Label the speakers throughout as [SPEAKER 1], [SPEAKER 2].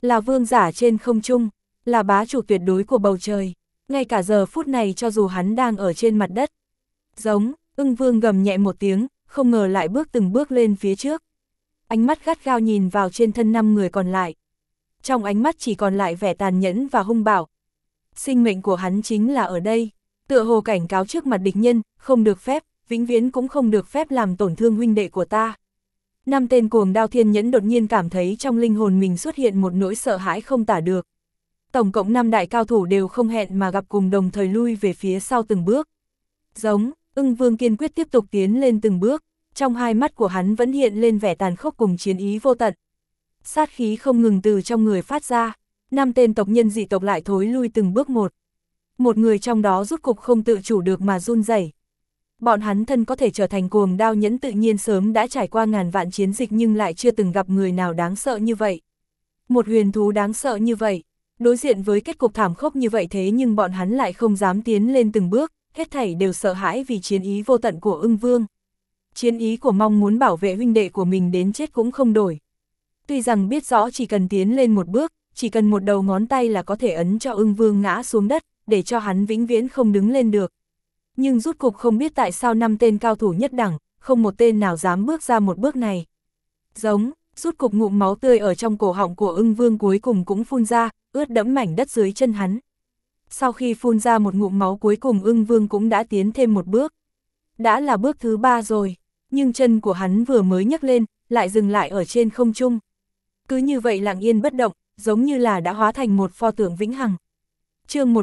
[SPEAKER 1] là vương giả trên không trung, là bá chủ tuyệt đối của bầu trời, ngay cả giờ phút này cho dù hắn đang ở trên mặt đất. Giống, Ưng Vương gầm nhẹ một tiếng, không ngờ lại bước từng bước lên phía trước. Ánh mắt gắt gao nhìn vào trên thân 5 người còn lại. Trong ánh mắt chỉ còn lại vẻ tàn nhẫn và hung bạo. Sinh mệnh của hắn chính là ở đây, tựa hồ cảnh cáo trước mặt địch nhân, không được phép, vĩnh viễn cũng không được phép làm tổn thương huynh đệ của ta. 5 tên cuồng đao thiên nhẫn đột nhiên cảm thấy trong linh hồn mình xuất hiện một nỗi sợ hãi không tả được. Tổng cộng 5 đại cao thủ đều không hẹn mà gặp cùng đồng thời lui về phía sau từng bước. Giống, Ưng Vương kiên quyết tiếp tục tiến lên từng bước, trong hai mắt của hắn vẫn hiện lên vẻ tàn khốc cùng chiến ý vô tận. Sát khí không ngừng từ trong người phát ra, 5 tên tộc nhân dị tộc lại thối lui từng bước một. Một người trong đó rút cục không tự chủ được mà run rẩy. Bọn hắn thân có thể trở thành cuồng đao nhẫn tự nhiên sớm đã trải qua ngàn vạn chiến dịch nhưng lại chưa từng gặp người nào đáng sợ như vậy. Một huyền thú đáng sợ như vậy, đối diện với kết cục thảm khốc như vậy thế nhưng bọn hắn lại không dám tiến lên từng bước, hết thảy đều sợ hãi vì chiến ý vô tận của Ưng Vương. Chiến ý của mong muốn bảo vệ huynh đệ của mình đến chết cũng không đổi. Tuy rằng biết rõ chỉ cần tiến lên một bước, chỉ cần một đầu ngón tay là có thể ấn cho Ưng Vương ngã xuống đất, để cho hắn vĩnh viễn không đứng lên được. Nhưng rút cục không biết tại sao 5 tên cao thủ nhất đẳng, không một tên nào dám bước ra một bước này. Giống, rút cục ngụm máu tươi ở trong cổ họng của Ưng Vương cuối cùng cũng phun ra, ướt đẫm mảnh đất dưới chân hắn. Sau khi phun ra một ngụm máu cuối cùng Ưng Vương cũng đã tiến thêm một bước. Đã là bước thứ 3 rồi, nhưng chân của hắn vừa mới nhấc lên, lại dừng lại ở trên không trung. Cứ như vậy lặng yên bất động, giống như là đã hóa thành một pho tượng vĩnh hằng. Chương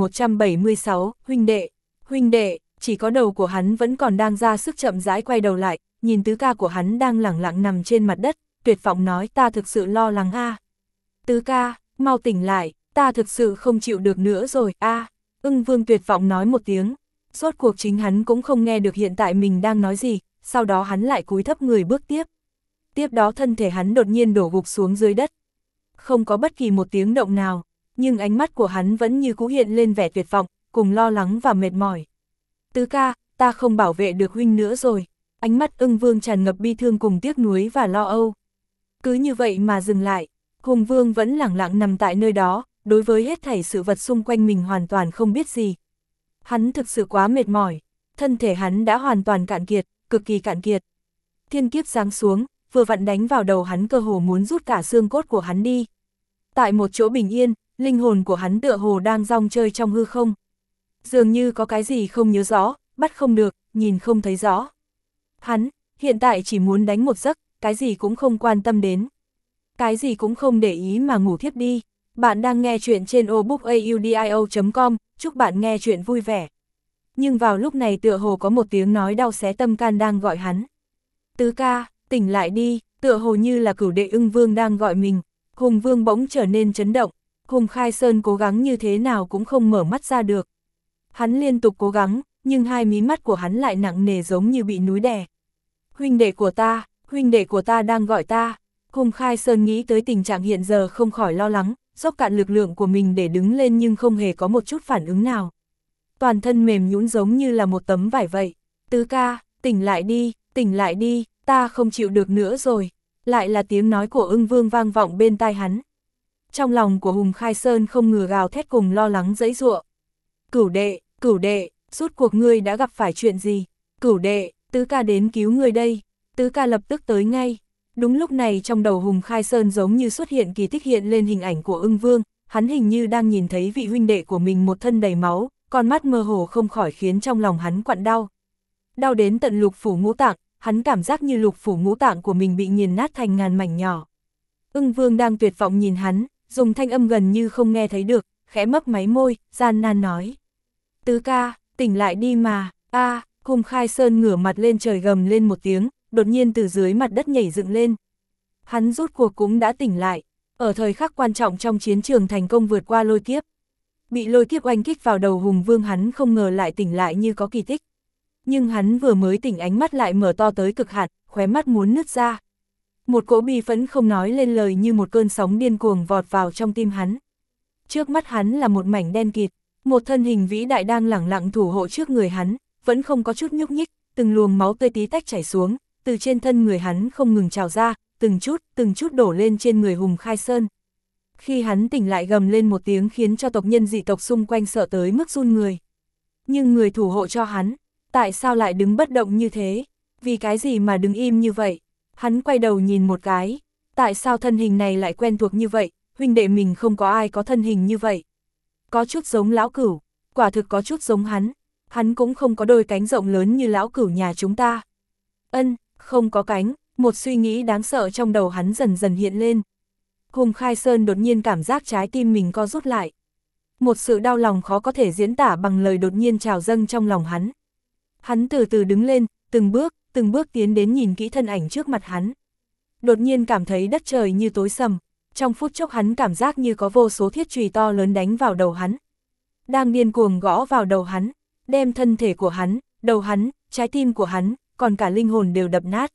[SPEAKER 1] 1176, huynh đệ, chỉ có đầu của hắn vẫn còn đang ra sức chậm rãi quay đầu lại, nhìn tứ ca của hắn đang lẳng lặng nằm trên mặt đất, tuyệt vọng nói ta thực sự lo lắng a. Tứ ca, mau tỉnh lại, ta thực sự không chịu được nữa rồi a. Ưng Vương tuyệt vọng nói một tiếng, rốt cuộc chính hắn cũng không nghe được hiện tại mình đang nói gì, sau đó hắn lại cúi thấp người bước tiếp. Tiếp đó thân thể hắn đột nhiên đổ gục xuống dưới đất. Không có bất kỳ một tiếng động nào, nhưng ánh mắt của hắn vẫn như cũ hiện lên vẻ tuyệt vọng, cùng lo lắng và mệt mỏi. Tứ ca, ta không bảo vệ được huynh nữa rồi. Ánh mắt Ưng Vương tràn ngập bi thương cùng tiếc nuối và lo âu. Cứ như vậy mà dừng lại, Hùng Vương vẫn lẳng lặng nằm tại nơi đó, đối với hết thảy sự vật xung quanh mình hoàn toàn không biết gì. Hắn thực sự quá mệt mỏi, thân thể hắn đã hoàn toàn cạn kiệt, cực kỳ cạn kiệt. Thiên kiếp giáng xuống, vừa vặn đánh vào đầu hắn cơ hồ muốn rút cả xương cốt của hắn đi. Tại một chỗ bình yên, linh hồn của hắn tựa hồ đang rong chơi trong hư không. Dường như có cái gì không nhớ rõ, bắt không được, nhìn không thấy rõ. Hắn, hiện tại chỉ muốn đánh một giấc, cái gì cũng không quan tâm đến. Cái gì cũng không để ý mà ngủ thiếp đi. Bạn đang nghe chuyện trên obookaudio.com, chúc bạn nghe chuyện vui vẻ. Nhưng vào lúc này tựa hồ có một tiếng nói đau xé tâm can đang gọi hắn. Tứ ca, tỉnh lại đi, tựa hồ như là cửu đệ Ưng Vương đang gọi mình. Hùng Vương bỗng trở nên chấn động, Hùng Khai Sơn cố gắng như thế nào cũng không mở mắt ra được. Hắn liên tục cố gắng, nhưng hai mí mắt của hắn lại nặng nề giống như bị núi đè. Huynh đệ của ta đang gọi ta. Hùng Khai Sơn nghĩ tới tình trạng hiện giờ không khỏi lo lắng, dốc cạn lực lượng của mình để đứng lên nhưng không hề có một chút phản ứng nào. Toàn thân mềm nhũn giống như là một tấm vải vậy. Tứ ca, tỉnh lại đi, ta không chịu được nữa rồi. Lại là tiếng nói của Ưng Vương vang vọng bên tai hắn. Trong lòng của Hùng Khai Sơn không ngừa gào thét cùng lo lắng giãy giụa. Cửu đệ, rốt cuộc ngươi đã gặp phải chuyện gì? Cửu đệ, tứ ca đến cứu ngươi đây. Tứ ca lập tức tới ngay. Đúng lúc này trong đầu Hùng Khai Sơn giống như xuất hiện kỳ tích hiện lên hình ảnh của Ưng Vương, hắn hình như đang nhìn thấy vị huynh đệ của mình một thân đầy máu, con mắt mơ hồ không khỏi khiến trong lòng hắn quặn đau. Đau đến tận lục phủ ngũ tạng, hắn cảm giác như lục phủ ngũ tạng của mình bị nghiền nát thành ngàn mảnh nhỏ. Ưng Vương đang tuyệt vọng nhìn hắn, dùng thanh âm gần như không nghe thấy được, khẽ mấp máy môi, gian nan nói. Tứ ca, tỉnh lại đi mà, Hùng Khai Sơn ngửa mặt lên trời gầm lên một tiếng, đột nhiên từ dưới mặt đất nhảy dựng lên. Hắn rốt cuộc cũng đã tỉnh lại, ở thời khắc quan trọng trong chiến trường thành công vượt qua lôi kiếp. Bị lôi kiếp oanh kích vào đầu Hùng Vương hắn không ngờ lại tỉnh lại như có kỳ tích. Nhưng hắn vừa mới tỉnh ánh mắt lại mở to tới cực hạn, khóe mắt muốn nứt ra. Một cỗ bi phẫn không nói lên lời như một cơn sóng điên cuồng vọt vào trong tim hắn. Trước mắt hắn là một mảnh đen kịt, một thân hình vĩ đại đang lẳng lặng thủ hộ trước người hắn, vẫn không có chút nhúc nhích, từng luồng máu tươi tí tách chảy xuống, từ trên thân người hắn không ngừng trào ra, từng chút đổ lên trên người Hùng Khai Sơn. Khi hắn tỉnh lại gầm lên một tiếng khiến cho tộc nhân dị tộc xung quanh sợ tới mức run người. Nhưng người thủ hộ cho hắn, tại sao lại đứng bất động như thế? Vì cái gì mà đứng im như vậy? Hắn quay đầu nhìn một cái, tại sao thân hình này lại quen thuộc như vậy? Huynh đệ mình không có ai có thân hình như vậy. Có chút giống lão cửu, quả thực có chút giống hắn cũng không có đôi cánh rộng lớn như lão cửu nhà chúng ta. Không có cánh, một suy nghĩ đáng sợ trong đầu hắn dần dần hiện lên. Hùng Khai Sơn đột nhiên cảm giác trái tim mình co rút lại. Một sự đau lòng khó có thể diễn tả bằng lời đột nhiên trào dâng trong lòng hắn. Hắn từ từ đứng lên, từng bước tiến đến nhìn kỹ thân ảnh trước mặt hắn. Đột nhiên cảm thấy đất trời như tối sầm, trong phút chốc hắn cảm giác như có vô số thiết chùy to lớn đánh vào đầu hắn. Đang điên cuồng gõ vào đầu hắn, đem thân thể của hắn, đầu hắn, trái tim của hắn, còn cả linh hồn đều đập nát.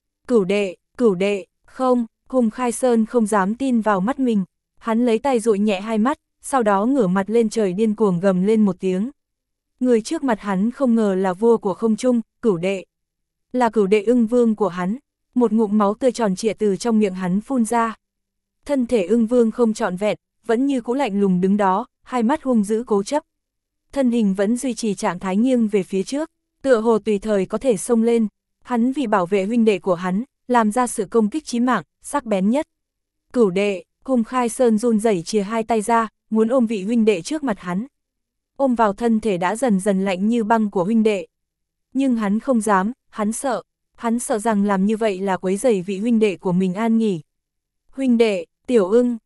[SPEAKER 1] Cửu đệ, không, Hùng Khai Sơn không dám tin vào mắt mình, hắn lấy tay dụi nhẹ hai mắt, sau đó ngửa mặt lên trời điên cuồng gầm lên một tiếng. Người trước mặt hắn không ngờ là vua của không trung, Cửu đệ. Là Cửu đệ Ưng Vương của hắn, một ngụm máu tươi tròn trịa từ trong miệng hắn phun ra. Thân thể Ưng Vương không trọn vẹn, vẫn như cũ lạnh lùng đứng đó, hai mắt hung dữ cố chấp. Thân hình vẫn duy trì trạng thái nghiêng về phía trước, tựa hồ tùy thời có thể xông lên. Hắn vì bảo vệ huynh đệ của hắn, làm ra sự công kích chí mạng, sắc bén nhất. Cửu đệ, Hùng Khai Sơn run rẩy chìa hai tay ra, muốn ôm vị huynh đệ trước mặt hắn. Ôm vào thân thể đã dần dần lạnh như băng của huynh đệ. Nhưng hắn không dám, hắn sợ rằng làm như vậy là quấy rầy vị huynh đệ của mình an nghỉ. Huynh đệ, Tiểu Ưng,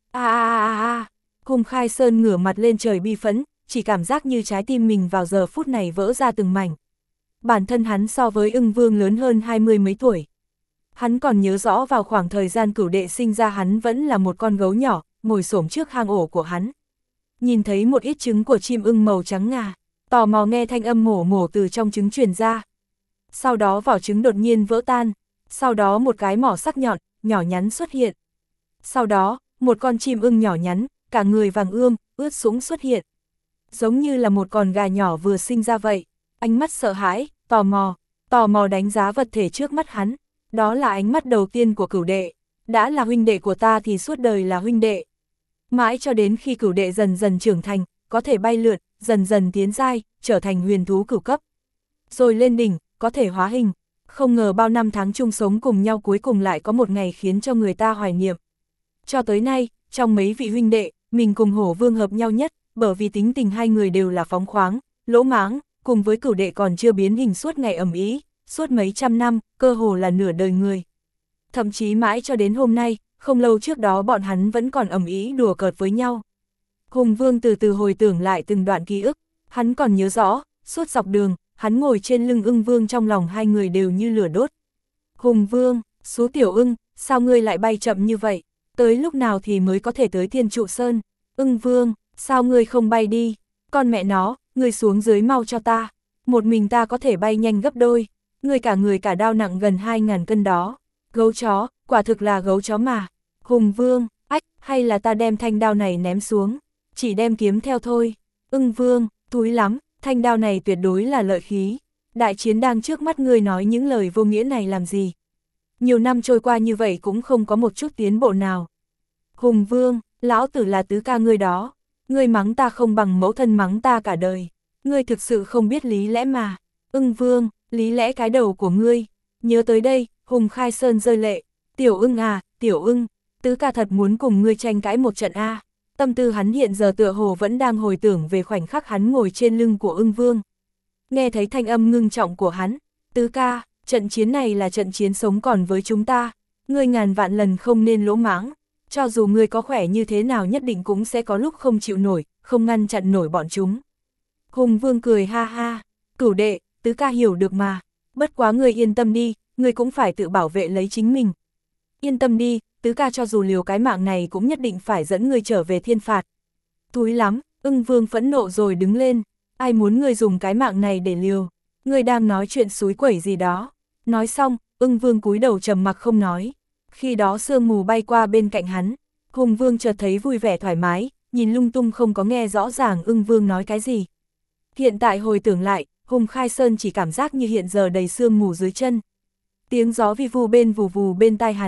[SPEAKER 1] Hùng Khai Sơn ngửa mặt lên trời bi phẫn, chỉ cảm giác như trái tim mình vào giờ phút này vỡ ra từng mảnh. Bản thân hắn so với Ưng Vương lớn hơn 20 mấy tuổi. Hắn còn nhớ rõ vào khoảng thời gian Cửu đệ sinh ra hắn vẫn là một con gấu nhỏ, ngồi xổm trước hang ổ của hắn. Nhìn thấy một ít trứng của chim ưng màu trắng ngà, tò mò nghe thanh âm mổ từ trong trứng truyền ra. Sau đó vỏ trứng đột nhiên vỡ tan, sau đó một cái mỏ sắc nhọn, nhỏ nhắn xuất hiện. Sau đó, một con chim ưng nhỏ nhắn, cả người vàng ươm, ướt sũng xuất hiện. Giống như là một con gà nhỏ vừa sinh ra vậy, ánh mắt sợ hãi, tò mò đánh giá vật thể trước mắt hắn. Đó là ánh mắt đầu tiên của Cửu đệ, đã là huynh đệ của ta thì suốt đời là huynh đệ. Mãi cho đến khi Cửu đệ dần dần trưởng thành, có thể bay lượn, dần dần tiến giai, trở thành huyền thú cửu cấp. Rồi lên đỉnh, có thể hóa hình, không ngờ bao năm tháng chung sống cùng nhau cuối cùng lại có một ngày khiến cho người ta hoài niệm. Cho tới nay, trong mấy vị huynh đệ, mình cùng Hổ Vương hợp nhau nhất, bởi vì tính tình hai người đều là phóng khoáng, lỗ mãng, cùng với Cửu đệ còn chưa biến hình suốt ngày ầm ĩ, suốt mấy trăm năm, cơ hồ là nửa đời người. Thậm chí mãi cho đến hôm nay, không lâu trước đó bọn hắn vẫn còn ầm ĩ đùa cợt với nhau. Hùng Vương từ từ hồi tưởng lại từng đoạn ký ức, hắn còn nhớ rõ, suốt dọc đường, hắn ngồi trên lưng Ưng Vương trong lòng hai người đều như lửa đốt. Hùng Vương, Sú Tiểu Ưng, sao ngươi lại bay chậm như vậy? Tới lúc nào thì mới có thể tới Thiên Trụ Sơn? Ưng Vương, sao ngươi không bay đi? Con mẹ nó, ngươi xuống dưới mau cho ta. Một mình ta có thể bay nhanh gấp đôi. Người cả đao nặng gần 2.000 cân đó. Gấu chó, quả thực là gấu chó mà. Hùng Vương, hay là ta đem thanh đao này ném xuống, chỉ đem kiếm theo thôi. Ưng Vương, túi lắm, thanh đao này tuyệt đối là lợi khí. Đại chiến đang trước mắt ngươi nói những lời vô nghĩa này làm gì? Nhiều năm trôi qua như vậy cũng không có một chút tiến bộ nào. Hùng Vương, lão tử là tứ ca ngươi đó. Ngươi mắng ta không bằng mẫu thân mắng ta cả đời. Ngươi thực sự không biết lý lẽ mà. Ưng Vương, lý lẽ cái đầu của ngươi. Nhớ tới đây, Hùng Khai Sơn rơi lệ. Tiểu Ưng à, Tiểu Ưng, tứ ca thật muốn cùng ngươi tranh cãi một trận a. Tâm tư hắn hiện giờ tựa hồ vẫn đang hồi tưởng về khoảnh khắc hắn ngồi trên lưng của Ưng Vương. Nghe thấy thanh âm ngưng trọng của hắn, tứ ca, trận chiến này là trận chiến sống còn với chúng ta, ngươi ngàn vạn lần không nên lỗ mãng, cho dù ngươi có khỏe như thế nào nhất định cũng sẽ có lúc không chịu nổi, không ngăn chặn nổi bọn chúng. Hùng Vương cười ha ha, Cửu đệ, tứ ca hiểu được mà, bất quá ngươi yên tâm đi, ngươi cũng phải tự bảo vệ lấy chính mình. Yên tâm đi, tứ ca cho dù liều cái mạng này cũng nhất định phải dẫn ngươi trở về thiên phạt. Túi lắm, Ưng Vương phẫn nộ rồi đứng lên, ai muốn ngươi dùng cái mạng này để liều, ngươi đang nói chuyện xúi quẩy gì đó. Nói xong, Ưng Vương cúi đầu trầm mặc không nói. Khi đó sương mù bay qua bên cạnh hắn, Hùng Vương chợt thấy vui vẻ thoải mái, nhìn lung tung không có nghe rõ ràng Ưng Vương nói cái gì. Hiện tại hồi tưởng lại, Hùng Khai Sơn chỉ cảm giác như hiện giờ đầy sương mù dưới chân. Tiếng gió vi vu bên vù vù bên tai hắn,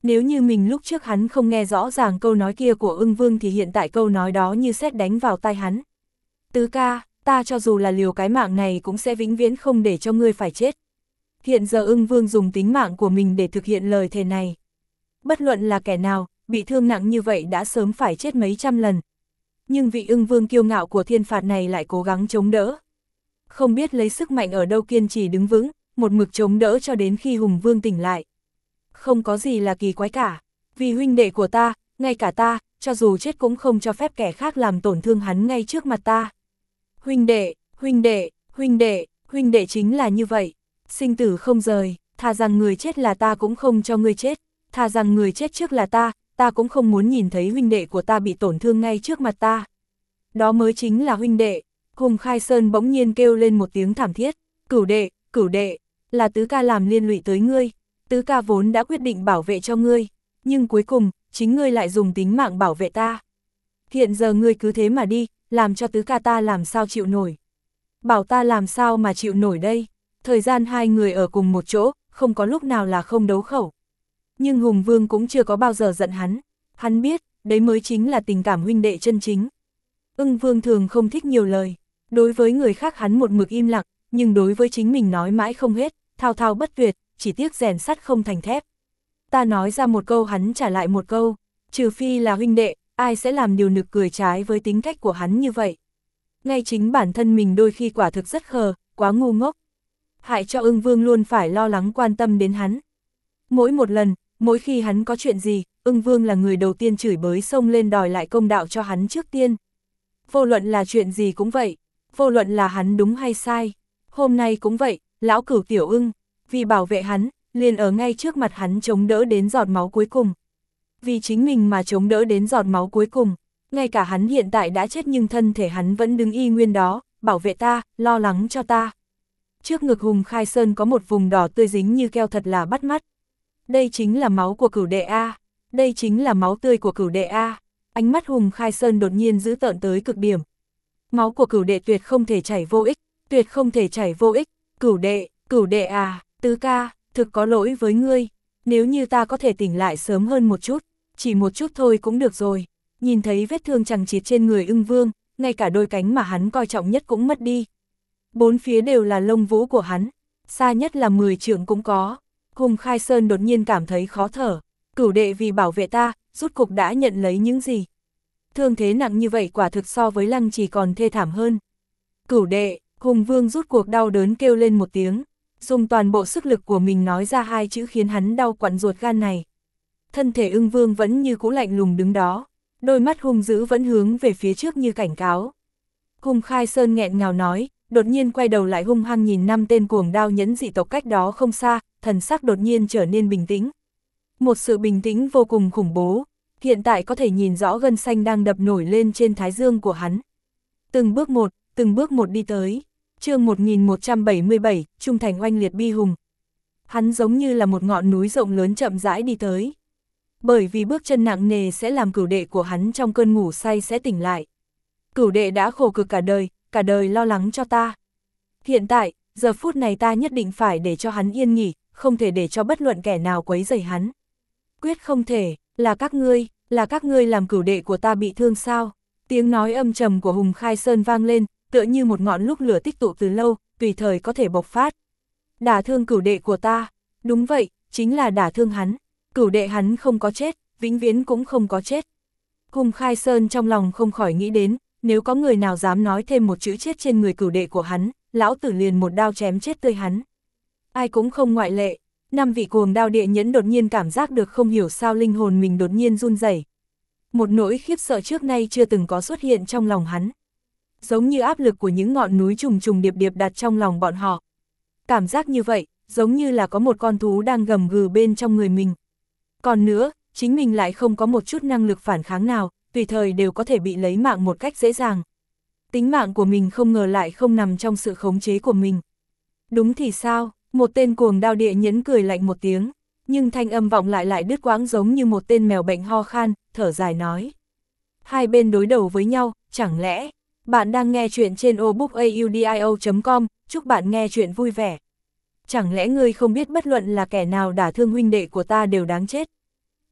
[SPEAKER 1] Nếu như mình lúc trước hắn không nghe rõ ràng câu nói kia của Ưng Vương thì hiện tại câu nói đó như sét đánh vào tai hắn. Tứ ca, ta cho dù là liều cái mạng này cũng sẽ vĩnh viễn không để cho ngươi phải chết. Hiện giờ Ưng Vương dùng tính mạng của mình để thực hiện lời thề này. Bất luận là kẻ nào, bị thương nặng như vậy đã sớm phải chết mấy trăm lần. Nhưng vị Ưng Vương kiêu ngạo của thiên phạt này lại cố gắng chống đỡ. Không biết lấy sức mạnh ở đâu kiên trì đứng vững, một mực chống đỡ cho đến khi Hùng Vương tỉnh lại. Không có gì là kỳ quái cả, vì huynh đệ của ta, ngay cả ta, cho dù chết cũng không cho phép kẻ khác làm tổn thương hắn ngay trước mặt ta. Huynh đệ, huynh đệ, huynh đệ, huynh đệ chính là như vậy, sinh tử không rời, thà rằng người chết là ta cũng không cho ngươi chết, thà rằng người chết trước là ta cũng không muốn nhìn thấy huynh đệ của ta bị tổn thương ngay trước mặt ta. Đó mới chính là huynh đệ. Hùng Khai Sơn bỗng nhiên kêu lên một tiếng thảm thiết, cửu đệ, là tứ ca làm liên lụy tới ngươi, tứ ca vốn đã quyết định bảo vệ cho ngươi, nhưng cuối cùng, chính ngươi lại dùng tính mạng bảo vệ ta. Hiện giờ ngươi cứ thế mà đi, làm cho tứ ca ta làm sao chịu nổi. Bảo ta làm sao mà chịu nổi đây, thời gian hai người ở cùng một chỗ, không có lúc nào là không đấu khẩu. Nhưng Hùng Vương cũng chưa có bao giờ giận hắn biết, đấy mới chính là tình cảm huynh đệ chân chính. Ưng Vương thường không thích nhiều lời, đối với người khác hắn một mực im lặng, nhưng đối với chính mình nói mãi không hết, thao thao bất tuyệt, chỉ tiếc rèn sắt không thành thép. Ta nói ra một câu hắn trả lại một câu, trừ phi là huynh đệ, ai sẽ làm điều nực cười trái với tính cách của hắn như vậy. Ngay chính bản thân mình đôi khi quả thực rất khờ, quá ngu ngốc. Hại cho Ưng Vương luôn phải lo lắng quan tâm đến hắn. Mỗi một lần, mỗi khi hắn có chuyện gì, Ưng Vương là người đầu tiên chửi bới xông lên đòi lại công đạo cho hắn trước tiên. Vô luận là chuyện gì cũng vậy, vô luận là hắn đúng hay sai. Hôm nay cũng vậy, lão Cửu Tiểu Ưng, vì bảo vệ hắn, liền ở ngay trước mặt hắn chống đỡ đến giọt máu cuối cùng. Vì chính mình mà chống đỡ đến giọt máu cuối cùng, ngay cả hắn hiện tại đã chết nhưng thân thể hắn vẫn đứng y nguyên đó, bảo vệ ta, lo lắng cho ta. Trước ngực Hùng Khai Sơn có một vùng đỏ tươi dính như keo thật là bắt mắt. Đây chính là máu của Cửu đệ A, đây chính là máu tươi của Cửu đệ A. Ánh mắt Hùng Khai Sơn đột nhiên dữ tợn tới cực điểm. Máu của Cửu đệ tuyệt không thể chảy vô ích, tuyệt không thể chảy vô ích. Cửu đệ à, tứ ca, thực có lỗi với ngươi. Nếu như ta có thể tỉnh lại sớm hơn một chút, chỉ một chút thôi cũng được rồi. Nhìn thấy vết thương chằng chịt trên người Ưng Vương, ngay cả đôi cánh mà hắn coi trọng nhất cũng mất đi. Bốn phía đều là lông vũ của hắn, xa nhất là 10 trượng cũng có. Hùng Khai Sơn đột nhiên cảm thấy khó thở. Cửu đệ vì bảo vệ ta, rút cục đã nhận lấy những gì. Thương thế nặng như vậy quả thực so với Lăng Trì còn thê thảm hơn. Cửu đệ, Hùng Vương rút cuộc đau đớn kêu lên một tiếng, dùng toàn bộ sức lực của mình nói ra hai chữ khiến hắn đau quặn ruột gan này. Thân thể Ưng Vương vẫn như cũ lạnh lùng đứng đó, đôi mắt hung dữ vẫn hướng về phía trước như cảnh cáo. Hùng Khai Sơn nghẹn ngào nói, đột nhiên quay đầu lại hung hăng nhìn 5 tên cuồng đao nhẫn dị tộc cách đó không xa, thần sắc đột nhiên trở nên bình tĩnh. Một sự bình tĩnh vô cùng khủng bố, hiện tại có thể nhìn rõ gân xanh đang đập nổi lên trên thái dương của hắn. Từng bước một đi tới. Chương 1177, Trung thành oanh liệt bi hùng. Hắn giống như là một ngọn núi rộng lớn chậm rãi đi tới. Bởi vì bước chân nặng nề sẽ làm Cửu đệ của hắn trong cơn ngủ say sẽ tỉnh lại. Cửu đệ đã khổ cực cả đời lo lắng cho ta. Hiện tại, giờ phút này ta nhất định phải để cho hắn yên nghỉ, không thể để cho bất luận kẻ nào quấy rầy hắn. Quyết không thể, là các ngươi làm Cửu đệ của ta bị thương sao? Tiếng nói âm trầm của Hùng Khai Sơn vang lên, tựa như một ngọn lúc lửa tích tụ từ lâu, tùy thời có thể bộc phát. Đả thương Cửu đệ của ta, đúng vậy, chính là đả thương hắn. Cửu đệ hắn không có chết, vĩnh viễn cũng không có chết. Hùng Khai Sơn trong lòng không khỏi nghĩ đến, nếu có người nào dám nói thêm một chữ chết trên người Cửu đệ của hắn, lão tử liền một đao chém chết tươi hắn. Ai cũng không ngoại lệ. 5 vị cuồng đao địa nhẫn đột nhiên cảm giác được không hiểu sao linh hồn mình đột nhiên run rẩy. Một nỗi khiếp sợ trước nay chưa từng có xuất hiện trong lòng hắn. Giống như áp lực của những ngọn núi trùng trùng điệp điệp đặt trong lòng bọn họ. Cảm giác như vậy, giống như là có một con thú đang gầm gừ bên trong người mình. Còn nữa, chính mình lại không có một chút năng lực phản kháng nào, tùy thời đều có thể bị lấy mạng một cách dễ dàng. Tính mạng của mình không ngờ lại không nằm trong sự khống chế của mình. Đúng thì sao? Một tên cuồng đao địa nhẫn cười lạnh một tiếng, nhưng thanh âm vọng lại đứt quãng giống như một tên mèo bệnh ho khan, thở dài nói. Hai bên đối đầu với nhau, chẳng lẽ? Bạn đang nghe chuyện trên obookaudio.com, chúc bạn nghe chuyện vui vẻ. Chẳng lẽ ngươi không biết bất luận là kẻ nào đả thương huynh đệ của ta đều đáng chết?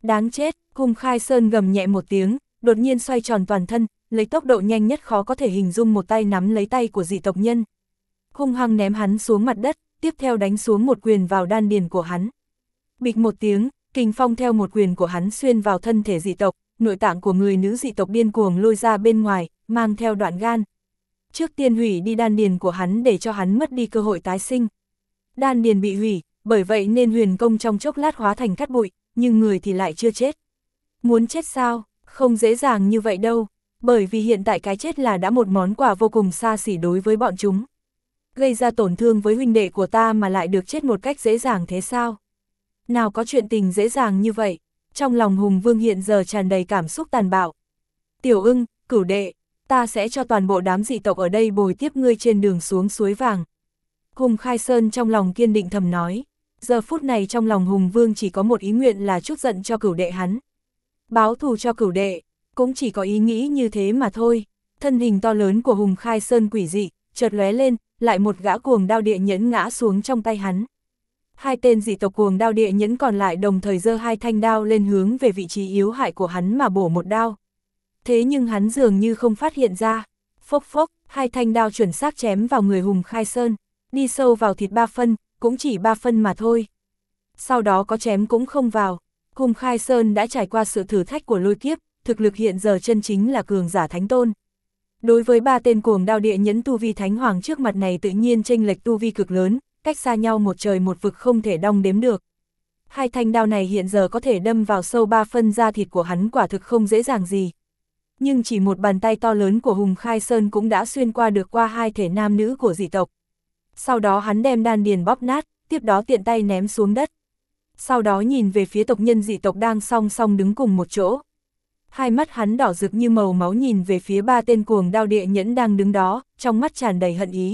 [SPEAKER 1] Đáng chết, Hùng Khai Sơn gầm nhẹ một tiếng, đột nhiên xoay tròn toàn thân, lấy tốc độ nhanh nhất khó có thể hình dung một tay nắm lấy tay của dị tộc nhân. Hung hăng ném hắn xuống mặt đất, tiếp theo đánh xuống một quyền vào đan điền của hắn. Bịch một tiếng, kình phong theo một quyền của hắn xuyên vào thân thể dị tộc, nội tạng của người nữ dị tộc điên cuồng lôi ra bên ngoài, mang theo đoạn gan. Trước tiên hủy đi đan điền của hắn để cho hắn mất đi cơ hội tái sinh. Đan điền bị hủy, bởi vậy nên huyền công trong chốc lát hóa thành cát bụi, nhưng người thì lại chưa chết. Muốn chết sao? Không dễ dàng như vậy đâu, bởi vì hiện tại cái chết là đã một món quà vô cùng xa xỉ đối với bọn chúng. Gây ra tổn thương với huynh đệ của ta mà lại được chết một cách dễ dàng thế sao? Nào có chuyện tình dễ dàng như vậy, trong lòng Hùng Vương hiện giờ tràn đầy cảm xúc tàn bạo. Tiểu Ưng, Cửu đệ, ta sẽ cho toàn bộ đám dị tộc ở đây bồi tiếp ngươi trên đường xuống suối vàng. Hùng Khai Sơn trong lòng kiên định thầm nói, giờ phút này trong lòng Hùng Vương chỉ có một ý nguyện là trút giận cho Cửu đệ hắn. Báo thù cho Cửu đệ, cũng chỉ có ý nghĩ như thế mà thôi. Thân hình to lớn của Hùng Khai Sơn quỷ dị, chợt lóe lên, lại một gã cuồng đao địa nhẫn ngã xuống trong tay hắn. Hai tên dị tộc cuồng đao địa nhẫn còn lại đồng thời giơ hai thanh đao lên hướng về vị trí yếu hại của hắn mà bổ một đao. Thế nhưng hắn dường như không phát hiện ra. Phốc phốc, hai thanh đao chuẩn xác chém vào người Hùng Khai Sơn, đi sâu vào thịt 3 phân, cũng chỉ 3 phân mà thôi. Sau đó có chém cũng không vào. Hùng Khai Sơn đã trải qua sự thử thách của lôi kiếp, thực lực hiện giờ chân chính là cường giả thánh tôn. Đối với 3 tên cuồng đao địa nhẫn tu vi thánh hoàng trước mặt này tự nhiên chênh lệch tu vi cực lớn, cách xa nhau một trời một vực không thể đong đếm được. Hai thanh đao này hiện giờ có thể đâm vào sâu 3 phân da thịt của hắn quả thực không dễ dàng gì. Nhưng chỉ một bàn tay to lớn của Hùng Khai Sơn cũng đã xuyên qua được qua hai thể nam nữ của dị tộc. Sau đó hắn đem đan điền bóp nát, tiếp đó tiện tay ném xuống đất. Sau đó nhìn về phía tộc nhân dị tộc đang song song đứng cùng một chỗ. Hai mắt hắn đỏ rực như màu máu nhìn về phía 3 tên cuồng đao địa nhẫn đang đứng đó, trong mắt tràn đầy hận ý.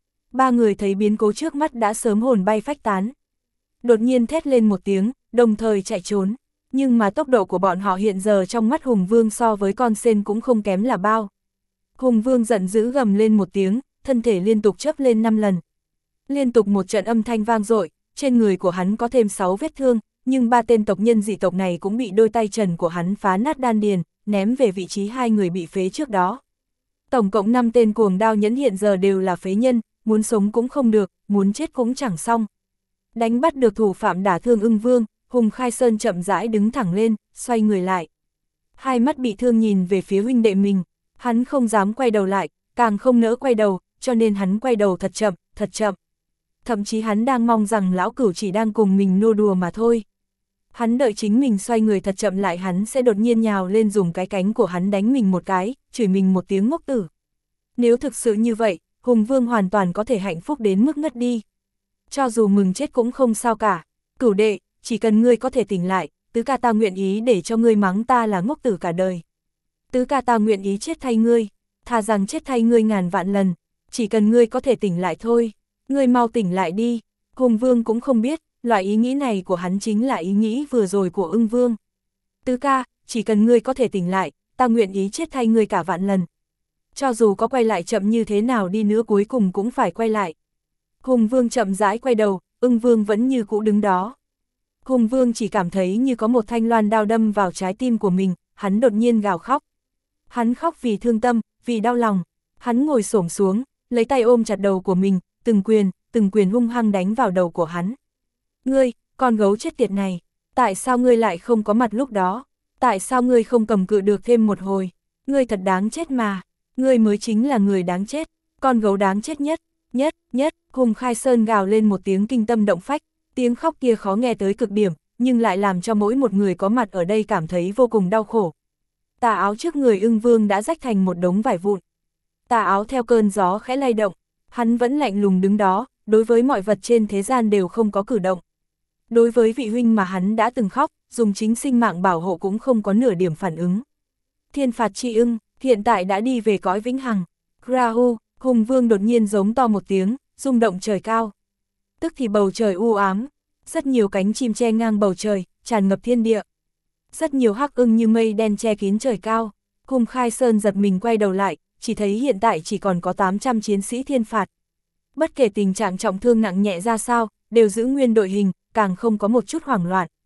[SPEAKER 1] 3 người thấy biến cố trước mắt đã sớm hồn bay phách tán. Đột nhiên thét lên một tiếng, đồng thời chạy trốn. Nhưng mà tốc độ của bọn họ hiện giờ trong mắt Hùng Vương so với con sên cũng không kém là bao. Hùng Vương giận dữ gầm lên một tiếng, thân thể liên tục chớp lên 5 lần. Liên tục một trận âm thanh vang dội, trên người của hắn có thêm 6 vết thương, nhưng 3 tên tộc nhân dị tộc này cũng bị đôi tay trần của hắn phá nát đan điền, ném về vị trí 2 người bị phế trước đó. Tổng cộng 5 tên cuồng đao nhẫn hiện giờ đều là phế nhân, muốn sống cũng không được, muốn chết cũng chẳng xong. Đánh bắt được thủ phạm đả thương Ưng Vương, Hùng Khai Sơn chậm rãi đứng thẳng lên, xoay người lại. Hai mắt bị thương nhìn về phía huynh đệ mình, hắn không dám quay đầu lại, càng không nỡ quay đầu, cho nên hắn quay đầu thật chậm, thật chậm. Thậm chí hắn đang mong rằng lão cửu chỉ đang cùng mình nô đùa mà thôi. Hắn đợi chính mình xoay người thật chậm lại hắn sẽ đột nhiên nhào lên dùng cái cánh của hắn đánh mình một cái, chửi mình một tiếng ngốc tử. Nếu thực sự như vậy, Hùng Vương hoàn toàn có thể hạnh phúc đến mức ngất đi. Cho dù mừng chết cũng không sao cả. Cửu đệ, chỉ cần ngươi có thể tỉnh lại, tứ ca ta nguyện ý để cho ngươi mắng ta là ngốc tử cả đời. Tứ ca ta nguyện ý chết thay ngươi, thà rằng chết thay ngươi ngàn vạn lần, chỉ cần ngươi có thể tỉnh lại thôi. Ngươi mau tỉnh lại đi. Hùng Vương cũng không biết, loại ý nghĩ này của hắn chính là ý nghĩ vừa rồi của Ưng Vương. Tứ ca, chỉ cần ngươi có thể tỉnh lại, ta nguyện ý chết thay ngươi cả vạn lần. Cho dù có quay lại chậm như thế nào đi nữa cuối cùng cũng phải quay lại. Hùng Vương chậm rãi quay đầu, Ưng Vương vẫn như cũ đứng đó. Hùng Vương chỉ cảm thấy như có một thanh loan đao đâm vào trái tim của mình, hắn đột nhiên gào khóc. Hắn khóc vì thương tâm, vì đau lòng. Hắn ngồi xổm xuống, lấy tay ôm chặt đầu của mình, từng quyền hung hăng đánh vào đầu của hắn. Ngươi, con gấu chết tiệt này, tại sao ngươi lại không có mặt lúc đó? Tại sao ngươi không cầm cự được thêm một hồi? Ngươi thật đáng chết mà, ngươi mới chính là người đáng chết, con gấu đáng chết nhất, nhất, Hùng Khai Sơn gào lên một tiếng kinh tâm động phách, tiếng khóc kia khó nghe tới cực điểm, nhưng lại làm cho mỗi một người có mặt ở đây cảm thấy vô cùng đau khổ. Tà áo trước người Ưng Vương đã rách thành một đống vải vụn. Tà áo theo cơn gió khẽ lay động, hắn vẫn lạnh lùng đứng đó, đối với mọi vật trên thế gian đều không có cử động. Đối với vị huynh mà hắn đã từng khóc, dùng chính sinh mạng bảo hộ cũng không có nửa điểm phản ứng. Thiên phạt chi ưng, hiện tại đã đi về cõi vĩnh hằng. Rahu, Hùng Vương đột nhiên giống to một tiếng, rung động trời cao. Tức thì bầu trời u ám, rất nhiều cánh chim che ngang bầu trời, tràn ngập thiên địa. Rất nhiều hắc ưng như mây đen che kín trời cao. Hùng Khai Sơn giật mình quay đầu lại, chỉ thấy hiện tại chỉ còn có 800 chiến sĩ thiên phạt. Bất kể tình trạng trọng thương nặng nhẹ ra sao, đều giữ nguyên đội hình, càng không có một chút hoảng loạn.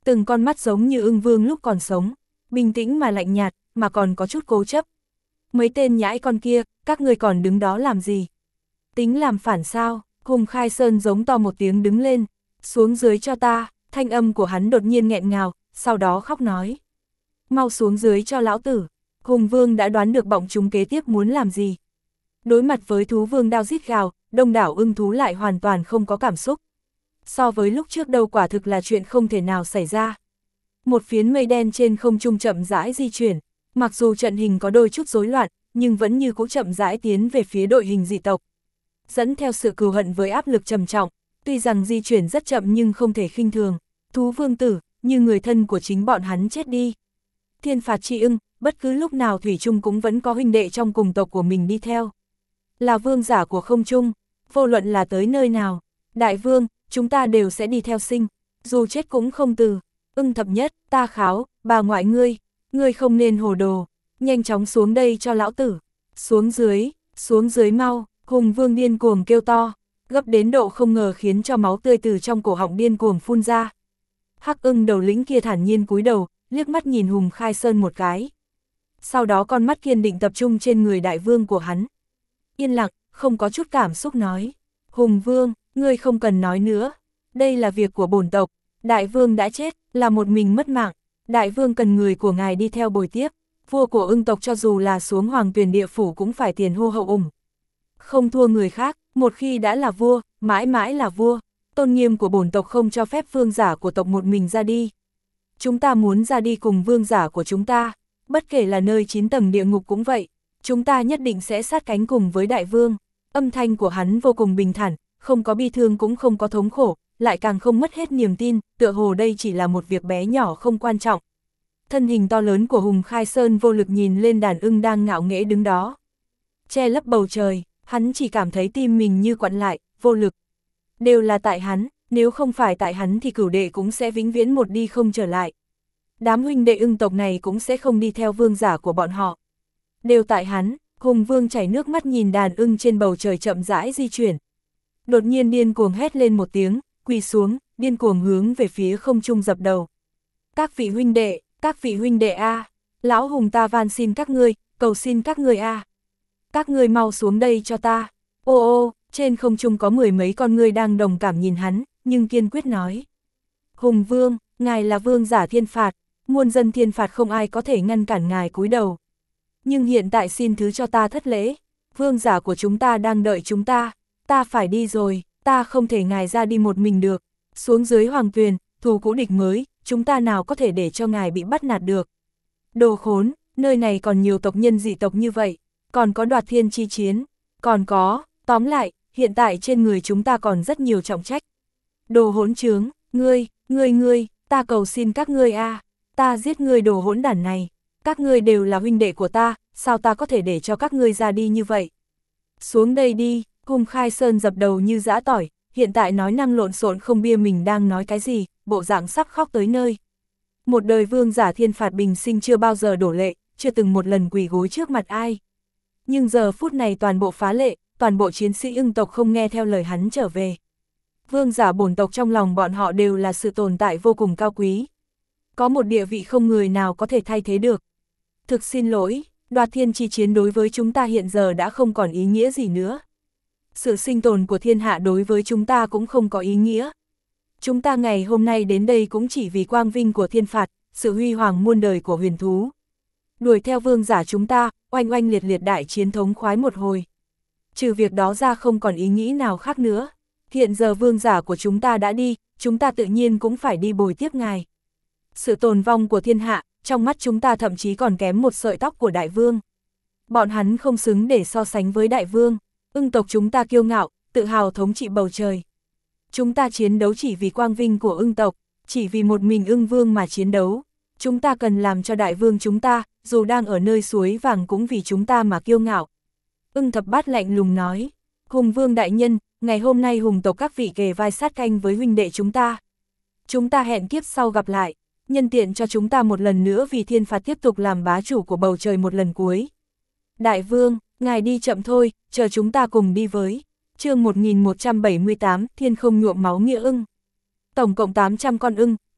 [SPEAKER 1] Từng con mắt giống như ưng vương lúc còn sống, bình tĩnh mà lạnh nhạt, mà còn có chút cố chấp. Mấy tên nhãi con kia, các ngươi còn đứng đó làm gì? Tính làm phản sao? Hùng Khai Sơn giống to một tiếng đứng lên, xuống dưới cho ta, thanh âm của hắn đột nhiên nghẹn ngào, sau đó khóc nói. Mau xuống dưới cho lão tử. Hùng Vương đã đoán được bọn chúng kế tiếp muốn làm gì. Đối mặt với thú vương đao rít gào, đông đảo ưng thú lại hoàn toàn không có cảm xúc. So với lúc trước đâu quả thực là chuyện không thể nào xảy ra. Một phiến mây đen trên không trung chậm rãi di chuyển, mặc dù trận hình có đôi chút rối loạn, nhưng vẫn như cũ chậm rãi tiến về phía đội hình dị tộc. Dẫn theo sự cừu hận với áp lực trầm trọng, tuy rằng di chuyển rất chậm nhưng không thể khinh thường, thú vương tử, như người thân của chính bọn hắn chết đi. Thiên phạt tri ưng, bất cứ lúc nào thủy chung cũng vẫn có huynh đệ trong cùng tộc của mình đi theo. Là vương giả của không trung, vô luận là tới nơi nào, đại vương, chúng ta đều sẽ đi theo sinh, dù chết cũng không từ. Ưng thập nhất, ta kháo, bà ngoại ngươi không nên hồ đồ, nhanh chóng xuống đây cho lão tử. Xuống dưới mau, Hùng Vương điên cuồng kêu to, gấp đến độ không ngờ khiến cho máu tươi từ trong cổ họng điên cuồng phun ra. Hắc ưng đầu lĩnh kia thản nhiên cúi đầu, liếc mắt nhìn Hùng Khai Sơn một cái. Sau đó con mắt kiên định tập trung trên người đại vương của hắn. Yên lặng, không có chút cảm xúc nói. Hùng Vương, ngươi không cần nói nữa. Đây là việc của bổn tộc. Đại vương đã chết, là một mình mất mạng. Đại vương cần người của ngài đi theo bồi tiếp. Vua của ưng tộc cho dù là xuống hoàng tuyền địa phủ cũng phải tiền hô hậu ủng. Không thua người khác, một khi đã là vua, mãi mãi là vua. Tôn nghiêm của bổn tộc không cho phép vương giả của tộc một mình ra đi. Chúng ta muốn ra đi cùng vương giả của chúng ta, bất kể là nơi 9 tầng địa ngục cũng vậy, chúng ta nhất định sẽ sát cánh cùng với đại vương. Âm thanh của hắn vô cùng bình thản, không có bi thương cũng không có thống khổ, lại càng không mất hết niềm tin, tựa hồ đây chỉ là một việc bé nhỏ không quan trọng. Thân hình to lớn của Hùng Khai Sơn vô lực nhìn lên đàn ưng đang ngạo nghễ đứng đó. Che lấp bầu trời, hắn chỉ cảm thấy tim mình như quặn lại, vô lực. Đều là tại hắn, nếu không phải tại hắn thì cửu đệ cũng sẽ vĩnh viễn một đi không trở lại. Đám huynh đệ ưng tộc này cũng sẽ không đi theo vương giả của bọn họ. Đều tại hắn, Hùng Vương chảy nước mắt nhìn đàn ưng trên bầu trời chậm rãi di chuyển. Đột nhiên điên cuồng hét lên một tiếng, quỳ xuống, điên cuồng hướng về phía không trung dập đầu. Các vị huynh đệ a, lão Hùng ta van xin các ngươi, cầu xin các ngươi a. Các ngươi mau xuống đây cho ta. Ô ô, trên không trung có 10 mấy con ngươi đang đồng cảm nhìn hắn, nhưng kiên quyết nói. Hùng Vương, ngài là vương giả thiên phạt, muôn dân thiên phạt không ai có thể ngăn cản ngài cúi đầu. Nhưng hiện tại xin thứ cho ta thất lễ, vương giả của chúng ta đang đợi chúng ta phải đi rồi, ta không thể ngài ra đi một mình được. Xuống dưới hoàng tuyền, thù cũ địch mới, chúng ta nào có thể để cho ngài bị bắt nạt được. Đồ khốn, nơi này còn nhiều tộc nhân dị tộc như vậy, còn có đoạt thiên chi chiến, còn có, tóm lại, hiện tại trên người chúng ta còn rất nhiều trọng trách. Đồ hỗn trướng, ngươi, ta cầu xin các ngươi a, ta giết ngươi đồ hỗn đản này, các ngươi đều là huynh đệ của ta, sao ta có thể để cho các ngươi ra đi như vậy? Xuống đây đi, Hùng Khai Sơn dập đầu như giã tỏi, hiện tại nói năng lộn xộn không bia mình đang nói cái gì, bộ dạng sắp khóc tới nơi. Một đời vương giả thiên phạt bình sinh chưa bao giờ đổ lệ, chưa từng một lần quỳ gối trước mặt ai. Nhưng giờ phút này toàn bộ phá lệ, toàn bộ chiến sĩ ưng tộc không nghe theo lời hắn trở về. Vương giả bổn tộc trong lòng bọn họ đều là sự tồn tại vô cùng cao quý. Có một địa vị không người nào có thể thay thế được. Thực xin lỗi, đoạt thiên chi chiến đối với chúng ta hiện giờ đã không còn ý nghĩa gì nữa. Sự sinh tồn của thiên hạ đối với chúng ta cũng không có ý nghĩa. Chúng ta ngày hôm nay đến đây cũng chỉ vì quang vinh của thiên phạt, sự huy hoàng muôn đời của huyền thú. Đuổi theo vương giả chúng ta, oanh oanh liệt liệt đại chiến thống khoái một hồi. Trừ việc đó ra không còn ý nghĩ nào khác nữa. Hiện giờ vương giả của chúng ta đã đi, chúng ta tự nhiên cũng phải đi bồi tiếp ngài. Sự tồn vong của thiên hạ, trong mắt chúng ta thậm chí còn kém một sợi tóc của đại vương. Bọn hắn không xứng để so sánh với đại vương. Ưng tộc chúng ta kiêu ngạo, tự hào thống trị bầu trời. Chúng ta chiến đấu chỉ vì quang vinh của ưng tộc, chỉ vì một mình ưng vương mà chiến đấu. Chúng ta cần làm cho đại vương chúng ta, dù đang ở nơi suối vàng cũng vì chúng ta mà kiêu ngạo. Ưng thập bát lạnh lùng nói, Hùng vương đại nhân, ngày hôm nay hùng tộc các vị kề vai sát canh với huynh đệ chúng ta. Chúng ta hẹn kiếp sau gặp lại, nhân tiện cho chúng ta một lần nữa vì thiên phạt tiếp tục làm bá chủ của bầu trời một lần cuối. Đại vương, ngài đi chậm thôi, chờ chúng ta cùng đi với. Chương 1178, thiên không nhuộm máu nghĩa ưng. Tổng cộng 800 con ưng,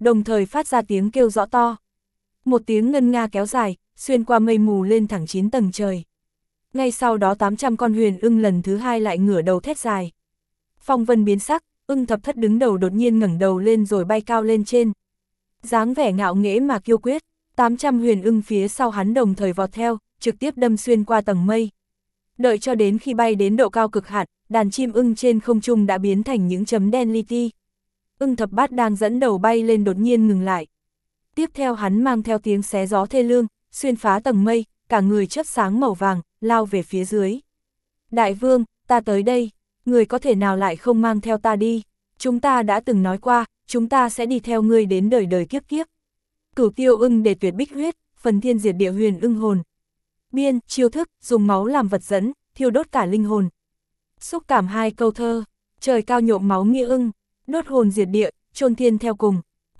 [SPEAKER 1] đồng thời phát ra tiếng kêu rõ to. Một tiếng ngân nga kéo dài, xuyên qua mây mù lên thẳng 9 tầng trời. Ngay sau đó 800 con huyền ưng lần thứ hai lại ngửa đầu thét dài. Phong vân biến sắc, ưng thập thất đứng đầu đột nhiên ngẩng đầu lên rồi bay cao lên trên. Dáng vẻ ngạo nghễ mà kiêu quyết, 800 huyền ưng phía sau hắn đồng thời vọt theo, trực tiếp đâm xuyên qua tầng mây. Đợi cho đến khi bay đến độ cao cực hạn, đàn chim ưng trên không trung đã biến thành những chấm đen li ti. Ưng thập bát đang dẫn đầu bay lên đột nhiên ngừng lại. Tiếp theo hắn mang theo tiếng xé gió thê lương, xuyên phá tầng mây, cả người chớp sáng màu vàng, lao về phía dưới. Đại vương, ta tới đây, người có thể nào lại không mang theo ta đi? Chúng ta đã từng nói qua, chúng ta sẽ đi theo ngươi đến đời đời kiếp kiếp. Cửu tiêu ưng để tuyệt bích huyết, phần thiên diệt địa huyền ưng hồn. Biên, chiêu thức, dùng máu làm vật dẫn, thiêu đốt cả linh hồn. Xúc cảm 2 câu thơ, trời cao nhộm máu nghĩa ưng, đốt hồn diệt địa, chôn thiên theo cùng.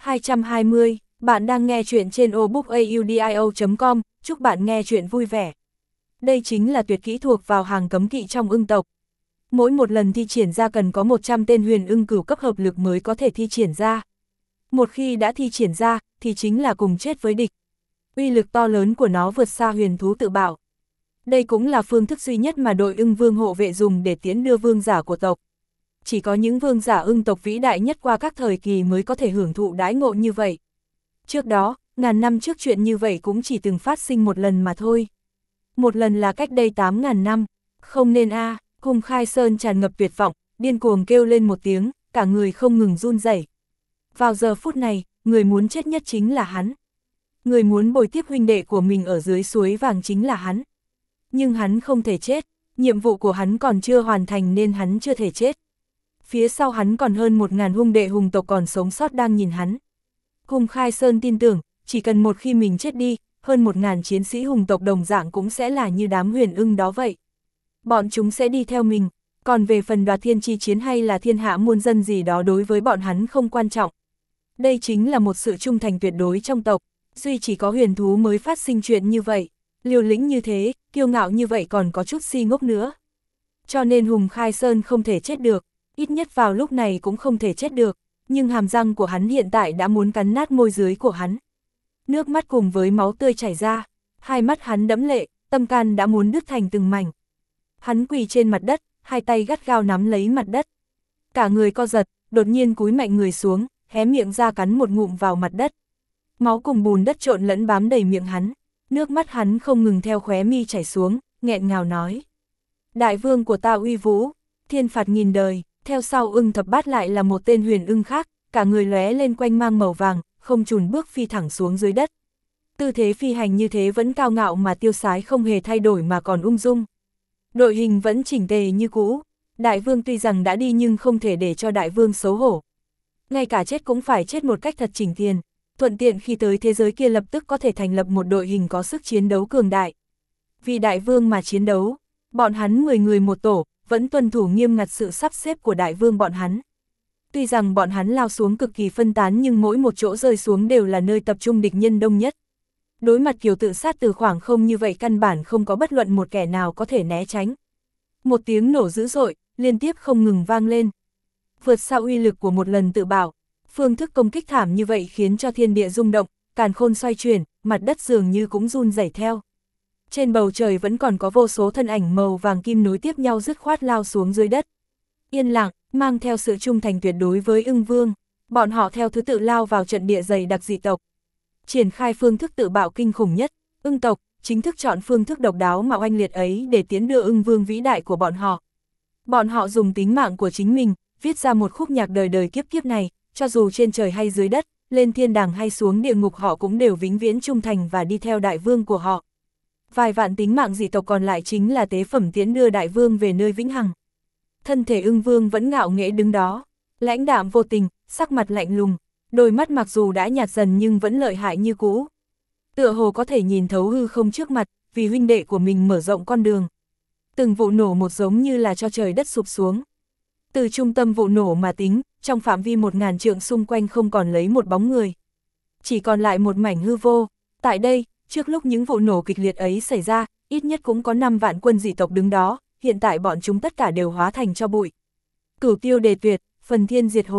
[SPEAKER 1] 220, bạn đang nghe chuyện trên obookaudio.com, chúc bạn nghe chuyện vui vẻ. Đây chính là tuyệt kỹ thuộc vào hàng cấm kỵ trong ưng tộc. Mỗi một lần thi triển ra cần có 100 tên huyền ưng cửu cấp hợp lực mới có thể thi triển ra. Một khi đã thi triển ra, thì chính là cùng chết với địch. Uy lực to lớn của nó vượt xa huyền thú tự bảo. Đây cũng là phương thức duy nhất mà đội ưng vương hộ vệ dùng để tiễn đưa vương giả của tộc. Chỉ có những vương giả ưng tộc vĩ đại nhất qua các thời kỳ mới có thể hưởng thụ đãi ngộ như vậy. Trước đó, ngàn năm trước chuyện như vậy cũng chỉ từng phát sinh một lần mà thôi. Một lần là cách đây 8.000 năm. Không nên a. Hùng Khai Sơn tràn ngập tuyệt vọng, điên cuồng kêu lên một tiếng, cả người không ngừng run rẩy. Vào giờ phút này, người muốn chết nhất chính là hắn. Người muốn bồi tiếp huynh đệ của mình ở dưới suối vàng chính là hắn. Nhưng hắn không thể chết, nhiệm vụ của hắn còn chưa hoàn thành nên hắn chưa thể chết. Phía sau hắn còn hơn 1.000 hung đệ hùng tộc còn sống sót đang nhìn hắn. Hùng Khai Sơn tin tưởng, chỉ cần một khi mình chết đi, hơn 1.000 chiến sĩ hùng tộc đồng dạng cũng sẽ là như đám huyền ưng đó vậy. Bọn chúng sẽ đi theo mình, còn về phần đoạt thiên chi chiến hay là thiên hạ muôn dân gì đó đối với bọn hắn không quan trọng. Đây chính là một sự trung thành tuyệt đối trong tộc, duy chỉ có huyền thú mới phát sinh chuyện như vậy, liều lĩnh như thế, kiêu ngạo như vậy còn có chút si ngốc nữa. Cho nên Hùng Khai Sơn không thể chết được, ít nhất vào lúc này cũng không thể chết được, nhưng hàm răng của hắn hiện tại đã muốn cắn nát môi dưới của hắn. Nước mắt cùng với máu tươi chảy ra, hai mắt hắn đẫm lệ, tâm can đã muốn đứt thành từng mảnh. Hắn quỳ trên mặt đất, hai tay gắt gao nắm lấy mặt đất. Cả người co giật, đột nhiên cúi mạnh người xuống, hé miệng ra cắn một ngụm vào mặt đất. Máu cùng bùn đất trộn lẫn bám đầy miệng hắn, nước mắt hắn không ngừng theo khóe mi chảy xuống, nghẹn ngào nói. Đại vương của ta uy vũ, thiên phạt nghìn đời, theo sau ưng thập bát lại là một tên huyền ưng khác, cả người lóe lên quanh mang màu vàng, không chùn bước phi thẳng xuống dưới đất. Tư thế phi hành như thế vẫn cao ngạo mà tiêu sái không hề thay đổi mà còn ung dung. Đội hình vẫn chỉnh tề như cũ, đại vương tuy rằng đã đi nhưng không thể để cho đại vương xấu hổ. Ngay cả chết cũng phải chết một cách thật chỉnh tiền, thuận tiện khi tới thế giới kia lập tức có thể thành lập một đội hình có sức chiến đấu cường đại. Vì đại vương mà chiến đấu, bọn hắn 10 người một tổ, vẫn tuân thủ nghiêm ngặt sự sắp xếp của đại vương bọn hắn. Tuy rằng bọn hắn lao xuống cực kỳ phân tán nhưng mỗi một chỗ rơi xuống đều là nơi tập trung địch nhân đông nhất. Đối mặt kiểu tự sát từ khoảng không như vậy căn bản không có bất luận một kẻ nào có thể né tránh. Một tiếng nổ dữ dội, liên tiếp không ngừng vang lên. Vượt xa uy lực của một lần tự bảo, phương thức công kích thảm như vậy khiến cho thiên địa rung động, càn khôn xoay chuyển, mặt đất dường như cũng run rẩy theo. Trên bầu trời vẫn còn có vô số thân ảnh màu vàng kim nối tiếp nhau dứt khoát lao xuống dưới đất. Yên lặng, mang theo sự trung thành tuyệt đối với ưng vương, bọn họ theo thứ tự lao vào trận địa dày đặc dị tộc. Triển khai phương thức tự bạo kinh khủng nhất, ưng tộc, chính thức chọn phương thức độc đáo mà oanh liệt ấy để tiến đưa ưng vương vĩ đại của bọn họ. Bọn họ dùng tính mạng của chính mình, viết ra một khúc nhạc đời đời kiếp kiếp này, cho dù trên trời hay dưới đất, lên thiên đàng hay xuống địa ngục họ cũng đều vĩnh viễn trung thành và đi theo đại vương của họ. Vài vạn tính mạng dị tộc còn lại chính là tế phẩm tiễn đưa đại vương về nơi vĩnh hằng. Thân thể ưng vương vẫn ngạo nghễ đứng đó, lãnh đạm vô tình, sắc mặt lạnh lùng, đôi mắt mặc dù đã nhạt dần nhưng vẫn lợi hại như cũ. Tựa hồ có thể nhìn thấu hư không trước mặt, vì huynh đệ của mình mở rộng con đường. Từng vụ nổ một giống như là cho trời đất sụp xuống. Từ trung tâm vụ nổ mà tính, trong phạm vi 1000 trượng xung quanh không còn lấy một bóng người. Chỉ còn lại một mảnh hư vô. Tại đây, trước lúc những vụ nổ kịch liệt ấy xảy ra, ít nhất cũng có 5 vạn quân dị tộc đứng đó, hiện tại bọn chúng tất cả đều hóa thành tro bụi. Cửu tiêu đề tuyệt, phần thiên diệt hồn.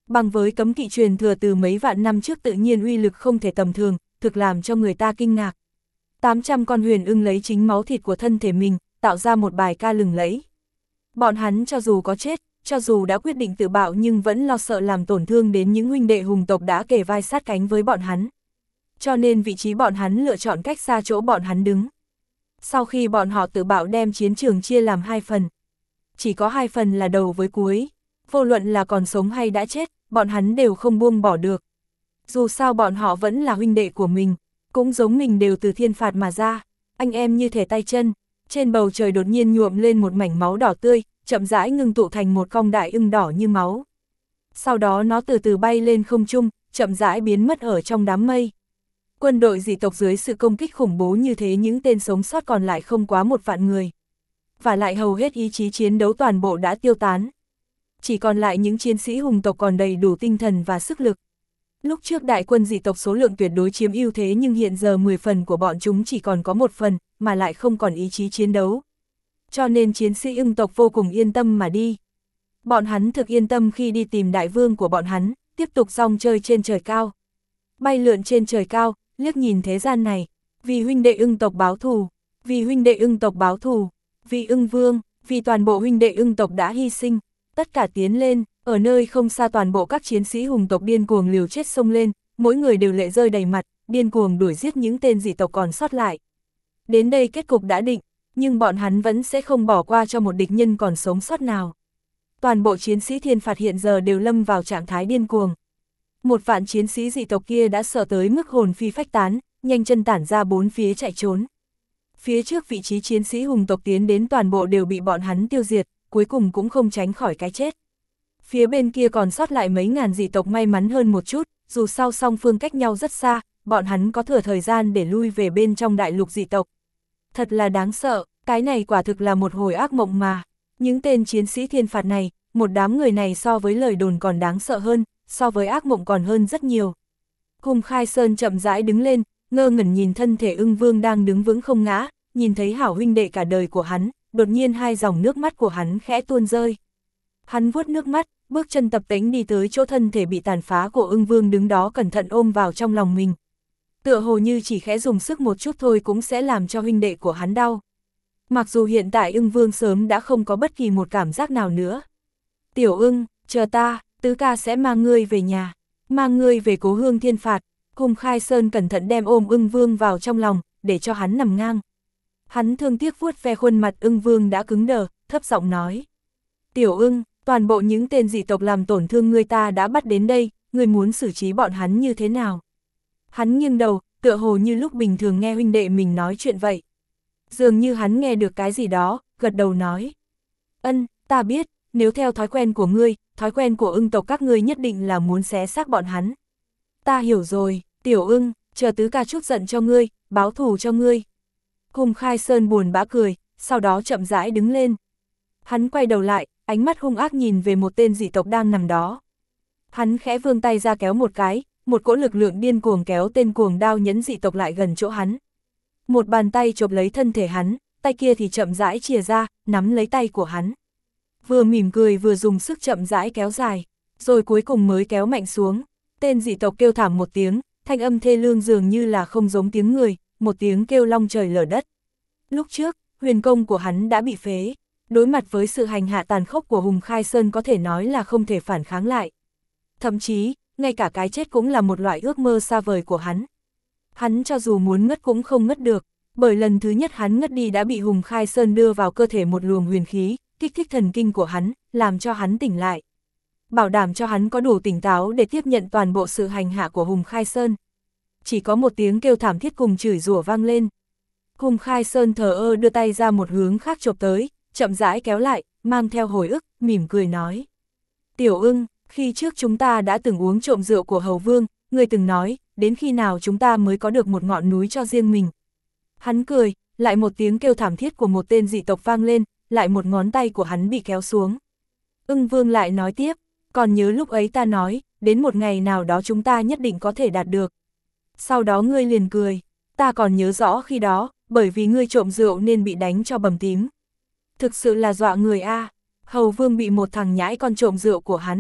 [SPEAKER 1] Bằng với cấm kỵ truyền thừa từ mấy vạn năm trước tự nhiên uy lực không thể tầm thường, thực làm cho người ta kinh ngạc. 800 con huyền ưng lấy chính máu thịt của thân thể mình, tạo ra một bài ca lừng lẫy. Bọn hắn cho dù có chết, cho dù đã quyết định tự bạo nhưng vẫn lo sợ làm tổn thương đến những huynh đệ hùng tộc đã kề vai sát cánh với bọn hắn. Cho nên vị trí bọn hắn lựa chọn cách xa chỗ bọn hắn đứng. Sau khi bọn họ tự bạo đem chiến trường chia làm 2 phần. Chỉ có 2 phần là đầu với cuối. Vô luận là còn sống hay đã chết, bọn hắn đều không buông bỏ được. Dù sao bọn họ vẫn là huynh đệ của mình, cũng giống mình đều từ thiên phạt mà ra, anh em như thể tay chân. Trên bầu trời đột nhiên nhuộm lên một mảnh máu đỏ tươi, chậm rãi ngưng tụ thành một con đại ưng đỏ như máu. Sau đó nó từ từ bay lên không trung, chậm rãi biến mất ở trong đám mây. Quân đội dị tộc dưới sự công kích khủng bố như thế những tên sống sót còn lại không quá 1 vạn người. Và lại hầu hết ý chí chiến đấu toàn bộ đã tiêu tán. Chỉ còn lại những chiến sĩ hùng tộc còn đầy đủ tinh thần và sức lực. Lúc trước đại quân dị tộc số lượng tuyệt đối chiếm ưu thế nhưng hiện giờ 10 phần của bọn chúng chỉ còn có 1 phần, mà lại không còn ý chí chiến đấu. Cho nên chiến sĩ ưng tộc vô cùng yên tâm mà đi. Bọn hắn thực yên tâm khi đi tìm đại vương của bọn hắn, tiếp tục rong chơi trên trời cao. Bay lượn trên trời cao, liếc nhìn thế gian này, vì huynh đệ ưng tộc báo thù, vì huynh đệ ưng tộc báo thù, vì ưng vương, vì toàn bộ huynh đệ ưng tộc đã hy sinh, tất cả tiến lên, ở nơi không xa toàn bộ các chiến sĩ hùng tộc điên cuồng liều chết xông lên, mỗi người đều lệ rơi đầy mặt, điên cuồng đuổi giết những tên dị tộc còn sót lại. Đến đây kết cục đã định, nhưng bọn hắn vẫn sẽ không bỏ qua cho một địch nhân còn sống sót nào. Toàn bộ chiến sĩ thiên phạt hiện giờ đều lâm vào trạng thái điên cuồng. 1 vạn chiến sĩ dị tộc kia đã sợ tới mức hồn phi phách tán, nhanh chân tản ra 4 phía chạy trốn. Phía trước vị trí chiến sĩ hùng tộc tiến đến toàn bộ đều bị bọn hắn tiêu diệt, cuối cùng cũng không tránh khỏi cái chết. Phía bên kia còn sót lại mấy ngàn dị tộc may mắn hơn một chút, dù sao song phương cách nhau rất xa, bọn hắn có thừa thời gian để lui về bên trong đại lục dị tộc. Thật là đáng sợ, cái này quả thực là một hồi ác mộng mà. Những tên chiến sĩ thiên phạt này, một đám người này so với lời đồn còn đáng sợ hơn, so với ác mộng còn hơn rất nhiều. Hùng Khai Sơn chậm rãi đứng lên, ngơ ngẩn nhìn thân thể ưng vương đang đứng vững không ngã, nhìn thấy hảo huynh đệ cả đời của hắn, đột nhiên 2 dòng nước mắt của hắn khẽ tuôn rơi. Hắn vuốt nước mắt, bước chân tập tễnh đi tới chỗ thân thể bị tàn phá của ưng vương đứng đó cẩn thận ôm vào trong lòng mình. Tựa hồ như chỉ khẽ dùng sức một chút thôi cũng sẽ làm cho huynh đệ của hắn đau. Mặc dù hiện tại ưng vương sớm đã không có bất kỳ một cảm giác nào nữa. Tiểu ưng, chờ ta, tứ ca sẽ mang ngươi về nhà, mang ngươi về cố hương thiên phạt. Hùng Khai Sơn cẩn thận đem ôm ưng vương vào trong lòng, để cho hắn nằm ngang. Hắn thương tiếc vuốt ve khuôn mặt ưng vương đã cứng đờ, thấp giọng nói. Tiểu ưng, toàn bộ những tên dị tộc làm tổn thương ngươi ta đã bắt đến đây, ngươi muốn xử trí bọn hắn như thế nào? Hắn nghiêng đầu, tựa hồ như lúc bình thường nghe huynh đệ mình nói chuyện vậy. Dường như hắn nghe được cái gì đó, gật đầu nói. Ân, ta biết, nếu theo thói quen của ngươi, thói quen của ưng tộc các ngươi nhất định là muốn xé xác bọn hắn. Ta hiểu rồi, tiểu ưng, chờ tứ ca chút giận cho ngươi, báo thù cho ngươi. Hùng Khai Sơn buồn bã cười, sau đó chậm rãi đứng lên. Hắn quay đầu lại, ánh mắt hung ác nhìn về một tên dị tộc đang nằm đó. Hắn khẽ vươn tay ra kéo một cái, một cỗ lực lượng điên cuồng kéo tên cuồng đao nhẫn dị tộc lại gần chỗ hắn. Một bàn tay chộp lấy thân thể hắn, tay kia thì chậm rãi chìa ra, nắm lấy tay của hắn. Vừa mỉm cười vừa dùng sức chậm rãi kéo dài, rồi cuối cùng mới kéo mạnh xuống. Tên dị tộc kêu thảm một tiếng, thanh âm thê lương dường như là không giống tiếng người, một tiếng kêu long trời lở đất. Lúc trước, huyền công của hắn đã bị phế, đối mặt với sự hành hạ tàn khốc của Hùng Khai Sơn có thể nói là không thể phản kháng lại. Thậm chí, ngay cả cái chết cũng là một loại ước mơ xa vời của hắn. Hắn cho dù muốn ngất cũng không ngất được, bởi lần thứ nhất hắn ngất đi đã bị Hùng Khai Sơn đưa vào cơ thể một luồng huyền khí, kích thích thần kinh của hắn, làm cho hắn tỉnh lại. Bảo đảm cho hắn có đủ tỉnh táo để tiếp nhận toàn bộ sự hành hạ của Hùng Khai Sơn. Chỉ có một tiếng kêu thảm thiết cùng chửi rủa vang lên. Hùng Khai Sơn thờ ơ đưa tay ra một hướng khác chộp tới, chậm rãi kéo lại, mang theo hồi ức, mỉm cười nói. Tiểu ưng, khi trước chúng ta đã từng uống trộm rượu của Hầu Vương, người từng nói, đến khi nào chúng ta mới có được một ngọn núi cho riêng mình. Hắn cười, lại một tiếng kêu thảm thiết của một tên dị tộc vang lên, lại một ngón tay của hắn bị kéo xuống. Ưng Vương lại nói tiếp, còn nhớ lúc ấy ta nói, đến một ngày nào đó chúng ta nhất định có thể đạt được. Sau đó ngươi liền cười, ta còn nhớ rõ khi đó, bởi vì ngươi trộm rượu nên bị đánh cho bầm tím. Thực sự là dọa người a. Hầu Vương bị một thằng nhãi con trộm rượu của hắn,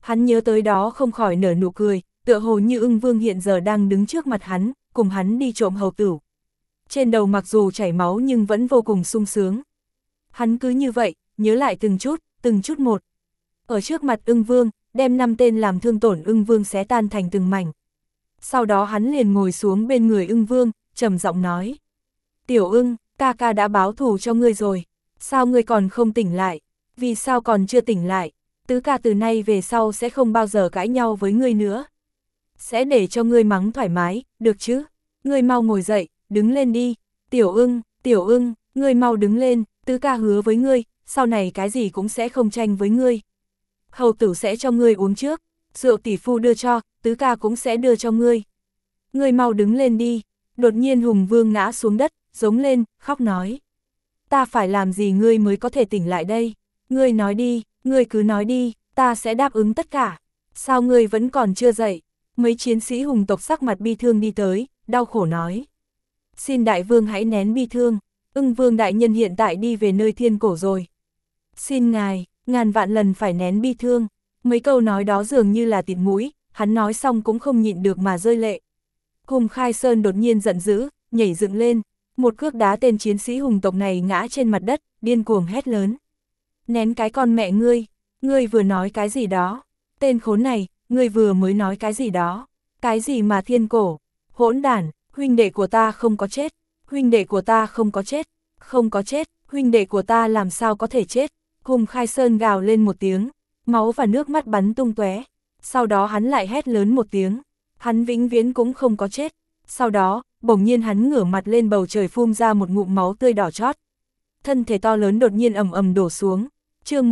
[SPEAKER 1] Hắn nhớ tới đó không khỏi nở nụ cười, tựa hồ như Ưng Vương hiện giờ đang đứng trước mặt hắn, cùng hắn đi trộm hầu tử. Trên đầu mặc dù chảy máu nhưng vẫn vô cùng sung sướng. Hắn cứ như vậy, nhớ lại từng chút một. Ở trước mặt Ưng Vương, đem 5 tên làm thương tổn Ưng Vương xé tan thành từng mảnh. Sau đó hắn liền ngồi xuống bên người Ưng Vương, trầm giọng nói. Tiểu Ưng, ca ca đã báo thù cho ngươi rồi. Sao ngươi còn không tỉnh lại? Vì sao còn chưa tỉnh lại? Tứ ca từ nay về sau sẽ không bao giờ cãi nhau với ngươi nữa. Sẽ để cho ngươi mắng thoải mái, được chứ? Ngươi mau ngồi dậy, đứng lên đi. Tiểu Ưng, ngươi mau đứng lên, tứ ca hứa với ngươi, sau này cái gì cũng sẽ không tranh với ngươi. Hầu tử sẽ cho ngươi uống trước, rượu tỷ phu đưa cho, tứ ca cũng sẽ đưa cho ngươi. Ngươi mau đứng lên đi. Đột nhiên Hùng Vương ngã xuống đất, giống lên, khóc nói. Ta phải làm gì ngươi mới có thể tỉnh lại đây? Ngươi nói đi, ngươi cứ nói đi, ta sẽ đáp ứng tất cả. Sao ngươi vẫn còn chưa dậy? Mấy chiến sĩ hùng tộc sắc mặt bi thương đi tới, đau khổ nói. Xin đại vương hãy nén bi thương, Ưng Vương đại nhân hiện tại đi về nơi thiên cổ rồi. Xin ngài, ngàn vạn lần phải nén bi thương. Mấy câu nói đó dường như là tịt mũi, hắn nói xong cũng không nhịn được mà rơi lệ. Hùng Khai Sơn đột nhiên giận dữ, nhảy dựng lên, một cước đá tên chiến sĩ hùng tộc này ngã trên mặt đất, điên cuồng hét lớn. Nén cái con mẹ ngươi vừa nói cái gì đó? Tên khốn này, ngươi vừa mới nói cái gì đó? Cái gì mà thiên cổ? Hỗn đản, huynh đệ của ta không có chết, huynh đệ của ta không có chết, không có chết, huynh đệ của ta làm sao có thể chết? Hùng Khai Sơn gào lên một tiếng, máu và nước mắt bắn tung tóe. Sau đó hắn lại hét lớn một tiếng, hắn vĩnh viễn cũng không có chết. Sau đó, bỗng nhiên hắn ngửa mặt lên bầu trời phun ra một ngụm máu tươi đỏ chót. Thân thể to lớn đột nhiên ầm ầm đổ xuống. Chương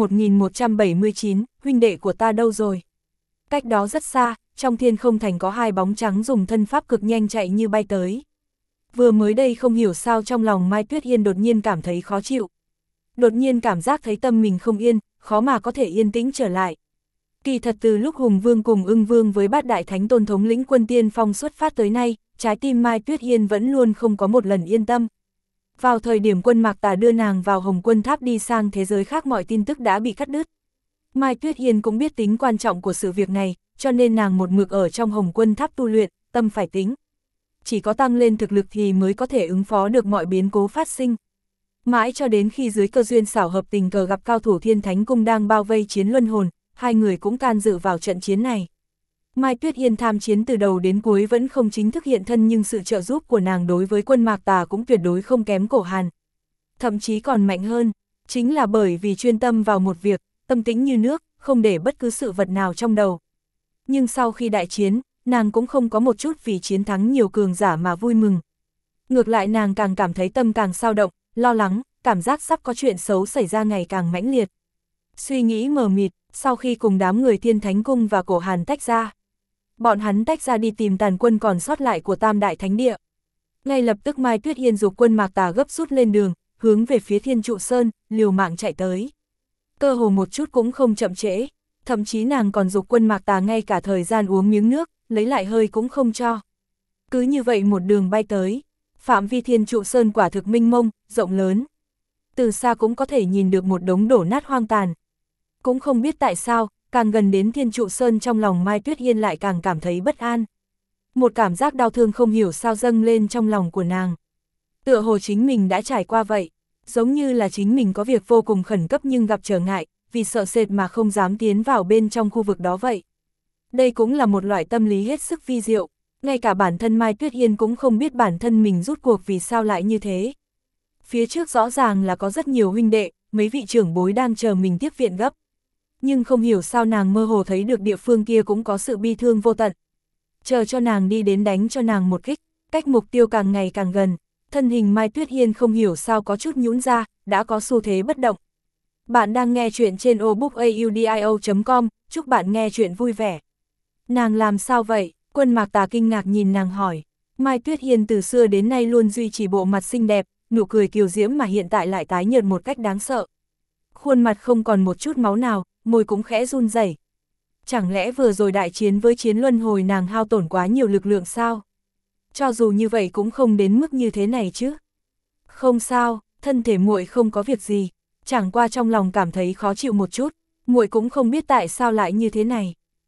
[SPEAKER 1] 1179, huynh đệ của ta đâu rồi? Cách đó rất xa, trong thiên không thành có 2 bóng trắng dùng thân pháp cực nhanh chạy như bay tới. Vừa mới đây không hiểu sao trong lòng Mai Tuyết Yên đột nhiên cảm thấy khó chịu. Đột nhiên cảm giác thấy tâm mình không yên, khó mà có thể yên tĩnh trở lại. Kỳ thật từ lúc Hùng Vương cùng Ưng Vương với Bát Đại Thánh Tôn thống lĩnh quân tiên phong xuất phát tới nay, trái tim Mai Tuyết Yên vẫn luôn không có một lần yên tâm. Vào thời điểm quân Mạc Tà đưa nàng vào Hồng Quân Tháp đi sang thế giới khác mọi tin tức đã bị cắt đứt. Mai Tuyết Yên cũng biết tính quan trọng của sự việc này, cho nên nàng một mực ở trong Hồng Quân Tháp tu luyện, tâm phải tính. Chỉ có tăng lên thực lực thì mới có thể ứng phó được mọi biến cố phát sinh. Mãi cho đến khi dưới cơ duyên xảo hợp tình cờ gặp cao thủ Thiên Thánh Cung đang bao vây chiến luân hồn, hai người cũng can dự vào trận chiến này. Mai Tuyết Yên tham chiến từ đầu đến cuối vẫn không chính thức hiện thân nhưng sự trợ giúp của nàng đối với quân Mạc Tà cũng tuyệt đối không kém Cổ Hàn. Thậm chí còn mạnh hơn, chính là bởi vì chuyên tâm vào một việc, tâm tĩnh như nước, không để bất cứ sự vật nào trong đầu. Nhưng sau khi đại chiến, nàng cũng không có một chút vì chiến thắng nhiều cường giả mà vui mừng. Ngược lại nàng càng cảm thấy tâm càng dao động, lo lắng, cảm giác sắp có chuyện xấu xảy ra ngày càng mãnh liệt. Suy nghĩ mờ mịt, sau khi cùng đám người Thiên Thánh Cung và Cổ Hàn tách ra. Bọn hắn tách ra đi tìm tàn quân còn sót lại của Tam Đại Thánh Địa. Ngay lập tức Mai Tuyết Yên giục quân Mạc Tà gấp rút lên đường, hướng về phía Thiên Trụ Sơn, liều mạng chạy tới. Cơ hồ một chút cũng không chậm trễ, thậm chí nàng còn giục quân Mạc Tà ngay cả thời gian uống miếng nước, lấy lại hơi cũng không cho. Cứ như vậy một đường bay tới, phạm vi Thiên Trụ Sơn quả thực mênh mông, rộng lớn. Từ xa cũng có thể nhìn được một đống đổ nát hoang tàn. Cũng không biết tại sao, càng gần đến Thiên Trụ Sơn trong lòng Mai Tuyết Yên lại càng cảm thấy bất an. Một cảm giác đau thương không hiểu sao dâng lên trong lòng của nàng. Tựa hồ chính mình đã trải qua vậy, giống như là chính mình có việc vô cùng khẩn cấp nhưng gặp trở ngại, vì sợ sệt mà không dám tiến vào bên trong khu vực đó vậy. Đây cũng là một loại tâm lý hết sức vi diệu, ngay cả bản thân Mai Tuyết Yên cũng không biết bản thân mình rút cuộc vì sao lại như thế. Phía trước rõ ràng là có rất nhiều huynh đệ, mấy vị trưởng bối đang chờ mình tiếp viện gấp. Nhưng không hiểu sao nàng mơ hồ thấy được địa phương kia cũng có sự bi thương vô tận. Chờ cho nàng đi đến đánh cho nàng một kích, cách mục tiêu càng ngày càng gần, thân hình Mai Tuyết Yên không hiểu sao có chút nhũn ra, đã có xu thế bất động. Bạn đang nghe chuyện trên obookaudio.com, chúc bạn nghe chuyện vui vẻ. Nàng làm sao vậy? Quân Mạc Tà kinh ngạc nhìn nàng hỏi. Mai Tuyết Yên từ xưa đến nay luôn duy trì bộ mặt xinh đẹp, nụ cười kiều diễm mà hiện tại lại tái nhợt một cách đáng sợ. Khuôn mặt không còn một chút máu nào, môi cũng khẽ run rẩy. Chẳng lẽ vừa rồi đại chiến với Chiến Luân Hồi nàng hao tổn quá nhiều lực lượng sao? Cho dù như vậy cũng không đến mức như thế này chứ. Không sao, thân thể muội không có việc gì, chẳng qua trong lòng cảm thấy khó chịu một chút, muội cũng không biết tại sao lại như thế này.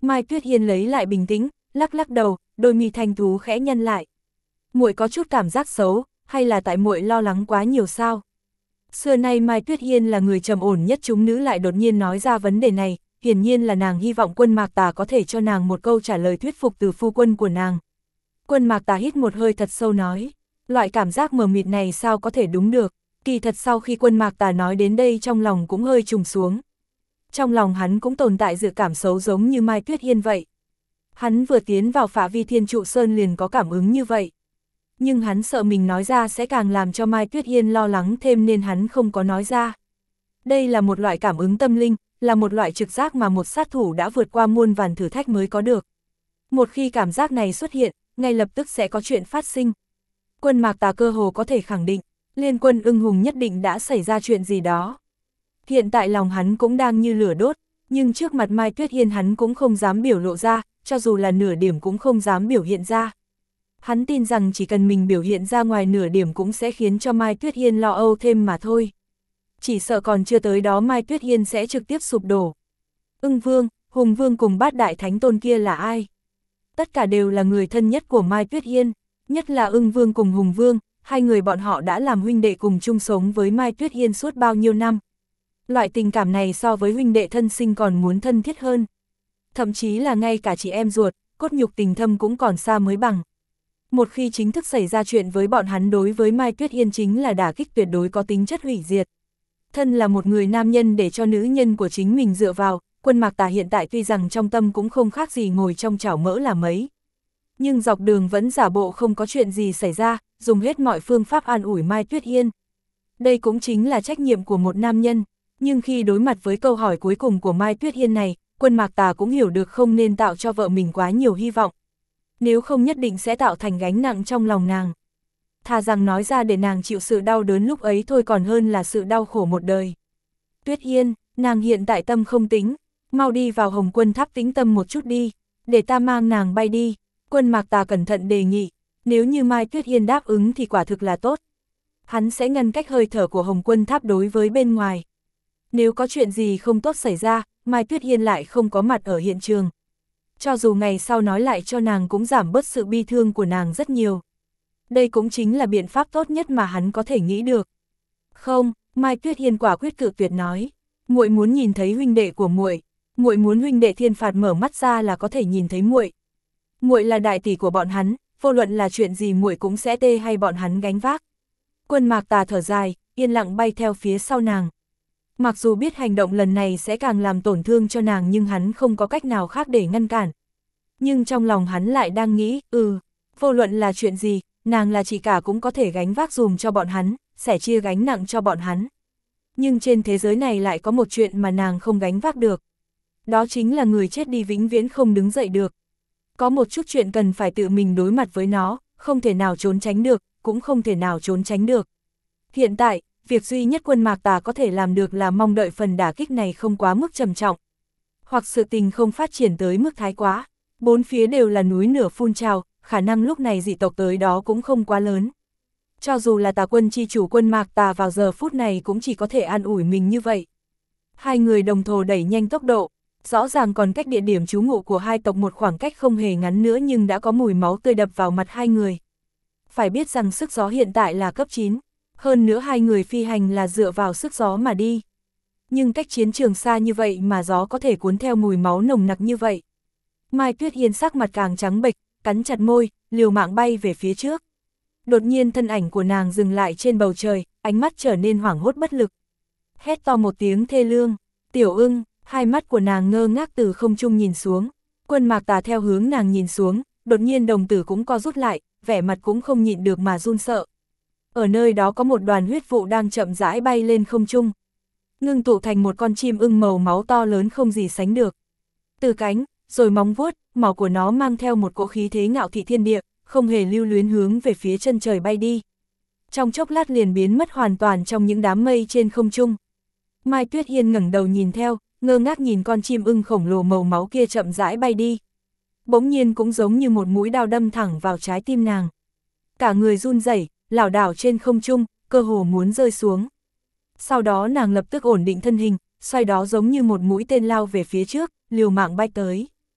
[SPEAKER 1] Mai Tuyết Hiên lấy lại bình tĩnh, lắc lắc đầu, đôi mi thanh tú khẽ nhăn lại. Muội có chút cảm giác xấu, hay là tại muội lo lắng quá nhiều sao? Xưa nay Mai Tuyết Hiên là người trầm ổn nhất chúng nữ lại đột nhiên nói ra vấn đề này, hiển nhiên là nàng hy vọng Quân Mạc Tà có thể cho nàng một câu trả lời thuyết phục từ phu quân của nàng. Quân Mạc Tà hít một hơi thật sâu nói, loại cảm giác mờ mịt này sao có thể đúng được, kỳ thật sau khi Quân Mạc Tà nói đến đây trong lòng cũng hơi trùng xuống. Trong lòng hắn cũng tồn tại dự cảm xấu giống như Mai Tuyết Hiên vậy. Hắn vừa tiến vào Phả Vi Thiên Trụ Sơn liền có cảm ứng như vậy. Nhưng hắn sợ mình nói ra sẽ càng làm cho Mai Tuyết Hiên lo lắng thêm nên hắn không có nói ra. Đây là một loại cảm ứng tâm linh, là một loại trực giác mà một sát thủ đã vượt qua muôn vàn thử thách mới có được. Một khi cảm giác này xuất hiện, ngay lập tức sẽ có chuyện phát sinh. Quân Mạc Tà cơ hồ có thể khẳng định, Liên Quân Ưng Hùng nhất định đã xảy ra chuyện gì đó. Hiện tại lòng hắn cũng đang như lửa đốt, nhưng trước mặt Mai Tuyết Hiên hắn cũng không dám biểu lộ ra, cho dù là nửa điểm cũng không dám biểu hiện ra. Hắn tin rằng chỉ cần mình biểu hiện ra ngoài nửa điểm cũng sẽ khiến cho Mai Tuyết Hiên lo âu thêm mà thôi. Chỉ sợ còn chưa tới đó Mai Tuyết Hiên sẽ trực tiếp sụp đổ. Ưng Vương, Hùng Vương cùng Bát Đại Thánh Tôn kia là ai? Tất cả đều là người thân nhất của Mai Tuyết Hiên, nhất là Ưng Vương cùng Hùng Vương, hai người bọn họ đã làm huynh đệ cùng chung sống với Mai Tuyết Hiên suốt bao nhiêu năm. Loại tình cảm này so với huynh đệ thân sinh còn muốn thân thiết hơn. Thậm chí là ngay cả chị em ruột, cốt nhục tình thâm cũng còn xa mới bằng. Một khi chính thức xảy ra chuyện với bọn hắn đối với Mai Tuyết Hiên chính là đả kích tuyệt đối có tính chất hủy diệt. Thân là một người nam nhân để cho nữ nhân của chính mình dựa vào, Quân Mạc Tà hiện tại tuy rằng trong tâm cũng không khác gì ngồi trong chảo mỡ là mấy. Nhưng dọc đường vẫn giả bộ không có chuyện gì xảy ra, dùng hết mọi phương pháp an ủi Mai Tuyết Hiên. Đây cũng chính là trách nhiệm của một nam nhân, nhưng khi đối mặt với câu hỏi cuối cùng của Mai Tuyết Hiên này, Quân Mạc Tà cũng hiểu được không nên tạo cho vợ mình quá nhiều hy vọng. Nếu không nhất định sẽ tạo thành gánh nặng trong lòng nàng. Thà rằng nói ra để nàng chịu sự đau đớn lúc ấy thôi còn hơn là sự đau khổ một đời. Tuyết Hiên, nàng hiện tại tâm không tính, mau đi vào Hồng Quân Tháp tĩnh tâm một chút đi, để ta mang nàng bay đi. Quân Mạc Tà cẩn thận đề nghị, nếu như Mai Tuyết Hiên đáp ứng thì quả thực là tốt. Hắn sẽ ngăn cách hơi thở của Hồng Quân Tháp đối với bên ngoài. Nếu có chuyện gì không tốt xảy ra, Mai Tuyết Hiên lại không có mặt ở hiện trường. Cho dù ngày sau nói lại cho nàng cũng giảm bớt sự bi thương của nàng rất nhiều. Đây cũng chính là biện pháp tốt nhất mà hắn có thể nghĩ được. Không, Mai Tuyết Hiên quả quyết cự tuyệt nói, muội muốn nhìn thấy huynh đệ của muội, muội muốn huynh đệ Thiên Phạt mở mắt ra là có thể nhìn thấy muội. Muội là đại tỷ của bọn hắn, vô luận là chuyện gì muội cũng sẽ tê hay bọn hắn gánh vác. Quân Mạc Tà thở dài, yên lặng bay theo phía sau nàng. Mặc dù biết hành động lần này sẽ càng làm tổn thương cho nàng nhưng hắn không có cách nào khác để ngăn cản. Nhưng trong lòng hắn lại đang nghĩ, vô luận là chuyện gì, nàng là chị cả cũng có thể gánh vác dùm cho bọn hắn, sẻ chia gánh nặng cho bọn hắn. Nhưng trên thế giới này lại có một chuyện mà nàng không gánh vác được. Đó chính là người chết đi vĩnh viễn không đứng dậy được. Có một chút chuyện cần phải tự mình đối mặt với nó, không thể nào trốn tránh được, cũng không thể nào trốn tránh được. Hiện tại, việc duy nhất Quân Mạc Tà có thể làm được là mong đợi phần đả kích này không quá mức trầm trọng. Hoặc sự tình không phát triển tới mức thái quá. Bốn phía đều là núi lửa phun trào, khả năng lúc này dị tộc tới đó cũng không quá lớn. Cho dù là Tà Quân chi chủ Quân Mạc Tà vào giờ phút này cũng chỉ có thể an ủi mình như vậy. Hai người đồng thồ đẩy nhanh tốc độ, rõ ràng còn cách địa điểm trú ngụ của hai tộc một khoảng cách không hề ngắn nữa nhưng đã có mùi máu tươi đập vào mặt hai người. Phải biết rằng sức gió hiện tại là cấp 9, hơn nữa hai người phi hành là dựa vào sức gió mà đi. Nhưng cách chiến trường xa như vậy mà gió có thể cuốn theo mùi máu nồng nặc như vậy. Mai Tuyết Hiên sắc mặt càng trắng bệch, cắn chặt môi, liều mạng bay về phía trước. Đột nhiên thân ảnh của nàng dừng lại trên bầu trời, ánh mắt trở nên hoảng hốt bất lực. Hét to một tiếng thê lương, Tiểu Ưng, hai mắt của nàng ngơ ngác từ không trung nhìn xuống. Quân Mạc Tà theo hướng nàng nhìn xuống, đột nhiên đồng tử cũng co rút lại, vẻ mặt cũng không nhịn được mà run sợ. Ở nơi đó có một đoàn huyết vụ đang chậm rãi bay lên không trung. Ngưng tụ thành một con chim ưng màu máu to lớn không gì sánh được. Từ cánh, rồi móng vuốt, mỏ của nó mang theo một cỗ khí thế ngạo thị thiên địa, không hề lưu luyến hướng về phía chân trời bay đi. Trong chốc lát liền biến mất hoàn toàn trong những đám mây trên không trung. Mai Tuyết Hiên ngẩng đầu nhìn theo, ngơ ngác nhìn con chim ưng khổng lồ màu máu kia chậm rãi bay đi. Bỗng nhiên cũng giống như một mũi đao đâm thẳng vào trái tim nàng. Cả người run rẩy, lảo đảo trên không trung, cơ hồ muốn rơi xuống. Sau đó nàng lập tức ổn định thân hình, xoay đó giống như một mũi tên lao về phía trước, liều mạng bay tới.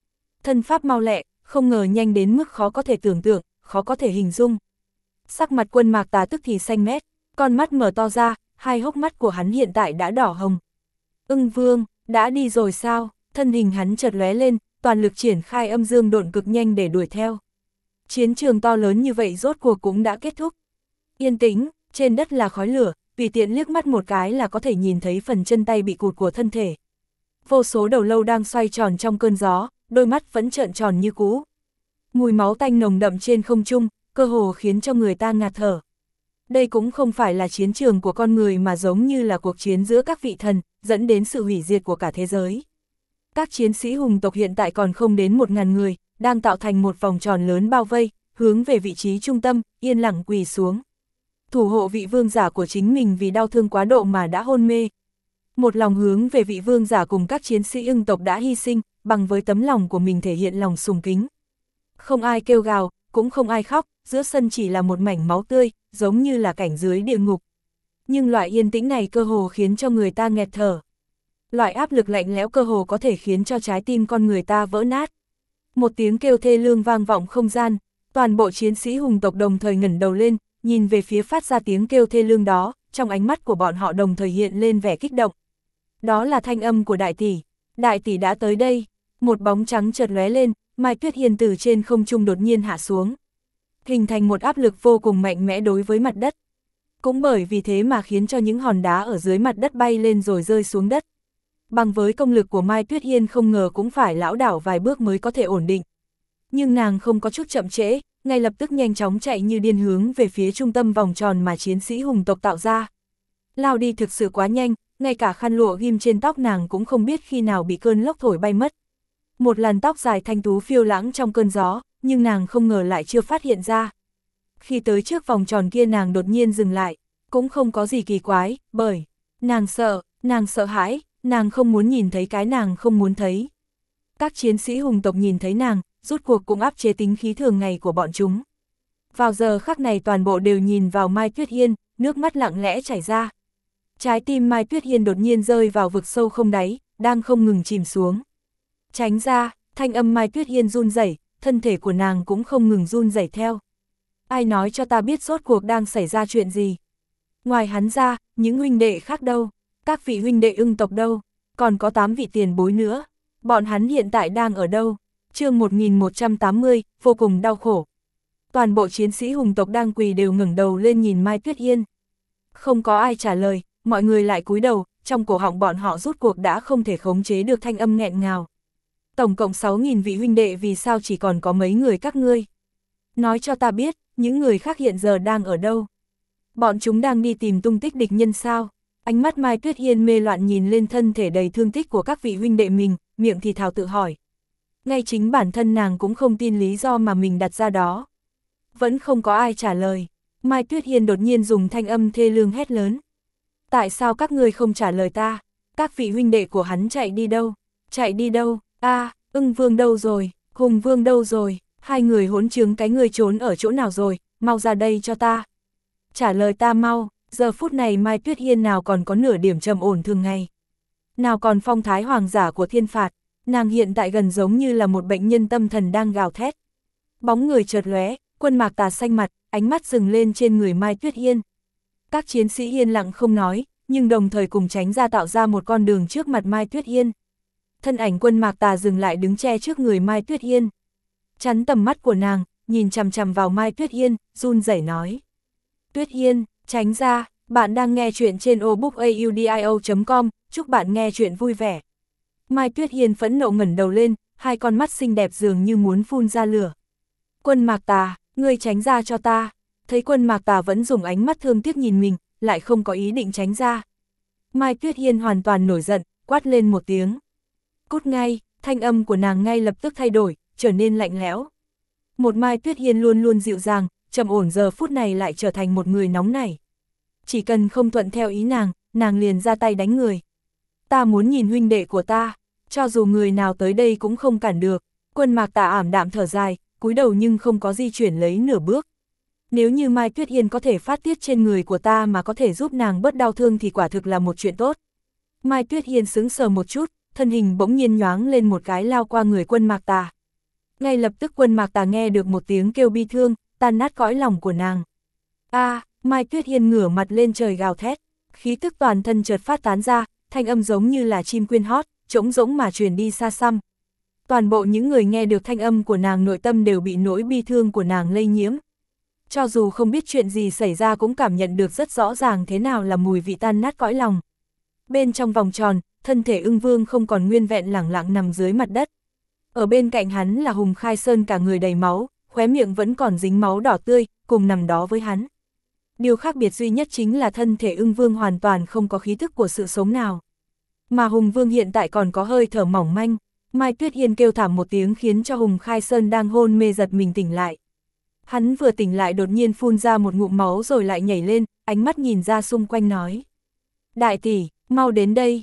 [SPEAKER 1] thân pháp mau lẹ, không ngờ nhanh đến mức khó có thể tưởng tượng, khó có thể hình dung. Sắc mặt Quân Mạc Tà tức thì xanh mét, con mắt mở to ra, hai hốc mắt của hắn hiện tại đã đỏ hồng. Ưng Vương, đã đi rồi sao? Thân hình hắn chợt lóe lên, toàn lực triển khai âm dương độn cực nhanh để đuổi theo. Chiến trường to lớn như vậy rốt cuộc cũng đã kết thúc. Yên tĩnh, trên đất là khói lửa, tùy tiện liếc mắt một cái là có thể nhìn thấy phần chân tay bị cụt của thân thể. Vô số đầu lâu đang xoay tròn trong cơn gió, đôi mắt vẫn trợn tròn như cũ. Mùi máu tanh nồng đậm trên không trung, cơ hồ khiến cho người ta ngạt thở. Đây cũng không phải là chiến trường của con người mà giống như là cuộc chiến giữa các vị thần, dẫn đến sự hủy diệt của cả thế giới. Các chiến sĩ hùng tộc hiện tại còn không đến 1000 người, đang tạo thành một vòng tròn lớn bao vây, hướng về vị trí trung tâm, yên lặng quỳ xuống. Thủ hộ vị vương giả của chính mình vì đau thương quá độ mà đã hôn mê. Một lòng hướng về vị vương giả cùng các chiến sĩ ưng tộc đã hy sinh, bằng với tấm lòng của mình thể hiện lòng sùng kính. Không ai kêu gào, cũng không ai khóc, giữa sân chỉ là một mảnh máu tươi, giống như là cảnh dưới địa ngục. Nhưng loại yên tĩnh này cơ hồ khiến cho người ta nghẹt thở. Loại áp lực lạnh lẽo cơ hồ có thể khiến cho trái tim con người ta vỡ nát. Một tiếng kêu thê lương vang vọng không gian, toàn bộ chiến sĩ hùng tộc đồng thời ngẩng đầu lên, nhìn về phía phát ra tiếng kêu thê lương đó, trong ánh mắt của bọn họ đồng thời hiện lên vẻ kích động. Đó là thanh âm của đại tỷ đã tới đây. Một bóng trắng chợt lóe lên, Mai Tuyết Hiên từ trên không trung đột nhiên hạ xuống, hình thành một áp lực vô cùng mạnh mẽ đối với mặt đất. Cũng bởi vì thế mà khiến cho những hòn đá ở dưới mặt đất bay lên rồi rơi xuống đất. Bằng với công lực của Mai Tuyết Hiên không ngờ cũng phải lảo đảo vài bước mới có thể ổn định. Nhưng nàng không có chút chậm trễ, ngay lập tức nhanh chóng chạy như điên hướng về phía trung tâm vòng tròn mà chiến sĩ hùng tộc tạo ra. Lao đi thực sự quá nhanh, ngay cả khăn lụa ghim trên tóc nàng cũng không biết khi nào bị cơn lốc thổi bay mất. Một làn tóc dài thanh tú phiêu lãng trong cơn gió, nhưng nàng không ngờ lại chưa phát hiện ra. Khi tới trước vòng tròn kia nàng đột nhiên dừng lại, cũng không có gì kỳ quái, bởi nàng sợ hãi, nàng không muốn nhìn thấy cái nàng không muốn thấy. Các chiến sĩ hùng tộc nhìn thấy nàng, rút cuộc cũng áp chế tính khí thường ngày của bọn chúng. Vào giờ khắc này toàn bộ đều nhìn vào Mai Tuyết Hiên, nước mắt lặng lẽ chảy ra. Trái tim Mai Tuyết Hiên đột nhiên rơi vào vực sâu không đáy, đang không ngừng chìm xuống. Tránh ra, thanh âm Mai Tuyết Hiên run rẩy, thân thể của nàng cũng không ngừng run rẩy theo. Ai nói cho ta biết rốt cuộc đang xảy ra chuyện gì? Ngoài hắn ra, những huynh đệ khác đâu? Các vị huynh đệ ưng tộc đâu? Còn có 8 vị tiền bối nữa. Bọn hắn hiện tại đang ở đâu? Chương 1180, vô cùng đau khổ. Toàn bộ chiến sĩ hùng tộc đang quỳ đều ngẩng đầu lên nhìn Mai Tuyết Hiên. Không có ai trả lời, mọi người lại cúi đầu, trong cổ họng bọn họ rút cuộc đã không thể khống chế được thanh âm nghẹn ngào. Tổng cộng 6.000 vị huynh đệ vì sao chỉ còn có mấy người các ngươi? Nói cho ta biết, những người khác hiện giờ đang ở đâu? Bọn chúng đang đi tìm tung tích địch nhân sao? Ánh mắt Mai Tuyết Hiên mê loạn nhìn lên thân thể đầy thương tích của các vị huynh đệ mình, miệng thì thào tự hỏi. Ngay chính bản thân nàng cũng không tin lý do mà mình đặt ra đó. Vẫn không có ai trả lời. Mai Tuyết Hiên đột nhiên dùng thanh âm thê lương hét lớn. Tại sao các ngươi không trả lời ta? Các vị huynh đệ của hắn chạy đi đâu? Chạy đi đâu? Ưng Vương đâu rồi? Hùng Vương đâu rồi? Hai người hỗn trướng cái người trốn ở chỗ nào rồi? Mau ra đây cho ta. Trả lời ta mau. Giờ phút này Mai Tuyết Hiên nào còn có nửa điểm trầm ổn thường ngày. Nào còn phong thái hoàng giả của thiên phạt. Nàng hiện tại gần giống như là một bệnh nhân tâm thần đang gào thét. Bóng người chợt lóe, Quân Mạc Tà xanh mặt, ánh mắt dừng lên trên người Mai Tuyết Hiên. Các chiến sĩ yên lặng không nói, nhưng đồng thời cùng tránh ra tạo ra một con đường trước mặt Mai Tuyết Hiên. Thân ảnh Quân Mạc Tà dừng lại đứng che trước người Mai Tuyết Hiên. Chắn tầm mắt của nàng, nhìn chằm chằm vào Mai Tuyết Hiên, run rẩy nói. Tuyết Hiên, tránh ra, bạn đang nghe chuyện trên obookaudio.com, chúc bạn nghe chuyện vui vẻ. Mai Tuyết Hiên phẫn nộ ngẩng đầu lên, hai con mắt xinh đẹp dường như muốn phun ra lửa. Quân Mạc Tà, ngươi tránh ra cho ta. Thấy Quân Mạc Tà vẫn dùng ánh mắt thương tiếc nhìn mình, lại không có ý định tránh ra. Mai Tuyết Hiên hoàn toàn nổi giận, quát lên một tiếng. Cút ngay, thanh âm của nàng ngay lập tức thay đổi, trở nên lạnh lẽo. Một Mai Tuyết Hiên luôn luôn dịu dàng, trầm ổn giờ phút này lại trở thành một người nóng nảy. Chỉ cần không thuận theo ý nàng liền ra tay đánh người. Ta muốn nhìn huynh đệ của ta, cho dù người nào tới đây cũng không cản được. Quân Mạc Tà ảm đạm thở dài, cúi đầu nhưng không có di chuyển lấy nửa bước. Nếu như Mai Tuyết Hiên có thể phát tiết trên người của ta mà có thể giúp nàng bớt đau thương thì quả thực là một chuyện tốt. Mai Tuyết Hiên sững sờ một chút, thân hình bỗng nhiên nhoáng lên một cái lao qua người Quân Mạc Tà. Ngay lập tức Quân Mạc Tà nghe được một tiếng kêu bi thương, tan nát cõi lòng của nàng. Mai Tuyết Hiên ngửa mặt lên trời gào thét, khí tức toàn thân chợt phát tán ra, thanh âm giống như là chim quyên hót, trống rỗng mà truyền đi xa xăm. Toàn bộ những người nghe được thanh âm của nàng nội tâm đều bị nỗi bi thương của nàng lây nhiễm. Cho dù không biết chuyện gì xảy ra cũng cảm nhận được rất rõ ràng thế nào là mùi vị tan nát cõi lòng. Bên trong vòng tròn, thân thể Ưng Vương không còn nguyên vẹn lẳng lặng nằm dưới mặt đất. Ở bên cạnh hắn là Hùng Khai Sơn cả người đầy máu, khóe miệng vẫn còn dính máu đỏ tươi, cùng nằm đó với hắn. Điều khác biệt duy nhất chính là thân thể Ưng Vương hoàn toàn không có khí thức của sự sống nào. Mà Hùng Vương hiện tại còn có hơi thở mỏng manh. Mai Tuyết Hiên kêu thảm một tiếng khiến cho Hùng Khai Sơn đang hôn mê giật mình tỉnh lại. Hắn vừa tỉnh lại đột nhiên phun ra một ngụm máu rồi lại nhảy lên, ánh mắt nhìn ra xung quanh nói. Đại tỷ, mau đến đây,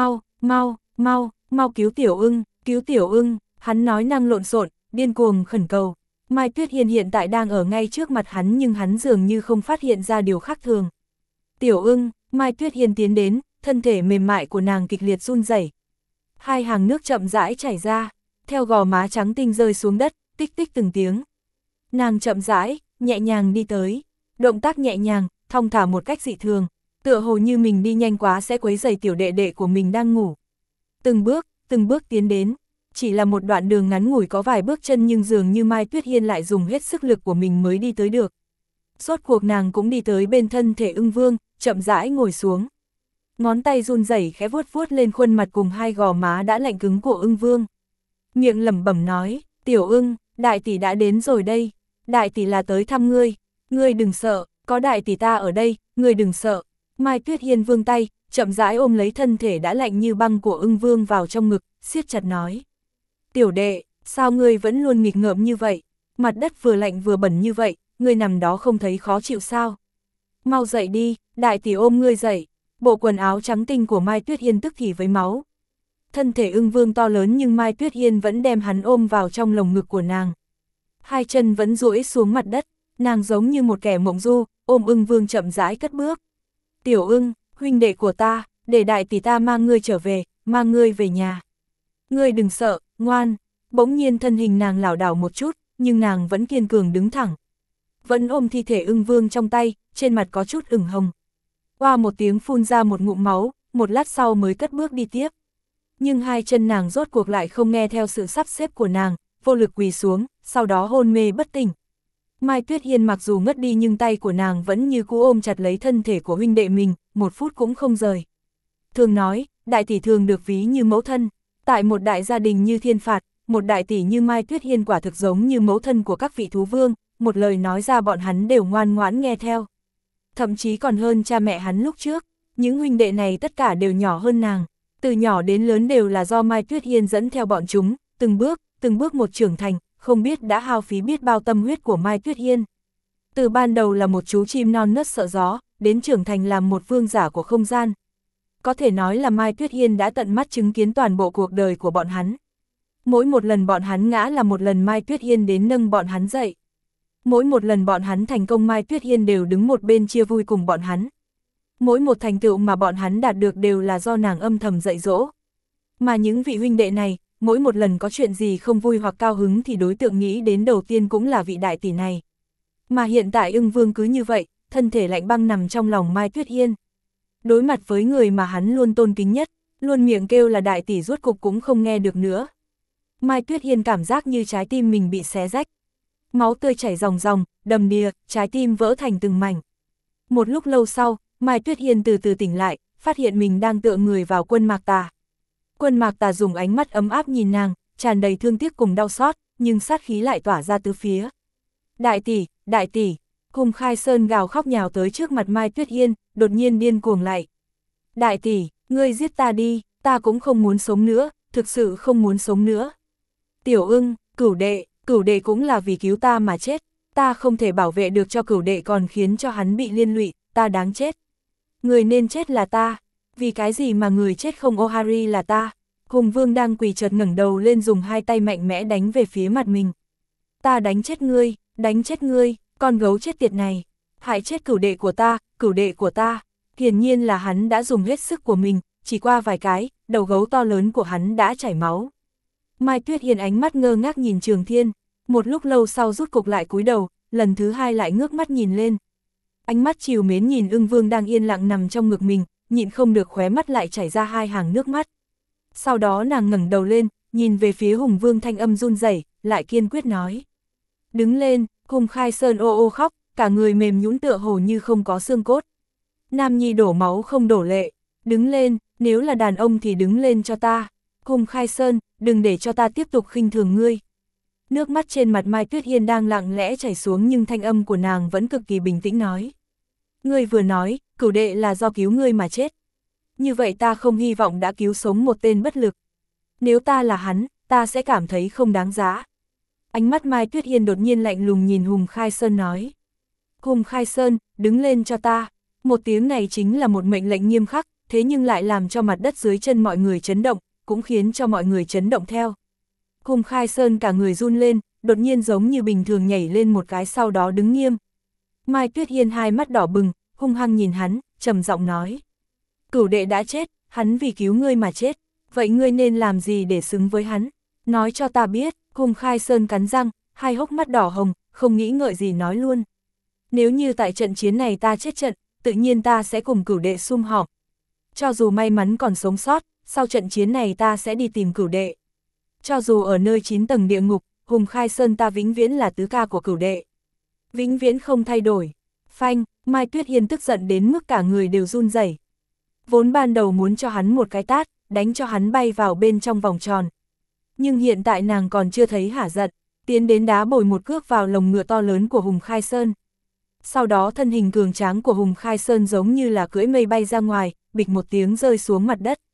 [SPEAKER 1] mau cứu Tiểu Ưng, hắn nói năng lộn xộn, điên cuồng khẩn cầu. Mai Tuyết Hiên hiện tại đang ở ngay trước mặt hắn nhưng hắn dường như không phát hiện ra điều khác thường. Tiểu Ưng, Mai Tuyết Hiên tiến đến, thân thể mềm mại của nàng kịch liệt run rẩy. Hai hàng nước chậm rãi chảy ra, theo gò má trắng tinh rơi xuống đất, tích tích từng tiếng. Nàng chậm rãi, nhẹ nhàng đi tới, động tác nhẹ nhàng, thong thả một cách dị thường, tựa hồ như mình đi nhanh quá sẽ quấy rầy tiểu đệ đệ của mình đang ngủ. Từng bước tiến đến, chỉ là một đoạn đường ngắn ngủi có vài bước chân nhưng dường như Mai Tuyết Hiên lại dùng hết sức lực của mình mới đi tới được. Rốt cuộc nàng cũng đi tới bên thân thể Ưng Vương, chậm rãi ngồi xuống. Ngón tay run rẩy khẽ vuốt vuốt lên khuôn mặt cùng hai gò má đã lạnh cứng của Ưng Vương. Miệng lẩm bẩm nói, Tiểu Ưng, đại tỷ đã đến rồi đây, đại tỷ là tới thăm ngươi đừng sợ, có đại tỷ ta ở đây, ngươi đừng sợ. Mai Tuyết Hiên vươn tay, chậm rãi ôm lấy thân thể đã lạnh như băng của Ưng Vương vào trong ngực, siết chặt nói. Tiểu đệ, sao ngươi vẫn luôn nghịch ngợm như vậy, mặt đất vừa lạnh vừa bẩn như vậy, ngươi nằm đó không thấy khó chịu sao? Mau dậy đi, đại tỷ ôm ngươi dậy. Bộ quần áo trắng tinh của Mai Tuyết Hiên tức thì với máu. Thân thể Ưng Vương to lớn nhưng Mai Tuyết Hiên vẫn đem hắn ôm vào trong lồng ngực của nàng. Hai chân vẫn duỗi xuống mặt đất, nàng giống như một kẻ mộng du, ôm Ưng Vương chậm rãi cất bước. Tiểu Ưng, huynh đệ của ta, để đại tỷ ta mang ngươi trở về, mang ngươi về nhà. Ngươi đừng sợ, ngoan. Bỗng nhiên thân hình nàng lảo đảo một chút, nhưng nàng vẫn kiên cường đứng thẳng. Vẫn ôm thi thể Ưng Vương trong tay, trên mặt có chút ửng hồng. Qua một tiếng phun ra một ngụm máu, một lát sau mới cất bước đi tiếp. Nhưng hai chân nàng rốt cuộc lại không nghe theo sự sắp xếp của nàng, vô lực quỳ xuống, sau đó hôn mê bất tỉnh. Mai Tuyết Hiên mặc dù ngất đi nhưng tay của nàng vẫn như cũ ôm chặt lấy thân thể của huynh đệ mình, một phút cũng không rời. Thường nói, đại tỷ thường được ví như mẫu thân, tại một đại gia đình như Thiên Phạt, một đại tỷ như Mai Tuyết Hiên quả thực giống như mẫu thân của các vị thú vương, một lời nói ra bọn hắn đều ngoan ngoãn nghe theo. Thậm chí còn hơn cha mẹ hắn lúc trước, những huynh đệ này tất cả đều nhỏ hơn nàng, từ nhỏ đến lớn đều là do Mai Tuyết Hiên dẫn theo bọn chúng, từng bước một trưởng thành, không biết đã hao phí biết bao tâm huyết của Mai Tuyết Hiên. Từ ban đầu là một chú chim non nớt sợ gió, đến trưởng thành làm một vương giả của không gian. Có thể nói là Mai Tuyết Hiên đã tận mắt chứng kiến toàn bộ cuộc đời của bọn hắn. Mỗi một lần bọn hắn ngã là một lần Mai Tuyết Hiên đến nâng bọn hắn dậy. Mỗi một lần bọn hắn thành công Mai Tuyết Hiên đều đứng một bên chia vui cùng bọn hắn. Mỗi một thành tựu mà bọn hắn đạt được đều là do nàng âm thầm dạy dỗ. Mà những vị huynh đệ này, mỗi một lần có chuyện gì không vui hoặc cao hứng thì đối tượng nghĩ đến đầu tiên cũng là vị đại tỷ này. Mà hiện tại Ưng Vương cứ như vậy, thân thể lạnh băng nằm trong lòng Mai Tuyết Hiên. Đối mặt với người mà hắn luôn tôn kính nhất, luôn miệng kêu là đại tỷ rốt cục cũng không nghe được nữa. Mai Tuyết Hiên cảm giác như trái tim mình bị xé rách. Máu tươi chảy ròng ròng, đầm đìa, trái tim vỡ thành từng mảnh. Một lúc lâu sau, Mai Tuyết Hiên từ từ tỉnh lại, phát hiện mình đang tựa người vào Quân Mạc Tà. Quân Mạc Tà dùng ánh mắt ấm áp nhìn nàng, tràn đầy thương tiếc cùng đau xót, nhưng sát khí lại tỏa ra tứ phía. Đại tỷ, Hùng Khai Sơn gào khóc nhào tới trước mặt Mai Tuyết Hiên, đột nhiên điên cuồng lại. Đại tỷ, ngươi giết ta đi, ta cũng không muốn sống nữa, thực sự không muốn sống nữa. Tiểu Ưng, cửu đệ cũng là vì cứu ta mà chết, ta không thể bảo vệ được cho cửu đệ còn khiến cho hắn bị liên lụy, ta đáng chết. Người nên chết là ta, vì cái gì mà người chết không Ohari là ta. Hùng Vương đang quỳ chợt ngẩng đầu lên dùng hai tay mạnh mẽ đánh về phía mặt mình. Ta đánh chết ngươi, con gấu chết tiệt này, hại chết cửu đệ của ta. Hiển nhiên là hắn đã dùng hết sức của mình, chỉ qua vài cái, đầu gấu to lớn của hắn đã chảy máu. Mai Tuyết Hiền ánh mắt ngơ ngác nhìn Trường Thiên, một lúc lâu sau rút cục lại cúi đầu, lần thứ hai lại ngước mắt nhìn lên. Ánh mắt trìu mến nhìn Ưng Vương đang yên lặng nằm trong ngực mình, nhịn không được khóe mắt lại chảy ra hai hàng nước mắt. Sau đó nàng ngẩng đầu lên, nhìn về phía Hùng Vương, thanh âm run rẩy, lại kiên quyết nói. Đứng lên. Hùng Khai Sơn ô ô khóc, cả người mềm nhũn tựa hồ như không có xương cốt. Nam nhi đổ máu không đổ lệ, đứng lên, nếu là đàn ông thì đứng lên cho ta. Hùng Khai Sơn, đừng để cho ta tiếp tục khinh thường ngươi. Nước mắt trên mặt Mai Tuyết Hiên đang lặng lẽ chảy xuống nhưng thanh âm của nàng vẫn cực kỳ bình tĩnh nói. Ngươi vừa nói, cửu đệ là do cứu ngươi mà chết. Như vậy ta không hy vọng đã cứu sống một tên bất lực. Nếu ta là hắn, ta sẽ cảm thấy không đáng giá. Ánh mắt Mai Tuyết Hiên đột nhiên lạnh lùng nhìn Hùng Khai Sơn nói. Hùng Khai Sơn, đứng lên cho ta. Một tiếng này chính là một mệnh lệnh nghiêm khắc, thế nhưng lại làm cho mặt đất dưới chân mọi người chấn động, cũng khiến cho mọi người chấn động theo. Hùng Khai Sơn cả người run lên, đột nhiên giống như bình thường nhảy lên một cái, sau đó đứng nghiêm. Mai Tuyết Hiên hai mắt đỏ bừng, hung hăng nhìn hắn, trầm giọng nói. Cửu đệ đã chết, hắn vì cứu ngươi mà chết, vậy ngươi nên làm gì để xứng với hắn? Nói cho ta biết. Hùng Khai Sơn cắn răng, hai hốc mắt đỏ hồng, không nghĩ ngợi gì nói luôn. Nếu như tại trận chiến này ta chết trận, tự nhiên ta sẽ cùng cửu đệ sum họp. Cho dù may mắn còn sống sót, sau trận chiến này ta sẽ đi tìm cửu đệ. Cho dù ở nơi 9 tầng địa ngục, Hùng Khai Sơn ta vĩnh viễn là tứ ca của cửu đệ. Vĩnh viễn không thay đổi. Phanh, Mai Tuyết Hiên tức giận đến mức cả người đều run rẩy. Vốn ban đầu muốn cho hắn một cái tát, đánh cho hắn bay vào bên trong vòng tròn. Nhưng hiện tại nàng còn chưa thấy hả giận, tiến đến đá bồi một cước vào lồng ngựa to lớn của Hùng Khai Sơn. Sau đó thân hình cường tráng của Hùng Khai Sơn giống như là cưỡi mây bay ra ngoài, bịch một tiếng rơi xuống mặt đất.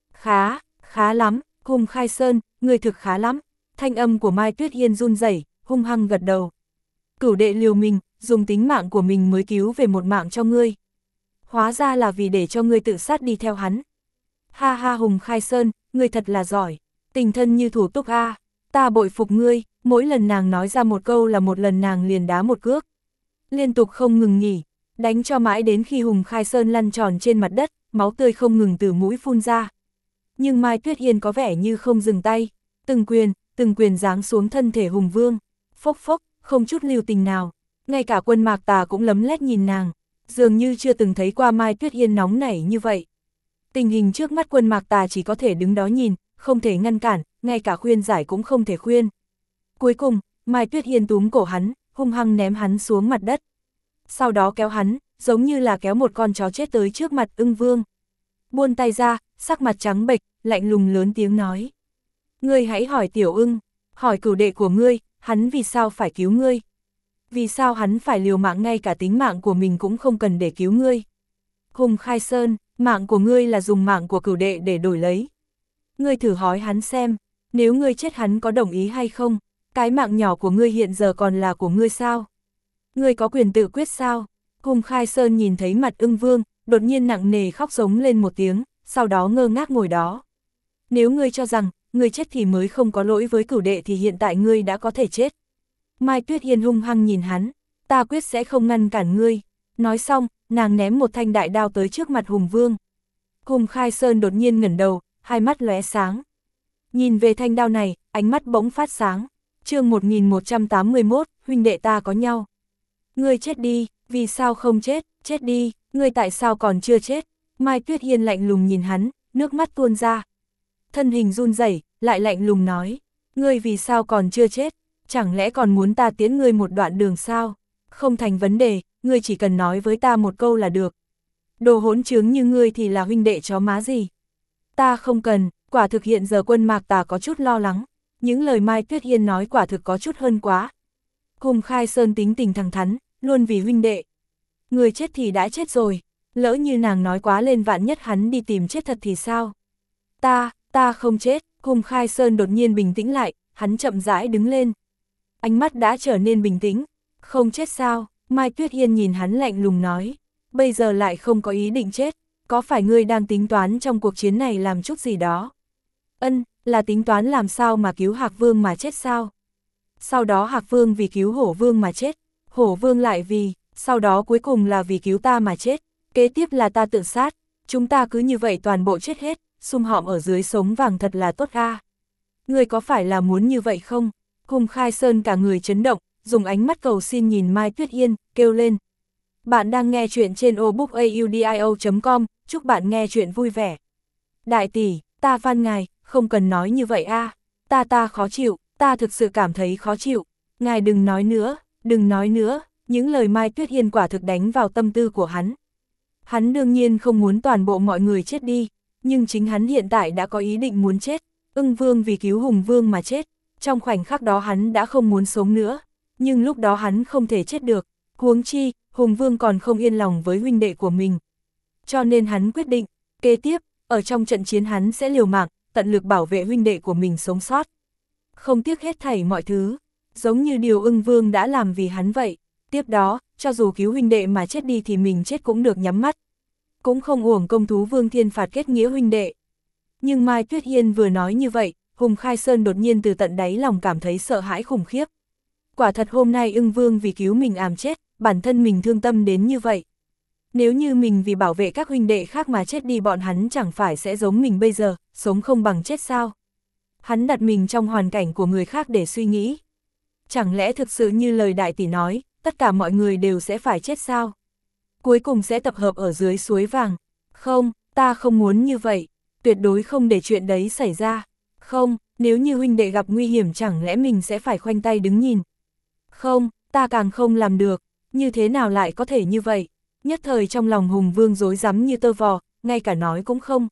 [SPEAKER 1] Khá lắm, Hùng Khai Sơn, người thực khá lắm. Thanh âm của Mai Tuyết Hiên run rẩy, hung hăng gật đầu. Cửu đệ liều mình, dùng tính mạng của mình mới cứu về một mạng cho ngươi. Hóa ra là vì để cho ngươi tự sát đi theo hắn. Ha ha, Hùng Khai Sơn, ngươi thật là giỏi. Tình thân như thủ túc a, ta bội phục ngươi. Mỗi lần nàng nói ra một câu là một lần nàng liền đá một cước. Liên tục không ngừng nghỉ, đánh cho mãi đến khi Hùng Khai Sơn lăn tròn trên mặt đất, máu tươi không ngừng từ mũi phun ra. Nhưng Mai Tuyết Hiên có vẻ như không dừng tay, từng quyền giáng xuống thân thể Hùng Vương, phốc phốc, không chút lưu tình nào. Ngay cả Quân Mạc Tà cũng lấm lét nhìn nàng, dường như chưa từng thấy qua Mai Tuyết Hiên nóng nảy như vậy. Tình hình trước mắt Quân Mạc Tà chỉ có thể đứng đó nhìn, không thể ngăn cản, ngay cả khuyên giải cũng không thể khuyên. Cuối cùng, Mai Tuyết Hiên túm cổ hắn, hung hăng ném hắn xuống mặt đất. Sau đó kéo hắn, giống như là kéo một con chó chết tới trước mặt Ưng Vương. Buông tay ra, sắc mặt trắng bệch, lạnh lùng lớn tiếng nói. Ngươi hãy hỏi Tiểu Ưng, hỏi cửu đệ của ngươi, hắn vì sao phải cứu ngươi? Vì sao hắn phải liều mạng ngay cả tính mạng của mình cũng không cần để cứu ngươi? Hùng Khai Sơn, mạng của ngươi là dùng mạng của cửu đệ để đổi lấy. Ngươi thử hỏi hắn xem, nếu ngươi chết hắn có đồng ý hay không? Cái mạng nhỏ của ngươi hiện giờ còn là của ngươi sao? Ngươi có quyền tự quyết sao? Hùng Khai Sơn nhìn thấy mặt Ưng Vương, đột nhiên nặng nề khóc giống lên một tiếng, sau đó ngơ ngác ngồi đó. Nếu ngươi cho rằng, ngươi chết thì mới không có lỗi với cửu đệ thì hiện tại ngươi đã có thể chết. Mai Tuyết Hiên hung hăng nhìn hắn, ta quyết sẽ không ngăn cản ngươi. Nói xong, nàng ném một thanh đại đao tới trước mặt Hùng Vương. Hùng Khai Sơn đột nhiên ngẩng đầu, hai mắt lóe sáng. Nhìn về thanh đao này, ánh mắt bỗng phát sáng. Chương 1181, huynh đệ ta có nhau. Ngươi chết đi, vì sao không chết, chết đi, ngươi tại sao còn chưa chết? Mai Tuyết Hiên lạnh lùng nhìn hắn, nước mắt tuôn ra. Thân hình run rẩy, lại lạnh lùng nói, ngươi vì sao còn chưa chết? Chẳng lẽ còn muốn ta tiễn ngươi một đoạn đường sao? Không thành vấn đề, ngươi chỉ cần nói với ta một câu là được. Đồ hỗn trướng như ngươi thì là huynh đệ chó má gì? Ta không cần, quả thực hiện giờ Quân Mạc Tà có chút lo lắng. Những lời Mai Tuyết Hiên nói quả thực có chút hơn quá. Hùng Khai Sơn tính tình thẳng thắn, luôn vì huynh đệ. Người chết thì đã chết rồi, lỡ như nàng nói quá lên vạn nhất hắn đi tìm chết thật thì sao? Ta không chết. Hùng Khai Sơn đột nhiên bình tĩnh lại, hắn chậm rãi đứng lên. Ánh mắt đã trở nên bình tĩnh. Không chết sao? Mai Tuyết Hiên nhìn hắn lạnh lùng nói. Bây giờ lại không có ý định chết, có phải ngươi đang tính toán trong cuộc chiến này làm chút gì đó? Là tính toán làm sao mà cứu Hạc Vương mà chết sao? Sau đó Hạc Vương vì cứu Hổ Vương mà chết, Hổ Vương lại vì, sau đó cuối cùng là vì cứu ta mà chết, kế tiếp là ta tự sát, chúng ta cứ như vậy toàn bộ chết hết, sum họm ở dưới sống vàng thật là tốt a. Ngươi có phải là muốn như vậy không? Hùng Khai Sơn cả người chấn động, dùng ánh mắt cầu xin nhìn Mai Tuyết Yên, kêu lên. Bạn đang nghe chuyện trên obookaudio.com, chúc bạn nghe chuyện vui vẻ. Đại tỷ, ta van ngài, không cần nói như vậy a. Ta khó chịu, ta thực sự cảm thấy khó chịu. Ngài đừng nói nữa, đừng nói nữa. Những lời Mai Tuyết Yên quả thực đánh vào tâm tư của hắn. Hắn đương nhiên không muốn toàn bộ mọi người chết đi, nhưng chính hắn hiện tại đã có ý định muốn chết. Ưng Vương vì cứu Hùng Vương mà chết, trong khoảnh khắc đó hắn đã không muốn sống nữa, nhưng lúc đó hắn không thể chết được, huống chi, Hùng Vương còn không yên lòng với huynh đệ của mình. Cho nên hắn quyết định, kế tiếp, ở trong trận chiến hắn sẽ liều mạng, tận lực bảo vệ huynh đệ của mình sống sót. Không tiếc hết thảy mọi thứ, giống như điều Ưng Vương đã làm vì hắn vậy. Tiếp đó, cho dù cứu huynh đệ mà chết đi thì mình chết cũng được nhắm mắt. Cũng không uổng công thú Vương Thiên Phạt kết nghĩa huynh đệ. Nhưng Mai Tuyết Yên vừa nói như vậy, Hùng Khai Sơn đột nhiên từ tận đáy lòng cảm thấy sợ hãi khủng khiếp. Quả thật hôm nay Ưng Vương vì cứu mình àm chết, bản thân mình thương tâm đến như vậy. Nếu như mình vì bảo vệ các huynh đệ khác mà chết đi, bọn hắn chẳng phải sẽ giống mình bây giờ, sống không bằng chết sao? Hắn đặt mình trong hoàn cảnh của người khác để suy nghĩ. Chẳng lẽ thực sự như lời đại tỷ nói, tất cả mọi người đều sẽ phải chết sao? Cuối cùng sẽ tập hợp ở dưới suối vàng. Không, ta không muốn như vậy, tuyệt đối không để chuyện đấy xảy ra. Không, nếu như huynh đệ gặp nguy hiểm chẳng lẽ mình sẽ phải khoanh tay đứng nhìn. Không, ta càng không làm được, như thế nào lại có thể như vậy? Nhất thời trong lòng Hùng Vương rối rắm như tơ vò, ngay cả nói cũng không.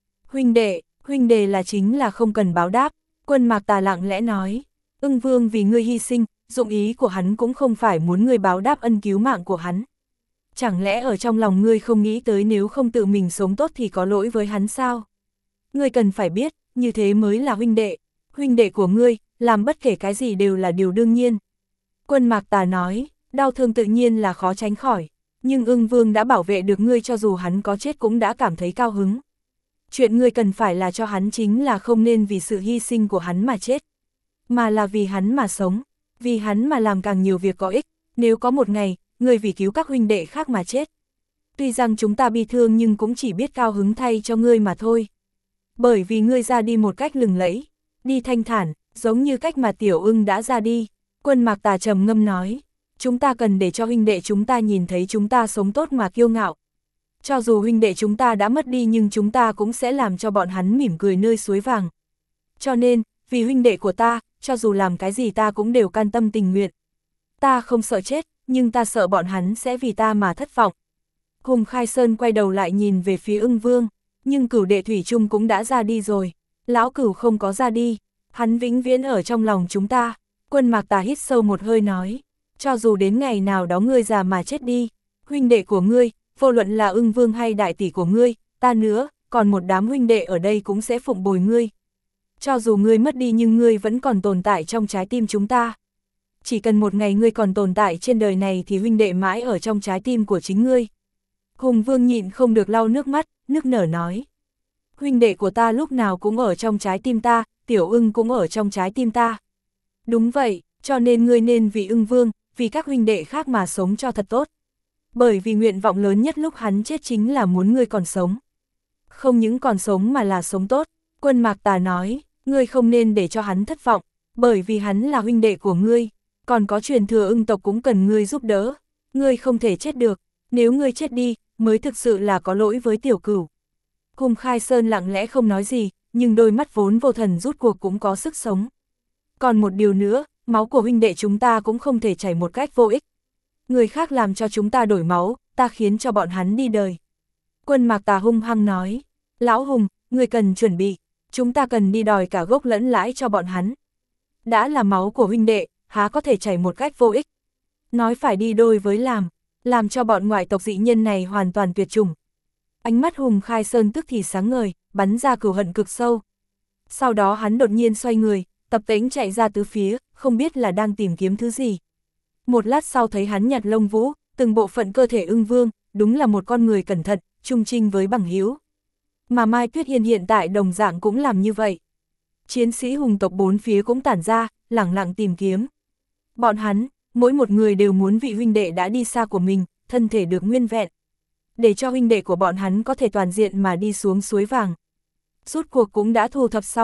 [SPEAKER 1] Huynh đệ là chính là không cần báo đáp, Quân Mạc Tà lặng lẽ nói. Ưng Vương vì ngươi hy sinh, dụng ý của hắn cũng không phải muốn ngươi báo đáp ân cứu mạng của hắn. Chẳng lẽ ở trong lòng ngươi không nghĩ tới nếu không tự mình sống tốt thì có lỗi với hắn sao? Ngươi cần phải biết, như thế mới là huynh đệ của ngươi, làm bất kể cái gì đều là điều đương nhiên. Quân Mạc Tà nói, đau thương tự nhiên là khó tránh khỏi, nhưng Ưng Vương đã bảo vệ được ngươi, cho dù hắn có chết cũng đã cảm thấy cao hứng. Chuyện ngươi cần phải là cho hắn chính là không nên vì sự hy sinh của hắn mà chết, mà là vì hắn mà sống, vì hắn mà làm càng nhiều việc có ích. Nếu có một ngày, ngươi vì cứu các huynh đệ khác mà chết, tuy rằng chúng ta bi thương nhưng cũng chỉ biết cao hứng thay cho ngươi mà thôi. Bởi vì ngươi ra đi một cách lừng lẫy, đi thanh thản, giống như cách mà Tiểu Ưng đã ra đi. Quân Mạc Tà trầm ngâm nói, chúng ta cần để cho huynh đệ chúng ta nhìn thấy chúng ta sống tốt mà kiêu ngạo. Cho dù huynh đệ chúng ta đã mất đi nhưng chúng ta cũng sẽ làm cho bọn hắn mỉm cười nơi suối vàng. Cho nên, vì huynh đệ của ta, cho dù làm cái gì ta cũng đều can tâm tình nguyện. Ta không sợ chết, nhưng ta sợ bọn hắn sẽ vì ta mà thất vọng. Hùng Khai Sơn quay đầu lại nhìn về phía Ưng Vương, nhưng Cửu đệ thủy chung cũng đã ra đi rồi. Lão Cửu không có ra đi, hắn vĩnh viễn ở trong lòng chúng ta. Quân Mạc Tà hít sâu một hơi nói, cho dù đến ngày nào đó ngươi già mà chết đi, huynh đệ của ngươi, vô luận là Ưng Vương hay đại tỷ của ngươi, ta nữa, còn một đám huynh đệ ở đây cũng sẽ phụng bồi ngươi. Cho dù ngươi mất đi nhưng ngươi vẫn còn tồn tại trong trái tim chúng ta. Chỉ cần một ngày ngươi còn tồn tại trên đời này thì huynh đệ mãi ở trong trái tim của chính ngươi. Hùng Vương nhịn không được lau nước mắt, nức nở nói. Huynh đệ của ta lúc nào cũng ở trong trái tim ta, Tiểu Ưng cũng ở trong trái tim ta. Đúng vậy, cho nên ngươi nên vì Ưng Vương, vì các huynh đệ khác mà sống cho thật tốt. Bởi vì nguyện vọng lớn nhất lúc hắn chết chính là muốn ngươi còn sống. Không những còn sống mà là sống tốt. Quân Mạc Tà nói, ngươi không nên để cho hắn thất vọng, bởi vì hắn là huynh đệ của ngươi. Còn có truyền thừa Ưng tộc cũng cần ngươi giúp đỡ. Ngươi không thể chết được, nếu ngươi chết đi, mới thực sự là có lỗi với Tiểu Cửu. Hùng Khai Sơn lặng lẽ không nói gì, nhưng đôi mắt vốn vô thần rút cuộc cũng có sức sống. Còn một điều nữa, máu của huynh đệ chúng ta cũng không thể chảy một cách vô ích. Người khác làm cho chúng ta đổi máu, ta khiến cho bọn hắn đi đời. Quân Mạc Tà hung hăng nói, Lão Hùng, người cần chuẩn bị, chúng ta cần đi đòi cả gốc lẫn lãi cho bọn hắn. Đã là máu của huynh đệ, há có thể chảy một cách vô ích. Nói phải đi đôi với làm cho bọn ngoại tộc dị nhân này hoàn toàn tuyệt chủng. Ánh mắt Hùng Khai Sơn tức thì sáng ngời, bắn ra cừu hận cực sâu. Sau đó hắn đột nhiên xoay người, tập tễnh chạy ra tứ phía, không biết là đang tìm kiếm thứ gì. Một lát sau thấy hắn nhặt lông vũ, từng bộ phận cơ thể Ưng Vương, đúng là một con người cẩn thận, trung trinh với bằng hữu. Mà Mai Tuyết Yên hiện tại đồng dạng cũng làm như vậy. Chiến sĩ hùng tộc bốn phía cũng tản ra, lẳng lặng tìm kiếm. Bọn hắn, mỗi một người đều muốn vị huynh đệ đã đi xa của mình, thân thể được nguyên vẹn. Để cho huynh đệ của bọn hắn có thể toàn diện mà đi xuống suối vàng. Rút cuộc cũng đã thu thập xong,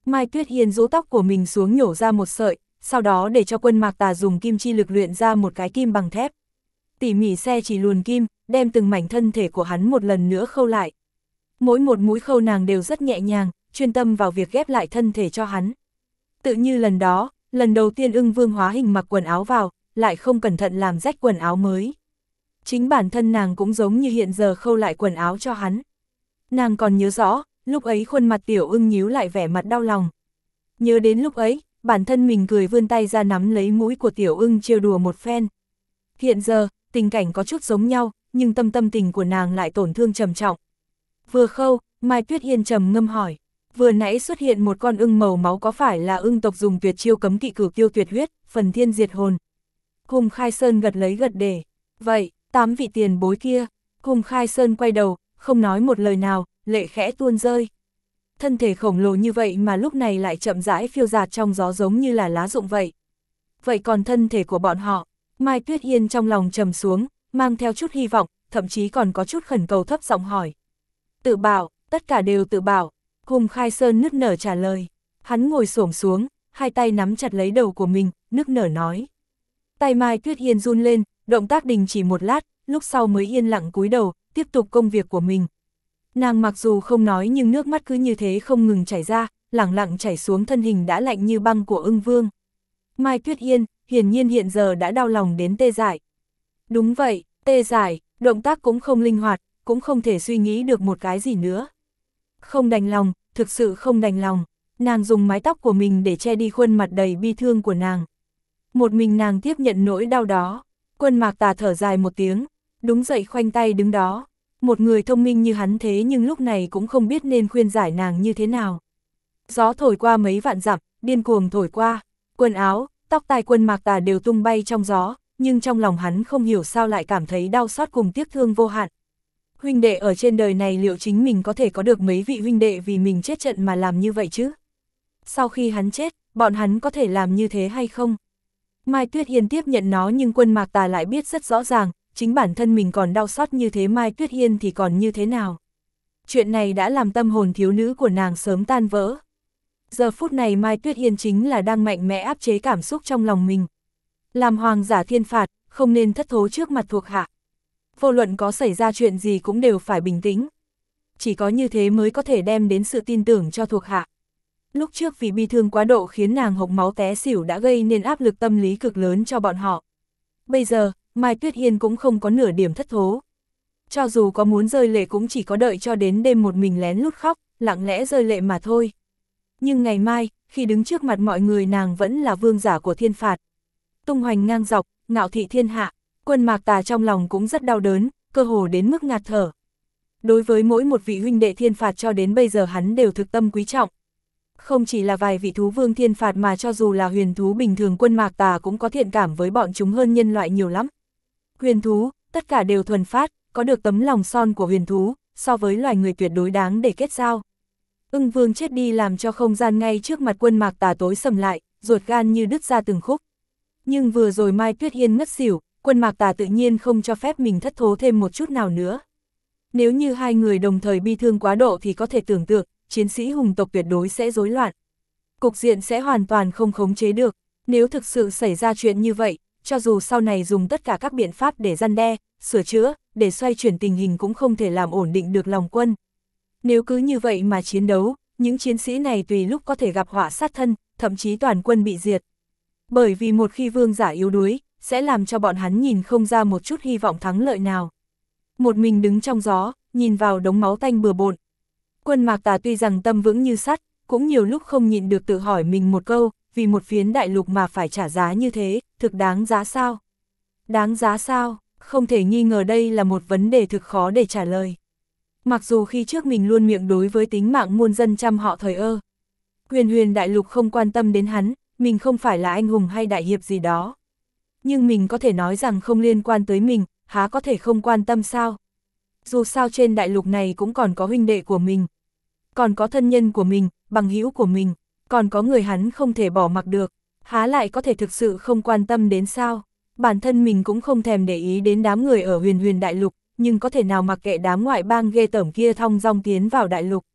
[SPEAKER 1] Mai Tuyết Hiên rũ tóc của mình xuống nhổ ra một sợi, sau đó để cho Quân Mạc Tà dùng kim chi lực luyện ra một cái kim bằng thép. Tỉ mỉ xe chỉ luồn kim, đem từng mảnh thân thể của hắn một lần nữa khâu lại. Mỗi một mũi khâu nàng đều rất nhẹ nhàng, chuyên tâm vào việc ghép lại thân thể cho hắn. Tự như lần đó, lần đầu tiên Ưng Vương hóa hình mặc quần áo vào, lại không cẩn thận làm rách quần áo mới. Chính bản thân nàng cũng giống như hiện giờ khâu lại quần áo cho hắn. Nàng còn nhớ rõ, lúc ấy khuôn mặt Tiểu Ưng nhíu lại vẻ mặt đau lòng. Nhớ đến lúc ấy, bản thân mình cười vươn tay ra nắm lấy mũi của Tiểu Ưng trêu đùa một phen. Hiện giờ, tình cảnh có chút giống nhau, nhưng tâm tình của nàng lại tổn thương trầm trọng. Vừa khâu, Mai Tuyết Hiên trầm ngâm hỏi, vừa nãy xuất hiện một con ưng màu máu có phải là ưng tộc dùng tuyệt chiêu cấm kỵ cửu tiêu tuyệt huyết, phần thiên diệt hồn? Hùng Khai Sơn gật lấy gật để, vậy, 8 vị tiền bối kia. Hùng Khai Sơn quay đầu, không nói một lời nào, lệ khẽ tuôn rơi. Thân thể khổng lồ như vậy mà lúc này lại chậm rãi phiêu dạt trong gió giống như là lá rụng vậy. Vậy còn thân thể của bọn họ? Mai Tuyết Hiên trong lòng trầm xuống, mang theo chút hy vọng, thậm chí còn có chút khẩn cầu thấp giọng hỏi. Tự bảo, tất cả đều tự bảo. Hùng Khai Sơn nức nở trả lời. Hắn ngồi xổm xuống, hai tay nắm chặt lấy đầu của mình, nức nở nói. Tay Mai Tuyết Hiên run lên, động tác đình chỉ một lát, lúc sau mới yên lặng cúi đầu, tiếp tục công việc của mình. Nàng mặc dù không nói nhưng nước mắt cứ như thế không ngừng chảy ra, lẳng lặng chảy xuống thân hình đã lạnh như băng của Ưng Vương. Mai Tuyết Hiên, hiển nhiên hiện giờ đã đau lòng đến tê dại. Đúng vậy, tê dại, động tác cũng không linh hoạt, cũng không thể suy nghĩ được một cái gì nữa. Không đành lòng, thực sự không đành lòng, nàng dùng mái tóc của mình để che đi khuôn mặt đầy bi thương của nàng. Một mình nàng tiếp nhận nỗi đau đó. Quân Mạc Tà thở dài một tiếng, đúng dậy khoanh tay đứng đó. Một người thông minh như hắn thế nhưng lúc này cũng không biết nên khuyên giải nàng như thế nào. Gió thổi qua mấy vạn dặm, điên cuồng thổi qua, quần áo, tóc tai Quân Mạc Tà đều tung bay trong gió, nhưng trong lòng hắn không hiểu sao lại cảm thấy đau xót cùng tiếc thương vô hạn. Huynh đệ ở trên đời này liệu chính mình có thể có được mấy vị huynh đệ vì mình chết trận mà làm như vậy chứ? Sau khi hắn chết, bọn hắn có thể làm như thế hay không? Mai Tuyết Hiên tiếp nhận nó nhưng Quân Mạc Tà lại biết rất rõ ràng, chính bản thân mình còn đau xót như thế Mai Tuyết Hiên thì còn như thế nào. Chuyện này đã làm tâm hồn thiếu nữ của nàng sớm tan vỡ. Giờ phút này Mai Tuyết Hiên chính là đang mạnh mẽ áp chế cảm xúc trong lòng mình. Làm hoàng giả thiên phạt, không nên thất thố trước mặt thuộc hạ. Vô luận có xảy ra chuyện gì cũng đều phải bình tĩnh. Chỉ có như thế mới có thể đem đến sự tin tưởng cho thuộc hạ. Lúc trước vì bi thương quá độ khiến nàng hộc máu té xỉu đã gây nên áp lực tâm lý cực lớn cho bọn họ. Bây giờ, Mai Tuyết Hiên cũng không có nửa điểm thất thố. Cho dù có muốn rơi lệ cũng chỉ có đợi cho đến đêm một mình lén lút khóc, lặng lẽ rơi lệ mà thôi. Nhưng ngày mai, khi đứng trước mặt mọi người nàng vẫn là vương giả của thiên phạt. Tung hoành ngang dọc, ngạo thị thiên hạ, Quân Mạc Tà trong lòng cũng rất đau đớn, cơ hồ đến mức ngạt thở. Đối với mỗi một vị huynh đệ thiên phạt cho đến bây giờ hắn đều thực tâm quý trọng. Không chỉ là vài vị thú vương thiên phạt mà cho dù là huyền thú bình thường Quân Mạc Tà cũng có thiện cảm với bọn chúng hơn nhân loại nhiều lắm. Huyền thú, tất cả đều thuần phát, có được tấm lòng son của huyền thú, so với loài người tuyệt đối đáng để kết giao. Ưng Vương chết đi làm cho không gian ngay trước mặt Quân Mạc Tà tối sầm lại, ruột gan như đứt ra từng khúc. Nhưng vừa rồi Mai Tuyết Hiên ngất xỉu, Quân Mạc Tà tự nhiên không cho phép mình thất thố thêm một chút nào nữa. Nếu như hai người đồng thời bi thương quá độ thì có thể tưởng tượng, chiến sĩ hùng tộc tuyệt đối sẽ rối loạn. Cục diện sẽ hoàn toàn không khống chế được. Nếu thực sự xảy ra chuyện như vậy, cho dù sau này dùng tất cả các biện pháp để răn đe, sửa chữa, để xoay chuyển tình hình cũng không thể làm ổn định được lòng quân. Nếu cứ như vậy mà chiến đấu, những chiến sĩ này tùy lúc có thể gặp họa sát thân, thậm chí toàn quân bị diệt. Bởi vì một khi vương giả yếu đuối, sẽ làm cho bọn hắn nhìn không ra một chút hy vọng thắng lợi nào. Một mình đứng trong gió, nhìn vào đống máu tanh bừa bộn. Quân Mạc Tà tuy rằng tâm vững như sắt, cũng nhiều lúc không nhịn được tự hỏi mình một câu, vì một phiến đại lục mà phải trả giá như thế, thực đáng giá sao? Đáng giá sao? Không thể nghi ngờ đây là một vấn đề thực khó để trả lời. Mặc dù khi trước mình luôn miệng đối với tính mạng muôn dân trăm họ thời ơ. Huyền đại lục không quan tâm đến hắn, mình không phải là anh hùng hay đại hiệp gì đó. Nhưng mình có thể nói rằng không liên quan tới mình, há có thể không quan tâm sao? Dù sao trên đại lục này cũng còn có huynh đệ của mình. Còn có thân nhân của mình, bằng hữu của mình, còn có người hắn không thể bỏ mặc được, há lại có thể thực sự không quan tâm đến sao? Bản thân mình cũng không thèm để ý đến đám người ở huyền đại lục, nhưng có thể nào mặc kệ đám ngoại bang ghê tởm kia thong dong tiến vào đại lục.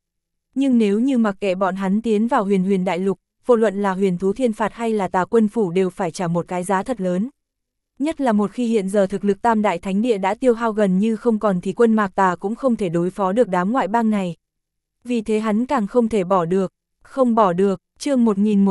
[SPEAKER 1] Nhưng nếu như mặc kệ bọn hắn tiến vào huyền huyền đại lục, vô luận là huyền thú thiên phạt hay là Tà Quân Phủ đều phải trả một cái giá thật lớn. Nhất là một khi hiện giờ thực lực Tam Đại Thánh Địa đã tiêu hao gần như không còn thì quân Mạc Tà cũng không thể đối phó được đám ngoại bang này. Vì thế hắn càng không thể bỏ được. Không bỏ được, chương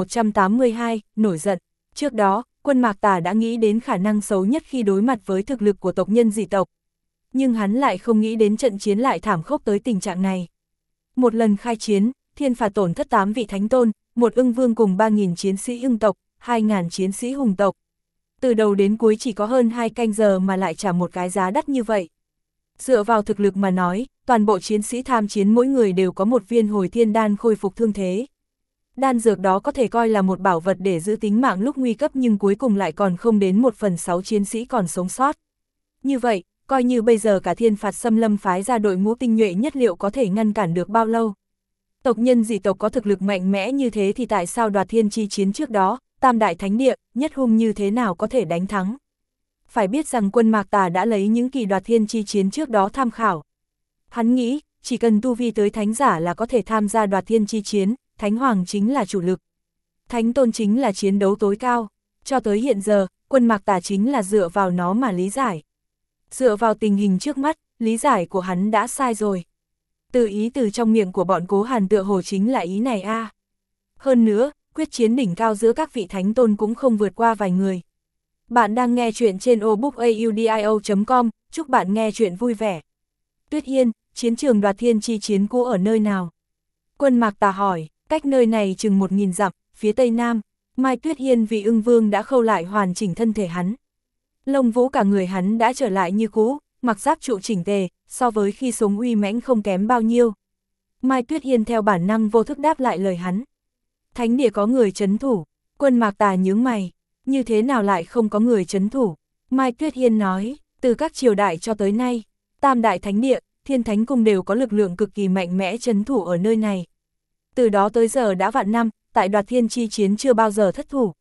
[SPEAKER 1] 1182, nổi giận. Trước đó, quân Mạc Tà đã nghĩ đến khả năng xấu nhất khi đối mặt với thực lực của tộc nhân dị tộc. Nhưng hắn lại không nghĩ đến trận chiến lại thảm khốc tới tình trạng này. Một lần khai chiến, thiên phạt tổn thất 8 vị thánh tôn, một ưng vương cùng 3.000 chiến sĩ ưng tộc, 2.000 chiến sĩ hùng tộc. Từ đầu đến cuối chỉ có hơn 2 canh giờ mà lại trả một cái giá đắt như vậy. Dựa vào thực lực mà nói, toàn bộ chiến sĩ tham chiến mỗi người đều có một viên hồi thiên đan khôi phục thương thế. Đan dược đó có thể coi là một bảo vật để giữ tính mạng lúc nguy cấp nhưng cuối cùng lại còn không đến 1/6 chiến sĩ còn sống sót. Như vậy, coi như bây giờ cả thiên phạt xâm lâm phái ra đội ngũ tinh nhuệ nhất liệu có thể ngăn cản được bao lâu. Tộc nhân dị tộc có thực lực mạnh mẽ như thế thì tại sao đoạt thiên chi chiến trước đó, Tam Đại Thánh Địa, nhất hung như thế nào có thể đánh thắng. Phải biết rằng quân Mạc Tà đã lấy những kỳ đoạt thiên chi chiến trước đó tham khảo. Hắn nghĩ, chỉ cần tu vi tới thánh giả là có thể tham gia đoạt thiên chi chiến, thánh hoàng chính là chủ lực. Thánh tôn chính là chiến đấu tối cao. Cho tới hiện giờ, quân Mạc Tà chính là dựa vào nó mà lý giải. Dựa vào tình hình trước mắt, lý giải của hắn đã sai rồi. Ý từ trong miệng của bọn Cố Hàn tựa hồ chính là ý này a. Hơn nữa, quyết chiến đỉnh cao giữa các vị thánh tôn cũng không vượt qua vài người. Bạn đang nghe chuyện trên obookaudio.com, chúc bạn nghe chuyện vui vẻ. Tuyết Hiên, chiến trường đoạt thiên chi chiến cũ ở nơi nào? Quân Mạc Tà hỏi, cách nơi này chừng 1000 dặm, phía tây nam. Mai Tuyết Hiên vì ưng vương đã khâu lại hoàn chỉnh thân thể hắn. Lông vũ cả người hắn đã trở lại như cũ, mặc giáp trụ chỉnh tề, so với khi sống uy mãnh không kém bao nhiêu. Mai Tuyết Hiên theo bản năng vô thức đáp lại lời hắn. Thánh địa có người trấn thủ. Quân Mạc Tà nhướng mày, như thế nào lại không có người trấn thủ? Mai Tuyết Hiên nói, từ các triều đại cho tới nay, Tam Đại Thánh Địa, Thiên Thánh Cung đều có lực lượng cực kỳ mạnh mẽ trấn thủ ở nơi này. Từ đó tới giờ đã vạn năm, tại đoạt thiên chi chiến chưa bao giờ thất thủ.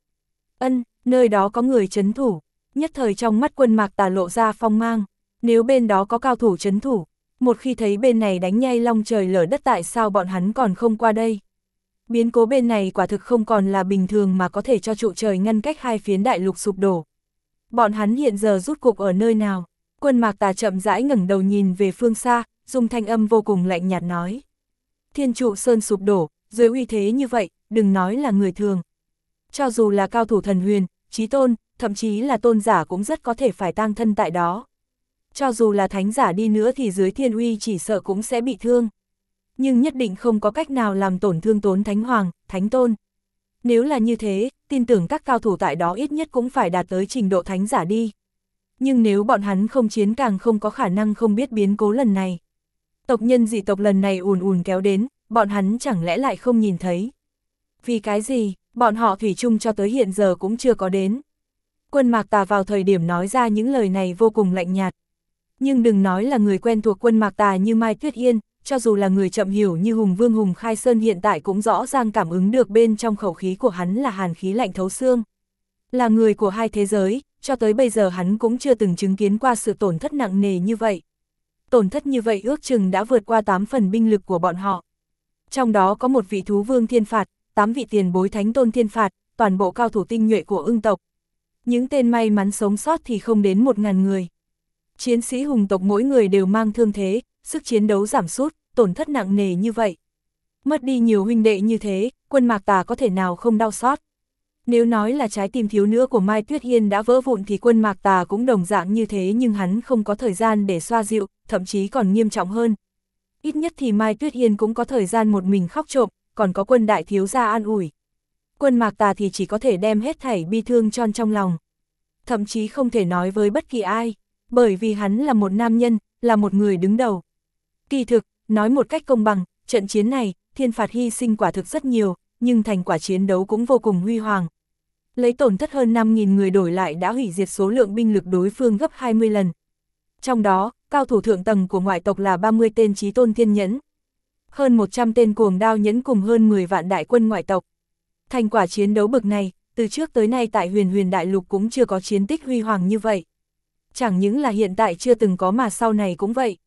[SPEAKER 1] Nơi đó có người trấn thủ. Nhất thời trong mắt quân Mạc Tà lộ ra phong mang. Nếu bên đó có cao thủ trấn thủ, một khi thấy bên này đánh nhay long trời lở đất tại sao bọn hắn còn không qua đây? Biến cố bên này quả thực không còn là bình thường mà có thể cho trụ trời ngăn cách hai phiến đại lục sụp đổ. Bọn hắn hiện giờ rút cục ở nơi nào? Quân Mạc Tà chậm rãi ngẩng đầu nhìn về phương xa, dùng thanh âm vô cùng lạnh nhạt nói. Thiên trụ sơn sụp đổ, dưới uy thế như vậy, đừng nói là người thường. Cho dù là cao thủ thần huyền, chí tôn, thậm chí là tôn giả cũng rất có thể phải tang thân tại đó. Cho dù là thánh giả đi nữa thì dưới thiên uy chỉ sợ cũng sẽ bị thương. Nhưng nhất định không có cách nào làm tổn thương Tốn Thánh Hoàng, Thánh Tôn. Nếu là như thế, tin tưởng các cao thủ tại đó ít nhất cũng phải đạt tới trình độ thánh giả đi. Nhưng nếu bọn hắn không chiến càng không có khả năng không biết biến cố lần này. Tộc nhân dị tộc lần này ùn ùn kéo đến, bọn hắn chẳng lẽ lại không nhìn thấy. Vì cái gì, bọn họ thủy chung cho tới hiện giờ cũng chưa có đến. Quân Mạc Tà vào thời điểm nói ra những lời này vô cùng lạnh nhạt. Nhưng đừng nói là người quen thuộc quân Mạc Tà như Mai Tuyết Yên, cho dù là người chậm hiểu như Hùng Vương Hùng Khai Sơn hiện tại cũng rõ ràng cảm ứng được bên trong khẩu khí của hắn là hàn khí lạnh thấu xương. Là người của hai thế giới, cho tới bây giờ hắn cũng chưa từng chứng kiến qua sự tổn thất nặng nề như vậy. Tổn thất như vậy ước chừng đã vượt qua 8 phần binh lực của bọn họ. Trong đó có một vị thú vương thiên phạt, 8 vị tiền bối thánh tôn thiên phạt, toàn bộ cao thủ tinh nhuệ của ưng tộc. Những tên may mắn sống sót thì không đến 1000 người. Chiến sĩ hùng tộc mỗi người đều mang thương thế, sức chiến đấu giảm sút, tổn thất nặng nề như vậy. Mất đi nhiều huynh đệ như thế, quân Mạc Tà có thể nào không đau xót. Nếu nói là trái tim thiếu nữ của Mai Tuyết Hiên đã vỡ vụn thì quân Mạc Tà cũng đồng dạng như thế nhưng hắn không có thời gian để xoa dịu, thậm chí còn nghiêm trọng hơn. Ít nhất thì Mai Tuyết Hiên cũng có thời gian một mình khóc trộm, còn có quân đại thiếu gia an ủi. Quân Mạc Tà thì chỉ có thể đem hết thảy bi thương tròn trong lòng. Thậm chí không thể nói với bất kỳ ai, bởi vì hắn là một nam nhân, là một người đứng đầu. Kỳ thực, nói một cách công bằng, trận chiến này, thiên phạt hy sinh quả thực rất nhiều, nhưng thành quả chiến đấu cũng vô cùng huy hoàng. Lấy tổn thất hơn 5000 người đổi lại đã hủy diệt số lượng binh lực đối phương gấp 20 lần. Trong đó, cao thủ thượng tầng của ngoại tộc là 30 tên chí tôn thiên nhẫn, hơn 100 tên cuồng đao nhẫn cùng hơn 10 vạn đại quân ngoại tộc. Thành quả chiến đấu bực này, từ trước tới nay tại huyền huyền đại lục cũng chưa có chiến tích huy hoàng như vậy. Chẳng những là hiện tại chưa từng có mà sau này cũng vậy.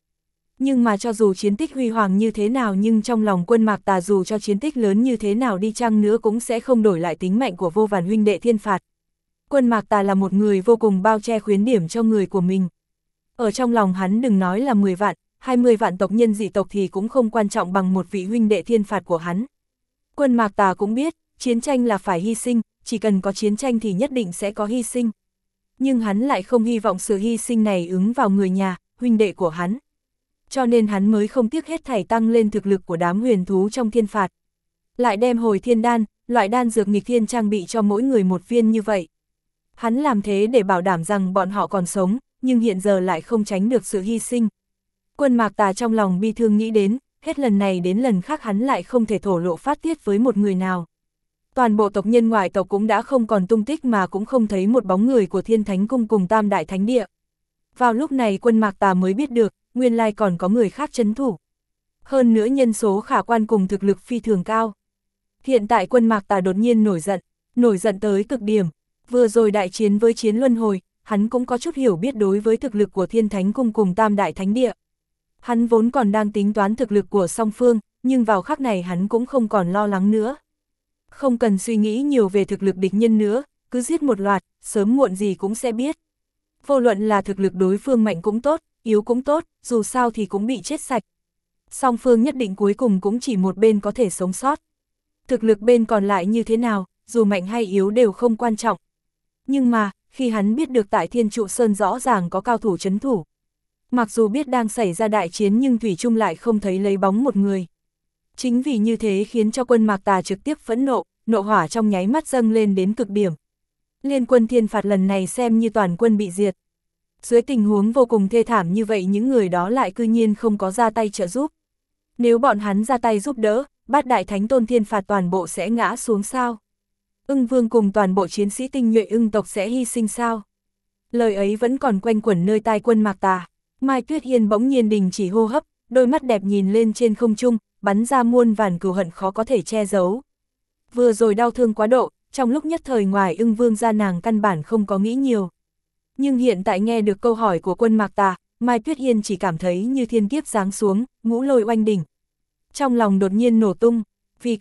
[SPEAKER 1] Nhưng mà cho dù chiến tích huy hoàng như thế nào nhưng trong lòng Quân Mạc Tà dù cho chiến tích lớn như thế nào đi chăng nữa cũng sẽ không đổi lại tính mạnh của vô vàn huynh đệ thiên phạt. Quân Mạc Tà là một người vô cùng bao che khuyến điểm cho người của mình. Ở trong lòng hắn đừng nói là 10 vạn, 20 vạn tộc nhân dị tộc thì cũng không quan trọng bằng một vị huynh đệ thiên phạt của hắn. Quân Mạc Tà cũng biết, chiến tranh là phải hy sinh, chỉ cần có chiến tranh thì nhất định sẽ có hy sinh. Nhưng hắn lại không hy vọng sự hy sinh này ứng vào người nhà, huynh đệ của hắn. Cho nên hắn mới không tiếc hết thảy tăng lên thực lực của đám huyền thú trong thiên phạt. Lại đem hồi thiên đan, loại đan dược nghịch thiên trang bị cho mỗi người một viên như vậy. Hắn làm thế để bảo đảm rằng bọn họ còn sống, nhưng hiện giờ lại không tránh được sự hy sinh. Quân Mạc Tà trong lòng bi thương nghĩ đến, hết lần này đến lần khác hắn lại không thể thổ lộ phát tiết với một người nào. Toàn bộ tộc nhân ngoại tộc cũng đã không còn tung tích mà cũng không thấy một bóng người của Thiên Thánh Cung cùng Tam Đại Thánh Địa. Vào lúc này Quân Mạc Tà mới biết được, nguyên lai còn có người khác trấn thủ. Hơn nữa nhân số khả quan cùng thực lực phi thường cao. Hiện tại Quân Mạc Tà đột nhiên nổi giận tới cực điểm. Vừa rồi đại chiến với Chiến Luân Hồi, hắn cũng có chút hiểu biết đối với thực lực của Thiên Thánh Cung cùng Tam Đại Thánh Địa. Hắn vốn còn đang tính toán thực lực của song phương, nhưng vào khắc này hắn cũng không còn lo lắng nữa. Không cần suy nghĩ nhiều về thực lực địch nhân nữa, cứ giết một loạt, sớm muộn gì cũng sẽ biết. Vô luận là thực lực đối phương mạnh cũng tốt, yếu cũng tốt, dù sao thì cũng bị chết sạch. Song phương nhất định cuối cùng cũng chỉ một bên có thể sống sót. Thực lực bên còn lại như thế nào, dù mạnh hay yếu đều không quan trọng. Nhưng mà, khi hắn biết được tại Thiên Trụ Sơn rõ ràng có cao thủ trấn thủ. Mặc dù biết đang xảy ra đại chiến nhưng Thủy Trung lại không thấy lấy bóng một người. Chính vì như thế khiến cho Quân Mạc Tà trực tiếp phẫn nộ, nộ hỏa trong nháy mắt dâng lên đến cực điểm. Liên quân thiên phạt lần này xem như toàn quân bị diệt. Dưới tình huống vô cùng thê thảm như vậy những người đó lại cư nhiên không có ra tay trợ giúp. Nếu bọn hắn ra tay giúp đỡ, Bát Đại Thánh Tôn thiên phạt toàn bộ sẽ ngã xuống sao? Ưng Vương cùng toàn bộ chiến sĩ tinh nhuệ ưng tộc sẽ hy sinh sao? Lời ấy vẫn còn quanh quẩn nơi tai Quân Mạc Tà. Mai Tuyết Hiên bỗng nhiên đình chỉ hô hấp, đôi mắt đẹp nhìn lên trên không trung, bắn ra muôn vàn cừu hận khó có thể che giấu. Vừa rồi đau thương quá độ, trong lúc nhất thời ngoài Ưng Vương ra nàng căn bản không có nghĩ nhiều. Nhưng hiện tại nghe được câu hỏi của Quân Mạc Tà, Mai Tuyết Hiên chỉ cảm thấy như thiên kiếp giáng xuống, ngũ lôi oanh đỉnh. Trong lòng đột nhiên nổ tung, vì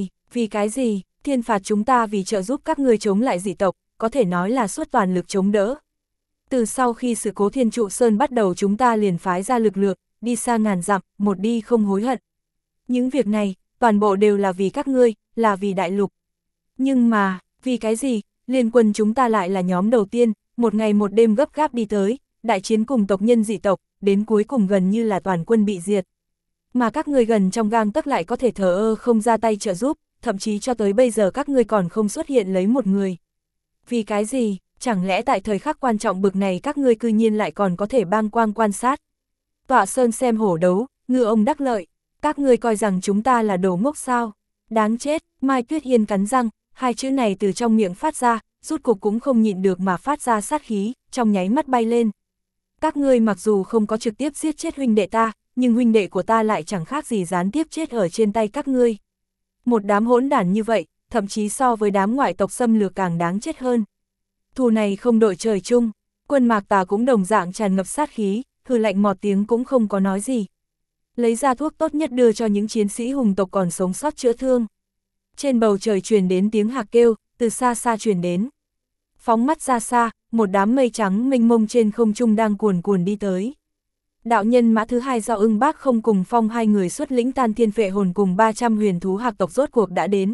[SPEAKER 1] cái gì, thiên phạt chúng ta vì trợ giúp các ngươi chống lại dị tộc, có thể nói là suốt toàn lực chống đỡ. Từ sau khi sự cố Thiên Trụ Sơn bắt đầu chúng ta liền phái ra lực lượng, đi xa ngàn dặm, một đi không hối hận. Những việc này, toàn bộ đều là vì các ngươi, là vì đại lục. Nhưng mà, vì cái gì, liên quân chúng ta lại là nhóm đầu tiên, một ngày một đêm gấp gáp đi tới, đại chiến cùng tộc nhân dị tộc, đến cuối cùng gần như là toàn quân bị diệt. Mà các ngươi gần trong gang tấc lại có thể thờ ơ không ra tay trợ giúp, thậm chí cho tới bây giờ các ngươi còn không xuất hiện lấy một người. Vì cái gì, chẳng lẽ tại thời khắc quan trọng bực này các ngươi cư nhiên lại còn có thể bang quang quan sát. Tọa sơn xem hổ đấu, ngư ông đắc lợi, các ngươi coi rằng chúng ta là đồ ngốc sao? Đáng chết, Mai Tuyết Hiên cắn răng, hai chữ này từ trong miệng phát ra, rút cục cũng không nhịn được mà phát ra sát khí, trong nháy mắt bay lên. Các ngươi mặc dù không có trực tiếp giết chết huynh đệ ta, nhưng huynh đệ của ta lại chẳng khác gì gián tiếp chết ở trên tay các ngươi. Một đám hỗn đản như vậy, thậm chí so với đám ngoại tộc xâm lược càng đáng chết hơn. Thù này không đội trời chung, Quân Mạc Tà cũng đồng dạng tràn ngập sát khí, hừ lạnh một tiếng cũng không có nói gì. Lấy ra thuốc tốt nhất đưa cho những chiến sĩ hùng tộc còn sống sót chữa thương. Trên bầu trời truyền đến tiếng hạc kêu, từ xa xa truyền đến. Phóng mắt ra xa, một đám mây trắng mênh mông trên không trung đang cuồn cuồn đi tới. Đạo nhân mã thứ hai do Ưng Bác không cùng phong hai người xuất lĩnh Tan Thiên Phệ Hồn cùng 300 huyền thú hạc tộc rốt cuộc đã đến.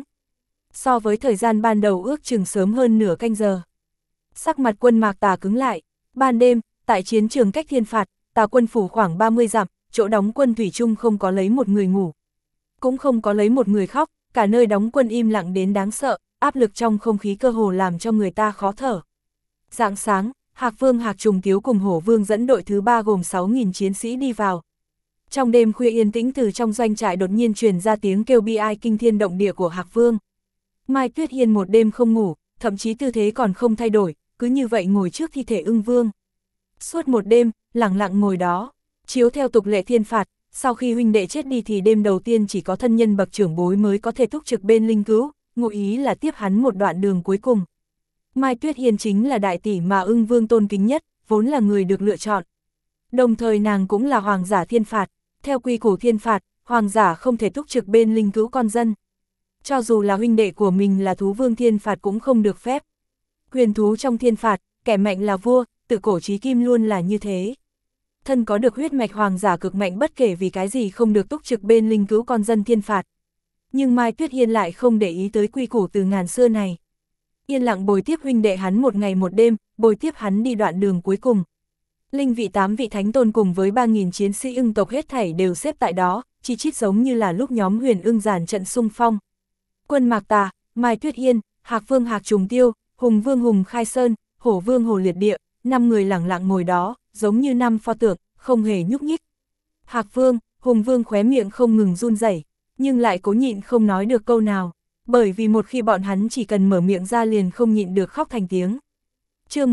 [SPEAKER 1] So với thời gian ban đầu ước chừng sớm hơn nửa canh giờ. Sắc mặt Quân Mạc Tà cứng lại, ban đêm, tại chiến trường cách thiên phạt, Tà quân phủ khoảng 30 dặm, chỗ đóng quân thủy chung không có lấy một người ngủ. Cũng không có lấy một người khóc, cả nơi đóng quân im lặng đến đáng sợ, áp lực trong không khí cơ hồ làm cho người ta khó thở. Rạng sáng, Hạc Vương Hạc Trùng Tiếu cùng Hổ Vương dẫn đội thứ 3 gồm 6.000 chiến sĩ đi vào. Trong đêm khuya yên tĩnh từ trong doanh trại đột nhiên truyền ra tiếng kêu bi ai kinh thiên động địa của Hạc Vương. Mai Tuyết Hiên một đêm không ngủ, thậm chí tư thế còn không thay đổi, cứ như vậy ngồi trước thi thể Ưng Vương. Suốt một đêm, lặng lặng ngồi đó, chiếu theo tục lệ thiên phạt, sau khi huynh đệ chết đi thì đêm đầu tiên chỉ có thân nhân bậc trưởng bối mới có thể túc trực bên linh cứu, ngụ ý là tiếp hắn một đoạn đường cuối cùng. Mai Tuyết Hiên chính là đại tỷ mà Ưng Vương tôn kính nhất, vốn là người được lựa chọn. Đồng thời nàng cũng là hoàng giả thiên phạt, theo quy củ thiên phạt, hoàng giả không thể túc trực bên linh cứu con dân. Cho dù là huynh đệ của mình là thú vương thiên phạt cũng không được phép. Huyền thú trong thiên phạt, kẻ mạnh là vua, tự cổ chí kim luôn là như thế. Thân có được huyết mạch hoàng giả cực mạnh bất kể vì cái gì không được túc trực bên linh cứu con dân thiên phạt. Nhưng Mai Tuyết Hiên lại không để ý tới quy củ từ ngàn xưa này. Yên lặng bồi tiếp huynh đệ hắn một ngày một đêm, bồi tiếp hắn đi đoạn đường cuối cùng. Linh vị 8 vị thánh tôn cùng với 3.000 chiến sĩ ưng tộc hết thảy đều xếp tại đó, chi chít giống như là lúc nhóm Huyền Ưng dàn trận xung phong. Quân Mạc Tà, Mai Tuyết Hiên, Hạc Vương Hạc Trùng Tiêu, Hùng Vương Hùng Khai Sơn, Hổ Vương Hồ Liệt Địa, 5 người lẳng lặng ngồi đó, giống như 5 pho tượng, không hề nhúc nhích. Hạc Vương, Hùng Vương khóe miệng không ngừng run rẩy, nhưng lại cố nhịn không nói được câu nào, bởi vì một khi bọn hắn chỉ cần mở miệng ra liền không nhịn được khóc thành tiếng. Chương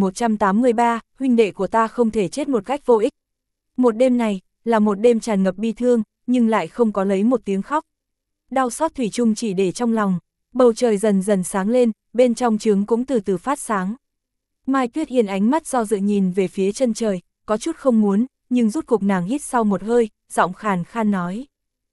[SPEAKER 1] 1183, huynh đệ của ta không thể chết một cách vô ích. Một đêm này, là một đêm tràn ngập bi thương, nhưng lại không có lấy một tiếng khóc. Đau xót thủy chung chỉ để trong lòng, bầu trời dần dần sáng lên, bên trong trướng cũng từ từ phát sáng. Mai Tuyết Hiên ánh mắt do dự nhìn về phía chân trời, có chút không muốn, nhưng rút cục nàng hít sau một hơi, giọng khàn khan nói.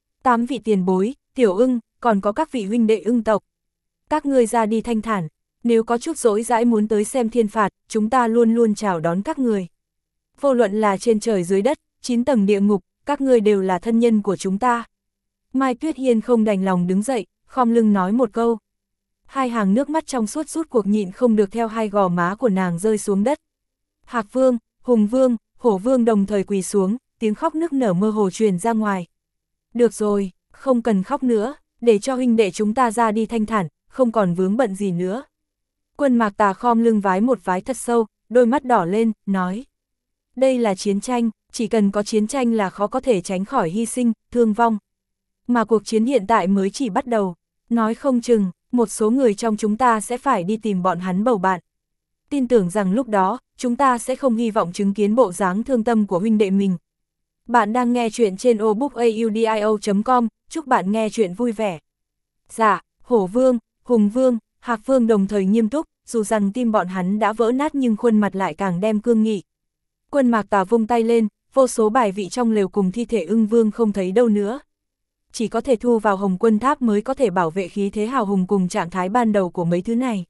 [SPEAKER 1] 8 vị tiền bối, Tiểu Ưng, còn có các vị huynh đệ ưng tộc. Các ngươi ra đi thanh thản, nếu có chút dỗi dãi muốn tới xem thiên phạt, chúng ta luôn luôn chào đón các người. Vô luận là trên trời dưới đất, 9 tầng địa ngục, các ngươi đều là thân nhân của chúng ta. Mai Tuyết Hiên không đành lòng đứng dậy, khom lưng nói một câu. Hai hàng nước mắt trong suốt rút cuộc nhịn không được theo hai gò má của nàng rơi xuống đất. Hạc Vương, Hùng Vương, Hổ Vương đồng thời quỳ xuống, tiếng khóc nức nở mơ hồ truyền ra ngoài. Được rồi, không cần khóc nữa, để cho huynh đệ chúng ta ra đi thanh thản, không còn vướng bận gì nữa. Quân Mạc Tà khom lưng vái một vái thật sâu, đôi mắt đỏ lên, nói. Đây là chiến tranh, chỉ cần có chiến tranh là khó có thể tránh khỏi hy sinh, thương vong. Mà cuộc chiến hiện tại mới chỉ bắt đầu, nói không chừng, một số người trong chúng ta sẽ phải đi tìm bọn hắn bầu bạn. Tin tưởng rằng lúc đó, chúng ta sẽ không hy vọng chứng kiến bộ dáng thương tâm của huynh đệ mình. Bạn đang nghe chuyện trên obookaudio.com, chúc bạn nghe chuyện vui vẻ. Dạ, Hổ Vương, Hùng Vương, Hạc Vương đồng thời nghiêm túc, dù rằng tim bọn hắn đã vỡ nát nhưng khuôn mặt lại càng đem cương nghị. Quân Mạc Tà vung tay lên, vô số bài vị trong lều cùng thi thể ưng vương không thấy đâu nữa. Chỉ có thể thu vào Hồng Quân Tháp mới có thể bảo vệ khí thế hào hùng cùng trạng thái ban đầu của mấy thứ này.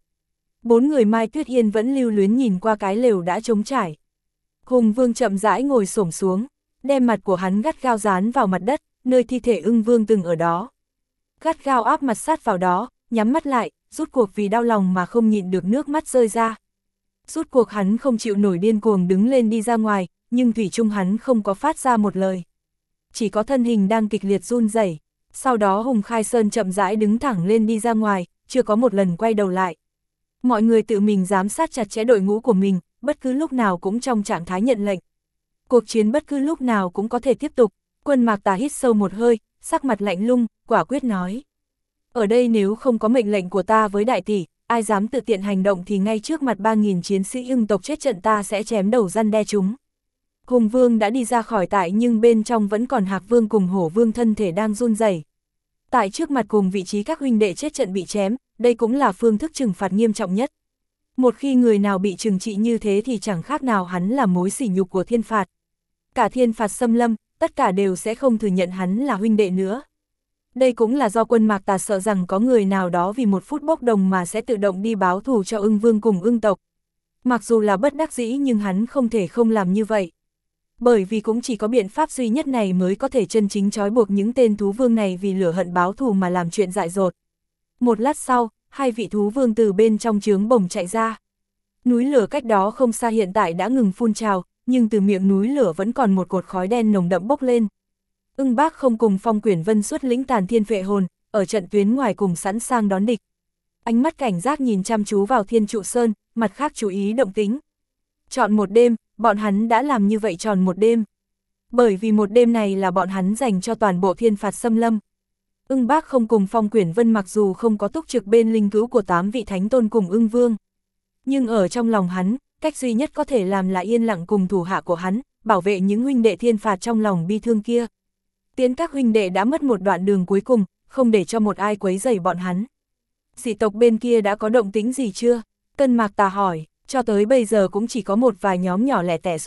[SPEAKER 1] 4 người Mai Tuyết Hiên vẫn lưu luyến nhìn qua cái lều đã trống trải. Hùng Vương chậm rãi ngồi xổm xuống, đem mặt của hắn gắt gao dán vào mặt đất, nơi thi thể ưng vương từng ở đó. Gắt gao áp mặt sát vào đó, nhắm mắt lại, rút cuộc vì đau lòng mà không nhịn được nước mắt rơi ra. Rút cuộc hắn không chịu nổi điên cuồng đứng lên đi ra ngoài, nhưng thủy chung hắn không có phát ra một lời. Chỉ có thân hình đang kịch liệt run rẩy. Sau đó Hùng Khai Sơn chậm rãi đứng thẳng lên đi ra ngoài, chưa có một lần quay đầu lại. Mọi người tự mình giám sát chặt chẽ đội ngũ của mình, bất cứ lúc nào cũng trong trạng thái nhận lệnh. Cuộc chiến bất cứ lúc nào cũng có thể tiếp tục. Quân Mạc Tà hít sâu một hơi, sắc mặt lạnh lùng, quả quyết nói. Ở đây nếu không có mệnh lệnh của ta với đại tỷ, ai dám tự tiện hành động thì ngay trước mặt 3.000 chiến sĩ ưng tộc chết trận ta sẽ chém đầu răn đe chúng. Hùng Vương đã đi ra khỏi tại nhưng bên trong vẫn còn Hạc Vương cùng Hổ Vương thân thể đang run rẩy. Tại trước mặt cùng vị trí các huynh đệ chết trận bị chém, đây cũng là phương thức trừng phạt nghiêm trọng nhất. Một khi người nào bị trừng trị như thế thì chẳng khác nào hắn là mối sỉ nhục của thiên phạt. Cả thiên phạt xâm lâm, tất cả đều sẽ không thừa nhận hắn là huynh đệ nữa. Đây cũng là do Quân Mạc Tà sợ rằng có người nào đó vì một phút bốc đồng mà sẽ tự động đi báo thù cho ưng vương cùng ưng tộc. Mặc dù là bất đắc dĩ nhưng hắn không thể không làm như vậy. Bởi vì cũng chỉ có biện pháp duy nhất này mới có thể chân chính trói buộc những tên thú vương này vì lửa hận báo thù mà làm chuyện dại dột. Một lát sau, hai vị thú vương từ bên trong trướng bồng chạy ra. Núi lửa cách đó không xa hiện tại đã ngừng phun trào, nhưng từ miệng núi lửa vẫn còn một cột khói đen nồng đậm bốc lên. Ưng Bác không cùng Phong Quyển Vân xuất lĩnh Tàn Thiên Phệ Hồn, ở trận tuyến ngoài cùng sẵn sàng đón địch. Ánh mắt cảnh giác nhìn chăm chú vào Thiên Trụ Sơn, mặt khác chú ý động tĩnh. Chọn một đêm, bọn hắn đã làm như vậy tròn một đêm. Bởi vì một đêm này là bọn hắn dành cho toàn bộ thiên phạt xâm lâm. Ưng Bác không cùng Phong Quyển Vân mặc dù không có túc trực bên linh cứu của 8 vị thánh tôn cùng ưng vương. Nhưng ở trong lòng hắn, cách duy nhất có thể làm là yên lặng cùng thủ hạ của hắn, bảo vệ những huynh đệ thiên phạt trong lòng bi thương kia. Tiến các huynh đệ đã mất một đoạn đường cuối cùng, không để cho một ai quấy rầy bọn hắn. Dị tộc bên kia đã có động tĩnh gì chưa? Tân Mạc Tà hỏi, cho tới bây giờ cũng chỉ có một vài nhóm nhỏ lẻ tẻ xuất hiện,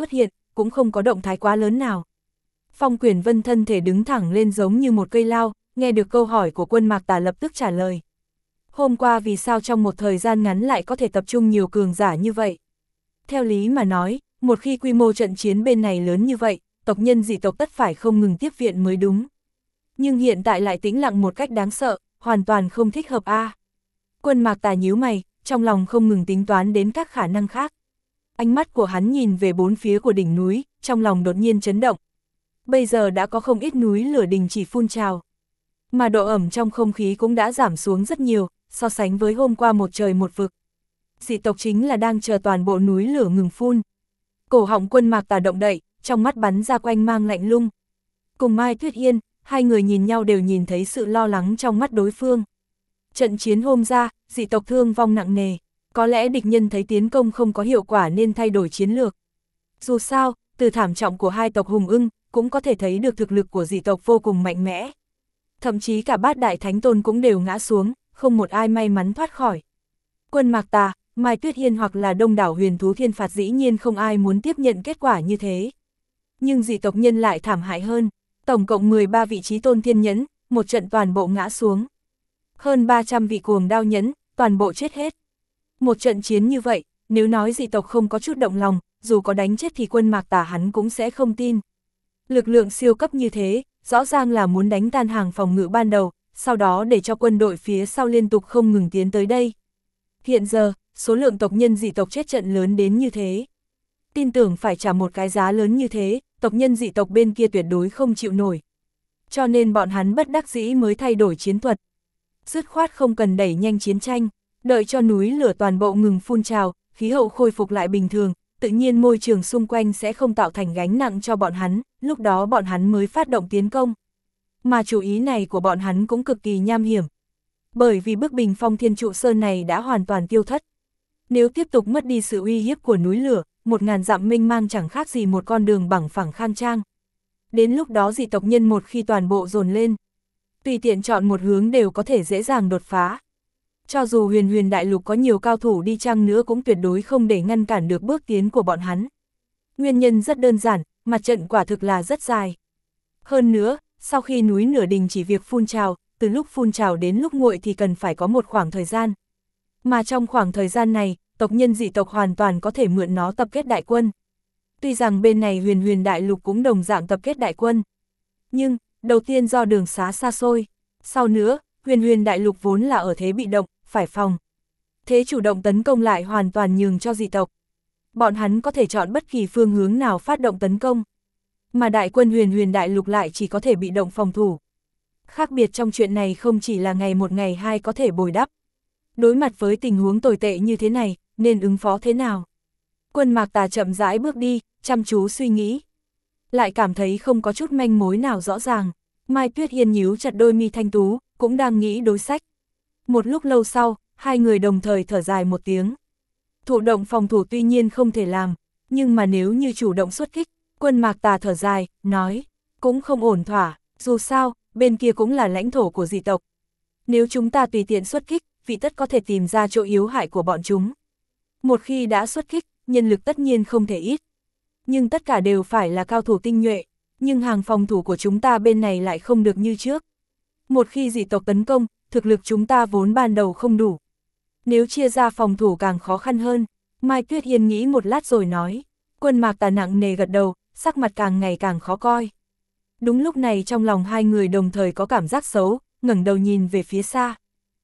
[SPEAKER 1] cũng không có động thái quá lớn nào. Phong Quyển Vân thân thể đứng thẳng lên giống như một cây lao, nghe được câu hỏi của Quân Mạc Tà lập tức trả lời. Hôm qua vì sao trong một thời gian ngắn lại có thể tập trung nhiều cường giả như vậy? Theo lý mà nói, một khi quy mô trận chiến bên này lớn như vậy, tộc nhân dị tộc tất phải không ngừng tiếp viện mới đúng. Nhưng hiện tại lại tĩnh lặng một cách đáng sợ, hoàn toàn không thích hợp a. Quân Mạc Tà nhíu mày, trong lòng không ngừng tính toán đến các khả năng khác. Ánh mắt của hắn nhìn về bốn phía của đỉnh núi, trong lòng đột nhiên chấn động. Bây giờ đã có không ít núi lửa đình chỉ phun trào. Mà độ ẩm trong không khí cũng đã giảm xuống rất nhiều, so sánh với hôm qua một trời một vực. Dị tộc chính là đang chờ toàn bộ núi lửa ngừng phun. Cổ họng Quân Mạc Tà động đậy, trong mắt bắn ra quanh mang lạnh lùng. Cùng Mai Tuyết Yên, hai người nhìn nhau đều nhìn thấy sự lo lắng trong mắt đối phương. Trận chiến hôm ra, dị tộc thương vong nặng nề. Có lẽ địch nhân thấy tiến công không có hiệu quả nên thay đổi chiến lược. Dù sao, từ thảm trọng của hai tộc hùng ưng, cũng có thể thấy được thực lực của dị tộc vô cùng mạnh mẽ. Thậm chí cả bát đại thánh tôn cũng đều ngã xuống, không một ai may mắn thoát khỏi. Quân Mạc Tà, Mai Tuyết Hiên hoặc là đông đảo huyền thú thiên phạt dĩ nhiên không ai muốn tiếp nhận kết quả như thế. Nhưng dị tộc nhân lại thảm hại hơn, tổng cộng 13 vị trí tôn thiên nhẫn, một trận toàn bộ ngã xuống. Hơn 300 vị cuồng đao nhẫn, toàn bộ chết hết. Một trận chiến như vậy, nếu nói dị tộc không có chút động lòng, dù có đánh chết thì Quân Mạc Tà hắn cũng sẽ không tin. Lực lượng siêu cấp như thế, rõ ràng là muốn đánh tan hàng phòng ngự ban đầu, sau đó để cho quân đội phía sau liên tục không ngừng tiến tới đây. Hiện giờ, số lượng tộc nhân dị tộc chết trận lớn đến như thế. Tin tưởng phải trả một cái giá lớn như thế, tộc nhân dị tộc bên kia tuyệt đối không chịu nổi. Cho nên bọn hắn bất đắc dĩ mới thay đổi chiến thuật. Dứt khoát không cần đẩy nhanh chiến tranh, đợi cho núi lửa toàn bộ ngừng phun trào, khí hậu khôi phục lại bình thường, tự nhiên môi trường xung quanh sẽ không tạo thành gánh nặng cho bọn hắn, lúc đó bọn hắn mới phát động tiến công. Mà chủ ý này của bọn hắn cũng cực kỳ nham hiểm. Bởi vì bức bình phong Thiên Trụ Sơn này đã hoàn toàn tiêu thất. Nếu tiếp tục mất đi sự uy hiếp của núi lửa, 1000 dặm mênh mang chẳng khác gì một con đường bằng phẳng khang trang. Đến lúc đó dị tộc nhân một khi toàn bộ dồn lên, tùy tiện chọn một hướng đều có thể dễ dàng đột phá. Cho dù huyền huyền đại lục có nhiều cao thủ đi chăng nữa cũng tuyệt đối không để ngăn cản được bước tiến của bọn hắn. Nguyên nhân rất đơn giản, mặt trận quả thực là rất dài. Hơn nữa, sau khi núi nửa đình chỉ việc phun trào, từ lúc phun trào đến lúc nguội thì cần phải có một khoảng thời gian. Mà trong khoảng thời gian này, tộc nhân dị tộc hoàn toàn có thể mượn nó tập kết đại quân. Tuy rằng bên này huyền huyền đại lục cũng đồng dạng tập kết đại quân. Nhưng, đầu tiên do đường xá xa xôi. Sau nữa, huyền huyền đại lục vốn là ở thế bị động, phải phòng. Thế chủ động tấn công lại hoàn toàn nhường cho dị tộc. Bọn hắn có thể chọn bất kỳ phương hướng nào phát động tấn công. Mà đại quân huyền huyền đại lục lại chỉ có thể bị động phòng thủ. Khác biệt trong chuyện này không chỉ là ngày một ngày hai có thể bồi đắp. Đối mặt với tình huống tồi tệ như thế này, nên ứng phó thế nào? Quân Mạc Tà chậm rãi bước đi, chăm chú suy nghĩ. Lại cảm thấy không có chút manh mối nào rõ ràng. Mai Tuyết Hiên nhíu chặt đôi mi thanh tú, cũng đang nghĩ đối sách. Một lúc lâu sau, hai người đồng thời thở dài một tiếng. Thụ động phòng thủ tuy nhiên không thể làm, nhưng mà nếu như chủ động xuất kích, Quân Mạc Tà thở dài, nói, cũng không ổn thỏa, dù sao, bên kia cũng là lãnh thổ của dị tộc. Nếu chúng ta tùy tiện xuất kích, vị tất có thể tìm ra chỗ yếu hại của bọn chúng. Một khi đã xuất kích, nhân lực tất nhiên không thể ít. Nhưng tất cả đều phải là cao thủ tinh nhuệ, nhưng hàng phòng thủ của chúng ta bên này lại không được như trước. Một khi dị tộc tấn công, thực lực chúng ta vốn ban đầu không đủ. Nếu chia ra phòng thủ càng khó khăn hơn, Mai Tuyết Hiên nghĩ một lát rồi nói. Quân Mạc Tà nặng nề gật đầu, sắc mặt càng ngày càng khó coi. Đúng lúc này trong lòng hai người đồng thời có cảm giác xấu, ngẩng đầu nhìn về phía xa.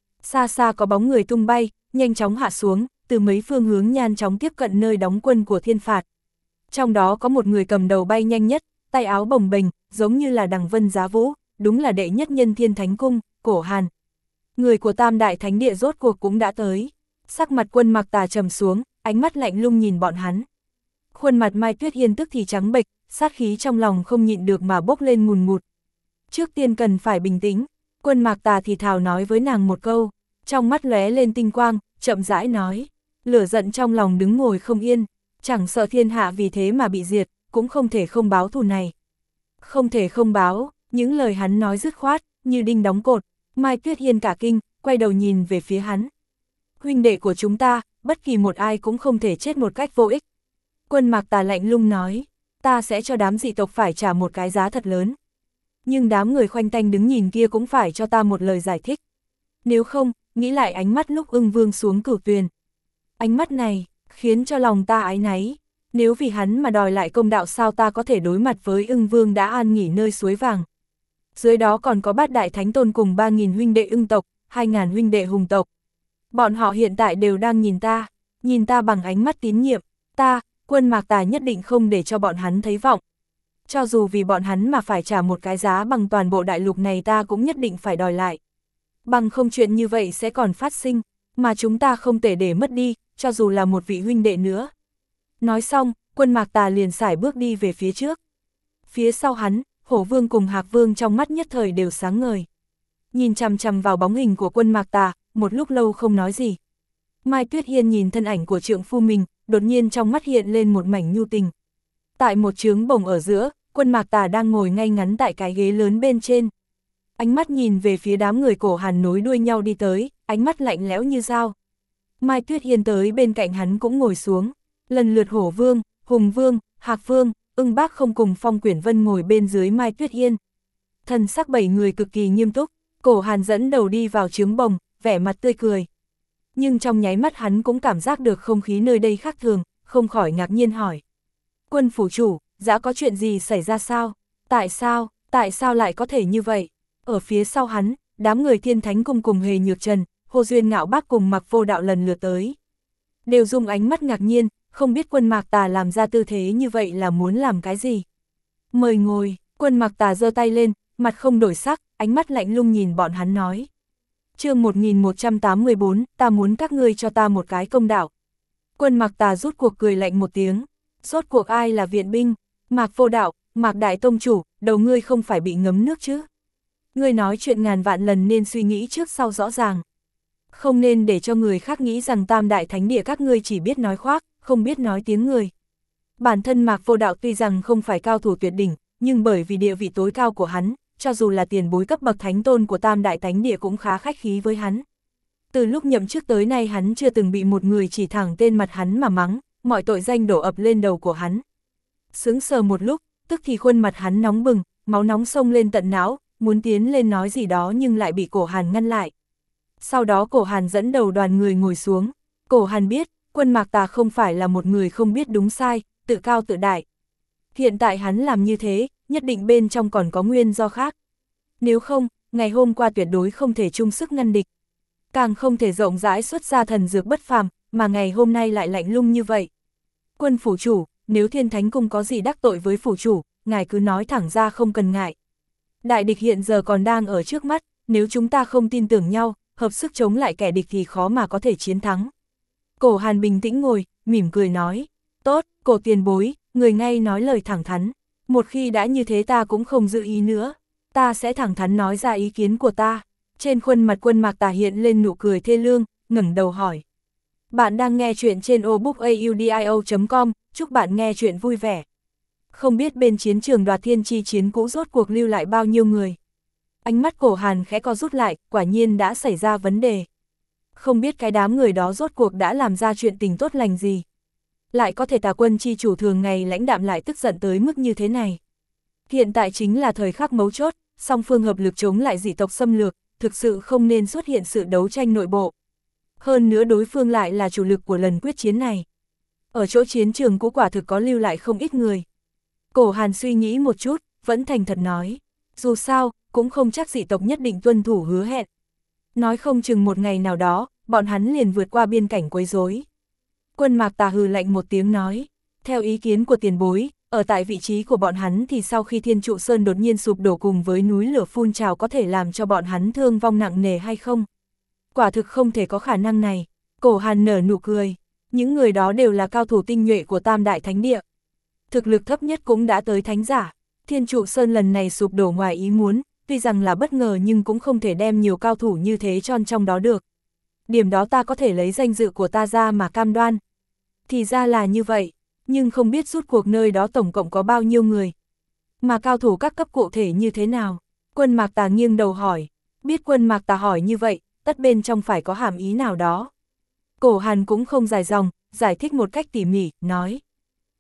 [SPEAKER 1] Xa xa có bóng người tung bay, nhanh chóng hạ xuống, từ mấy phương hướng nhanh chóng tiếp cận nơi đóng quân của thiên phạt. Trong đó có một người cầm đầu bay nhanh nhất, tay áo bồng bềnh, giống như là đằng vân giá vũ, đúng là đệ nhất nhân Thiên Thánh Cung, Cổ Hàn. Người của Tam Đại Thánh Địa rốt cuộc cũng đã tới. Sắc mặt Quân Mạc Tà trầm xuống, ánh mắt lạnh lùng nhìn bọn hắn. Khuôn mặt Mai Tuyết Hiên tức thì trắng bệch, sát khí trong lòng không nhịn được mà bốc lên ngùn ngụt. Trước tiên cần phải bình tĩnh, Quân Mạc Tà thì thào nói với nàng một câu, trong mắt lóe lên tinh quang, chậm rãi nói, lửa giận trong lòng đứng ngồi không yên, chẳng sợ thiên hạ vì thế mà bị diệt, cũng không thể không báo thù này. Không thể không báo, những lời hắn nói dứt khoát, như đinh đóng cột. Mai Tuyết Hiên cả kinh, quay đầu nhìn về phía hắn. Huynh đệ của chúng ta, bất kỳ một ai cũng không thể chết một cách vô ích. Quân Mạc Tà lạnh lùng nói, ta sẽ cho đám dị tộc phải trả một cái giá thật lớn. Nhưng đám người khoanh tay đứng nhìn kia cũng phải cho ta một lời giải thích. Nếu không, nghĩ lại ánh mắt lúc Ưng Vương xuống Cửu Tuyền. Ánh mắt này, khiến cho lòng ta áy náy. Nếu vì hắn mà đòi lại công đạo sao ta có thể đối mặt với Ưng Vương đã an nghỉ nơi suối vàng. Dưới đó còn có Bát Đại Thánh Tôn cùng 3.000 huynh đệ Ưng tộc, 2.000 huynh đệ Hùng tộc. Bọn họ hiện tại đều đang nhìn ta bằng ánh mắt tín nhiệm. Ta, Quân Mạc Tà nhất định không để cho bọn hắn thấy vọng. Cho dù vì bọn hắn mà phải trả một cái giá bằng toàn bộ đại lục này ta cũng nhất định phải đòi lại. Bằng không chuyện như vậy sẽ còn phát sinh, mà chúng ta không thể để mất đi, cho dù là một vị huynh đệ nữa. Nói xong, Quân Mạc Tà liền sải bước đi về phía trước. Phía sau hắn, Hổ Vương cùng Hạc Vương trong mắt nhất thời đều sáng ngời. Nhìn chằm chằm vào bóng hình của Quân Mạc Tà, một lúc lâu không nói gì. Mai Tuyết Hiên nhìn thân ảnh của trượng phu mình, đột nhiên trong mắt hiện lên một mảnh nhu tình. Tại một trướng bồng ở giữa, Quân Mạc Tà đang ngồi ngay ngắn tại cái ghế lớn bên trên. Ánh mắt nhìn về phía đám người Cổ Hàn nối đuôi nhau đi tới, ánh mắt lạnh lẽo như dao. Mai Tuyết Hiên tới bên cạnh hắn cũng ngồi xuống. Lần lượt Hổ Vương, Hùng Vương, Hạc Vương, Ưng Bác không cùng Phong Quyển Vân ngồi bên dưới Mai Tuyết Hiên. Thần sắc 7 người cực kỳ nghiêm túc, Cổ Hàn dẫn đầu đi vào trướng bồng, vẻ mặt tươi cười. Nhưng trong nháy mắt hắn cũng cảm giác được không khí nơi đây khác thường, không khỏi ngạc nhiên hỏi. Quân phủ chủ, dã có chuyện gì xảy ra sao? Tại sao lại có thể như vậy? Ở phía sau hắn, đám người Thiên Thánh Cung cùng Hề Nhược Trần, Hồ Duyên Ngạo Bác cùng Mặc Vô Đạo lần lượt tới. Đều dùng ánh mắt ngạc nhiên, không biết Quân Mạc Tà làm ra tư thế như vậy là muốn làm cái gì. Mời ngồi, Quân Mạc Tà giơ tay lên, mặt không đổi sắc, ánh mắt lạnh lùng nhìn bọn hắn nói. Chương 1184, ta muốn các ngươi cho ta một cái công đạo. Quân Mạc Tà rút cuộc cười lạnh một tiếng. Rốt cuộc ai là viện binh? Mạc Vô Đạo, Mạc Đại Tông Chủ, đầu ngươi không phải bị ngấm nước chứ? Ngươi nói chuyện ngàn vạn lần nên suy nghĩ trước sau rõ ràng. Không nên để cho người khác nghĩ rằng Tam Đại Thánh Địa các ngươi chỉ biết nói khoác, không biết nói tiếng người. Bản thân Mạc Vô Đạo tuy rằng không phải cao thủ tuyệt đỉnh, nhưng bởi vì địa vị tối cao của hắn, cho dù là tiền bối cấp bậc thánh tôn của Tam Đại Thánh Địa cũng khá khách khí với hắn. Từ lúc nhậm chức tới nay hắn chưa từng bị một người chỉ thẳng tên mặt hắn mà mắng, mọi tội danh đổ ập lên đầu của hắn. Sững sờ một lúc, tức thì khuôn mặt hắn nóng bừng, máu nóng xông lên tận não, muốn tiến lên nói gì đó nhưng lại bị Cổ Hàn ngăn lại. Sau đó Cổ Hàn dẫn đầu đoàn người ngồi xuống. Cổ Hàn biết, Quân Mạc Tà không phải là một người không biết đúng sai, tự cao tự đại. Hiện tại hắn làm như thế, nhất định bên trong còn có nguyên do khác. Nếu không, ngày hôm qua tuyệt đối không thể chung sức ngăn địch. Càng không thể rộng rãi xuất ra thần dược bất phàm, mà ngày hôm nay lại lạnh lùng như vậy. Quân phủ chủ, nếu Thiên Thánh Cung có gì đắc tội với phủ chủ, ngài cứ nói thẳng ra không cần ngại. Đại địch hiện giờ còn đang ở trước mắt, nếu chúng ta không tin tưởng nhau, hợp sức chống lại kẻ địch thì khó mà có thể chiến thắng. Cổ Hàn bình tĩnh ngồi, mỉm cười nói. Tốt, Cổ tiền bối, người ngay nói lời thẳng thắn. Một khi đã như thế ta cũng không giữ ý nữa. Ta sẽ thẳng thắn nói ra ý kiến của ta. Trên khuôn mặt Quân Mạc Tà hiện lên nụ cười thê lương, ngẩng đầu hỏi. Bạn đang nghe chuyện trên obookaudio.com, chúc bạn nghe chuyện vui vẻ. Không biết bên chiến trường Đoạt Thiên chi chiến cũ rốt cuộc lưu lại bao nhiêu người. Ánh mắt Cổ Hàn khẽ co rút lại, quả nhiên đã xảy ra vấn đề. Không biết cái đám người đó rốt cuộc đã làm ra chuyện tình tốt lành gì. Lại có thể Tà Quân chi chủ thường ngày lãnh đạm lại tức giận tới mức như thế này. Hiện tại chính là thời khắc mấu chốt, song phương hợp lực chống lại dị tộc xâm lược, thực sự không nên xuất hiện sự đấu tranh nội bộ. Hơn nữa đối phương lại là chủ lực của lần quyết chiến này. Ở chỗ chiến trường cũ quả thực có lưu lại không ít người. Cổ Hàn suy nghĩ một chút, vẫn thành thật nói. Dù sao, cũng không chắc dị tộc nhất định tuân thủ hứa hẹn. Nói không chừng một ngày nào đó, bọn hắn liền vượt qua biên cảnh quấy rối. Quân Mạc Tà hừ lạnh một tiếng nói. Theo ý kiến của tiền bối, ở tại vị trí của bọn hắn thì sau khi Thiên Trụ Sơn đột nhiên sụp đổ cùng với núi lửa phun trào có thể làm cho bọn hắn thương vong nặng nề hay không? Quả thực không thể có khả năng này. Cổ Hàn nở nụ cười. Những người đó đều là cao thủ tinh nhuệ của Tam Đại Thánh Địa. Thực lực thấp nhất cũng đã tới thánh giả. Thiên Trụ Sơn lần này sụp đổ ngoài ý muốn, tuy rằng là bất ngờ nhưng cũng không thể đem nhiều cao thủ như thế tròn trong đó được. Điểm đó ta có thể lấy danh dự của ta ra mà cam đoan. Thì ra là như vậy, nhưng không biết rút cuộc nơi đó tổng cộng có bao nhiêu người. Mà cao thủ các cấp cụ thể như thế nào? Quân Mạc Tà nghiêng đầu hỏi. Biết Quân Mạc Tà hỏi như vậy, tất bên trong phải có hàm ý nào đó. Cổ Hàn cũng không dài dòng, giải thích một cách tỉ mỉ, nói.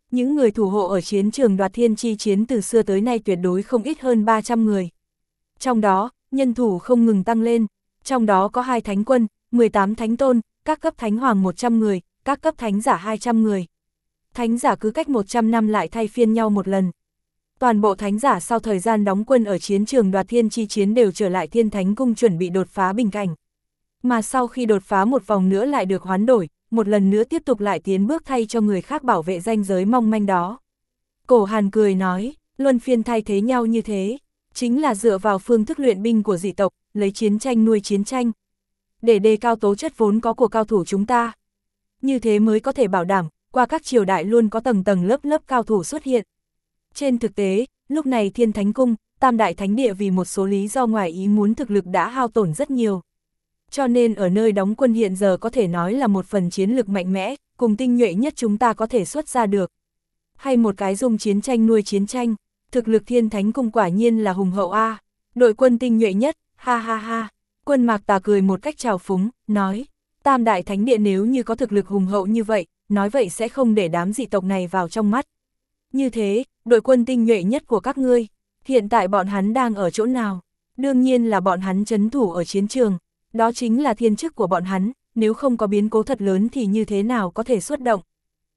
[SPEAKER 1] Những người thủ hộ ở chiến trường đoạt thiên chi chiến từ xưa tới nay tuyệt đối không ít hơn 300 người. Trong đó, nhân thủ không ngừng tăng lên, trong đó có 2 thánh quân, 18 thánh tôn, các cấp thánh hoàng 100 người, các cấp thánh giả 200 người. Thánh giả cứ cách 100 năm lại thay phiên nhau một lần. Toàn bộ thánh giả sau thời gian đóng quân ở chiến trường đoạt thiên chi chiến đều trở lại Thiên Thánh Cung chuẩn bị đột phá bình cảnh. Mà sau khi đột phá một vòng nữa lại được hoán đổi, một lần nữa tiếp tục lại tiến bước thay cho người khác bảo vệ ranh giới mong manh đó. Cổ Hàn cười nói, luân phiên thay thế nhau như thế, chính là dựa vào phương thức luyện binh của dị tộc, lấy chiến tranh nuôi chiến tranh. Để đề cao tố chất vốn có của cao thủ chúng ta. Như thế mới có thể bảo đảm, qua các triều đại luôn có tầng tầng lớp lớp cao thủ xuất hiện. Trên thực tế, lúc này Thiên Thánh Cung, Tam Đại Thánh Địa vì một số lý do ngoài ý muốn thực lực đã hao tổn rất nhiều. Cho nên ở nơi đóng quân hiện giờ có thể nói là một phần chiến lực mạnh mẽ, cùng tinh nhuệ nhất chúng ta có thể xuất ra được. Hay một cái dùng chiến tranh nuôi chiến tranh, thực lực Thiên Thánh Cung quả nhiên là hùng hậu a. Đội quân tinh nhuệ nhất, ha ha ha. Quân Mạc Tà cười một cách trào phúng, nói, Tam Đại Thánh Địa nếu như có thực lực hùng hậu như vậy, nói vậy sẽ không để đám dị tộc này vào trong mắt. Như thế, đội quân tinh nhuệ nhất của các ngươi, hiện tại bọn hắn đang ở chỗ nào? Đương nhiên là bọn hắn trấn thủ ở chiến trường, đó chính là thiên chức của bọn hắn, nếu không có biến cố thật lớn thì như thế nào có thể xuất động.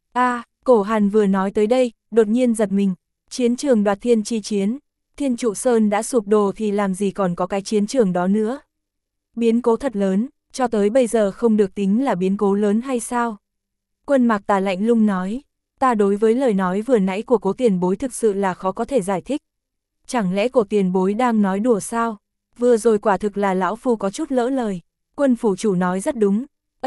[SPEAKER 1] Cổ Hàn vừa nói tới đây, đột nhiên giật mình, chiến trường đoạt thiên chi chiến, Thiên Trụ Sơn đã sụp đổ thì làm gì còn có cái chiến trường đó nữa. Biến cố thật lớn, cho tới bây giờ không được tính là biến cố lớn hay sao? Quân Mạc Tà lạnh lùng nói, ta đối với lời nói vừa nãy của Cố tiền bối thực sự là khó có thể giải thích. Chẳng lẽ Cố tiền bối đang nói đùa sao? Vừa rồi quả thực là lão phu có chút lỡ lời. Quân phủ chủ nói rất đúng.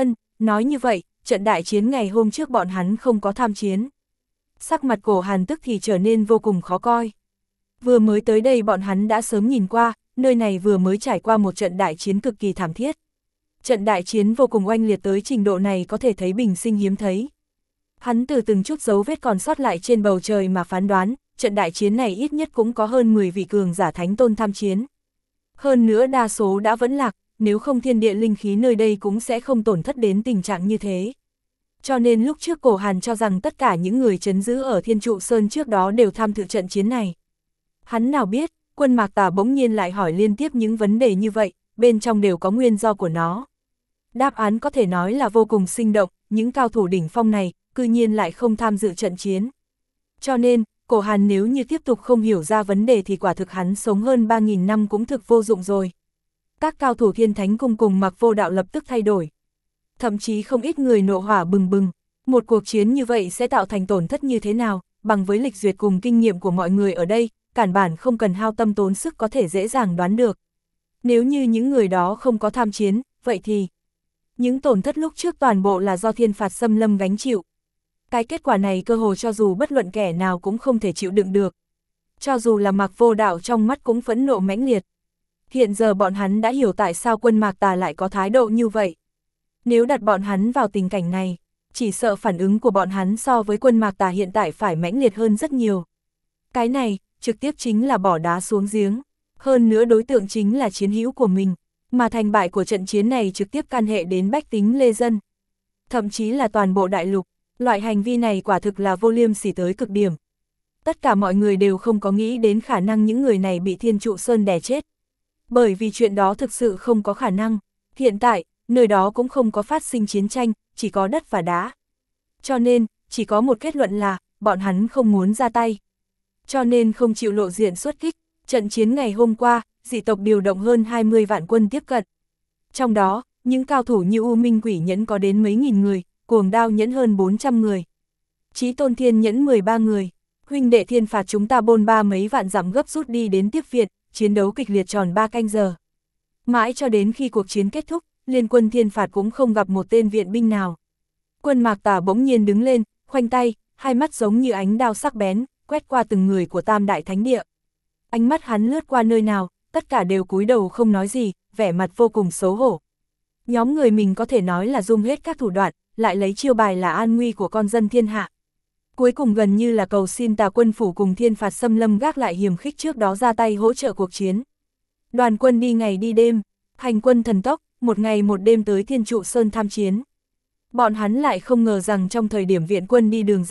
[SPEAKER 1] Nói như vậy, trận đại chiến ngày hôm trước bọn hắn không có tham chiến. Sắc mặt Cổ Hàn tức thì trở nên vô cùng khó coi. Vừa mới tới đây bọn hắn đã sớm nhìn qua, nơi này vừa mới trải qua một trận đại chiến cực kỳ thảm thiết. Trận đại chiến vô cùng oanh liệt tới trình độ này có thể thấy bình sinh hiếm thấy. Hắn từ từng chút dấu vết còn sót lại trên bầu trời mà phán đoán, trận đại chiến này ít nhất cũng có hơn 10 vị cường giả thánh tôn tham chiến. Hơn nữa đa số đã vẫn lạc, nếu không thiên địa linh khí nơi đây cũng sẽ không tổn thất đến tình trạng như thế. Cho nên lúc trước Cổ Hàn cho rằng tất cả những người trấn giữ ở Thiên Trụ Sơn trước đó đều tham dự trận chiến này. Hắn nào biết, Quân Mạc Tà bỗng nhiên lại hỏi liên tiếp những vấn đề như vậy, bên trong đều có nguyên do của nó. Đáp án có thể nói là vô cùng sinh động, những cao thủ đỉnh phong này, cư nhiên lại không tham dự trận chiến. Cho nên, Cổ Hàn nếu như tiếp tục không hiểu ra vấn đề thì quả thực hắn sống hơn 3.000 năm cũng thực vô dụng rồi. Các cao thủ Thiên Thánh Cung cùng Mạc Vô Đạo lập tức thay đổi. Thậm chí không ít người nộ hỏa bừng bừng, một cuộc chiến như vậy sẽ tạo thành tổn thất như thế nào, bằng với lịch duyệt cùng kinh nghiệm của mọi người ở đây, cản bản không cần hao tâm tốn sức có thể dễ dàng đoán được. Nếu như những người đó không có tham chiến, vậy thì những tổn thất lúc trước toàn bộ là do thiên phạt xâm lâm gánh chịu. Cái kết quả này cơ hồ cho dù bất luận kẻ nào cũng không thể chịu đựng được. Cho dù là Mạc Vô Đạo trong mắt cũng phẫn nộ mãnh liệt. Hiện giờ bọn hắn đã hiểu tại sao Quân Mạc Tà lại có thái độ như vậy. Nếu đặt bọn hắn vào tình cảnh này, chỉ sợ phản ứng của bọn hắn so với Quân Mạc Tà hiện tại phải mãnh liệt hơn rất nhiều. Cái này, trực tiếp chính là bỏ đá xuống giếng. Hơn nữa đối tượng chính là chiến hữu của mình, mà thành bại của trận chiến này trực tiếp can hệ đến bách tính lê dân. Thậm chí là toàn bộ đại lục, loại hành vi này quả thực là vô liêm sỉ tới cực điểm. Tất cả mọi người đều không có nghĩ đến khả năng những người này bị Thiên Trụ Sơn đè chết. Bởi vì chuyện đó thực sự không có khả năng. Hiện tại, nơi đó cũng không có phát sinh chiến tranh, chỉ có đất và đá. Cho nên, chỉ có một kết luận là, bọn hắn không muốn ra tay. Cho nên không chịu lộ diện xuất kích. Trận chiến ngày hôm qua, dị tộc điều động hơn 20 vạn quân tiếp cận. Trong đó, những cao thủ như U Minh Quỷ Nhẫn có đến mấy nghìn người, Cuồng Đao Nhẫn hơn 400 người. Chí Tôn Thiên Nhẫn 13 người. Huynh đệ Thiên Phạt chúng ta bôn ba mấy vạn dặm gấp rút đi đến tiếp viện, chiến đấu kịch liệt tròn 3 canh giờ. Mãi cho đến khi cuộc chiến kết thúc, liên quân Thiên Phạt cũng không gặp một tên viện binh nào. Quân Mạc Tà bỗng nhiên đứng lên, khoanh tay, hai mắt giống như ánh đao sắc bén, quét qua từng người của Tam Đại Thánh Địa. Ánh mắt hắn lướt qua nơi nào, tất cả đều cúi đầu không nói gì, vẻ mặt vô cùng xấu hổ. Nhóm người mình có thể nói là dùng hết các thủ đoạn, lại lấy chiêu bài là an nguy của con dân thiên hạ. Cuối cùng gần như là cầu xin Tà Quân phủ cùng Thiên Phạt xâm lâm gác lại hiềm khích trước đó ra tay hỗ trợ cuộc chiến. Đoàn quân đi ngày đi đêm, hành quân thần tốc, một ngày một đêm tới Thiên Trụ Sơn tham chiến. Bọn hắn lại không ngờ rằng trong thời điểm viện quân đi đường dài,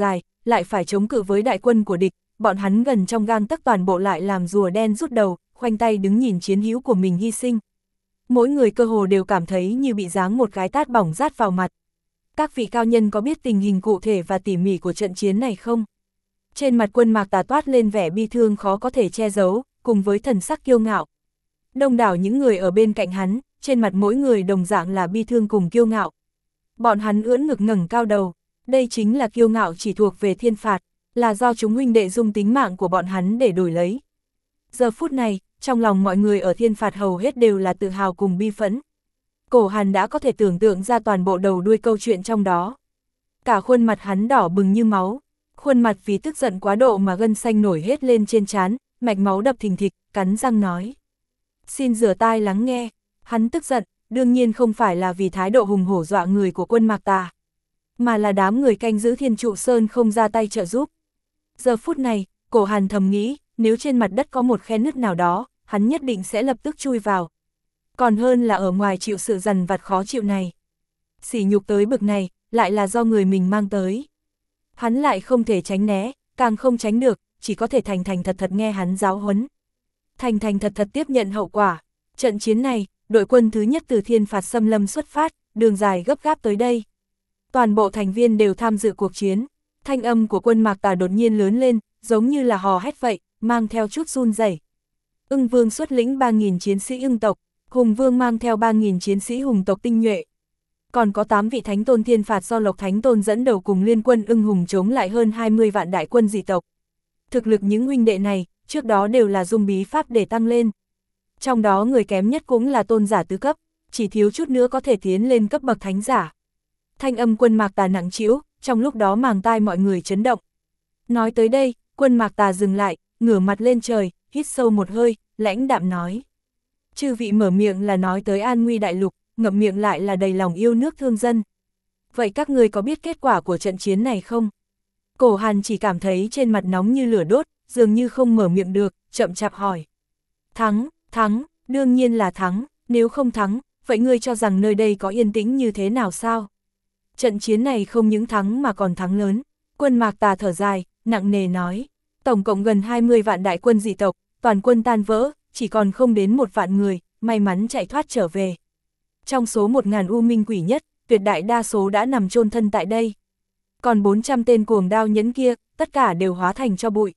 [SPEAKER 1] lại phải chống cự với đại quân của địch, bọn hắn gần trong gang tấc toàn bộ lại làm rùa đen rút đầu, khoanh tay đứng nhìn chiến hữu của mình hy sinh. Mỗi người cơ hồ đều cảm thấy như bị giáng một cái tát bỏng rát vào mặt. Các vị cao nhân có biết tình hình cụ thể và tỉ mỉ của trận chiến này không? Trên mặt Quân Mạc Tà toát lên vẻ bi thương khó có thể che giấu, cùng với thần sắc kiêu ngạo. Đông đảo những người ở bên cạnh hắn, trên mặt mỗi người đồng dạng là bi thương cùng kiêu ngạo. Bọn hắn ưỡn ngực ngẩng cao đầu, đây chính là kiêu ngạo chỉ thuộc về thiên phạt, là do chúng huynh đệ dung tính mạng của bọn hắn để đổi lấy. Giờ phút này, trong lòng mọi người ở thiên phạt hầu hết đều là tự hào cùng bi phẫn. Cổ Hàn đã có thể tưởng tượng ra toàn bộ đầu đuôi câu chuyện trong đó. Cả khuôn mặt hắn đỏ bừng như máu, khuôn mặt vì tức giận quá độ mà gân xanh nổi hết lên trên trán, mạch máu đập thình thịch, cắn răng nói. Xin rửa tai lắng nghe, hắn tức giận, đương nhiên không phải là vì thái độ hùng hổ dọa người của Quân Mạc Tà, mà là đám người canh giữ Thiên Trụ Sơn không ra tay trợ giúp. Giờ phút này, Cổ Hàn thầm nghĩ, nếu trên mặt đất có một khe nứt nào đó, hắn nhất định sẽ lập tức chui vào. Còn hơn là ở ngoài chịu sự dằn vặt khó chịu này. Sỉ nhục tới bực này, lại là do người mình mang tới. Hắn lại không thể tránh né, càng không tránh được, chỉ có thể thành thành thật thật nghe hắn giáo huấn. Thành thành thật thật tiếp nhận hậu quả. Trận chiến này, đội quân thứ nhất từ thiên phạt xâm lâm xuất phát, đường dài gấp gáp tới đây. Toàn bộ thành viên đều tham dự cuộc chiến. Thanh âm của Quân Mạc Tà đột nhiên lớn lên, giống như là hò hét vậy, mang theo chút run rẩy. Ưng Vương xuất lĩnh 3.000 chiến sĩ ưng tộc, Hùng Vương mang theo 3.000 chiến sĩ hùng tộc tinh nhuệ. Còn có 8 vị thánh tôn thiên phạt do Lộc Thánh Tôn dẫn đầu cùng liên quân ưng hùng chống lại hơn 20 vạn đại quân dị tộc. Thực lực những huynh đệ này, trước đó đều là dung bí pháp để tăng lên. Trong đó người kém nhất cũng là tôn giả tứ cấp, chỉ thiếu chút nữa có thể tiến lên cấp bậc thánh giả. Thanh âm Quân Mạc Tà nặng trĩu, trong lúc đó màng tai mọi người chấn động. Nói tới đây, Quân Mạc Tà dừng lại, ngửa mặt lên trời, hít sâu một hơi, lãnh đạm nói. Chư vị mở miệng là nói tới an nguy đại lục, ngậm miệng lại là đầy lòng yêu nước thương dân. Vậy các ngươi có biết kết quả của trận chiến này không? Cổ Hàn chỉ cảm thấy trên mặt nóng như lửa đốt, dường như không mở miệng được, chậm chạp hỏi. Thắng, đương nhiên là thắng, nếu không thắng, vậy ngươi cho rằng nơi đây có yên tĩnh như thế nào sao? Trận chiến này không những thắng mà còn thắng lớn. Quân Mạc Tà thở dài, nặng nề nói. Tổng cộng gần 20 vạn đại quân dị tộc, toàn quân tan vỡ, chỉ còn không đến 1 vạn người, may mắn chạy thoát trở về. Trong số 1.000 u minh quỷ nhất, tuyệt đại đa số đã nằm chôn thân tại đây. Còn 400 tên cuồng đao nhẫn kia, tất cả đều hóa thành cho bụi.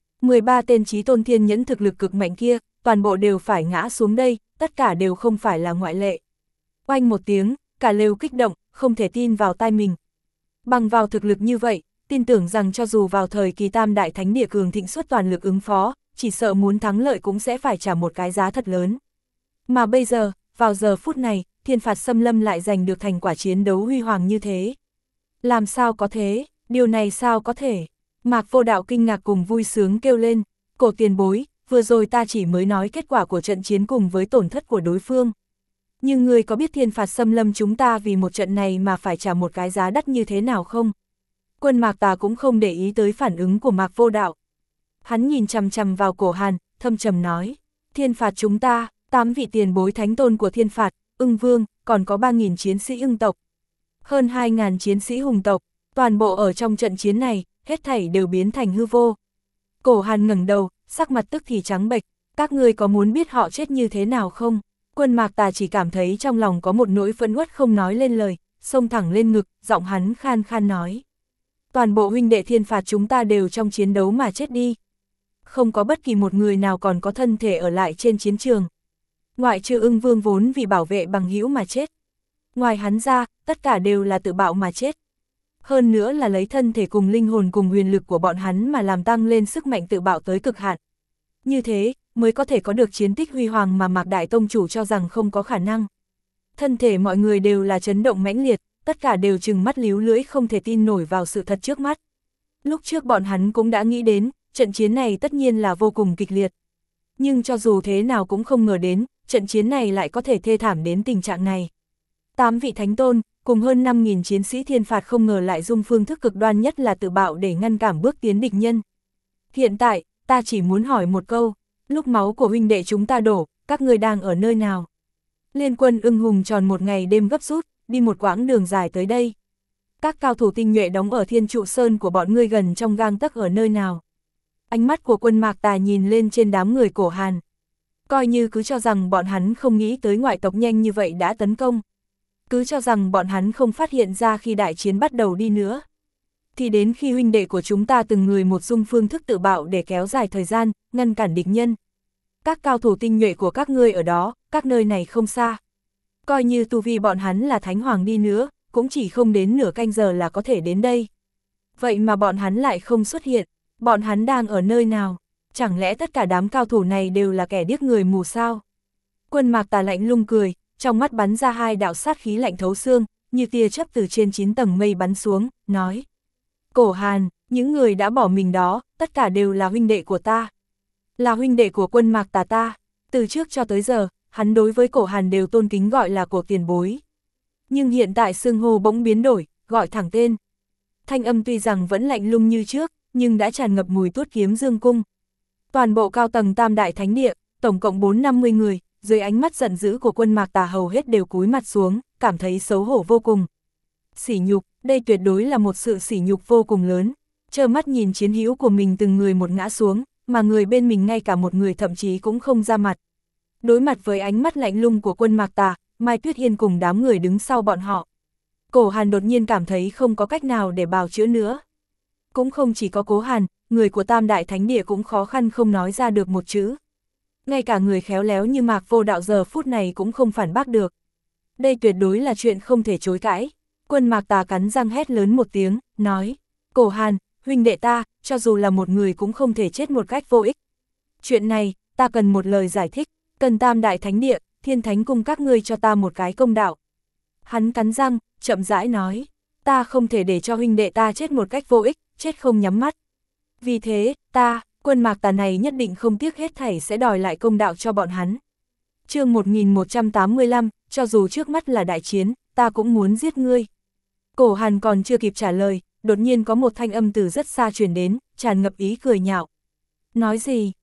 [SPEAKER 1] 13 tên chí tôn thiên nhẫn thực lực cực mạnh kia, toàn bộ đều phải ngã xuống đây, tất cả đều không phải là ngoại lệ. Oanh một tiếng, cả lều kích động, không thể tin vào tai mình. Bằng vào thực lực như vậy, tin tưởng rằng cho dù vào thời kỳ tam đại thánh địa cường thịnh xuất toàn lực ứng phó, chỉ sợ muốn thắng lợi cũng sẽ phải trả một cái giá thật lớn. Mà bây giờ, vào giờ phút này, thiên phạt xâm lâm lại giành được thành quả chiến đấu huy hoàng như thế. Làm sao có thế, điều này sao có thể? Mạc Vô Đạo kinh ngạc cùng vui sướng kêu lên, Cổ tiền bối, vừa rồi ta chỉ mới nói kết quả của trận chiến cùng với tổn thất của đối phương. Nhưng người có biết thiên phạt xâm lâm chúng ta vì một trận này mà phải trả một cái giá đắt như thế nào không? Quân Mạc Tà cũng không để ý tới phản ứng của Mạc Vô Đạo. Hắn nhìn chằm chằm vào Cổ Hàn, thâm trầm nói, thiên phạt chúng ta, 8 vị tiền bối thánh tôn của thiên phạt, Ưng Vương, còn có 3.000 chiến sĩ ưng tộc. Hơn 2.000 chiến sĩ hùng tộc, toàn bộ ở trong trận chiến này, hết thảy đều biến thành hư vô. Cổ Hàn ngẩng đầu, sắc mặt tức thì trắng bệch, các ngươi có muốn biết họ chết như thế nào không? Quân Mạc Tà chỉ cảm thấy trong lòng có một nỗi phẫn uất không nói lên lời, xông thẳng lên ngực, giọng hắn khan khan nói. Toàn bộ huynh đệ thiên phạt chúng ta đều trong chiến đấu mà chết đi. Không có bất kỳ một người nào còn có thân thể ở lại trên chiến trường. Ngoại trừ Ưng Vương vốn vì bảo vệ bằng hữu mà chết. Ngoài hắn ra, tất cả đều là tự bạo mà chết. Hơn nữa là lấy thân thể cùng linh hồn cùng huyền lực của bọn hắn mà làm tăng lên sức mạnh tự bạo tới cực hạn. Như thế, mới có thể có được chiến tích huy hoàng mà Mạc Đại Tông Chủ cho rằng không có khả năng. Thân thể mọi người đều là chấn động mãnh liệt, tất cả đều trừng mắt líu lưỡi không thể tin nổi vào sự thật trước mắt. Lúc trước bọn hắn cũng đã nghĩ đến, trận chiến này tất nhiên là vô cùng kịch liệt. Nhưng cho dù thế nào cũng không ngờ đến, trận chiến này lại có thể thê thảm đến tình trạng này. 8 vị thánh tôn, cùng hơn 5.000 chiến sĩ thiên phạt không ngờ lại dùng phương thức cực đoan nhất là tự bạo để ngăn cản bước tiến địch nhân. Hiện tại, ta chỉ muốn hỏi một câu, lúc máu của huynh đệ chúng ta đổ, các ngươi đang ở nơi nào? Liên quân Ưng Hùng tròn một ngày đêm gấp rút, đi một quãng đường dài tới đây. Các cao thủ tinh nhuệ đóng ở Thiên Trụ Sơn của bọn ngươi gần trong gang tấc ở nơi nào? Ánh mắt của Quân Mạc Tà nhìn lên trên đám người Cổ Hàn. Coi như cứ cho rằng bọn hắn không nghĩ tới ngoại tộc nhanh như vậy đã tấn công. Cứ cho rằng bọn hắn không phát hiện ra khi đại chiến bắt đầu đi nữa. Thì đến khi huynh đệ của chúng ta từng người một dung phương thức tự bạo để kéo dài thời gian, ngăn cản địch nhân. Các cao thủ tinh nhuệ của các ngươi ở đó, các nơi này không xa. Coi như tu vi bọn hắn là thánh hoàng đi nữa, cũng chỉ không đến nửa canh giờ là có thể đến đây. Vậy mà bọn hắn lại không xuất hiện, bọn hắn đang ở nơi nào? Chẳng lẽ tất cả đám cao thủ này đều là kẻ điếc người mù sao? Quân Mạc Tà lạnh lùng cười, trong mắt bắn ra hai đạo sát khí lạnh thấu xương, như tia chớp từ trên 9 tầng mây bắn xuống, nói. Cổ Hàn, những người đã bỏ mình đó, tất cả đều là huynh đệ của ta. Là huynh đệ của Quân Mạc Tà ta. Từ trước cho tới giờ, hắn đối với Cổ Hàn đều tôn kính gọi là Cổ tiền bối. Nhưng hiện tại xưng hô bỗng biến đổi, gọi thẳng tên. Thanh âm tuy rằng vẫn lạnh lùng như trước, nhưng đã tràn ngập mùi tuốt kiếm dương cung. Toàn bộ cao tầng Tam Đại Thánh Địa, tổng cộng 450 người, dưới ánh mắt giận dữ của Quân Mạc Tà hầu hết đều cúi mặt xuống, cảm thấy xấu hổ vô cùng. Sỉ nhục, đây tuyệt đối là một sự sỉ nhục vô cùng lớn. Trơ mắt nhìn chiến hữu của mình từng người một ngã xuống, mà người bên mình ngay cả một người thậm chí cũng không ra mặt. Đối mặt với ánh mắt lạnh lùng của Quân Mạc Tà, Mai Tuyết Hiên cùng đám người đứng sau bọn họ. Cổ Hàn đột nhiên cảm thấy không có cách nào để bào chữa nữa. Cũng không chỉ có Cố Hàn, người của Tam Đại Thánh Địa cũng khó khăn không nói ra được một chữ. Ngay cả người khéo léo như Mạc Vô Đạo giờ phút này cũng không phản bác được. Đây tuyệt đối là chuyện không thể chối cãi. Quân Mạc Tà cắn răng hét lớn một tiếng, nói, Cổ Hàn, huynh đệ ta, cho dù là một người cũng không thể chết một cách vô ích. Chuyện này, ta cần một lời giải thích, cần Tam Đại Thánh Địa, Thiên Thánh Cung các ngươi cho ta một cái công đạo. Hắn cắn răng, chậm rãi nói, ta không thể để cho huynh đệ ta chết một cách vô ích, chết không nhắm mắt. Vì thế, Quân Mạc Tà này nhất định không tiếc hết thảy sẽ đòi lại công đạo cho bọn hắn. Chương 1185, cho dù trước mắt là đại chiến, ta cũng muốn giết ngươi. Cổ Hàn còn chưa kịp trả lời, đột nhiên có một thanh âm từ rất xa truyền đến, tràn ngập ý cười nhạo. Nói gì,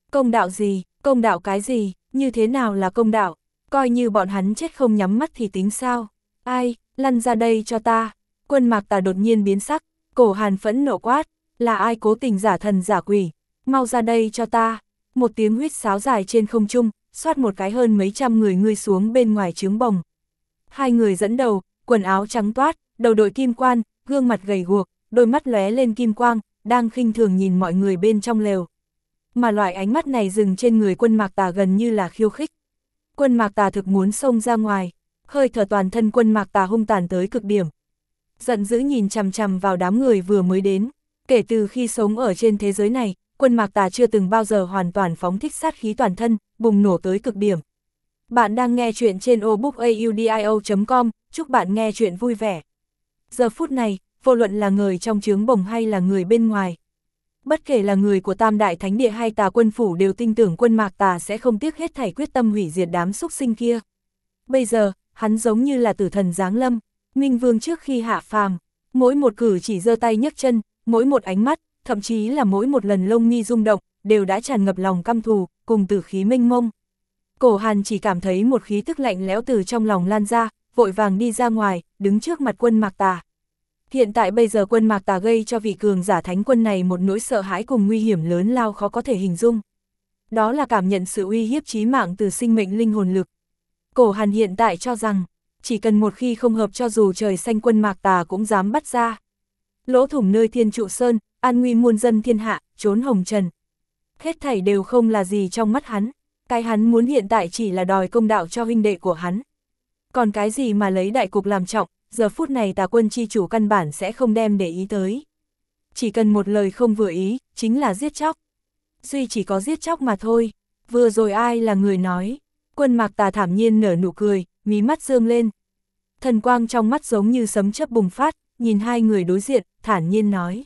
[SPEAKER 1] công đạo cái gì, như thế nào là công đạo, coi như bọn hắn chết không nhắm mắt thì tính sao, ai, lăn ra đây cho ta. Quân Mạc Tà đột nhiên biến sắc, Cổ Hàn phẫn nộ quát, là ai cố tình giả thần giả quỷ, mau ra đây cho ta. Một tiếng huýt sáo dài trên không trung, xoát một cái hơn mấy trăm người ngươi xuống bên ngoài trướng bồng. Hai người dẫn đầu, quần áo trắng toát, đầu đội kim quan, gương mặt gầy guộc, đôi mắt lóe lên kim quang, đang khinh thường nhìn mọi người bên trong lều. Mà loại ánh mắt này dừng trên người Quân Mạc Tà gần như là khiêu khích. Quân Mạc Tà thực muốn xông ra ngoài, hơi thở toàn thân Quân Mạc Tà hung tàn tới cực điểm. Giận dữ nhìn chằm chằm vào đám người vừa mới đến, kể từ khi sống ở trên thế giới này, Quân Mạc Tà chưa từng bao giờ hoàn toàn phóng thích sát khí toàn thân, bùng nổ tới cực điểm. Bạn đang nghe chuyện trên obookaudio.com, chúc bạn nghe chuyện vui vẻ. Giờ phút này, vô luận là người trong trướng bồng hay là người bên ngoài, bất kể là người của Tam Đại Thánh Địa hay Tà Quân Phủ đều tin tưởng Quân Mạc Tà sẽ không tiếc hết thảy quyết tâm hủy diệt đám súc sinh kia. Bây giờ, hắn giống như là tử thần giáng lâm, Minh Vương trước khi hạ phàm, mỗi một cử chỉ giơ tay nhấc chân, mỗi một ánh mắt, thậm chí là mỗi một lần lông mi rung động, đều đã tràn ngập lòng căm thù, cùng tử khí mênh mông. Cổ Hàn chỉ cảm thấy một khí tức lạnh lẽo từ trong lòng lan ra, vội vàng đi ra ngoài, đứng trước mặt Quân Mạc Tà. Hiện tại bây giờ Quân Mạc Tà gây cho vị cường giả thánh quân này một nỗi sợ hãi cùng nguy hiểm lớn lao khó có thể hình dung. Đó là cảm nhận sự uy hiếp chí mạng từ sinh mệnh linh hồn lực. Cổ Hàn hiện tại cho rằng, chỉ cần một khi không hợp cho dù trời xanh Quân Mạc Tà cũng dám bắt ra. Lỗ thủng nơi Thiên Trụ Sơn, an nguy muôn dân thiên hạ, trốn hồng trần. Hết thảy đều không là gì trong mắt hắn, cái hắn muốn hiện tại chỉ là đòi công đạo cho huynh đệ của hắn. Còn cái gì mà lấy đại cục làm trọng, giờ phút này Tà Quân chi chủ căn bản sẽ không đem để ý tới. Chỉ cần một lời không vừa ý, chính là giết chóc. Duy chỉ có giết chóc mà thôi. Vừa rồi ai là người nói? Quân Mạc Tà thản nhiên nở nụ cười, mí mắt dương lên. Thần quang trong mắt giống như sấm chớp bùng phát, nhìn hai người đối diện, thản nhiên nói.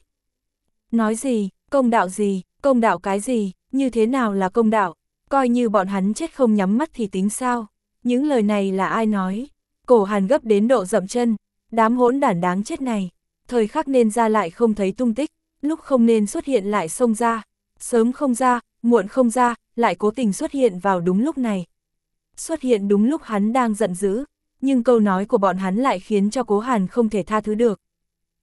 [SPEAKER 1] Nói gì, công đạo cái gì, như thế nào là công đạo, coi như bọn hắn chết không nhắm mắt thì tính sao, những lời này là ai nói? Cổ Hàn gấp đến độ dậm chân, đám hỗn đản đáng chết này, thời khắc nên ra lại không thấy tung tích, lúc không nên xuất hiện lại xông ra, sớm không ra, muộn không ra, lại cố tình xuất hiện vào đúng lúc này. Xuất hiện đúng lúc hắn đang giận dữ, nhưng câu nói của bọn hắn lại khiến cho Cố Hàn không thể tha thứ được.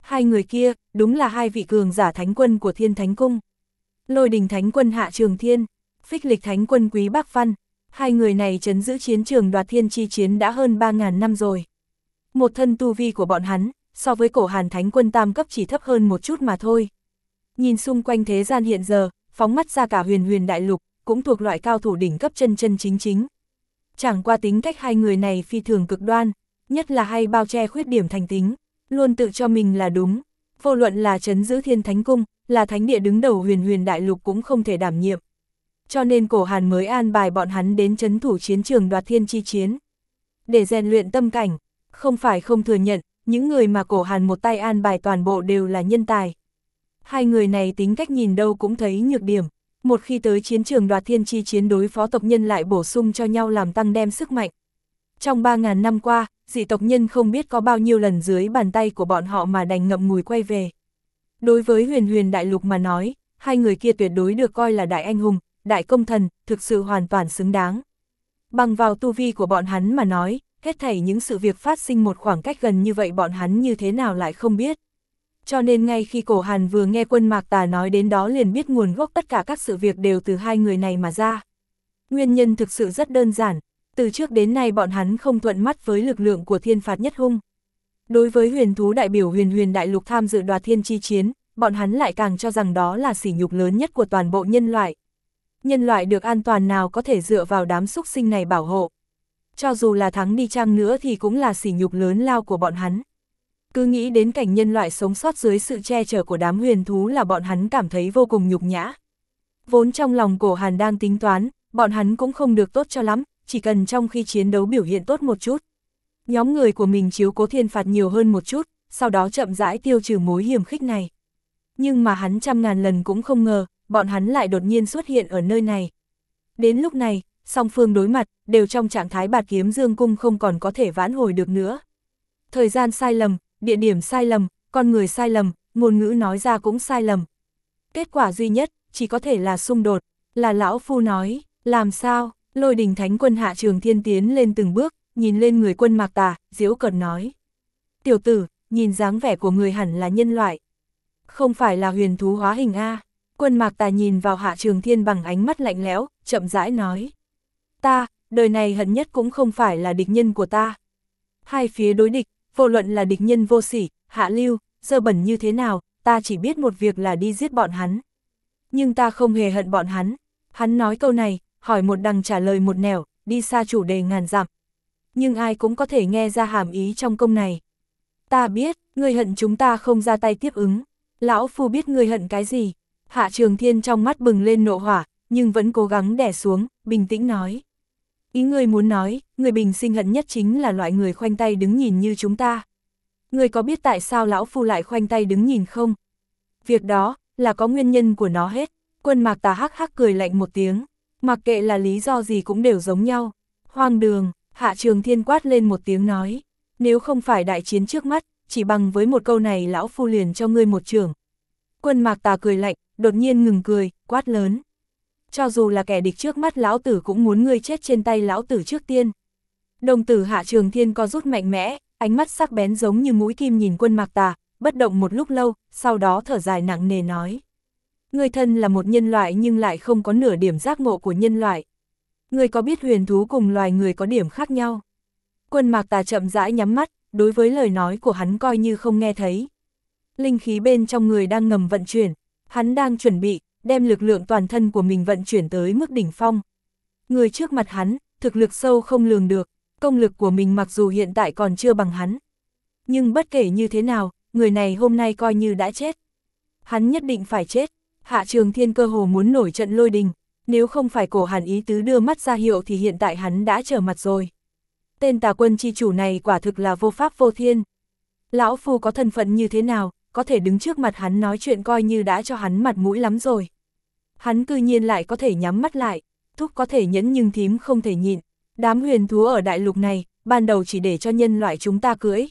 [SPEAKER 1] Hai người kia, đúng là hai vị cường giả thánh quân của Thiên Thánh Cung. Lôi Đình Thánh Quân Hạ Trường Thiên, Phích Lịch Thánh Quân Quý Bác Văn, hai người này trấn giữ chiến trường đoạt thiên chi chiến đã hơn 3.000 năm rồi. Một thân tu vi của bọn hắn, so với Cổ Hàn Thánh Quân tam cấp chỉ thấp hơn một chút mà thôi. Nhìn xung quanh thế gian hiện giờ, phóng mắt ra cả huyền huyền đại lục, cũng thuộc loại cao thủ đỉnh cấp chân chân chính chính. Chẳng qua tính cách hai người này phi thường cực đoan, nhất là hay bao che khuyết điểm thành tính, luôn tự cho mình là đúng. Vô luận là trấn giữ Thiên Thánh Cung, là thánh địa đứng đầu huyền huyền đại lục cũng không thể đảm nhiệm. Cho nên Cổ Hàn mới an bài bọn hắn đến trấn thủ chiến trường đoạt thiên chi chiến. Để rèn luyện tâm cảnh, không phải không thừa nhận, những người mà Cổ Hàn một tay an bài toàn bộ đều là nhân tài. Hai người này tính cách nhìn đâu cũng thấy nhược điểm, một khi tới chiến trường đoạt thiên chi chiến đối phó tộc nhân lại bổ sung cho nhau làm tăng đem sức mạnh. Trong 3.000 năm qua, dị tộc nhân không biết có bao nhiêu lần dưới bàn tay của bọn họ mà đành ngậm ngùi quay về. Đối với huyền huyền đại lục mà nói, hai người kia tuyệt đối được coi là đại anh hùng, đại công thần, thực sự hoàn toàn xứng đáng. Bằng vào tu vi của bọn hắn mà nói, hết thảy những sự việc phát sinh một khoảng cách gần như vậy bọn hắn như thế nào lại không biết. Cho nên ngay khi Cổ Hàn vừa nghe Quân Mạc Tà nói đến đó liền biết nguồn gốc tất cả các sự việc đều từ hai người này mà ra. Nguyên nhân thực sự rất đơn giản, từ trước đến nay bọn hắn không thuận mắt với lực lượng của Thiên Phạt Nhất Hung. Đối với huyền thú đại biểu huyền huyền đại lục tham dự đoạt thiên chi chiến, bọn hắn lại càng cho rằng đó là sỉ nhục lớn nhất của toàn bộ nhân loại. Nhân loại được an toàn nào có thể dựa vào đám súc sinh này bảo hộ. Cho dù là thắng đi chăng nữa thì cũng là sỉ nhục lớn lao của bọn hắn. Cứ nghĩ đến cảnh nhân loại sống sót dưới sự che chở của đám huyền thú là bọn hắn cảm thấy vô cùng nhục nhã. Vốn trong lòng Cổ Hàn đang tính toán, bọn hắn cũng không được tốt cho lắm, chỉ cần trong khi chiến đấu biểu hiện tốt một chút. Nhóm người của mình chiếu cố Thiên Phạt nhiều hơn một chút, sau đó chậm rãi tiêu trừ mối hiểm khích này. Nhưng mà hắn trăm ngàn lần cũng không ngờ, bọn hắn lại đột nhiên xuất hiện ở nơi này. Đến lúc này, song phương đối mặt, đều trong trạng thái bạt kiếm dương cung không còn có thể vãn hồi được nữa. Thời gian sai lầm, địa điểm sai lầm, con người sai lầm, ngôn ngữ nói ra cũng sai lầm. Kết quả duy nhất, chỉ có thể là xung đột, là lão phu nói, làm sao, Lôi Đình Thánh Quân Hạ Trường Thiên tiến lên từng bước, nhìn lên người Quân Mạc Tà, giễu cợt nói. Tiểu tử, nhìn dáng vẻ của người hẳn là nhân loại. Không phải là huyền thú hóa hình a. Quân Mạc Tà nhìn vào Hạ Trường Thiên bằng ánh mắt lạnh lẽo, chậm rãi nói. Ta, đời này hận nhất cũng không phải là địch nhân của ta. Hai phía đối địch, vô luận là địch nhân vô sỉ, hạ lưu, dơ bẩn như thế nào, ta chỉ biết một việc là đi giết bọn hắn. Nhưng ta không hề hận bọn hắn. Hắn nói câu này, hỏi một đằng trả lời một nẻo, đi xa chủ đề ngàn dặm. Nhưng ai cũng có thể nghe ra hàm ý trong câu này. Ta biết, ngươi hận chúng ta không ra tay tiếp ứng. Lão phu biết ngươi hận cái gì. Hạ Trường Thiên trong mắt bừng lên nộ hỏa, nhưng vẫn cố gắng đè xuống, bình tĩnh nói. Ý ngươi muốn nói, người bình sinh hận nhất chính là loại người khoanh tay đứng nhìn như chúng ta. Ngươi có biết tại sao lão phu lại khoanh tay đứng nhìn không? Việc đó, là có nguyên nhân của nó hết. Quân Mạc Tà hắc hắc cười lạnh một tiếng. Mặc kệ là lý do gì cũng đều giống nhau. Hoang đường, Hạ Trường Thiên quát lên một tiếng nói. Nếu không phải đại chiến trước mắt, chỉ bằng với một câu này lão phu liền cho ngươi một chưởng. Quân Mạc Tà cười lạnh, đột nhiên ngừng cười, quát lớn. Cho dù là kẻ địch trước mắt lão tử cũng muốn ngươi chết trên tay lão tử trước tiên. Đồng tử Hạ Trường Thiên co rút mạnh mẽ, ánh mắt sắc bén giống như mũi kim nhìn Quân Mạc Tà, bất động một lúc lâu, sau đó thở dài nặng nề nói. Ngươi thân là một nhân loại nhưng lại không có nửa điểm giác ngộ của nhân loại. Ngươi có biết huyền thú cùng loài người có điểm khác nhau? Quân Mạc Tà chậm rãi nhắm mắt, đối với lời nói của hắn coi như không nghe thấy. Linh khí bên trong người đang ngầm vận chuyển, hắn đang chuẩn bị, đem lực lượng toàn thân của mình vận chuyển tới mức đỉnh phong. Người trước mặt hắn, thực lực sâu không lường được, công lực của mình mặc dù hiện tại còn chưa bằng hắn. Nhưng bất kể như thế nào, người này hôm nay coi như đã chết. Hắn nhất định phải chết. Hạ Trường Thiên cơ hồ muốn nổi trận lôi đình, nếu không phải Cổ Hàn ý tứ đưa mắt ra hiệu thì hiện tại hắn đã trở mặt rồi. Tên Tà Quân chi chủ này quả thực là vô pháp vô thiên. Lão phu có thân phận như thế nào, có thể đứng trước mặt hắn nói chuyện coi như đã cho hắn mặt mũi lắm rồi. Hắn cư nhiên lại có thể nhắm mắt lại, thúc có thể nhẫn nhưng thím không thể nhịn. Đám huyền thú ở đại lục này, ban đầu chỉ để cho nhân loại chúng ta cưỡi.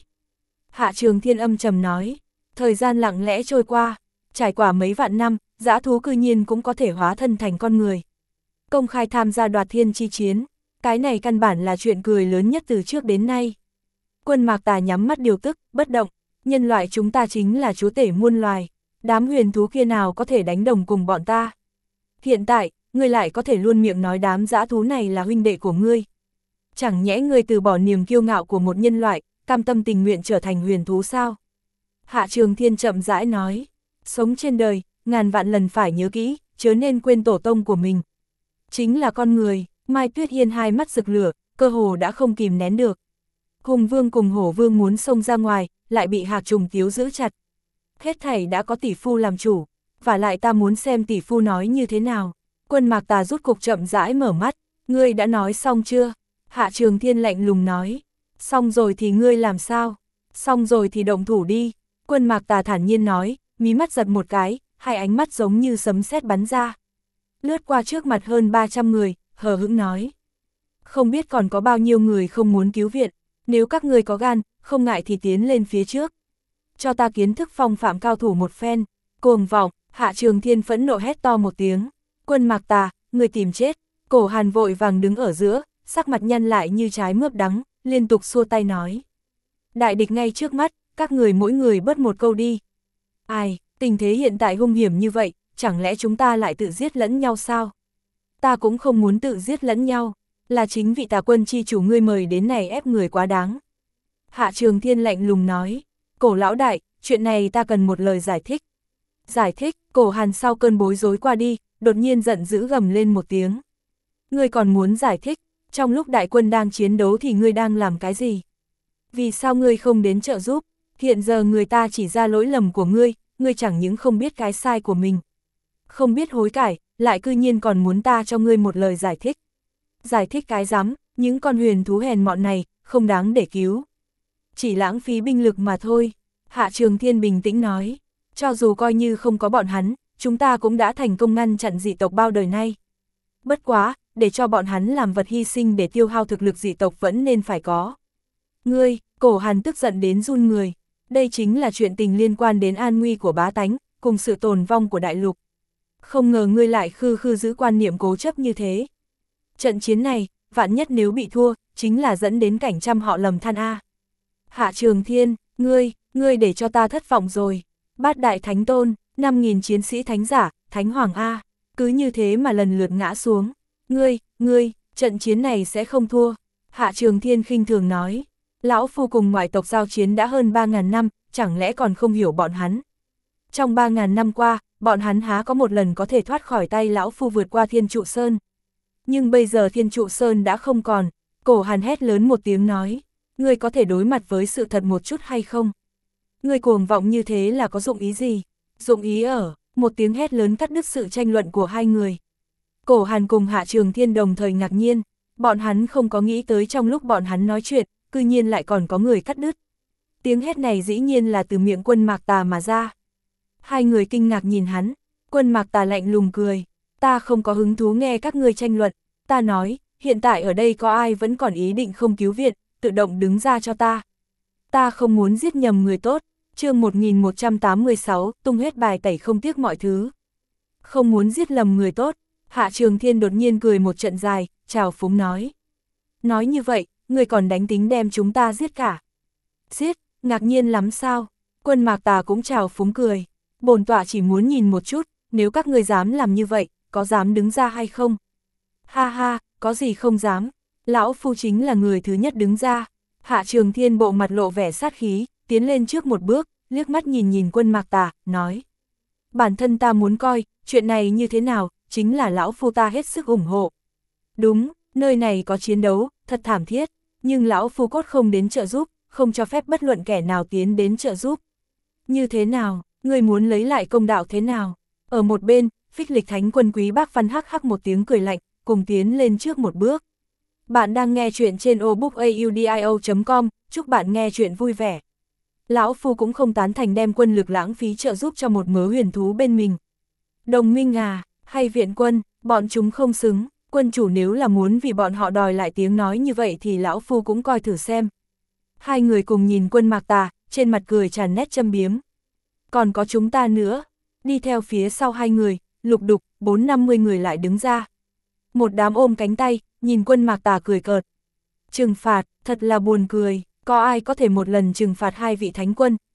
[SPEAKER 1] Hạ Trường Thiên âm trầm nói, thời gian lặng lẽ trôi qua, trải qua mấy vạn năm, dã thú cư nhiên cũng có thể hóa thân thành con người. Công khai tham gia đoạt thiên chi chiến, cái này căn bản là chuyện cười lớn nhất từ trước đến nay. Quân Mạc Tà nhắm mắt điều tức, bất động, nhân loại chúng ta chính là chúa tể muôn loài, đám huyền thú kia nào có thể đánh đồng cùng bọn ta. Hiện tại, ngươi lại có thể luôn miệng nói đám dã thú này là huynh đệ của ngươi. Chẳng nhẽ ngươi từ bỏ niềm kiêu ngạo của một nhân loại, cam tâm tình nguyện trở thành huyền thú sao? Hạ Trường Thiên chậm rãi nói, sống trên đời, ngàn vạn lần phải nhớ kỹ, chớ nên quên tổ tông của mình. Chính là con người. Mai Tuyết Hiên hai mắt rực lửa, cơ hồ đã không kìm nén được. Hùng Vương cùng Hổ Vương muốn xông ra ngoài, lại bị Hạc Trùng Tiếu giữ chặt. Hết thảy đã có tỷ phu làm chủ, và lại ta muốn xem tỷ phu nói như thế nào. Quân Mạc Tà rút cục chậm rãi mở mắt, ngươi đã nói xong chưa? Hạ Trường Thiên lạnh lùng nói, xong rồi thì ngươi làm sao? Xong rồi thì động thủ đi. Quân Mạc Tà thản nhiên nói, mí mắt giật một cái, hai ánh mắt giống như sấm sét bắn ra. Lướt qua trước mặt hơn 300 người, hờ hững nói. Không biết còn có bao nhiêu người không muốn cứu viện, nếu các người có gan, không ngại thì tiến lên phía trước. Cho ta kiến thức phong phạm cao thủ một phen, cuồng vọng. Hạ Trường Thiên phẫn nộ hét to một tiếng. Quân Mạc Tà, người tìm chết. Cổ Hàn vội vàng đứng ở giữa, sắc mặt nhăn lại như trái mướp đắng, liên tục xua tay nói. Đại địch ngay trước mắt, các người mỗi người bớt một câu đi. Ai, tình thế hiện tại hung hiểm như vậy, chẳng lẽ chúng ta lại tự giết lẫn nhau sao? Ta cũng không muốn tự giết lẫn nhau, là chính vị Tà Quân chi chủ ngươi mời đến này ép người quá đáng. Hạ Trường Thiên lạnh lùng nói, Cổ lão đại, chuyện này ta cần một lời giải thích. Giải thích, Cổ Hàn sau cơn bối rối qua đi, đột nhiên giận dữ gầm lên một tiếng. Ngươi còn muốn giải thích, trong lúc đại quân đang chiến đấu thì ngươi đang làm cái gì? Vì sao ngươi không đến trợ giúp? Hiện giờ người ta chỉ ra lỗi lầm của ngươi chẳng những không biết cái sai của mình. Không biết hối cải, lại cư nhiên còn muốn ta cho ngươi một lời giải thích. Giải thích cái rắm, những con huyền thú hèn mọn này, không đáng để cứu. Chỉ lãng phí binh lực mà thôi. Hạ Trường Thiên bình tĩnh nói, cho dù coi như không có bọn hắn, chúng ta cũng đã thành công ngăn chặn dị tộc bao đời nay. Bất quá, để cho bọn hắn làm vật hy sinh để tiêu hao thực lực dị tộc vẫn nên phải có. Ngươi, Cổ Hàn tức giận đến run người. Đây chính là chuyện tình liên quan đến an nguy của bá tánh, cùng sự tồn vong của đại lục. Không ngờ ngươi lại khư giữ quan niệm cố chấp như thế. Trận chiến này, vạn nhất nếu bị thua, chính là dẫn đến cảnh trăm họ lầm than a. Hạ Trường Thiên, ngươi để cho ta thất vọng rồi. Bát đại thánh tôn, 5.000 chiến sĩ thánh giả, thánh hoàng a, cứ như thế mà lần lượt ngã xuống. Ngươi, trận chiến này sẽ không thua. Hạ Trường Thiên khinh thường nói. Lão Phu cùng ngoại tộc giao chiến đã hơn 3.000 năm, chẳng lẽ còn không hiểu bọn hắn. Trong 3.000 năm qua, bọn hắn há có một lần có thể thoát khỏi tay Lão Phu vượt qua Thiên Trụ Sơn. Nhưng bây giờ Thiên Trụ Sơn đã không còn. Cổ Hàn hét lớn một tiếng nói, ngươi có thể đối mặt với sự thật một chút hay không? Ngươi cuồng vọng như thế là có dụng ý gì? Dụng ý ở, một tiếng hét lớn cắt đứt sự tranh luận của hai người. Cổ Hàn cùng Hạ Trường Thiên đồng thời ngạc nhiên, bọn hắn không có nghĩ tới trong lúc bọn hắn nói chuyện, cư nhiên lại còn có người cắt đứt. Tiếng hét này dĩ nhiên là từ miệng Quân Mạc Tà mà ra. Hai người kinh ngạc nhìn hắn, Quân Mạc Tà lạnh lùng cười, ta không có hứng thú nghe các ngươi tranh luận, ta nói, hiện tại ở đây có ai vẫn còn ý định không cứu viện, tự động đứng ra cho ta. Ta không muốn giết nhầm người tốt. Chương 1186, tung hết bài tẩy không tiếc mọi thứ. Không muốn giết lầm người tốt. Hạ Trường Thiên đột nhiên cười một trận dài, chào phúng nói. Nói như vậy, người còn đánh tính đem chúng ta giết cả. Giết, ngạc nhiên lắm sao? Quân Mạc Tà cũng chào phúng cười. Bổn tọa chỉ muốn nhìn một chút, nếu các ngươi dám làm như vậy, có dám đứng ra hay không? Ha ha, có gì không dám. Lão Phu chính là người thứ nhất đứng ra. Hạ Trường Thiên bộ mặt lộ vẻ sát khí, tiến lên trước một bước, liếc mắt nhìn Quân Mạc Tà, nói. Bản thân ta muốn coi, chuyện này như thế nào, chính là Lão Phu ta hết sức ủng hộ. Đúng, nơi này có chiến đấu, thật thảm thiết, nhưng Lão Phu cốt không đến trợ giúp, không cho phép bất luận kẻ nào tiến đến trợ giúp. Như thế nào, ngươi muốn lấy lại công đạo thế nào? Ở một bên, Phích Lịch Thánh Quân Quý Bác Văn hắc hắc một tiếng cười lạnh, cùng tiến lên trước một bước. Bạn đang nghe chuyện trên obookaudio.com, chúc bạn nghe chuyện vui vẻ. Lão Phu cũng không tán thành đem quân lực lãng phí trợ giúp cho một mớ huyền thú bên mình. Đồng minh à, hay viện quân, bọn chúng không xứng, quân chủ nếu là muốn vì bọn họ đòi lại tiếng nói như vậy thì Lão Phu cũng coi thử xem. Hai người cùng nhìn Quân Mạc Tà, trên mặt cười tràn nét châm biếm. Còn có chúng ta nữa, đi theo phía sau hai người, lục đục, 4-50 người lại đứng ra. Một đám ôm cánh tay, nhìn Quân Mạc Tà cười cợt. Trừng phạt, thật là buồn cười, có ai có thể một lần trừng phạt hai vị thánh quân,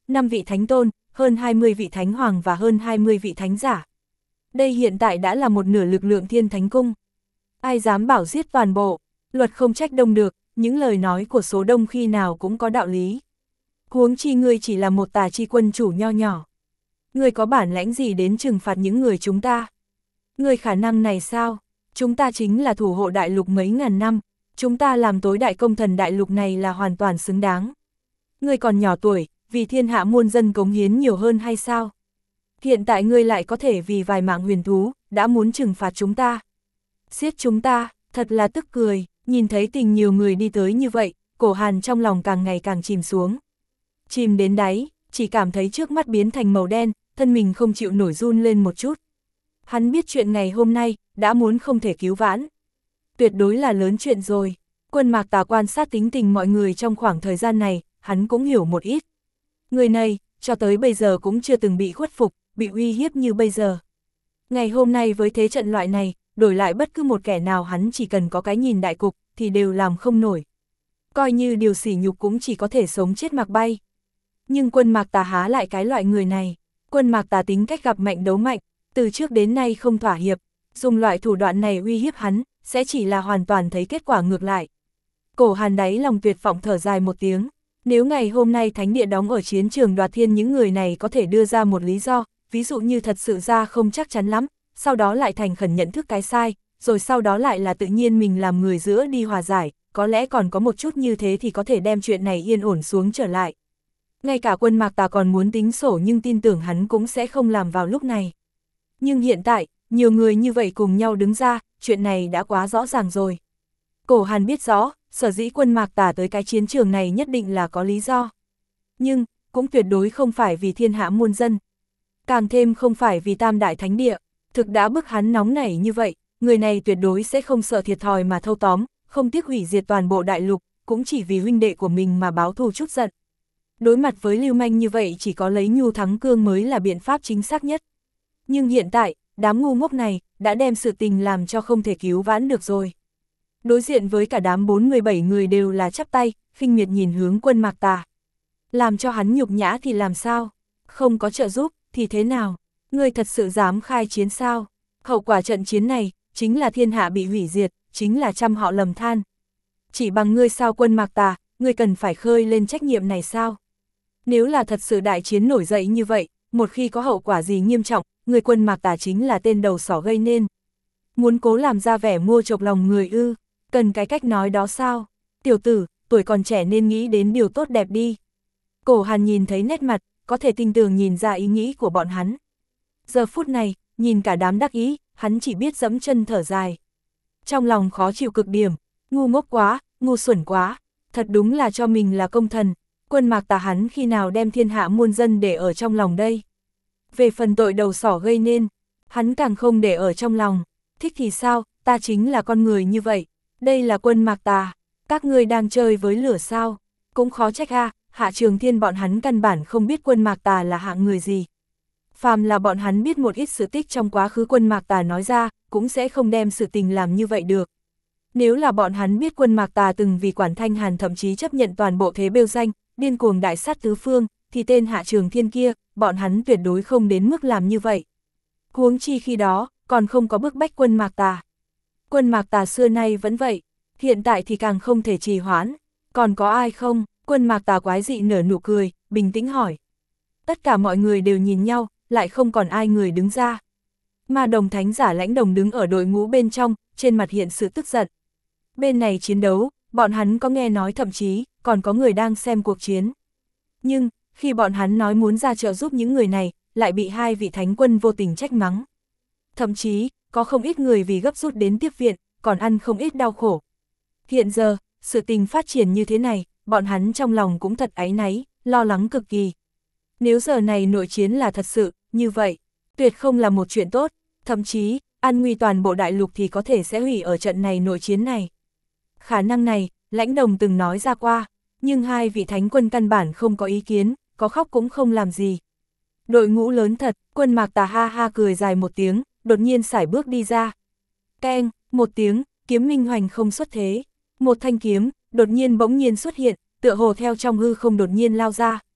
[SPEAKER 1] 5 vị thánh tôn, hơn 20 vị thánh hoàng và hơn 20 vị thánh giả. Đây hiện tại đã là một nửa lực lượng Thiên Thánh Cung. Ai dám bảo giết toàn bộ, luật không trách đông được, những lời nói của số đông khi nào cũng có đạo lý. Huống chi ngươi chỉ là một tà chi quân chủ nho nhỏ. Ngươi có bản lãnh gì đến trừng phạt những người chúng ta? Ngươi khả năng này sao? Chúng ta chính là thủ hộ đại lục mấy ngàn năm, chúng ta làm tối đại công thần đại lục này là hoàn toàn xứng đáng. Ngươi còn nhỏ tuổi, vì thiên hạ muôn dân cống hiến nhiều hơn hay sao? Hiện tại ngươi lại có thể vì vài mạng huyền thú, đã muốn trừng phạt chúng ta. Giết chúng ta, thật là tức cười, nhìn thấy tình nhiều người đi tới như vậy, Cổ Hàn trong lòng càng ngày càng chìm xuống. Chìm đến đáy, chỉ cảm thấy trước mắt biến thành màu đen, thân mình không chịu nổi run lên một chút. Hắn biết chuyện ngày hôm nay, đã muốn không thể cứu vãn. Tuyệt đối là lớn chuyện rồi. Quân Mạc Tà quan sát tính tình mọi người trong khoảng thời gian này, hắn cũng hiểu một ít. Người này, cho tới bây giờ cũng chưa từng bị khuất phục, bị uy hiếp như bây giờ. Ngày hôm nay với thế trận loại này, đổi lại bất cứ một kẻ nào hắn chỉ cần có cái nhìn đại cục, thì đều làm không nổi. Coi như điều sỉ nhục cũng chỉ có thể sống chết mặc bay. Nhưng Quân Mạc Tà há lại cái loại người này. Quân Mạc Tà tính cách gặp mạnh đấu mạnh, từ trước đến nay không thỏa hiệp, dùng loại thủ đoạn này uy hiếp hắn, sẽ chỉ là hoàn toàn thấy kết quả ngược lại. Cổ Hàn đáy lòng tuyệt vọng thở dài một tiếng. Nếu ngày hôm nay thánh địa đóng ở chiến trường đoạt thiên những người này có thể đưa ra một lý do, ví dụ như thật sự ra không chắc chắn lắm, sau đó lại thành khẩn nhận thức cái sai, rồi sau đó lại là tự nhiên mình làm người giữa đi hòa giải, có lẽ còn có một chút như thế thì có thể đem chuyện này yên ổn xuống trở lại. Ngay cả Quân Mạc Tà còn muốn tính sổ nhưng tin tưởng hắn cũng sẽ không làm vào lúc này. Nhưng hiện tại, nhiều người như vậy cùng nhau đứng ra, chuyện này đã quá rõ ràng rồi. Cổ Hàn biết rõ, sở dĩ Quân Mạc Tà tới cái chiến trường này nhất định là có lý do. Nhưng, cũng tuyệt đối không phải vì thiên hạ muôn dân. Càng thêm không phải vì Tam Đại Thánh Địa, thực đã bức hắn nóng nảy như vậy, người này tuyệt đối sẽ không sợ thiệt thòi mà thâu tóm, không tiếc hủy diệt toàn bộ đại lục, cũng chỉ vì huynh đệ của mình mà báo thù chút giận. Đối mặt với lưu manh như vậy chỉ có lấy nhu thắng cương mới là biện pháp chính xác nhất. Nhưng hiện tại, đám ngu ngốc này, đã đem sự tình làm cho không thể cứu vãn được rồi. Đối diện với cả đám 47 người đều là chắp tay, khinh miệt nhìn hướng Quân Mạc Tà. Làm cho hắn nhục nhã thì làm sao? Không có trợ giúp, thì thế nào? Ngươi thật sự dám khai chiến sao? Hậu quả trận chiến này, chính là thiên hạ bị hủy diệt, chính là trăm họ lầm than. Chỉ bằng ngươi sao Quân Mạc Tà, ngươi cần phải khơi lên trách nhiệm này sao? Nếu là thật sự đại chiến nổi dậy như vậy, một khi có hậu quả gì nghiêm trọng, người Quân Mạc Tà chính là tên đầu sỏ gây nên. Muốn cố làm ra vẻ mua chọc lòng người ư, cần cái cách nói đó sao? Tiểu tử, tuổi còn trẻ nên nghĩ đến điều tốt đẹp đi. Cổ Hàn nhìn thấy nét mặt, có thể tin tưởng nhìn ra ý nghĩ của bọn hắn. Giờ phút này, nhìn cả đám đắc ý, hắn chỉ biết dẫm chân thở dài. Trong lòng khó chịu cực điểm, ngu ngốc quá, ngu xuẩn quá, thật đúng là cho mình là công thần. Quân Mạc Tà hắn khi nào đem thiên hạ muôn dân để ở trong lòng đây? Về phần tội đầu sỏ gây nên, hắn càng không để ở trong lòng. Thích thì sao, ta chính là con người như vậy. Đây là Quân Mạc Tà, các ngươi đang chơi với lửa sao? Cũng khó trách Hạ Trường Thiên bọn hắn căn bản không biết Quân Mạc Tà là hạng người gì. Phàm là bọn hắn biết một ít sự tích trong quá khứ Quân Mạc Tà nói ra, cũng sẽ không đem sự tình làm như vậy được. Nếu là bọn hắn biết Quân Mạc Tà từng vì Quản Thanh Hàn thậm chí chấp nhận toàn bộ thế bêu danh, điên cuồng đại sát tứ phương, thì tên Hạ Trường Thiên kia, bọn hắn tuyệt đối không đến mức làm như vậy. Huống chi khi đó, còn không có bức bách Quân Mạc Tà. Quân Mạc Tà xưa nay vẫn vậy, hiện tại thì càng không thể trì hoãn. Còn có ai không? Quân Mạc Tà quái dị nở nụ cười, bình tĩnh hỏi. Tất cả mọi người đều nhìn nhau, lại không còn ai người đứng ra. Ma Đồng Thánh Giả Lãnh Đồng đứng ở đội ngũ bên trong, trên mặt hiện sự tức giận. Bên này chiến đấu, bọn hắn có nghe nói thậm chí, còn có người đang xem cuộc chiến. Nhưng, khi bọn hắn nói muốn ra trợ giúp những người này, lại bị hai vị thánh quân vô tình trách mắng. Thậm chí, có không ít người vì gấp rút đến tiếp viện, còn ăn không ít đau khổ. Hiện giờ, sự tình phát triển như thế này, bọn hắn trong lòng cũng thật áy náy, lo lắng cực kỳ. Nếu giờ này nội chiến là thật sự, như vậy, tuyệt không là một chuyện tốt, thậm chí, an nguy toàn bộ đại lục thì có thể sẽ hủy ở trận này nội chiến này. Khả năng này, Lãnh Đồng từng nói ra qua, nhưng hai vị thánh quân căn bản không có ý kiến, có khóc cũng không làm gì. Đội ngũ lớn thật, Quân Mạc Tà ha ha cười dài một tiếng, đột nhiên sải bước đi ra. Keng, một tiếng, kiếm minh hoành không xuất thế. Một thanh kiếm, đột nhiên bỗng nhiên xuất hiện, tựa hồ theo trong hư không đột nhiên lao ra.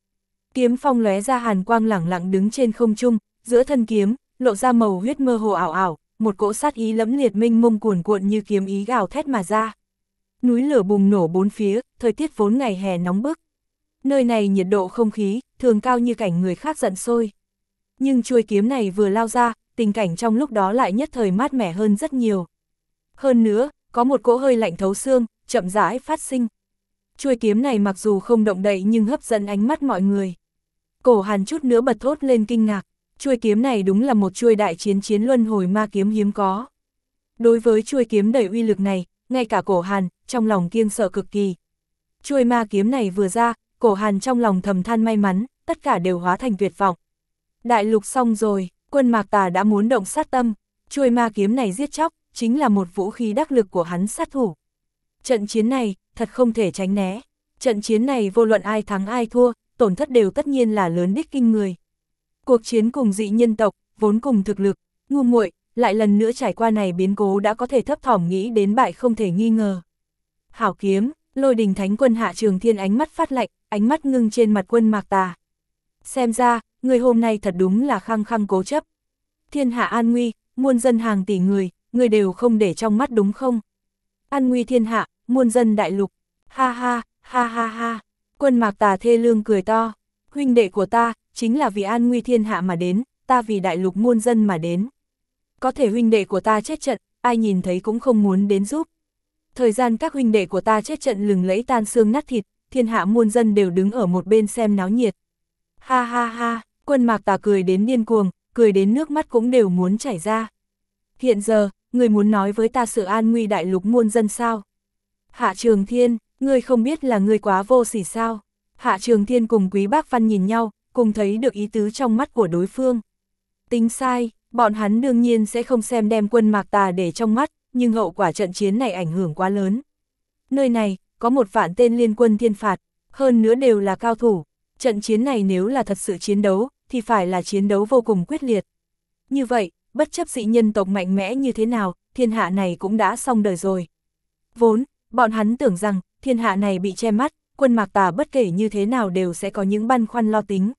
[SPEAKER 1] Kiếm phong lóe ra hàn quang lẳng lặng đứng trên không trung, giữa thân kiếm, lộ ra màu huyết mơ hồ ảo ảo, một cỗ sát ý lẫm liệt mênh mông cuồn cuộn như kiếm ý gào thét mà ra. Núi lửa bùng nổ bốn phía, thời tiết vốn ngày hè nóng bức. Nơi này nhiệt độ không khí, thường cao như cảnh người khác giận sôi. Nhưng chuôi kiếm này vừa lao ra, tình cảnh trong lúc đó lại nhất thời mát mẻ hơn rất nhiều. Hơn nữa, có một cỗ hơi lạnh thấu xương, chậm rãi phát sinh. Chuôi kiếm này mặc dù không động đậy nhưng hấp dẫn ánh mắt mọi người. Cổ Hàn chút nữa bật thốt lên kinh ngạc, chuôi kiếm này đúng là một chuôi đại chiến chiến luân hồi ma kiếm hiếm có. Đối với chuôi kiếm đầy uy lực này, ngay cả Cổ Hàn, trong lòng kiêng sợ cực kỳ. Chuôi ma kiếm này vừa ra, Cổ Hàn trong lòng thầm than may mắn, tất cả đều hóa thành tuyệt vọng. Đại lục xong rồi, Quân Mạc Tà đã muốn động sát tâm, chuôi ma kiếm này giết chóc, chính là một vũ khí đắc lực của hắn sát thủ. Trận chiến này, thật không thể tránh né. Trận chiến này vô luận ai thắng ai thua, tổn thất đều tất nhiên là lớn đích kinh người. Cuộc chiến cùng dị nhân tộc, vốn cùng thực lực, ngu muội, lại lần nữa trải qua này biến cố đã có thể thấp thỏm nghĩ đến bại không thể nghi ngờ. Hảo kiếm, Lôi Đình Thánh Quân Hạ Trường Thiên ánh mắt phát lạnh, ánh mắt ngưng trên mặt Quân Mạc Tà. Xem ra, người hôm nay thật đúng là khăng khăng cố chấp. Thiên hạ an nguy, muôn dân hàng tỷ người đều không để trong mắt đúng không? An nguy thiên hạ, muôn dân đại lục. Ha ha, ha ha ha. Quân Mạc Tà thê lương cười to. Huynh đệ của ta, chính là vì an nguy thiên hạ mà đến, ta vì đại lục muôn dân mà đến. Có thể huynh đệ của ta chết trận, ai nhìn thấy cũng không muốn đến giúp. Thời gian các huynh đệ của ta chết trận lừng lẫy tan xương nát thịt, thiên hạ muôn dân đều đứng ở một bên xem náo nhiệt. Ha ha ha, Quân Mạc Tà cười đến điên cuồng, cười đến nước mắt cũng đều muốn chảy ra. Hiện giờ, người muốn nói với ta sự an nguy đại lục muôn dân sao? Hạ Trường Thiên, ngươi không biết là ngươi quá vô sỉ sao? Hạ Trường Thiên cùng Quý Bác Văn nhìn nhau, cùng thấy được ý tứ trong mắt của đối phương. Tính sai, bọn hắn đương nhiên sẽ không xem đem Quân Mạc Tà để trong mắt, nhưng hậu quả trận chiến này ảnh hưởng quá lớn. Nơi này, có một vạn tên liên quân thiên phạt, hơn nữa đều là cao thủ. Trận chiến này nếu là thật sự chiến đấu, thì phải là chiến đấu vô cùng quyết liệt. Như vậy, bất chấp dị nhân tộc mạnh mẽ như thế nào, thiên hạ này cũng đã xong đời rồi. Vốn, bọn hắn tưởng rằng, thiên hạ này bị che mắt, Quân Mạc Tà bất kể như thế nào đều sẽ có những băn khoăn lo tính.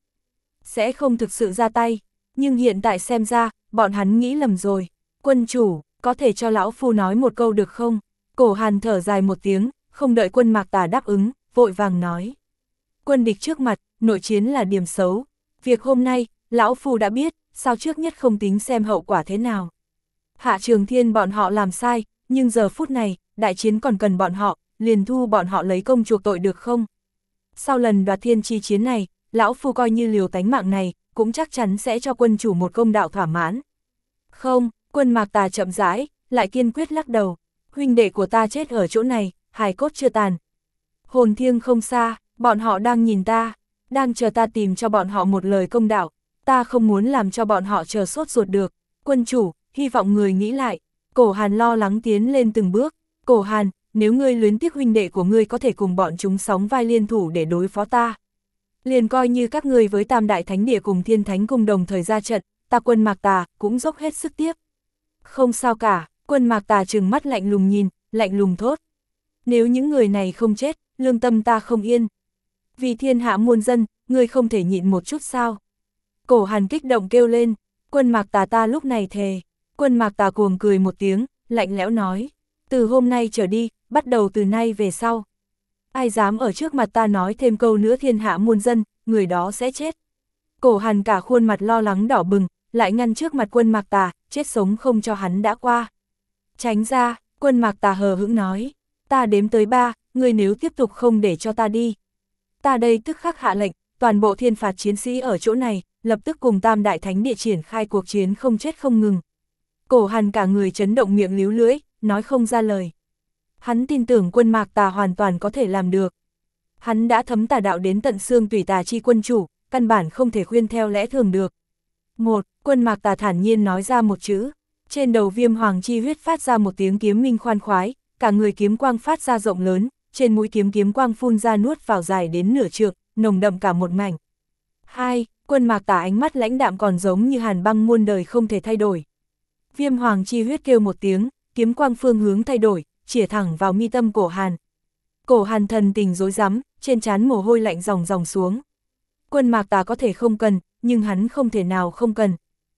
[SPEAKER 1] Sẽ không thực sự ra tay, nhưng hiện tại xem ra, bọn hắn nghĩ lầm rồi. Quân chủ, có thể cho lão phu nói một câu được không? Cổ Hàn thở dài một tiếng, không đợi Quân Mạc Tà đáp ứng, vội vàng nói. Quân địch trước mặt, nội chiến là điểm xấu. Việc hôm nay, lão phu đã biết, sao trước nhất không tính xem hậu quả thế nào. Hạ Trường Thiên bọn họ làm sai, nhưng giờ phút này, đại chiến còn cần bọn họ, liền thu bọn họ lấy công chuộc tội được không? Sau lần đoạt thiên chi chiến này, lão phu coi như liều tánh mạng này, cũng chắc chắn sẽ cho quân chủ một công đạo thỏa mãn. Không, Quân Mạc Tà chậm rãi, lại kiên quyết lắc đầu. Huynh đệ của ta chết ở chỗ này, hài cốt chưa tàn. Hồn thiêng không xa, bọn họ đang nhìn ta, đang chờ ta tìm cho bọn họ một lời công đạo. Ta không muốn làm cho bọn họ chờ sốt ruột được. Quân chủ, hy vọng người nghĩ lại. Cổ Hàn lo lắng tiến lên từng bước. Cổ Hàn, nếu ngươi luyến tiếc huynh đệ của ngươi có thể cùng bọn chúng sóng vai liên thủ để đối phó ta. Liền coi như các ngươi với Tam Đại Thánh Địa cùng Thiên Thánh cùng đồng thời ra trận, ta Quân Mạc Tà cũng dốc hết sức tiếp. Không sao cả, Quân Mạc Tà trừng mắt lạnh lùng nhìn, lạnh lùng thốt. Nếu những người này không chết, lương tâm ta không yên. Vì thiên hạ muôn dân, ngươi không thể nhịn một chút sao? Cổ Hàn kích động kêu lên, Quân Mạc Tà ta lúc này thề. Quân Mạc Tà cuồng cười một tiếng, lạnh lẽo nói, từ hôm nay trở đi, bắt đầu từ nay về sau. Ai dám ở trước mặt ta nói thêm câu nữa thiên hạ muôn dân, người đó sẽ chết. Cổ Hàn cả khuôn mặt lo lắng đỏ bừng, lại ngăn trước mặt Quân Mạc Tà, chết sống không cho hắn đã qua. Tránh ra, Quân Mạc Tà hờ hững nói, ta đếm tới 3, ngươi nếu tiếp tục không để cho ta đi. Ta đây tức khắc hạ lệnh, toàn bộ thiên phạt chiến sĩ ở chỗ này, lập tức cùng Tam Đại Thánh Địa triển khai cuộc chiến không chết không ngừng. Cổ Hàn cả người chấn động miệng líu lưỡi, nói không ra lời. Hắn tin tưởng Quân Mạc Tà hoàn toàn có thể làm được. Hắn đã thấm tà đạo đến tận xương tủy tà chi quân chủ, căn bản không thể khuyên theo lẽ thường được. Quân Mạc Tà thản nhiên nói ra một chữ. Trên đầu Viêm Hoàng chi huyết phát ra một tiếng kiếm minh khoan khoái, cả người kiếm quang phát ra rộng lớn, trên mũi kiếm quang phun ra nuốt vào dài đến nửa trượng, nồng đậm cả một mảnh. 2. Quân Mạc Tà ánh mắt lãnh đạm còn giống như hàn băng muôn đời không thể thay đổi. Viêm Hoàng chi huyết kêu một tiếng, kiếm quang phương hướng thay đổi, chĩa thẳng vào mi tâm Cổ Hàn. Cổ Hàn thần tình rối rắm, trên trán mồ hôi lạnh ròng ròng xuống. Quân Mạc Tà có thể không cần, nhưng hắn không thể nào không cần.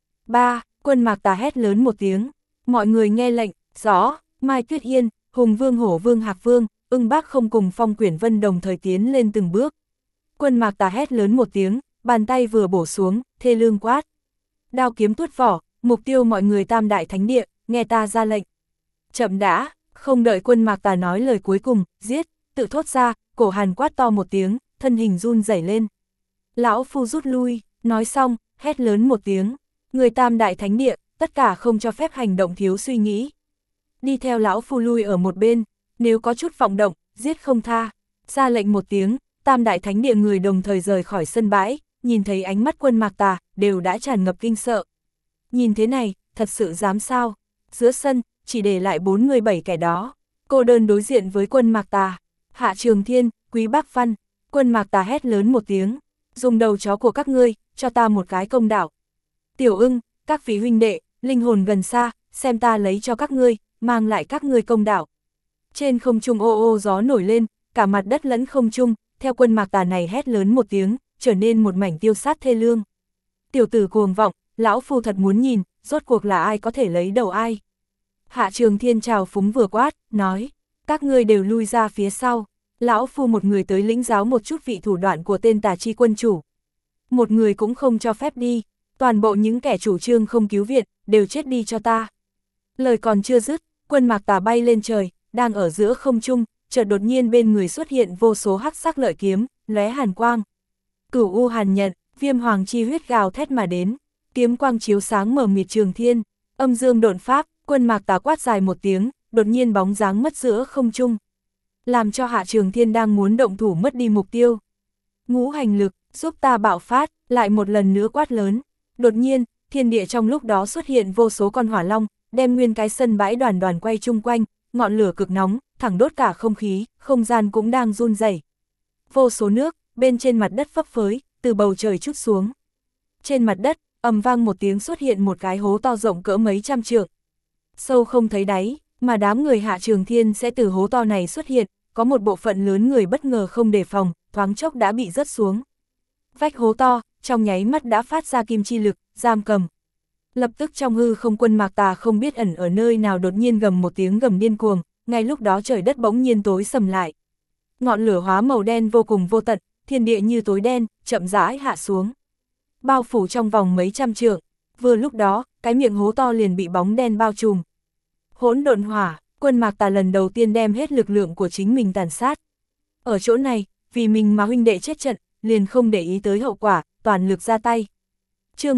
[SPEAKER 1] 3. Quân Mạc Tà hét lớn một tiếng. Mọi người nghe lệnh, rõ, Mai Tuyết Yên, Hùng Vương Hổ Vương Hạc Vương, Ưng Bác Không cùng Phong Quyển Vân đồng thời tiến lên từng bước. Quân Mạc Tà hét lớn một tiếng, bàn tay vừa bổ xuống, thê lương quát. Đao kiếm tuốt vỏ, mục tiêu mọi người Tam Đại Thánh Địa, nghe ta ra lệnh. Chậm đã, không đợi Quân Mạc Tà nói lời cuối cùng, giết, tự thốt ra, Cổ Hàn quát to một tiếng, thân hình run rẩy lên. Lão phu rút lui, nói xong, hét lớn một tiếng. Người Tam Đại Thánh Địa, tất cả không cho phép hành động thiếu suy nghĩ. Đi theo lão phu lui ở một bên, nếu có chút vọng động, giết không tha. Ra lệnh một tiếng, Tam Đại Thánh Địa người đồng thời rời khỏi sân bãi, nhìn thấy ánh mắt Quân Mạc Tà, đều đã tràn ngập kinh sợ. Nhìn thế này, thật sự dám sao? Giữa sân, chỉ để lại 47 kẻ đó. Cô đơn đối diện với Quân Mạc Tà. Hạ Trường Thiên, Quý Bác Văn. Quân Mạc Tà hét lớn một tiếng. Dùng đầu chó của các ngươi, cho ta một cái công đạo. Tiểu Ưng, các vị huynh đệ, linh hồn gần xa, xem ta lấy cho các ngươi, mang lại các ngươi công đạo. Trên không trung ô ô gió nổi lên, cả mặt đất lẫn không trung, theo Quân Mạc Tà này hét lớn một tiếng, trở nên một mảnh tiêu sát thê lương. Tiểu tử cuồng vọng, lão phu thật muốn nhìn, rốt cuộc là ai có thể lấy đầu ai. Hạ Trường Thiên trào phúng vừa quát, nói, các ngươi đều lui ra phía sau, lão phu một người tới lĩnh giáo một chút vị thủ đoạn của tên Tà Chi quân chủ. Một người cũng không cho phép đi, toàn bộ những kẻ chủ trương không cứu viện, đều chết đi cho ta. Lời còn chưa dứt, Quân Mạc Tà bay lên trời, đang ở giữa không trung, chợt đột nhiên bên người xuất hiện vô số hắc sắc lợi kiếm, lóe hàn quang. Cửu U Hàn Nhận, Viêm Hoàng chi huyết gào thét mà đến, kiếm quang chiếu sáng mờ mịt trường thiên, âm dương độn pháp, Quân Mạc Tà quát dài một tiếng, đột nhiên bóng dáng mất giữa không trung, làm cho Hạ Trường Thiên đang muốn động thủ mất đi mục tiêu. Ngũ hành lực, giúp ta bạo phát, lại một lần nữa quát lớn. Đột nhiên, thiên địa trong lúc đó xuất hiện vô số con hỏa long, đem nguyên cái sân bãi đoàn đoàn quay chung quanh, ngọn lửa cực nóng, thẳng đốt cả không khí, không gian cũng đang run rẩy. Vô số nước, bên trên mặt đất phấp phới, từ bầu trời trút xuống. Trên mặt đất, ầm vang một tiếng xuất hiện một cái hố to rộng cỡ mấy trăm trượng. Sâu không thấy đáy, mà đám người Hạ Trường Thiên sẽ từ hố to này xuất hiện, có một bộ phận lớn người bất ngờ không đề phòng, thoáng chốc đã bị rớt xuống. Vách hố to, trong nháy mắt đã phát ra kim chi lực, giam cầm. Lập tức trong hư không Quân Mạc Tà không biết ẩn ở nơi nào đột nhiên gầm một tiếng gầm điên cuồng, ngay lúc đó trời đất bỗng nhiên tối sầm lại. Ngọn lửa hóa màu đen vô cùng vô tận, thiên địa như tối đen, chậm rãi hạ xuống. Bao phủ trong vòng mấy trăm trượng, vừa lúc đó, cái miệng hố to liền bị bóng đen bao trùm. Hỗn độn hỏa, Quân Mạc Tà lần đầu tiên đem hết lực lượng của chính mình tàn sát. Ở chỗ này, vì mình mà huynh đệ chết trận, liền không để ý tới hậu quả, toàn lực ra tay. Chương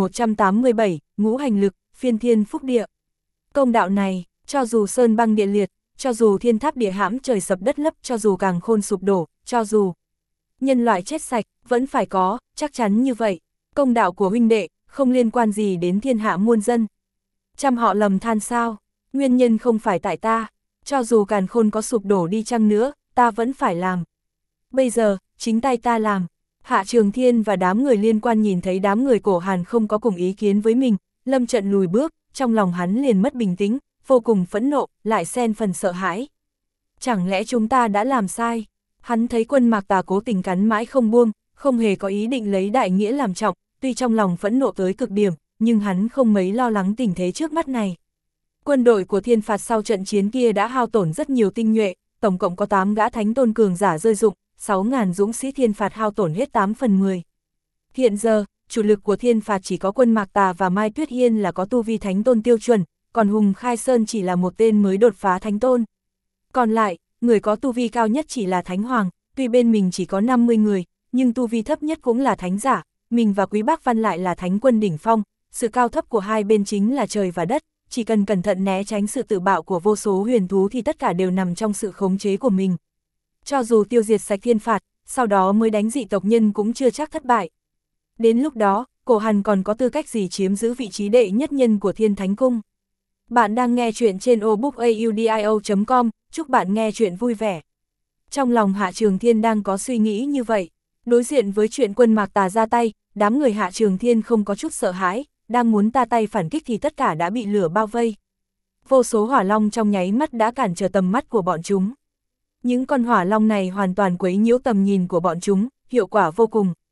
[SPEAKER 1] 1187, Ngũ hành lực, phiên thiên phúc địa. Công đạo này, cho dù sơn băng địa liệt, cho dù thiên tháp địa hãm trời sập đất lấp, cho dù càn khôn sụp đổ, cho dù nhân loại chết sạch, vẫn phải có, chắc chắn như vậy. Công đạo của huynh đệ, không liên quan gì đến thiên hạ muôn dân. Trăm họ lầm than sao, nguyên nhân không phải tại ta, cho dù càn khôn có sụp đổ đi chăng nữa, ta vẫn phải làm. Bây giờ, chính tay ta làm. Hạ Trường Thiên và đám người liên quan nhìn thấy đám người Cổ Hàn không có cùng ý kiến với mình, lâm trận lùi bước, trong lòng hắn liền mất bình tĩnh, vô cùng phẫn nộ, lại xen phần sợ hãi. Chẳng lẽ chúng ta đã làm sai? Hắn thấy Quân Mạc Tà cố tình cắn mãi không buông, không hề có ý định lấy đại nghĩa làm trọng, tuy trong lòng phẫn nộ tới cực điểm, nhưng hắn không mấy lo lắng tình thế trước mắt này. Quân đội của Thiên Phạt sau trận chiến kia đã hao tổn rất nhiều tinh nhuệ, tổng cộng có 8 gã thánh tôn cường giả rơi dụng, 6.000 dũng sĩ Thiên Phạt hao tổn hết 8 phần 10. Hiện giờ, chủ lực của Thiên Phạt chỉ có Quân Mạc Tà và Mai Tuyết Hiên là có tu vi thánh tôn tiêu chuẩn, còn Hùng Khai Sơn chỉ là một tên mới đột phá thánh tôn. Còn lại, người có tu vi cao nhất chỉ là Thánh Hoàng, tuy bên mình chỉ có 50 người, nhưng tu vi thấp nhất cũng là thánh giả, mình và Quý Bác Văn lại là thánh quân đỉnh phong, sự cao thấp của hai bên chính là trời và đất, chỉ cần cẩn thận né tránh sự tự bạo của vô số huyền thú thì tất cả đều nằm trong sự khống chế của mình. Cho dù tiêu diệt sạch Thiên Phạt, sau đó mới đánh dị tộc nhân cũng chưa chắc thất bại. Đến lúc đó, Cổ Hàn còn có tư cách gì chiếm giữ vị trí đệ nhất nhân của Thiên Thánh Cung. Bạn đang nghe chuyện trên obookaudio.com, chúc bạn nghe chuyện vui vẻ. Trong lòng Hạ Trường Thiên đang có suy nghĩ như vậy, đối diện với chuyện Quân Mạc Tà ra tay, đám người Hạ Trường Thiên không có chút sợ hãi, đang muốn ta tay phản kích thì tất cả đã bị lửa bao vây. Vô số hỏa long trong nháy mắt đã cản trở tầm mắt của bọn chúng. Những con hỏa long này hoàn toàn quấy nhiễu tầm nhìn của bọn chúng, hiệu quả vô cùng.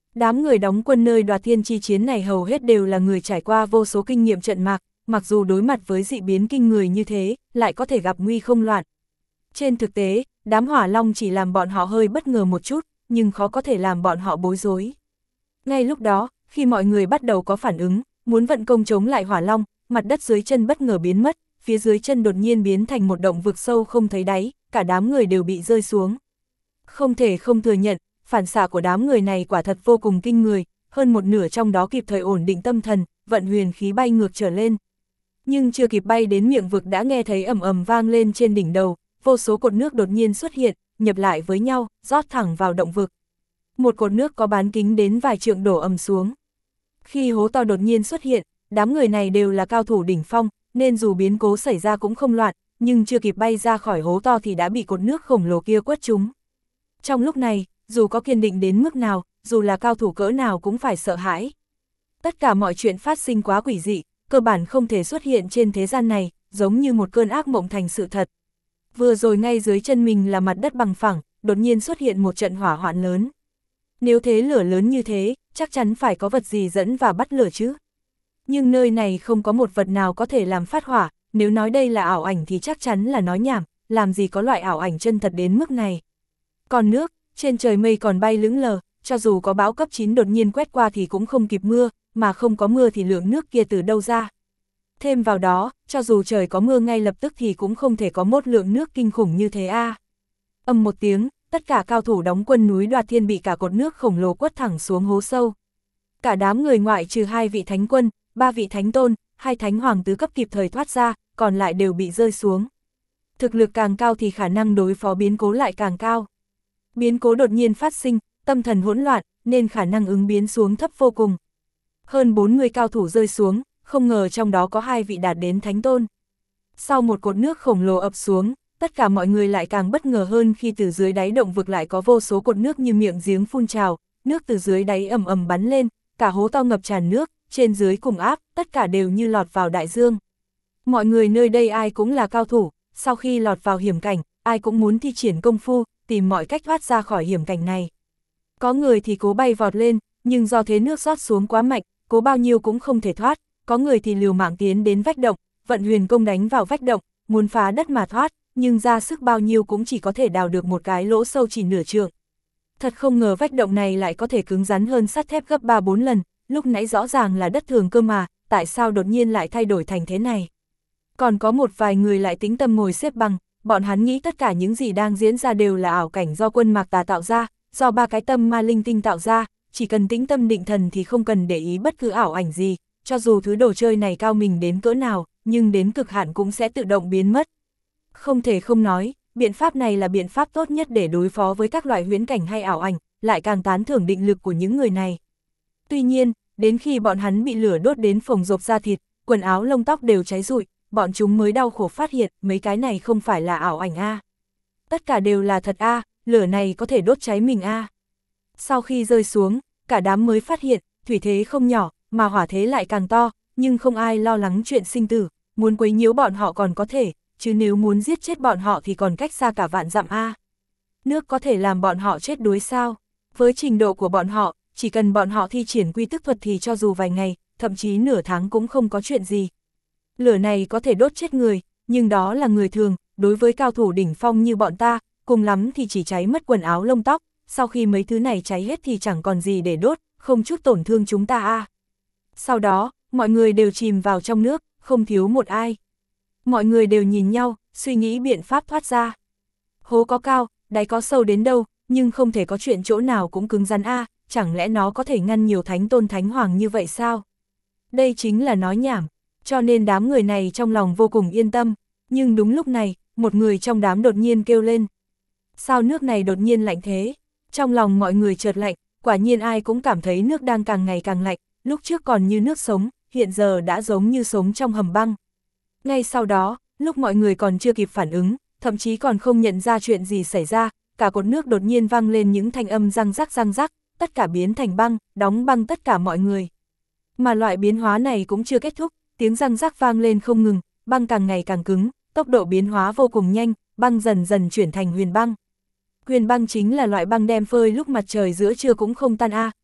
[SPEAKER 1] Đám người đóng quân nơi Đoạt Thiên chi chiến này hầu hết đều là người trải qua vô số kinh nghiệm trận mạc, mặc dù đối mặt với dị biến kinh người như thế, lại có thể gặp nguy không loạn. Trên thực tế, đám hỏa long chỉ làm bọn họ hơi bất ngờ một chút, nhưng khó có thể làm bọn họ bối rối. Ngay lúc đó, khi mọi người bắt đầu có phản ứng, muốn vận công chống lại hỏa long, mặt đất dưới chân bất ngờ biến mất, phía dưới chân đột nhiên biến thành một động vực sâu không thấy đáy, cả đám người đều bị rơi xuống. Không thể không thừa nhận, phản xạ của đám người này quả thật vô cùng kinh người, hơn một nửa trong đó kịp thời ổn định tâm thần, vận huyền khí bay ngược trở lên. Nhưng chưa kịp bay đến miệng vực đã nghe thấy ầm ầm vang lên trên đỉnh đầu, vô số cột nước đột nhiên xuất hiện, nhập lại với nhau, rót thẳng vào động vực. Một cột nước có bán kính đến vài trượng đổ ầm xuống. Khi hố to đột nhiên xuất hiện, đám người này đều là cao thủ đỉnh phong, nên dù biến cố xảy ra cũng không loạn, nhưng chưa kịp bay ra khỏi hố to thì đã bị cột nước khổng lồ kia quất trúng. Trong lúc này, dù có kiên định đến mức nào, dù là cao thủ cỡ nào cũng phải sợ hãi. Tất cả mọi chuyện phát sinh quá quỷ dị, cơ bản không thể xuất hiện trên thế gian này, giống như một cơn ác mộng thành sự thật. Vừa rồi ngay dưới chân mình là mặt đất bằng phẳng, đột nhiên xuất hiện một trận hỏa hoạn lớn. Nếu thế lửa lớn như thế, chắc chắn phải có vật gì dẫn và bắt lửa chứ. Nhưng nơi này không có một vật nào có thể làm phát hỏa, nếu nói đây là ảo ảnh thì chắc chắn là nói nhảm, làm gì có loại ảo ảnh chân thật đến mức này. Còn nước, trên trời mây còn bay lững lờ, cho dù có bão cấp 9 đột nhiên quét qua thì cũng không kịp mưa, mà không có mưa thì lượng nước kia từ đâu ra. Thêm vào đó, cho dù trời có mưa ngay lập tức thì cũng không thể có một lượng nước kinh khủng như thế a. Ầm một tiếng, tất cả cao thủ đóng quân núi Đoạt Thiên bị cả cột nước khổng lồ quất thẳng xuống hố sâu. Cả đám người ngoại trừ 2 vị thánh quân, 3 vị thánh tôn, 2 thánh hoàng tứ cấp kịp thời thoát ra, còn lại đều bị rơi xuống. Thực lực càng cao thì khả năng đối phó biến cố lại càng cao. Biến cố đột nhiên phát sinh, tâm thần hỗn loạn, nên khả năng ứng biến xuống thấp vô cùng. Hơn 40 cao thủ rơi xuống, không ngờ trong đó có 2 vị đạt đến thánh tôn. Sau một cột nước khổng lồ ập xuống, tất cả mọi người lại càng bất ngờ hơn khi từ dưới đáy động vực lại có vô số cột nước như miệng giếng phun trào, nước từ dưới đáy ầm ầm bắn lên, cả hố to ngập tràn nước, trên dưới cùng áp, tất cả đều như lọt vào đại dương. Mọi người nơi đây ai cũng là cao thủ, sau khi lọt vào hiểm cảnh, ai cũng muốn thi triển công phu, tìm mọi cách thoát ra khỏi hiểm cảnh này. Có người thì cố bay vọt lên, nhưng do thế nước rót xuống quá mạnh, cố bao nhiêu cũng không thể thoát, có người thì liều mạng tiến đến vách động, vận huyền công đánh vào vách động, muốn phá đất mà thoát, nhưng ra sức bao nhiêu cũng chỉ có thể đào được một cái lỗ sâu chỉ nửa trượng. Thật không ngờ vách động này lại có thể cứng rắn hơn sắt thép gấp 3-4 lần, lúc nãy rõ ràng là đất thường cơ mà, tại sao đột nhiên lại thay đổi thành thế này. Còn có một vài người lại tĩnh tâm ngồi xếp bằng, bọn hắn nghĩ tất cả những gì đang diễn ra đều là ảo cảnh do quân Mạc Tà tạo ra, do 3 cái tâm ma linh tinh tạo ra, chỉ cần tĩnh tâm định thần thì không cần để ý bất cứ ảo ảnh gì, cho dù thứ đồ chơi này cao mình đến cỡ nào, nhưng đến cực hạn cũng sẽ tự động biến mất. Không thể không nói, biện pháp này là biện pháp tốt nhất để đối phó với các loại huyễn cảnh hay ảo ảnh, lại càng tán thưởng định lực của những người này. Tuy nhiên, đến khi bọn hắn bị lửa đốt đến phồng rộp da thịt, quần áo lông tóc đều cháy rụi, bọn chúng mới đau khổ phát hiện mấy cái này không phải là ảo ảnh a. Tất cả đều là thật a, lửa này có thể đốt cháy mình a. Sau khi rơi xuống, cả đám mới phát hiện, thủy thế không nhỏ, mà hỏa thế lại càng to, nhưng không ai lo lắng chuyện sinh tử, muốn quấy nhiễu bọn họ còn có thể, chứ nếu muốn giết chết bọn họ thì còn cách xa cả vạn dặm a. Nước có thể làm bọn họ chết đuối sao? Với trình độ của bọn họ, chỉ cần bọn họ thi triển quy tức thuật thì cho dù vài ngày, thậm chí nửa tháng cũng không có chuyện gì. Lửa này có thể đốt chết người, nhưng đó là người thường, đối với cao thủ đỉnh phong như bọn ta, cùng lắm thì chỉ cháy mất quần áo lông tóc, sau khi mấy thứ này cháy hết thì chẳng còn gì để đốt, không chút tổn thương chúng ta a. Sau đó, mọi người đều chìm vào trong nước, không thiếu một ai. Mọi người đều nhìn nhau, suy nghĩ biện pháp thoát ra. Hố có cao, đáy có sâu đến đâu, nhưng không thể có chuyện chỗ nào cũng cứng rắn a, chẳng lẽ nó có thể ngăn nhiều thánh tôn thánh hoàng như vậy sao? Đây chính là nói nhảm, cho nên đám người này trong lòng vô cùng yên tâm, nhưng đúng lúc này, một người trong đám đột nhiên kêu lên. Sao nước này đột nhiên lạnh thế? Trong lòng mọi người chợt lạnh, quả nhiên ai cũng cảm thấy nước đang càng ngày càng lạnh, lúc trước còn như nước sống, hiện giờ đã giống như sống trong hầm băng. Ngay sau đó, lúc mọi người còn chưa kịp phản ứng, thậm chí còn không nhận ra chuyện gì xảy ra, cả cột nước đột nhiên vang lên những thanh âm răng rắc, tất cả biến thành băng, đóng băng tất cả mọi người. Mà loại biến hóa này cũng chưa kết thúc, tiếng răng rắc vang lên không ngừng, băng càng ngày càng cứng, tốc độ biến hóa vô cùng nhanh, băng dần dần chuyển thành huyền băng. Huyền băng chính là loại băng đem phơi lúc mặt trời giữa trưa cũng không tan a,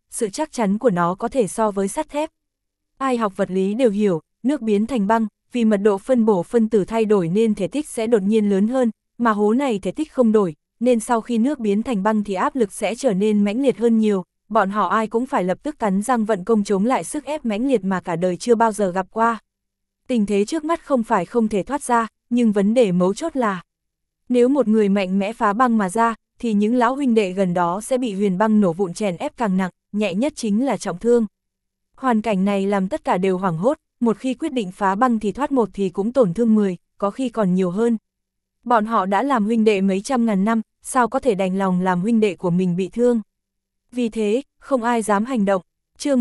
[SPEAKER 1] sự chắc chắn của nó có thể so với sắt thép. Ai học vật lý đều hiểu, nước biến thành băng, vì mật độ phân bổ phân tử thay đổi nên thể tích sẽ đột nhiên lớn hơn, mà hố này thể tích không đổi, nên sau khi nước biến thành băng thì áp lực sẽ trở nên mãnh liệt hơn nhiều, bọn họ ai cũng phải lập tức cắn răng vận công chống lại sức ép mãnh liệt mà cả đời chưa bao giờ gặp qua. Tình thế trước mắt không phải không thể thoát ra, nhưng vấn đề mấu chốt là nếu một người mạnh mẽ phá băng mà ra, thì những lão huynh đệ gần đó sẽ bị huyền băng nổ vụn chèn ép càng nặng, nhẹ nhất chính là trọng thương. Hoàn cảnh này làm tất cả đều hoảng hốt, một khi quyết định phá băng thì thoát một thì cũng tổn thương 10, có khi còn nhiều hơn. Bọn họ đã làm huynh đệ mấy trăm ngàn năm, sao có thể đành lòng làm huynh đệ của mình bị thương. Vì thế, không ai dám hành động. Chương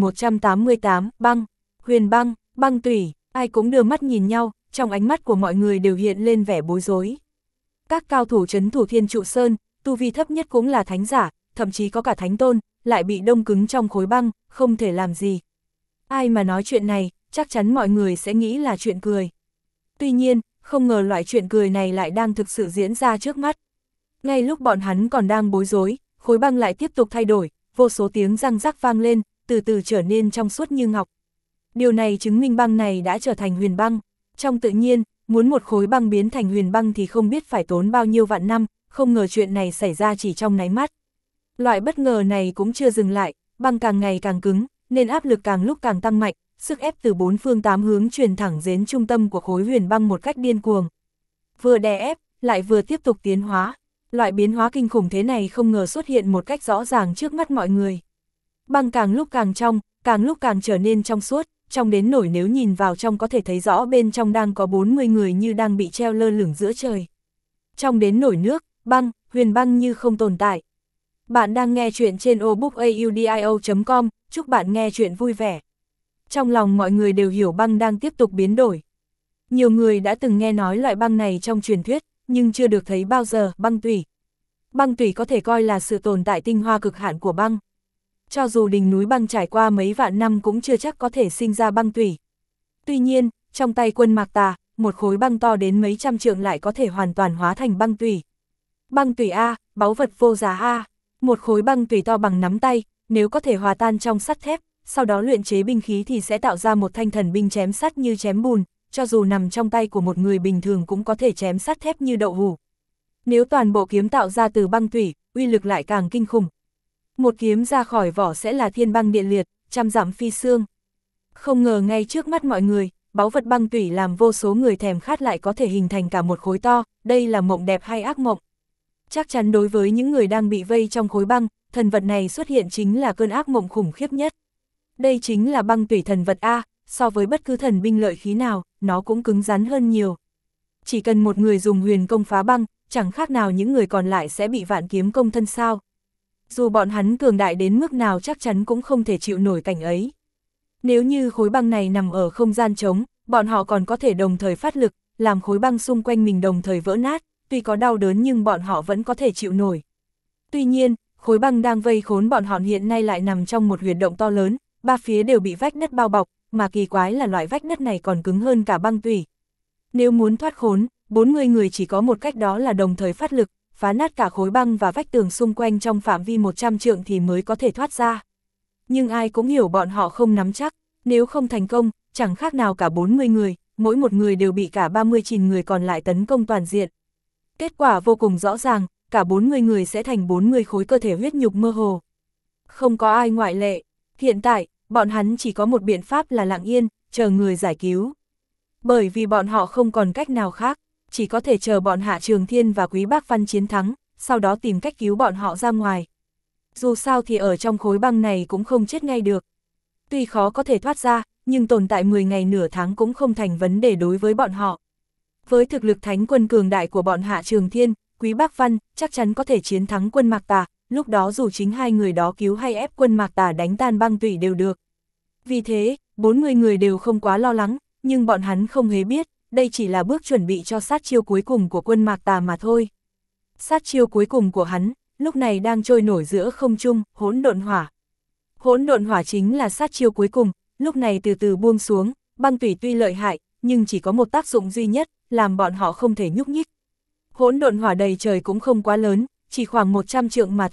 [SPEAKER 1] 1188, băng, huyền băng, băng tủy, ai cũng đưa mắt nhìn nhau, trong ánh mắt của mọi người đều hiện lên vẻ bối rối. Các cao thủ trấn thủ Thiên Trụ Sơn, tu vi thấp nhất cũng là thánh giả, thậm chí có cả thánh tôn, lại bị đông cứng trong khối băng, không thể làm gì. Ai mà nói chuyện này, chắc chắn mọi người sẽ nghĩ là chuyện cười. Tuy nhiên, không ngờ loại chuyện cười này lại đang thực sự diễn ra trước mắt. Ngay lúc bọn hắn còn đang bối rối, khối băng lại tiếp tục thay đổi, vô số tiếng răng rắc vang lên, từ từ trở nên trong suốt như ngọc. Điều này chứng minh băng này đã trở thành huyền băng. Trong tự nhiên, muốn một khối băng biến thành huyền băng thì không biết phải tốn bao nhiêu vạn năm, không ngờ chuyện này xảy ra chỉ trong nháy mắt. Loại bất ngờ này cũng chưa dừng lại, băng càng ngày càng cứng, nên áp lực càng lúc càng tăng mạnh, sức ép từ bốn phương tám hướng truyền thẳng đến trung tâm của khối huyền băng một cách điên cuồng. Vừa đè ép, lại vừa tiếp tục tiến hóa. Loại biến hóa kinh khủng thế này không ngờ xuất hiện một cách rõ ràng trước mắt mọi người. Băng càng lúc càng trong, càng lúc càng trở nên trong suốt, trong đến nổi nếu nhìn vào trong có thể thấy rõ bên trong đang có 40 người như đang bị treo lơ lửng giữa trời. Trong đến nổi nước, băng, huyền băng như không tồn tại. Bạn đang nghe chuyện trên obookaudio.com, chúc bạn nghe chuyện vui vẻ. Trong lòng mọi người đều hiểu băng đang tiếp tục biến đổi. Nhiều người đã từng nghe nói loại băng này trong truyền thuyết, nhưng chưa được thấy bao giờ. Băng tủy. Băng tủy có thể coi là sự tồn tại tinh hoa cực hạn của băng. Cho dù đỉnh núi băng trải qua mấy vạn năm cũng chưa chắc có thể sinh ra băng tủy. Tuy nhiên, trong tay Quân Mạc Tà, một khối băng to đến mấy trăm trượng lại có thể hoàn toàn hóa thành băng tủy. Băng tủy A, báu vật vô giá A. Một khối băng tủy to bằng nắm tay, nếu có thể hòa tan trong sắt thép, sau đó luyện chế binh khí thì sẽ tạo ra một thanh thần binh chém sắt như chém bùn, cho dù nằm trong tay của một người bình thường cũng có thể chém sắt thép như đậu hũ. Nếu toàn bộ kiếm tạo ra từ băng tủy, uy lực lại càng kinh khủng. Một kiếm ra khỏi vỏ sẽ là thiên băng địa liệt, trăm dặm phi xương. Không ngờ ngay trước mắt mọi người, báu vật băng tủy làm vô số người thèm khát lại có thể hình thành cả một khối to, đây là mộng đẹp hay ác mộng? Chắc chắn đối với những người đang bị vây trong khối băng, thần vật này xuất hiện chính là cơn ác mộng khủng khiếp nhất. Đây chính là băng tủy thần vật A, so với bất cứ thần binh lợi khí nào, nó cũng cứng rắn hơn nhiều. Chỉ cần một người dùng huyền công phá băng, chẳng khác nào những người còn lại sẽ bị vạn kiếm công thân sao. Dù bọn hắn cường đại đến mức nào chắc chắn cũng không thể chịu nổi cảnh ấy. Nếu như khối băng này nằm ở không gian trống, bọn họ còn có thể đồng thời phát lực, làm khối băng xung quanh mình đồng thời vỡ nát, tuy có đau đớn nhưng bọn họ vẫn có thể chịu nổi. Tuy nhiên, khối băng đang vây khốn bọn họ hiện nay lại nằm trong một huyệt động to lớn, ba phía đều bị vách đất bao bọc, mà kỳ quái là loại vách đất này còn cứng hơn cả băng tủy. Nếu muốn thoát khốn, 40 người chỉ có một cách, đó là đồng thời phát lực, phá nát cả khối băng và vách tường xung quanh trong phạm vi 100 trượng thì mới có thể thoát ra. Nhưng ai cũng hiểu bọn họ không nắm chắc, nếu không thành công, chẳng khác nào cả 40 người, mỗi một người đều bị cả 39 người còn lại tấn công toàn diện. Kết quả vô cùng rõ ràng, cả 40 người sẽ thành 40 khối cơ thể huyết nhục mơ hồ. Không có ai ngoại lệ, hiện tại, bọn hắn chỉ có một biện pháp là lặng yên, chờ người giải cứu. Bởi vì bọn họ không còn cách nào khác, chỉ có thể chờ bọn Hạ Trường Thiên và Quý Bác Văn chiến thắng, sau đó tìm cách cứu bọn họ ra ngoài. Dù sao thì ở trong khối băng này cũng không chết ngay được. Tuy khó có thể thoát ra, nhưng tồn tại 10 ngày nửa tháng cũng không thành vấn đề đối với bọn họ. Với thực lực thánh quân cường đại của bọn Hạ Trường Thiên, Quý Bác Văn chắc chắn có thể chiến thắng Quân Mạc Tà, lúc đó dù chính hai người đó cứu hay ép Quân Mạc Tà đánh tan băng tủy đều được. Vì thế, 40 người đều không quá lo lắng, nhưng bọn hắn không hề biết, đây chỉ là bước chuẩn bị cho sát chiêu cuối cùng của Quân Mạc Tà mà thôi. Sát chiêu cuối cùng của hắn, lúc này đang trôi nổi giữa không trung, hỗn độn hỏa. Hỗn độn hỏa chính là sát chiêu cuối cùng, lúc này từ từ buông xuống, băng tủy tuy lợi hại, nhưng chỉ có một tác dụng duy nhất, làm bọn họ không thể nhúc nhích. Hỗn độn hỏa đầy trời cũng không quá lớn, chỉ khoảng 100 trượng mà thôi,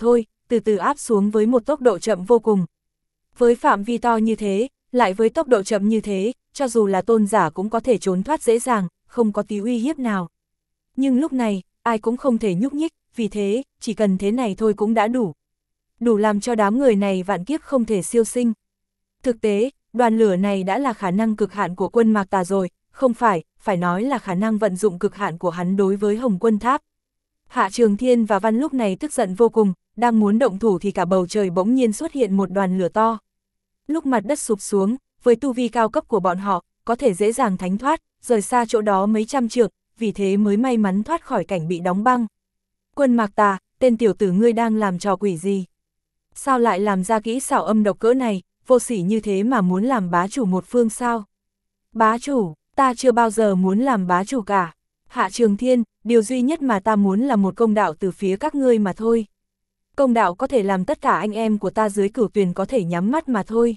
[SPEAKER 1] từ từ áp xuống với một tốc độ chậm vô cùng. Với phạm vi to như thế, lại với tốc độ chậm như thế, cho dù là tôn giả cũng có thể trốn thoát dễ dàng, không có tí uy hiếp nào. Nhưng lúc này, ai cũng không thể nhúc nhích, vì thế, chỉ cần thế này thôi cũng đã đủ. Đủ làm cho đám người này vạn kiếp không thể siêu sinh. Thực tế, đoàn lửa này đã là khả năng cực hạn của quân Mạc Tà rồi, không phải nói là khả năng vận dụng cực hạn của hắn đối với Hồng Quân Tháp. Hạ Trường Thiên và Văn lúc này tức giận vô cùng, đang muốn động thủ thì cả bầu trời bỗng nhiên xuất hiện một đoàn lửa to. Lúc mặt đất sụp xuống, với tu vi cao cấp của bọn họ, có thể dễ dàng thánh thoát, rời xa chỗ đó mấy trăm trượng, vì thế mới may mắn thoát khỏi cảnh bị đóng băng. Quân Mạc Tà, tên tiểu tử ngươi đang làm trò quỷ gì? Sao lại làm ra kỹ xảo âm độc cỡ này, vô sỉ như thế mà muốn làm bá chủ một phương sao? Bá chủ, ta chưa bao giờ muốn làm bá chủ cả. Hạ Trường Thiên, điều duy nhất mà ta muốn là một công đạo từ phía các ngươi mà thôi. Công đạo có thể làm tất cả anh em của ta dưới Cửu Tuyền có thể nhắm mắt mà thôi.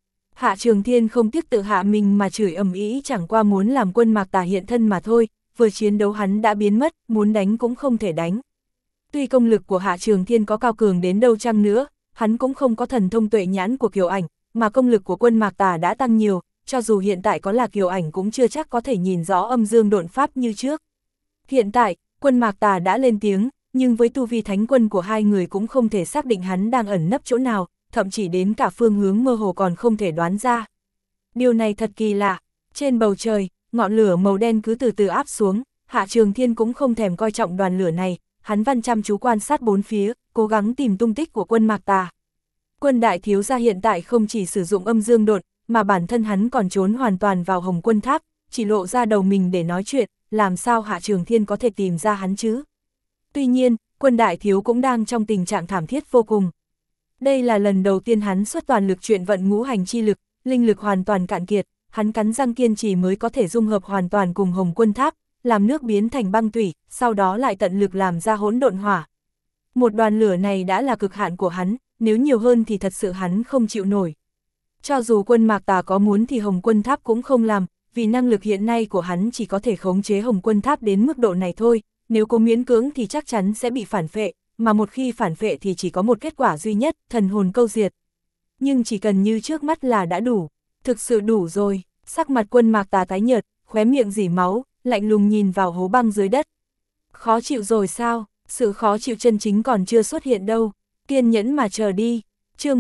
[SPEAKER 1] Hạ Trường Thiên không tiếc tự hạ mình mà chửi ầm ĩ, chẳng qua muốn làm quân Mạc Tà hiện thân mà thôi, vừa chiến đấu hắn đã biến mất, muốn đánh cũng không thể đánh. Tuy công lực của Hạ Trường Thiên có cao cường đến đâu chăng nữa, hắn cũng không có thần thông tuệ nhãn của Kiều Ảnh, mà công lực của quân Mạc Tà đã tăng nhiều, cho dù hiện tại có là Kiều Ảnh cũng chưa chắc có thể nhìn rõ âm dương độn pháp như trước. Hiện tại, quân Mạc Tà đã lên tiếng, nhưng với tu vi thánh quân của hai người cũng không thể xác định hắn đang ẩn nấp chỗ nào, thậm chí đến cả phương hướng mơ hồ còn không thể đoán ra. Điều này thật kỳ lạ, trên bầu trời, ngọn lửa màu đen cứ từ từ áp xuống, Hạ Trường Thiên cũng không thèm coi trọng đoàn lửa này, hắn văn chăm chú quan sát bốn phía, cố gắng tìm tung tích của quân Mạc Tà. Quân đại thiếu gia hiện tại không chỉ sử dụng âm dương độn, mà bản thân hắn còn trốn hoàn toàn vào Hồng Quân Tháp, chỉ lộ ra đầu mình để nói chuyện, làm sao Hạ Trường Thiên có thể tìm ra hắn chứ? Tuy nhiên, quân đại thiếu cũng đang trong tình trạng thảm thiết vô cùng. Đây là lần đầu tiên hắn xuất toàn lực chuyển vận ngũ hành chi lực, linh lực hoàn toàn cạn kiệt, hắn cắn răng kiên trì mới có thể dung hợp hoàn toàn cùng Hồng Quân Tháp, làm nước biến thành băng thủy, sau đó lại tận lực làm ra hỗn độn hỏa. Một đoàn lửa này đã là cực hạn của hắn, nếu nhiều hơn thì thật sự hắn không chịu nổi. Cho dù quân Mạc Tà có muốn thì Hồng Quân Tháp cũng không làm, vì năng lực hiện nay của hắn chỉ có thể khống chế Hồng Quân Tháp đến mức độ này thôi, nếu có miễn cưỡng thì chắc chắn sẽ bị phản phệ, mà một khi phản phệ thì chỉ có một kết quả duy nhất, thần hồn câu diệt. Nhưng chỉ cần như trước mắt là đã đủ, thực sự đủ rồi. Sắc mặt quân Mạc Tà tái nhợt, khóe miệng rỉ máu, lạnh lùng nhìn vào hố băng dưới đất. Khó chịu rồi sao? Sự khó chịu chân chính còn chưa xuất hiện đâu. Kiên nhẫn mà chờ đi. Chương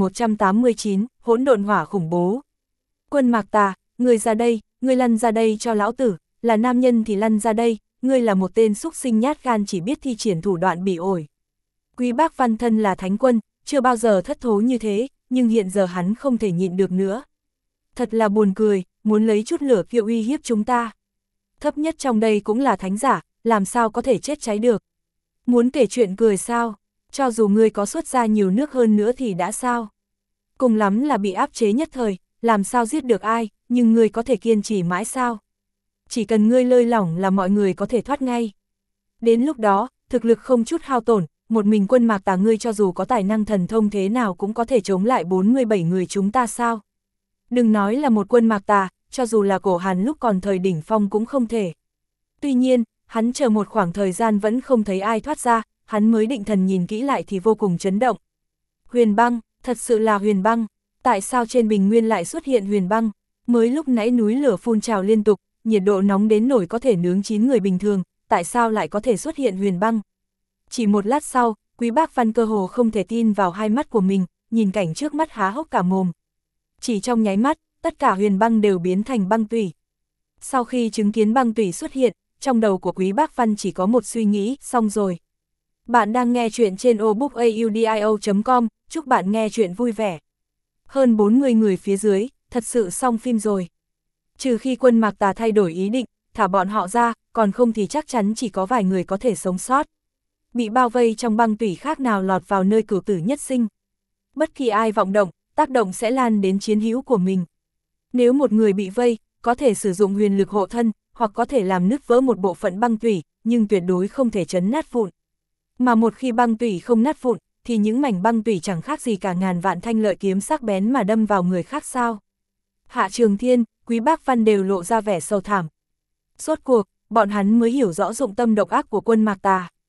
[SPEAKER 1] 1189, hỗn độn hỏa khủng bố. Quân Mạc Tà, ngươi ra đây, ngươi lăn ra đây cho lão tử, là nam nhân thì lăn ra đây, ngươi là một tên xúc sinh nhát gan chỉ biết thi triển thủ đoạn bỉ ổi. Quý Bác Văn thân là thánh quân, chưa bao giờ thất thố như thế, nhưng hiện giờ hắn không thể nhịn được nữa. Thật là buồn cười, muốn lấy chút lửa kiệu uy hiếp chúng ta. Thấp nhất trong đây cũng là thánh giả, làm sao có thể chết cháy được. Muốn kể chuyện cười sao, cho dù ngươi có xuất ra nhiều nước hơn nữa thì đã sao. Cùng lắm là bị áp chế nhất thời, làm sao giết được ai, nhưng ngươi có thể kiên trì mãi sao. Chỉ cần ngươi lơi lỏng là mọi người có thể thoát ngay. Đến lúc đó, thực lực không chút hao tổn, một mình quân Mạc Tà ngươi cho dù có tài năng thần thông thế nào cũng có thể chống lại 47 người chúng ta sao. Đừng nói là một quân Mạc Tà, cho dù là Cổ Hàn lúc còn thời đỉnh phong cũng không thể. Tuy nhiên, hắn chờ một khoảng thời gian vẫn không thấy ai thoát ra, hắn mới định thần nhìn kỹ lại thì vô cùng chấn động. Huyền băng, thật sự là huyền băng, tại sao trên bình nguyên lại xuất hiện huyền băng? Mới lúc nãy núi lửa phun trào liên tục, nhiệt độ nóng đến nổi có thể nướng chín người bình thường, tại sao lại có thể xuất hiện huyền băng? Chỉ một lát sau, Quý Bác Văn cơ hồ không thể tin vào hai mắt của mình, nhìn cảnh trước mắt há hốc cả mồm. Chỉ trong nháy mắt, tất cả huyền băng đều biến thành băng tủy. Sau khi chứng kiến băng tủy xuất hiện, trong đầu của Quý Bác Văn chỉ có một suy nghĩ, xong rồi. Bạn đang nghe chuyện trên obookaudio.com, chúc bạn nghe chuyện vui vẻ. Hơn 40 người phía dưới, thật sự xong phim rồi. Trừ khi quân Mạc Tà thay đổi ý định, thả bọn họ ra, còn không thì chắc chắn chỉ có vài người có thể sống sót. Bị bao vây trong băng tủy khác nào lọt vào nơi cửu tử nhất sinh. Bất kỳ ai vọng động, tác động sẽ lan đến chiến hữu của mình. Nếu một người bị vây, có thể sử dụng huyền lực hộ thân, hoặc có thể làm nứt vỡ một bộ phận băng tủy, nhưng tuyệt đối không thể chấn nát vụn. Mà một khi băng tủy không nát vụn, thì những mảnh băng tủy chẳng khác gì cả ngàn vạn thanh lợi kiếm sắc bén mà đâm vào người khác sao. Hạ Trường Thiên, Quý Bác Văn đều lộ ra vẻ sầu thảm. Rốt cuộc, bọn hắn mới hiểu rõ dụng tâm độc ác của quân Mạc Tà.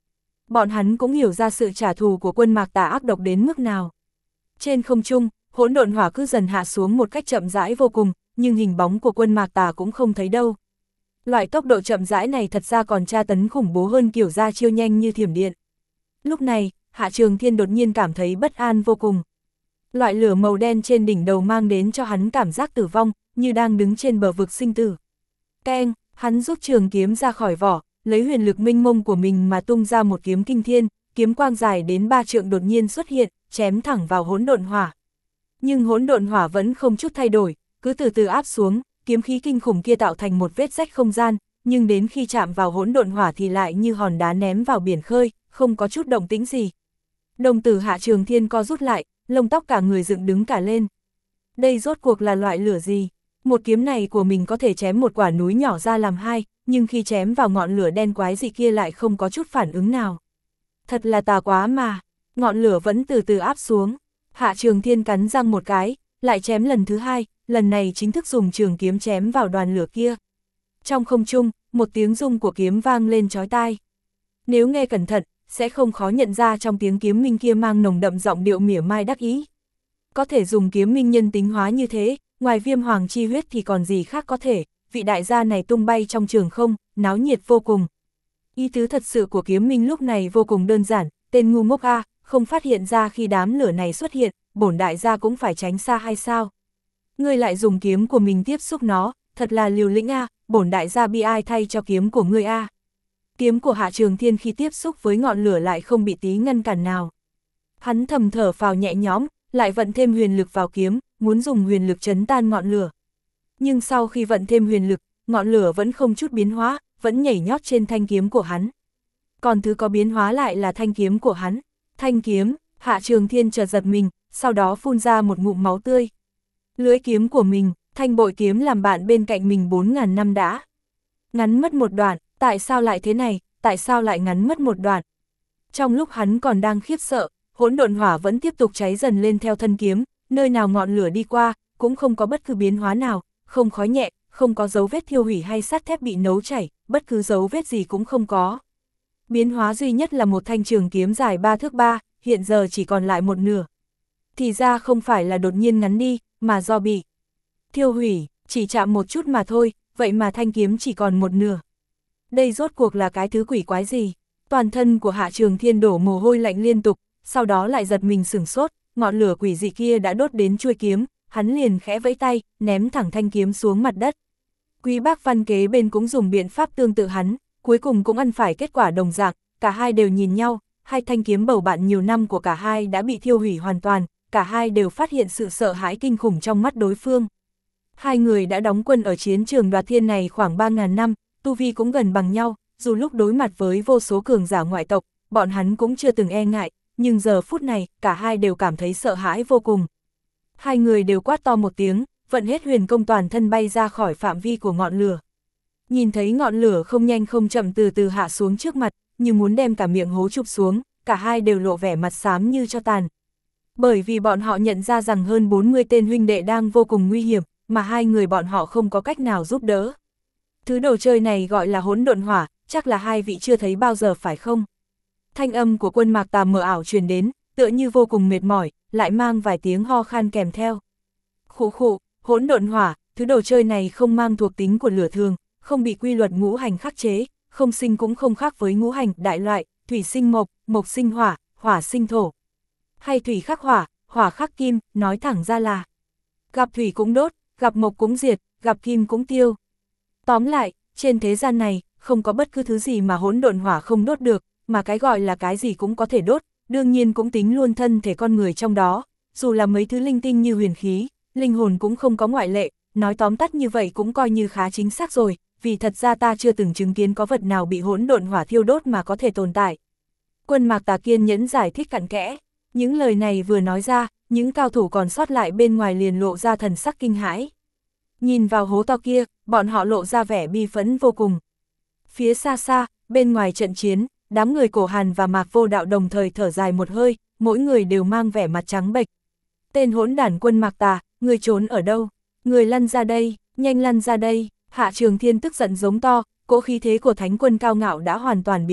[SPEAKER 1] Bọn hắn cũng hiểu ra sự trả thù của quân Mạc Tà ác độc đến mức nào. Trên không trung, hỗn độn hỏa cứ dần hạ xuống một cách chậm rãi vô cùng, nhưng hình bóng của quân Mạc Tà cũng không thấy đâu. Loại tốc độ chậm rãi này thật ra còn tra tấn khủng bố hơn kiểu ra chiêu nhanh như thiểm điện. Lúc này, Hạ Trường Thiên đột nhiên cảm thấy bất an vô cùng. Loại lửa màu đen trên đỉnh đầu mang đến cho hắn cảm giác tử vong, như đang đứng trên bờ vực sinh tử. Keng, hắn rút trường kiếm ra khỏi vỏ, lấy huyền lực mênh mông của mình mà tung ra một kiếm kinh thiên, kiếm quang dài đến 3 trượng đột nhiên xuất hiện, chém thẳng vào hỗn độn hỏa. Nhưng hỗn độn hỏa vẫn không chút thay đổi, cứ từ từ áp xuống, kiếm khí kinh khủng kia tạo thành một vết rách không gian, nhưng đến khi chạm vào hỗn độn hỏa thì lại như hòn đá ném vào biển khơi, không có chút động tĩnh gì. Đồng tử Hạ Trường Thiên co rút lại, lông tóc cả người dựng đứng cả lên. Đây rốt cuộc là loại lửa gì? Một kiếm này của mình có thể chém một quả núi nhỏ ra làm hai, nhưng khi chém vào ngọn lửa đen quái dị kia lại không có chút phản ứng nào. Thật là tà quá mà, ngọn lửa vẫn từ từ áp xuống. Hạ Trường Thiên cắn răng một cái, lại chém lần thứ hai, lần này chính thức dùng trường kiếm chém vào đoàn lửa kia. Trong không trung, một tiếng rung của kiếm vang lên chói tai. Nếu nghe cẩn thận, sẽ không khó nhận ra trong tiếng kiếm minh kia mang nồng đậm giọng điệu mỉa mai đắc ý. Có thể dùng kiếm minh nhân tính hóa như thế, ngoài viêm hoàng chi huyết thì còn gì khác có thể, vị đại gia này tung bay trong trường không, náo nhiệt vô cùng. Ý tứ thật sự của kiếm minh lúc này vô cùng đơn giản, tên ngu ngốc a, không phát hiện ra khi đám lửa này xuất hiện, bổn đại gia cũng phải tránh xa hay sao? Ngươi lại dùng kiếm của mình tiếp xúc nó, thật là liều lĩnh a, bổn đại gia bi ai thay cho kiếm của ngươi a. Kiếm của Hạ Trường Thiên khi tiếp xúc với ngọn lửa lại không bị tí ngăn cản nào. Hắn thầm thở phào nhẹ nhõm, lại vận thêm huyền lực vào kiếm, muốn dùng huyền lực chấn tan ngọn lửa. Nhưng sau khi vận thêm huyền lực, ngọn lửa vẫn không chút biến hóa, vẫn nhảy nhót trên thanh kiếm của hắn. Còn thứ có biến hóa lại là thanh kiếm của hắn. Thanh kiếm, Hạ Trường Thiên chợt giật mình, sau đó phun ra một ngụm máu tươi. Lưỡi kiếm của mình, thanh bội kiếm làm bạn bên cạnh mình 4.000 năm đã. Ngắn mất một đoạn, tại sao lại thế này, tại sao lại ngắn mất một đoạn? Trong lúc hắn còn đang khiếp sợ, hỗn độn hỏa vẫn tiếp tục cháy dần lên theo thân kiếm, nơi nào ngọn lửa đi qua, cũng không có bất cứ biến hóa nào, không khói nhẹ, không có dấu vết thiêu hủy hay sắt thép bị nấu chảy, bất cứ dấu vết gì cũng không có. Biến hóa duy nhất là một thanh trường kiếm dài 3 thước 3, hiện giờ chỉ còn lại một nửa. Thì ra không phải là đột nhiên ngắn đi, mà do bị thiêu hủy, chỉ chạm một chút mà thôi, vậy mà thanh kiếm chỉ còn một nửa. Đây rốt cuộc là cái thứ quỷ quái gì? Toàn thân của Hạ Trường Thiên đổ mồ hôi lạnh liên tục, sau đó lại giật mình sửng sốt, ngọn lửa quỷ dị kia đã đốt đến chuôi kiếm, hắn liền khẽ vẫy tay, ném thẳng thanh kiếm xuống mặt đất. Quý bác Văn kế bên cũng dùng biện pháp tương tự hắn, cuối cùng cũng ăn phải kết quả đồng dạng, cả hai đều nhìn nhau, hai thanh kiếm bầu bạn nhiều năm của cả hai đã bị thiêu hủy hoàn toàn, cả hai đều phát hiện sự sợ hãi kinh khủng trong mắt đối phương. Hai người đã đóng quân ở chiến trường Đoạt Thiên này khoảng 3.000 năm, tu vi cũng gần bằng nhau, dù lúc đối mặt với vô số cường giả ngoại tộc, bọn hắn cũng chưa từng e ngại, nhưng giờ phút này, cả hai đều cảm thấy sợ hãi vô cùng. Hai người đều quát to một tiếng, vận hết huyền công toàn thân bay ra khỏi phạm vi của ngọn lửa. Nhìn thấy ngọn lửa không nhanh không chậm từ từ hạ xuống trước mặt, như muốn đem cả miệng hố chụp xuống, cả hai đều lộ vẻ mặt xám như tro tàn. Bởi vì bọn họ nhận ra rằng hơn 40 tên huynh đệ đang vô cùng nguy hiểm, mà hai người bọn họ không có cách nào giúp đỡ. Thứ đồ chơi này gọi là hỗn độn hỏa, chắc là hai vị chưa thấy bao giờ phải không? Thanh âm của Quân Mạc Tà mờ ảo truyền đến, tựa như vô cùng mệt mỏi, lại mang vài tiếng ho khan kèm theo. Khụ khụ, hỗn độn hỏa, thứ đồ chơi này không mang thuộc tính của lửa thường, không bị quy luật ngũ hành khắc chế, không sinh cũng không khác với ngũ hành đại loại, thủy sinh mộc, mộc sinh hỏa, hỏa sinh thổ. Hay thủy khắc hỏa, hỏa khắc kim, nói thẳng ra là gặp thủy cũng đốt, gặp mộc cũng diệt, gặp kim cũng tiêu. Tóm lại, trên thế gian này, không có bất cứ thứ gì mà hỗn độn hỏa không đốt được, mà cái gọi là cái gì cũng có thể đốt, đương nhiên cũng tính luôn thân thể con người trong đó, dù là mấy thứ linh tinh như huyền khí, linh hồn cũng không có ngoại lệ, nói tóm tắt như vậy cũng coi như khá chính xác rồi, vì thật ra ta chưa từng chứng kiến có vật nào bị hỗn độn hỏa thiêu đốt mà có thể tồn tại. Quân Mạc Tà kiên nhẫn giải thích cặn kẽ, những lời này vừa nói ra, những cao thủ còn sót lại bên ngoài liền lộ ra thần sắc kinh hãi. Nhìn vào hố to kia, bọn họ lộ ra vẻ bi phẫn vô cùng. Phía xa xa, bên ngoài trận chiến, đám người Cổ Hàn và Mạc Vô Đạo đồng thời thở dài một hơi, mỗi người đều mang vẻ mặt trắng bệch. Tên hỗn đản Quân Mạc Tà, người trốn ở đâu? Người lăn ra đây, nhanh lăn ra đây. Hạ Trường Thiên tức giận giống to, cỗ khí thế của Thánh Quân cao ngạo đã hoàn toàn biến mất,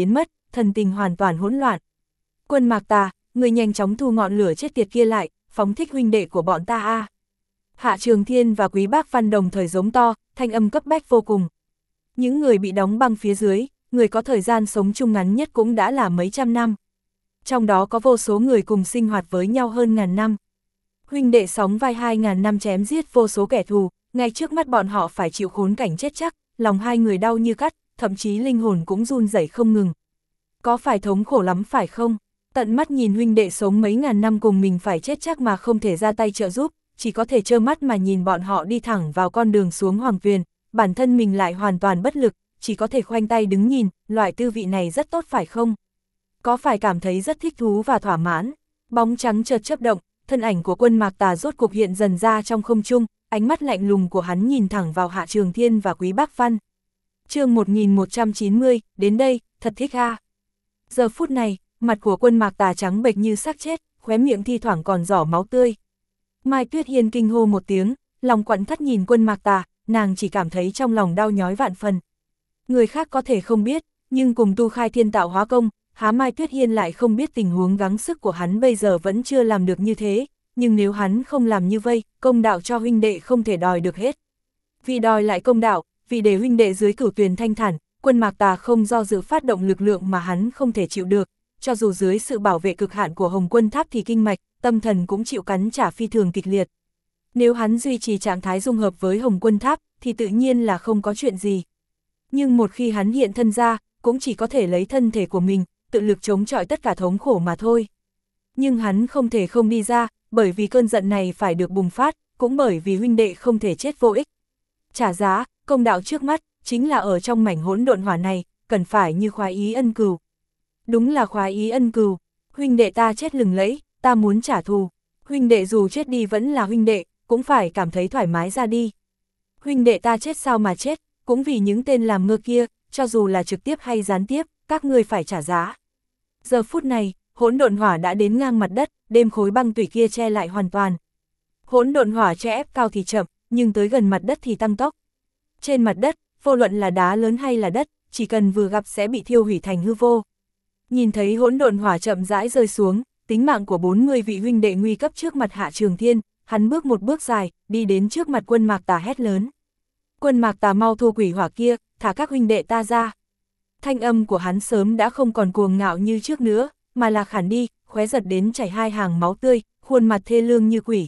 [SPEAKER 1] thần tình hoàn toàn hỗn loạn. Quân Mạc Tà, người nhanh chóng thu ngọn lửa chết tiệt kia lại, phóng thích huynh đệ của bọn ta a. Hạ Trường Thiên và Quý Bác Văn đồng thời giống to, thanh âm cấp bách vô cùng. Những người bị đóng băng phía dưới, người có thời gian sống chung ngắn nhất cũng đã là mấy trăm năm. Trong đó có vô số người cùng sinh hoạt với nhau hơn ngàn năm. Huynh đệ sóng vai 2.000 năm chém giết vô số kẻ thù, ngay trước mắt bọn họ phải chịu khốn cảnh chết chắc, lòng hai người đau như cắt, thậm chí linh hồn cũng run rẩy không ngừng. Có phải thống khổ lắm phải không? Tận mắt nhìn huynh đệ sống mấy ngàn năm cùng mình phải chết chắc mà không thể ra tay trợ giúp, chỉ có thể trơ mắt mà nhìn bọn họ đi thẳng vào con đường xuống hoàng tuyền, bản thân mình lại hoàn toàn bất lực, chỉ có thể khoanh tay đứng nhìn, loại tư vị này rất tốt phải không? Có phải cảm thấy rất thích thú và thỏa mãn? Bóng trắng chợt chớp động, thân ảnh của Quân Mạc Tà rốt cục hiện dần ra trong không trung, ánh mắt lạnh lùng của hắn nhìn thẳng vào Hạ Trường Thiên và Quý Bác Văn. Chương 1190, đến đây, thật thích ha. Giờ phút này, mặt của Quân Mạc Tà trắng bệch như xác chết, khóe miệng thi thoảng còn giỏ máu tươi. Mai Tuyết Hiên kinh hô một tiếng, lòng quặn thắt nhìn Quân Mạc Tà, nàng chỉ cảm thấy trong lòng đau nhói vạn phần. Người khác có thể không biết, nhưng cùng tu khai thiên tạo hóa công, há Mai Tuyết Hiên lại không biết tình huống gắng sức của hắn bây giờ vẫn chưa làm được như thế, nhưng nếu hắn không làm như vây, công đạo cho huynh đệ không thể đòi được hết. Vì đòi lại công đạo, vì để huynh đệ dưới Cửu Tuyền thanh thản, Quân Mạc Tà không do dự phát động lực lượng mà hắn không thể chịu được, cho dù dưới sự bảo vệ cực hạn của Hồng Quân Tháp thì kinh mạch, tâm thần cũng chịu cắn trả phi thường kịch liệt. Nếu hắn duy trì trạng thái dung hợp với Hồng Quân Tháp thì tự nhiên là không có chuyện gì. Nhưng một khi hắn hiện thân ra, cũng chỉ có thể lấy thân thể của mình, tự lực chống chọi tất cả thống khổ mà thôi. Nhưng hắn không thể không đi ra, bởi vì cơn giận này phải được bùng phát, cũng bởi vì huynh đệ không thể chết vô ích. Trả giá, công đạo trước mắt, chính là ở trong mảnh hỗn độn hỏa này, cần phải như khoái ý ân cừu. Đúng là khoái ý ân cừu, huynh đệ ta chết lừng lẫy, ta muốn trả thù. Huynh đệ dù chết đi vẫn là huynh đệ, cũng phải cảm thấy thoải mái ra đi. Huynh đệ ta chết sao mà chết, cũng vì những tên làm ngơ kia, cho dù là trực tiếp hay gián tiếp, các ngươi phải trả giá. Giờ phút này, hỗn độn hỏa đã đến ngang mặt đất, đêm khối băng tủy kia che lại hoàn toàn. Hỗn độn hỏa che ép cao thì chậm, nhưng tới gần mặt đất thì tăng tốc. Trên mặt đất, vô luận là đá lớn hay là đất, chỉ cần vừa gặp sẽ bị thiêu hủy thành hư vô. Nhìn thấy hỗn độn hỏa chậm rãi rơi xuống, tính mạng của 40 vị huynh đệ nguy cấp trước mặt Hạ Trường Thiên, hắn bước một bước dài, đi đến trước mặt Quân Mạc Tà hét lớn. Quân Mạc Tà mau thu quỷ hỏa kia, thả các huynh đệ ta ra. Thanh âm của hắn sớm đã không còn cuồng ngạo như trước nữa, mà là khản đi, khóe giật đến chảy hai hàng máu tươi, khuôn mặt thê lương như quỷ.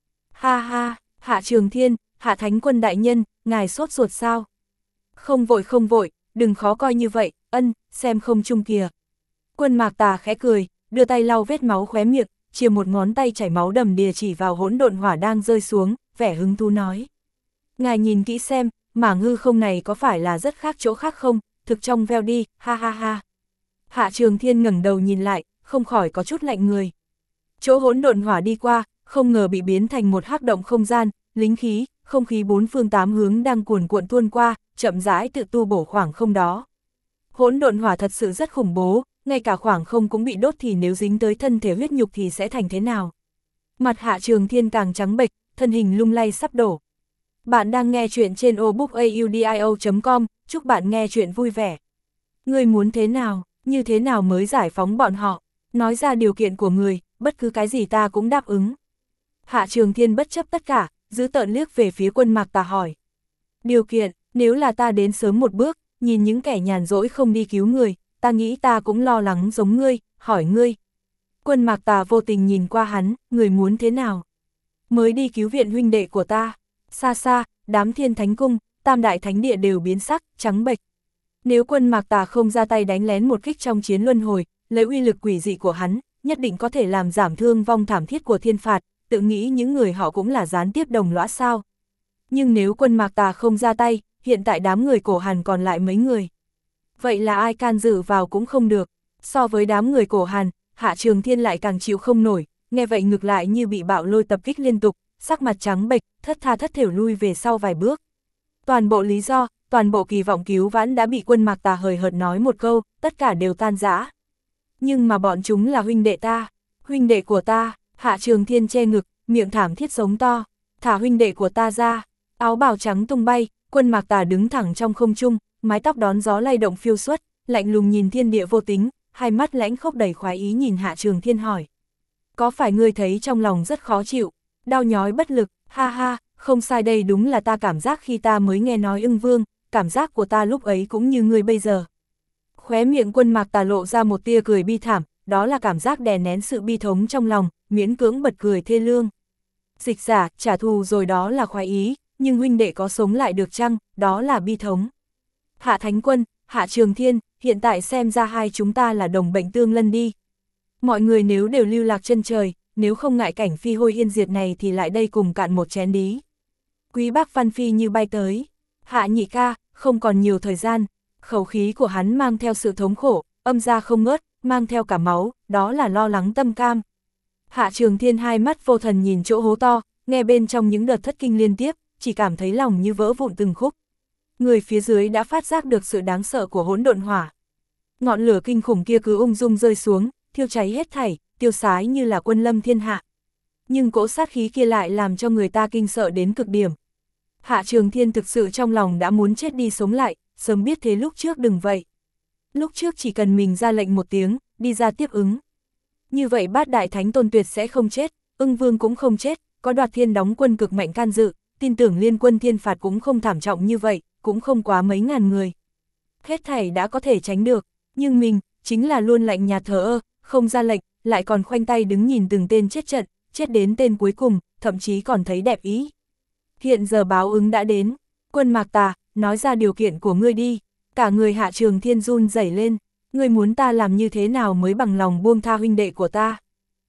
[SPEAKER 1] Ha ha, Hạ Trường Thiên, Hạ Thánh Quân đại nhân, ngài sốt ruột sao? Không vội, đừng khó coi như vậy, xem không chung kìa. Quân Mạc Tà khẽ cười, đưa tay lau vết máu khóe miệng, chìa một ngón tay chảy máu đầm đìa chỉ vào hỗn độn hỏa đang rơi xuống, vẻ hứng thú nói. Ngài nhìn kỹ xem, mảng hư không này có phải là rất khác chỗ khác không, thực trong veo đi, ha ha ha. Hạ Trường Thiên ngẩng đầu nhìn lại, không khỏi có chút lạnh người. Chỗ hỗn độn hỏa đi qua, không ngờ bị biến thành một hắc động không gian, linh khí, không khí bốn phương tám hướng đang cuồn cuộn tuôn qua, chậm rãi tự tu bổ khoảng không đó. Hỗn độn hỏa thật sự rất khủng bố, ngay cả khoảng không cũng bị đốt thì nếu dính tới thân thể huyết nhục thì sẽ thành thế nào? Mặt Hạ Trường Thiên càng trắng bệch, thân hình lung lay sắp đổ. Bạn đang nghe chuyện trên obookaudio.com, chúc bạn nghe chuyện vui vẻ. Ngươi muốn thế nào, như thế nào mới giải phóng bọn họ? Nói ra điều kiện của người, bất cứ cái gì ta cũng đáp ứng. Hạ Trường Thiên bất chấp tất cả, giữ tợn liếc về phía Quân Mạc Tà hỏi. Điều kiện, nếu là ta đến sớm một bước, nhìn những kẻ nhàn rỗi không đi cứu người, ta nghĩ ta cũng lo lắng giống ngươi, hỏi ngươi. Quân Mạc Tà vô tình nhìn qua hắn, người muốn thế nào? Mới đi cứu viện huynh đệ của ta. Xa xa, đám Thiên Thánh Cung, Tam Đại Thánh Địa đều biến sắc, trắng bệch. Nếu Quân Mạc Tà không ra tay đánh lén một kích trong chiến luân hồi, lấy uy lực quỷ dị của hắn, nhất định có thể làm giảm thương vong thảm thiết của thiên phạt, tự nghĩ những người họ cũng là gián tiếp đồng lõa sao. Nhưng nếu Quân Mạc Tà không ra tay, hiện tại đám người Cổ Hàn còn lại mấy người. Vậy là ai can dự vào cũng không được. So với đám người Cổ Hàn, Hạ Trường Thiên lại càng chịu không nổi, nghe vậy ngược lại như bị bạo lôi tập kích liên tục, sắc mặt trắng bệch, thất tha thất thểu lui về sau vài bước. Toàn bộ lý do, toàn bộ kỳ vọng cứu vãn đã bị Quân Mạc Tà hời hợt nói một câu, tất cả đều tan rã. Nhưng mà bọn chúng là huynh đệ ta, huynh đệ của ta. Hạ Trường Thiên che ngực, miệng thảm thiết giống to, thả huynh đệ của ta ra. Áo bào trắng tung bay, Quân Mạc Tà đứng thẳng trong không trung, mái tóc đón gió lay động phiêu xuất, lạnh lùng nhìn thiên địa vô tính, hai mắt lãnh khốc đầy khoái ý nhìn Hạ Trường Thiên hỏi. Có phải ngươi thấy trong lòng rất khó chịu, đau nhói bất lực, ha ha, không sai, đây đúng là ta cảm giác khi ta mới nghe nói Ưng Vương, cảm giác của ta lúc ấy cũng như ngươi bây giờ. Khóe miệng Quân Mạc Tà lộ ra một tia cười bi thảm, đó là cảm giác đè nén sự bi thống trong lòng, miễn cưỡng bật cười thê lương. Dịch giả, trả thù rồi đó là khoái ý, nhưng huynh đệ có sống lại được chăng, đó là bi thống. Hạ Thánh Quân, Hạ Trường Thiên, hiện tại xem ra hai chúng ta là đồng bệnh tương lân đi. Mọi người nếu đều lưu lạc chân trời, nếu không ngại cảnh phi hôi yên diệt này thì lại đây cùng cạn một chén đi. Quý bác Văn Phi như bay tới. Hạ nhị ca, không còn nhiều thời gian. Khẩu khí của hắn mang theo sự thống khổ, âm ra không ngớt, mang theo cả máu, đó là lo lắng tâm cam. Hạ Trường Thiên hai mắt vô thần nhìn chỗ hố to, nghe bên trong những đợt thất kinh liên tiếp, chỉ cảm thấy lòng như vỡ vụn từng khúc. Người phía dưới đã phát giác được sự đáng sợ của hỗn độn hỏa. Ngọn lửa kinh khủng kia cứ ung dung rơi xuống, thiêu cháy hết thảy, tiêu sái như là quân lâm thiên hạ. Nhưng cỗ sát khí kia lại làm cho người ta kinh sợ đến cực điểm. Hạ Trường Thiên thực sự trong lòng đã muốn chết đi sống lại, sớm biết thế lúc trước đừng vậy. Lúc trước chỉ cần mình ra lệnh một tiếng, đi ra tiếp ứng. Như vậy Bát Đại Thánh Tôn tuyệt sẽ không chết, Ưng Vương cũng không chết, có Đoạt Thiên đóng quân cực mạnh can dự, tin tưởng liên quân thiên phạt cũng không thảm trọng như vậy, cũng không quá mấy ngàn người. Hết thảy đã có thể tránh được, nhưng mình, chính là luôn lạnh nhạt thờ ơ, không ra lệnh, lại còn khoanh tay đứng nhìn từng tên chết trận, chết đến tên cuối cùng, thậm chí còn thấy đẹp ý. Hiện giờ báo ứng đã đến, Quân Mạc Tà, nói ra điều kiện của ngươi đi. Cả người Hạ Trường Thiên run rẩy lên, ngươi muốn ta làm như thế nào mới bằng lòng buông tha huynh đệ của ta?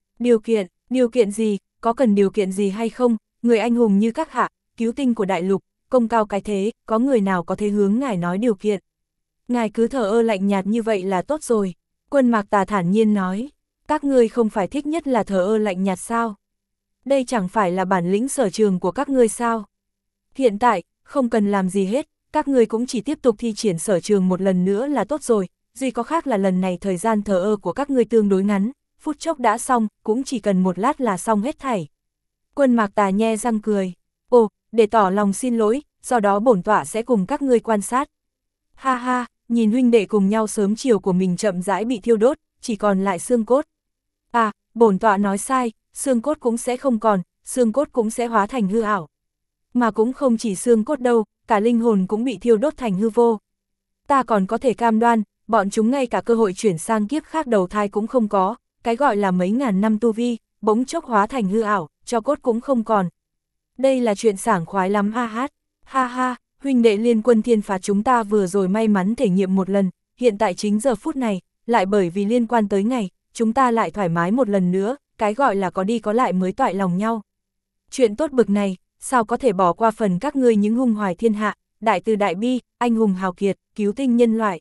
[SPEAKER 1] Điều kiện gì, có cần điều kiện gì hay không? Người anh hùng như các hạ, cứu tinh của đại lục, công cao cái thế, có người nào có thể hướng ngài nói điều kiện? Ngài cứ thờ ơ lạnh nhạt như vậy là tốt rồi. Quân Mạc Tà thản nhiên nói, các ngươi không phải thích nhất là thờ ơ lạnh nhạt sao? Đây chẳng phải là bản lĩnh sở trường của các ngươi sao? Hiện tại, không cần làm gì hết, các ngươi cũng chỉ tiếp tục thi triển sở trường một lần nữa là tốt rồi, duy có khác là lần này thời gian thờ ơ của các ngươi tương đối ngắn, phút chốc đã xong, cũng chỉ cần một lát là xong hết thảy. Quân Mạc Tà nhe răng cười, ồ, để tỏ lòng xin lỗi, do đó bổn tọa sẽ cùng các ngươi quan sát. Ha ha, nhìn huynh đệ cùng nhau sớm chiều của mình chậm rãi bị thiêu đốt, chỉ còn lại xương cốt. À, bổn tọa nói sai, xương cốt cũng sẽ không còn, xương cốt cũng sẽ hóa thành hư ảo. Mà cũng không chỉ xương cốt đâu, cả linh hồn cũng bị thiêu đốt thành hư vô. Ta còn có thể cam đoan, bọn chúng ngay cả cơ hội chuyển sang kiếp khác đầu thai cũng không có, cái gọi là mấy ngàn năm tu vi, bỗng chốc hóa thành hư ảo, cho cốt cũng không còn. Đây là chuyện sảng khoái lắm ha ha, huynh đệ liên quân thiên phạt chúng ta vừa rồi may mắn thể nghiệm một lần, hiện tại chính giờ phút này, lại bởi vì liên quan tới ngày, chúng ta lại thoải mái một lần nữa, cái gọi là có đi có lại mới toại lòng nhau. Chuyện tốt bực này, sao có thể bỏ qua phần các ngươi những hung hoài thiên hạ, đại từ đại bi, anh hùng hào kiệt, cứu tinh nhân loại.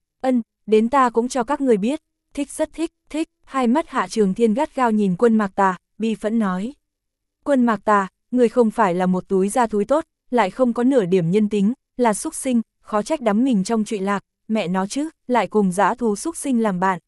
[SPEAKER 1] Đến ta cũng cho các ngươi biết, thích rất thích, hai mắt Hạ Trường Thiên gắt gao nhìn Quân Mạc Tà, bi phẫn nói. Quân Mạc Tà, người không phải là một túi da thúi tốt, lại không có nửa điểm nhân tính, là súc sinh, khó trách đắm mình trong trụy lạc, mẹ nó chứ, lại cùng dã thú súc sinh làm bạn.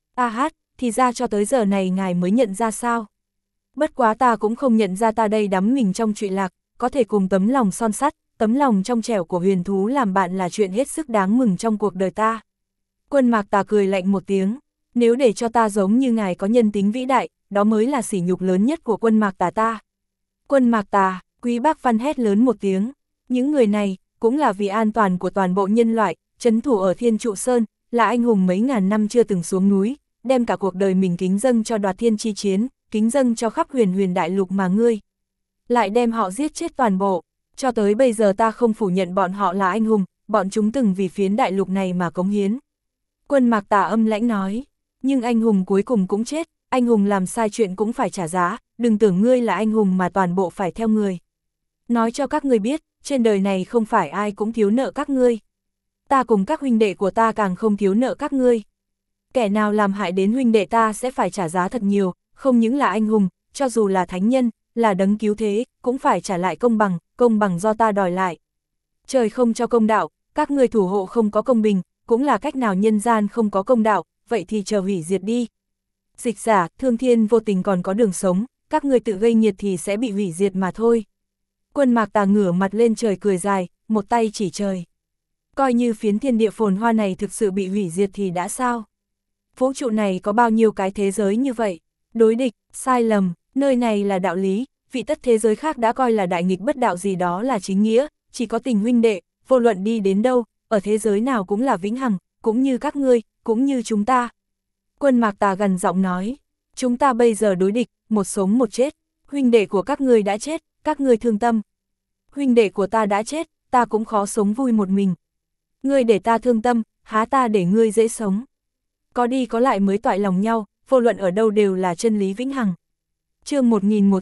[SPEAKER 1] Thì ra cho tới giờ này ngài mới nhận ra sao? Bất quá ta cũng không nhận ra ta đây đắm mình trong trụy lạc, có thể cùng tấm lòng son sắt, tấm lòng trong trẻo của huyền thú làm bạn là chuyện hết sức đáng mừng trong cuộc đời ta. Quân Mạc Tà cười lạnh một tiếng, nếu để cho ta giống như ngài có nhân tính vĩ đại, đó mới là sỉ nhục lớn nhất của Quân Mạc Tà ta. Quân Mạc Tà, Quý Bác Văn hét lớn một tiếng, những người này, cũng là vì an toàn của toàn bộ nhân loại, trấn thủ ở Thiên Trụ Sơn, là anh hùng mấy ngàn năm chưa từng xuống núi, đem cả cuộc đời mình kính dâng cho Đoạt Thiên chi chiến, kính dâng cho khắp huyền đại lục mà ngươi. Lại đem họ giết chết toàn bộ, cho tới bây giờ ta không phủ nhận bọn họ là anh hùng, bọn chúng từng vì phiến đại lục này mà cống hiến. Quân Mạc Tà âm lãnh nói, nhưng anh hùng cuối cùng cũng chết, anh hùng làm sai chuyện cũng phải trả giá, đừng tưởng ngươi là anh hùng mà toàn bộ phải theo người. Nói cho các ngươi biết, trên đời này không phải ai cũng thiếu nợ các ngươi. Ta cùng các huynh đệ của ta càng không thiếu nợ các ngươi. Kẻ nào làm hại đến huynh đệ ta sẽ phải trả giá thật nhiều, không những là anh hùng, cho dù là thánh nhân, là đấng cứu thế, cũng phải trả lại công bằng do ta đòi lại. Trời không cho công đạo, các ngươi thủ hộ không có công bình, cũng là cách nào nhân gian không có công đạo, vậy thì chờ hủy diệt đi. Dịch giả, thương thiên vô tình còn có đường sống, các ngươi tự gây nhiệt thì sẽ bị hủy diệt mà thôi. Quân Mạc Tà ngửa mặt lên trời cười dài, một tay chỉ trời. Coi như phiến thiên địa phồn hoa này thực sự bị hủy diệt thì đã sao? Vũ trụ này có bao nhiêu cái thế giới như vậy? Đối địch, sai lầm, nơi này là đạo lý, vị tất thế giới khác đã coi là đại nghịch bất đạo gì đó là chính nghĩa, chỉ có tình huynh đệ, vô luận đi đến đâu, ở thế giới nào cũng là vĩnh hằng, cũng như các ngươi, cũng như chúng ta. Quân Mạc Tà gần giọng nói, chúng ta bây giờ đối địch, một sống một chết, huynh đệ của các ngươi đã chết, các ngươi thương tâm. Huynh đệ của ta đã chết, ta cũng khó sống vui một mình. Ngươi để ta thương tâm, há ta để ngươi dễ sống. Có đi có lại mới toại lòng nhau, vô luận ở đâu đều là chân lý vĩnh hằng. Chương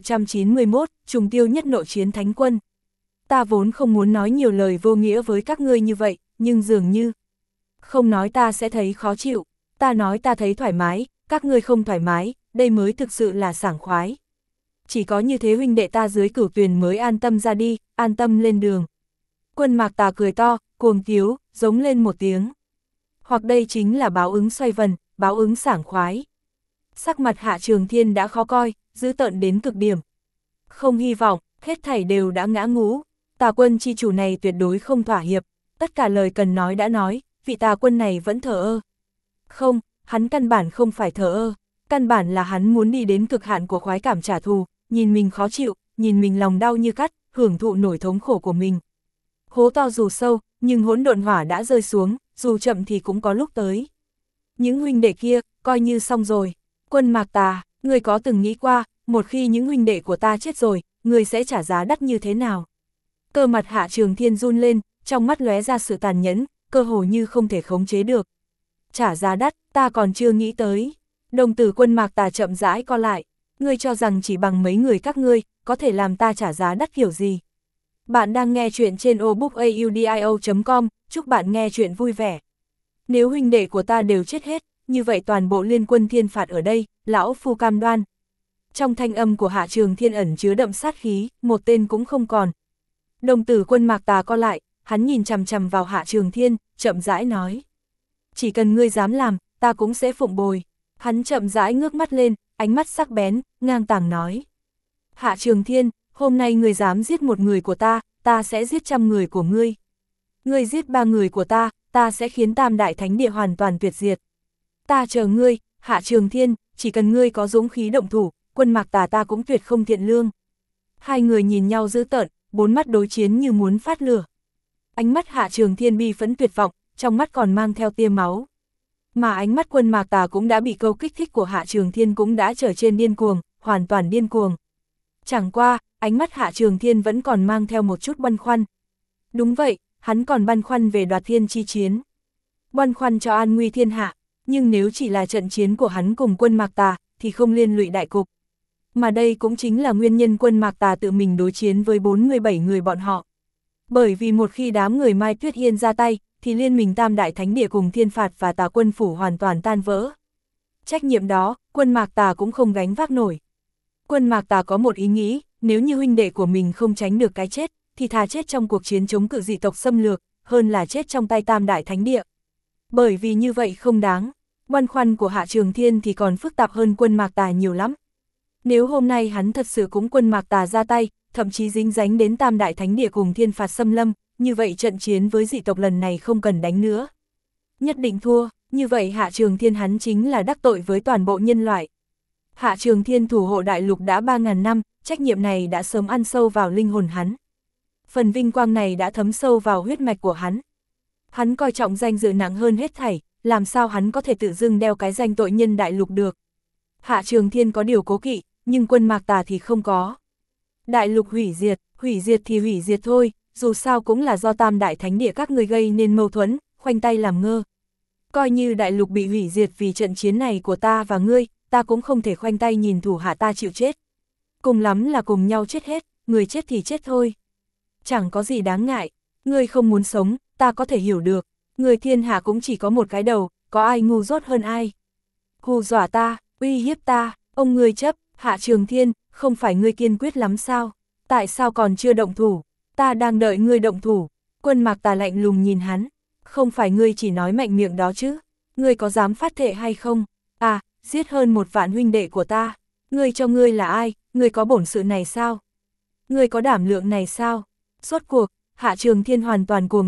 [SPEAKER 1] 1191, trùng tiêu nhất nộ chiến thánh quân. Ta vốn không muốn nói nhiều lời vô nghĩa với các ngươi như vậy, nhưng dường như không nói ta sẽ thấy khó chịu, ta nói ta thấy thoải mái, các ngươi không thoải mái, đây mới thực sự là sảng khoái. Chỉ có như thế huynh đệ ta dưới cửu tuyền mới an tâm ra đi, an tâm lên đường. Quân Mạc Tà cười to, cuồng tiếu, giống lên một tiếng. Hoặc đây chính là báo ứng xoay vần, báo ứng sảng khoái. Sắc mặt Hạ Trường Thiên đã khó coi, dữ tợn đến cực điểm. Không hy vọng, hết thảy đều đã ngã ngũ. Tà quân chi chủ này tuyệt đối không thỏa hiệp, tất cả lời cần nói đã nói, vị tà quân này vẫn thờ ơ. Không, hắn căn bản không phải thờ ơ, căn bản là hắn muốn đi đến cực hạn của khoái cảm trả thù, nhìn mình khó chịu, nhìn mình lòng đau như cắt, hưởng thụ nổi thống khổ của mình. Hố to dù sâu, nhưng hỗn độn hỏa đã rơi xuống, dù chậm thì cũng có lúc tới. Những huynh đệ kia, coi như xong rồi. Quân Mạc Tà, ngươi có từng nghĩ qua, một khi những huynh đệ của ta chết rồi, ngươi sẽ trả giá đắt như thế nào? Cơ mặt Hạ Trường Thiên run lên, trong mắt lóe ra sự tàn nhẫn, cơ hồ như không thể khống chế được. Trả giá đắt, ta còn chưa nghĩ tới. Đồng tử Quân Mạc Tà chậm rãi co lại. Ngươi cho rằng chỉ bằng mấy người các ngươi, có thể làm ta trả giá đắt kiểu gì? Bạn đang nghe chuyện trên obookaudio.com, chúc bạn nghe chuyện vui vẻ. Nếu huynh đệ của ta đều chết hết, như vậy toàn bộ liên quân thiên phạt ở đây, lão phu cam đoan. Trong thanh âm của Hạ Trường Thiên ẩn chứa đậm sát khí, một tên cũng không còn. Đồng tử Quân Mạc Tà co lại, hắn nhìn chằm chằm vào Hạ Trường Thiên, chậm rãi nói. Chỉ cần ngươi dám làm, ta cũng sẽ phụng bồi. Hắn chậm rãi ngước mắt lên, ánh mắt sắc bén, ngang tàng nói. Hạ Trường Thiên, hôm nay ngươi dám giết một người của ta sẽ giết 100 người của ngươi. Ngươi giết 3 người của ta sẽ khiến Tam Đại Thánh Địa hoàn toàn tuyệt diệt. Ta chờ ngươi, Hạ Trường Thiên, chỉ cần ngươi có dũng khí động thủ, Quân Mạc Tà ta cũng tuyệt không thiện lương. Hai người nhìn nhau dữ tợn, bốn mắt đối chiến như muốn phát lửa. Ánh mắt Hạ Trường Thiên bi phẫn tuyệt vọng, trong mắt còn mang theo tia máu. Mà ánh mắt Quân Mạc Tà cũng đã bị câu kích thích của Hạ Trường Thiên cũng đã trở trên điên cuồng, hoàn toàn điên cuồng. Chẳng qua, ánh mắt Hạ Trường Thiên vẫn còn mang theo một chút băn khoăn. Đúng vậy, hắn còn băn khoăn về đoạt thiên chi chiến. Băn khoăn cho an nguy thiên hạ, nhưng nếu chỉ là trận chiến của hắn cùng Quân Mạc Tà, thì không liên lụy đại cục. Mà đây cũng chính là nguyên nhân Quân Mạc Tà tự mình đối chiến với 47 người bọn họ. Bởi vì một khi đám người Mai Tuyết Yên ra tay, thì liên minh Tam Đại Thánh Địa cùng Thiên Phạt và Tà Quân Phủ hoàn toàn tan vỡ. Trách nhiệm đó, Quân Mạc Tà cũng không gánh vác nổi. Quân Mạc Tà có một ý nghĩ, nếu như huynh đệ của mình không tránh được cái chết, thì thà chết trong cuộc chiến chống cự dị tộc xâm lược, hơn là chết trong tay Tam Đại Thánh Địa. Bởi vì như vậy không đáng, băn khoăn của Hạ Trường Thiên thì còn phức tạp hơn Quân Mạc Tà nhiều lắm. Nếu hôm nay hắn thật sự cũng Quân Mạc Tà ra tay, thậm chí dính dánh đến Tam Đại Thánh Địa cùng Thiên Phạt xâm lâm, như vậy trận chiến với dị tộc lần này không cần đánh nữa. Nhất định thua, như vậy Hạ Trường Thiên hắn chính là đắc tội với toàn bộ nhân loại. Hạ Trường Thiên thủ hộ đại lục đã 3.000 năm, trách nhiệm này đã sớm ăn sâu vào linh hồn hắn. Phần vinh quang này đã thấm sâu vào huyết mạch của hắn. Hắn coi trọng danh dự nặng hơn hết thảy, làm sao hắn có thể tự dưng đeo cái danh tội nhân đại lục được. Hạ Trường Thiên có điều cố kỵ, nhưng Quân Mạc Tà thì không có. Đại lục hủy diệt thì hủy diệt thôi, dù sao cũng là do Tam Đại Thánh Địa các người gây nên mâu thuẫn, khoanh tay làm ngơ. Coi như đại lục bị hủy diệt vì trận chiến này của ta và ngươi, ta cũng không thể khoanh tay nhìn thủ hạ ta chịu chết. Cùng lắm là cùng nhau chết hết, người chết thì chết thôi. Chẳng có gì đáng ngại, ngươi không muốn sống, ta có thể hiểu được. Người thiên hạ cũng chỉ có một cái đầu, có ai ngu dốt hơn ai. Hù dọa ta, uy hiếp ta, ông ngươi chấp, Hạ Trường Thiên, không phải ngươi kiên quyết lắm sao? Tại sao còn chưa động thủ? Ta đang đợi ngươi động thủ. Quân Mạc Tà lạnh lùng nhìn hắn. Không phải ngươi chỉ nói mạnh miệng đó chứ? Ngươi có dám phát thệ hay không? À, giết hơn 1 vạn huynh đệ của ta. Ngươi cho ngươi là ai? Ngươi có bổn sự này sao? Ngươi có đảm lượng này sao? Rốt cuộc, Hạ Trường Thiên hoàn toàn cuồng loạn,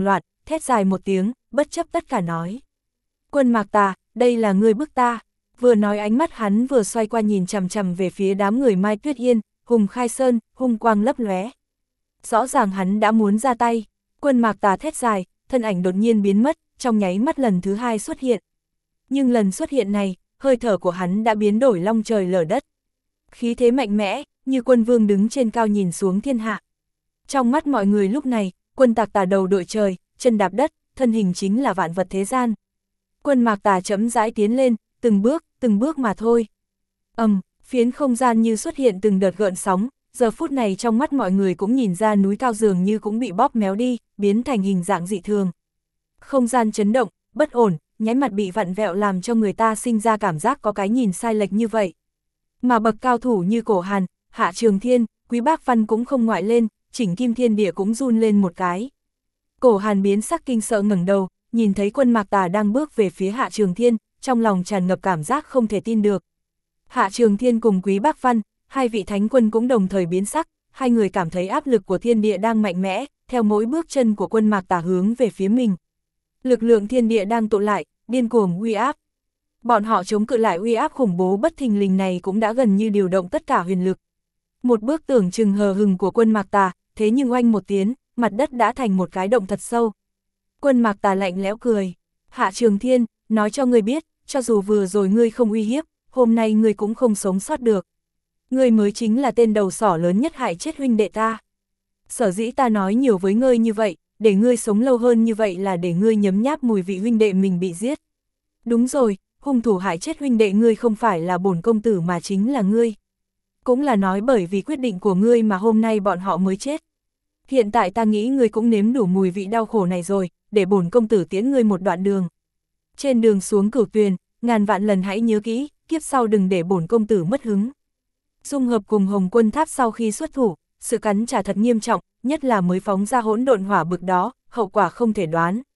[SPEAKER 1] thét dài một tiếng, bất chấp tất cả nói. Quân Mạc Tà, đây là ngươi bức ta. Vừa nói ánh mắt hắn vừa xoay qua nhìn chằm chằm về phía đám người Mai Tuyết Yên, Hùng Khai Sơn, hung quang lấp lóe. Rõ ràng hắn đã muốn ra tay. Quân Mạc Tà thét dài, thân ảnh đột nhiên biến mất, trong nháy mắt lần thứ hai xuất hiện. Nhưng lần xuất hiện này, hơi thở của hắn đã biến đổi long trời lở đất. Khí thế mạnh mẽ, như quân vương đứng trên cao nhìn xuống thiên hạ. Trong mắt mọi người lúc này, Quân Mạc Tà đầu đội trời, chân đạp đất, thân hình chính là vạn vật thế gian. Quân Mạc Tà chậm rãi tiến lên, từng bước mà thôi. Phiến không gian như xuất hiện từng đợt gợn sóng, giờ phút này trong mắt mọi người cũng nhìn ra núi cao dường như cũng bị bóp méo đi, biến thành hình dạng dị thường. Không gian chấn động, bất ổn, nháy mặt bị vặn vẹo làm cho người ta sinh ra cảm giác có cái nhìn sai lệch như vậy. Mà bậc cao thủ như Cổ Hàn, Hạ Trường Thiên, Quý Bác Văn cũng không ngoại lên, chỉnh Kim Thiên Địa cũng run lên một cái. Cổ Hàn biến sắc kinh sợ ngẩng đầu, nhìn thấy Quân Mạc Tà đang bước về phía Hạ Trường Thiên, trong lòng tràn ngập cảm giác không thể tin được. Hạ Trường Thiên cùng Quý Bác Văn, hai vị thánh quân cũng đồng thời biến sắc, hai người cảm thấy áp lực của thiên địa đang mạnh mẽ, theo mỗi bước chân của Quân Mạc Tà hướng về phía mình. Lực lượng thiên địa đang tụ lại, điên cuồng uy áp. Bọn họ chống cự lại uy áp khủng bố bất thình lình này cũng đã gần như điều động tất cả huyền lực. Một bước tưởng chừng hờ hừng của Quân Mạc Tà, thế nhưng oanh một tiếng, mặt đất đã thành một cái động thật sâu. Quân Mạc Tà lạnh lẽo cười. Hạ Trường Thiên, nói cho ngươi biết, cho dù vừa rồi ngươi không uy hiếp, hôm nay ngươi cũng không sống sót được. Ngươi mới chính là tên đầu sỏ lớn nhất hại chết huynh đệ ta. Sở dĩ ta nói nhiều với ngươi như vậy, để ngươi sống lâu hơn như vậy là để ngươi nhấm nháp mùi vị huynh đệ mình bị giết. Đúng rồi, hung thủ hại chết huynh đệ ngươi không phải là bổn công tử mà chính là ngươi. Cũng là nói bởi vì quyết định của ngươi mà hôm nay bọn họ mới chết. Hiện tại ta nghĩ ngươi cũng nếm đủ mùi vị đau khổ này rồi, để bổn công tử tiễn ngươi một đoạn đường. Trên đường xuống Cửu Tuyền, ngàn vạn lần hãy nhớ kỹ, kiếp sau đừng để bổn công tử mất hứng. Dung hợp cùng Hồng Quân Tháp sau khi xuất thủ, sự cắn trả thật nghiêm trọng, nhất là mới phóng ra hỗn độn hỏa bực đó, hậu quả không thể đoán.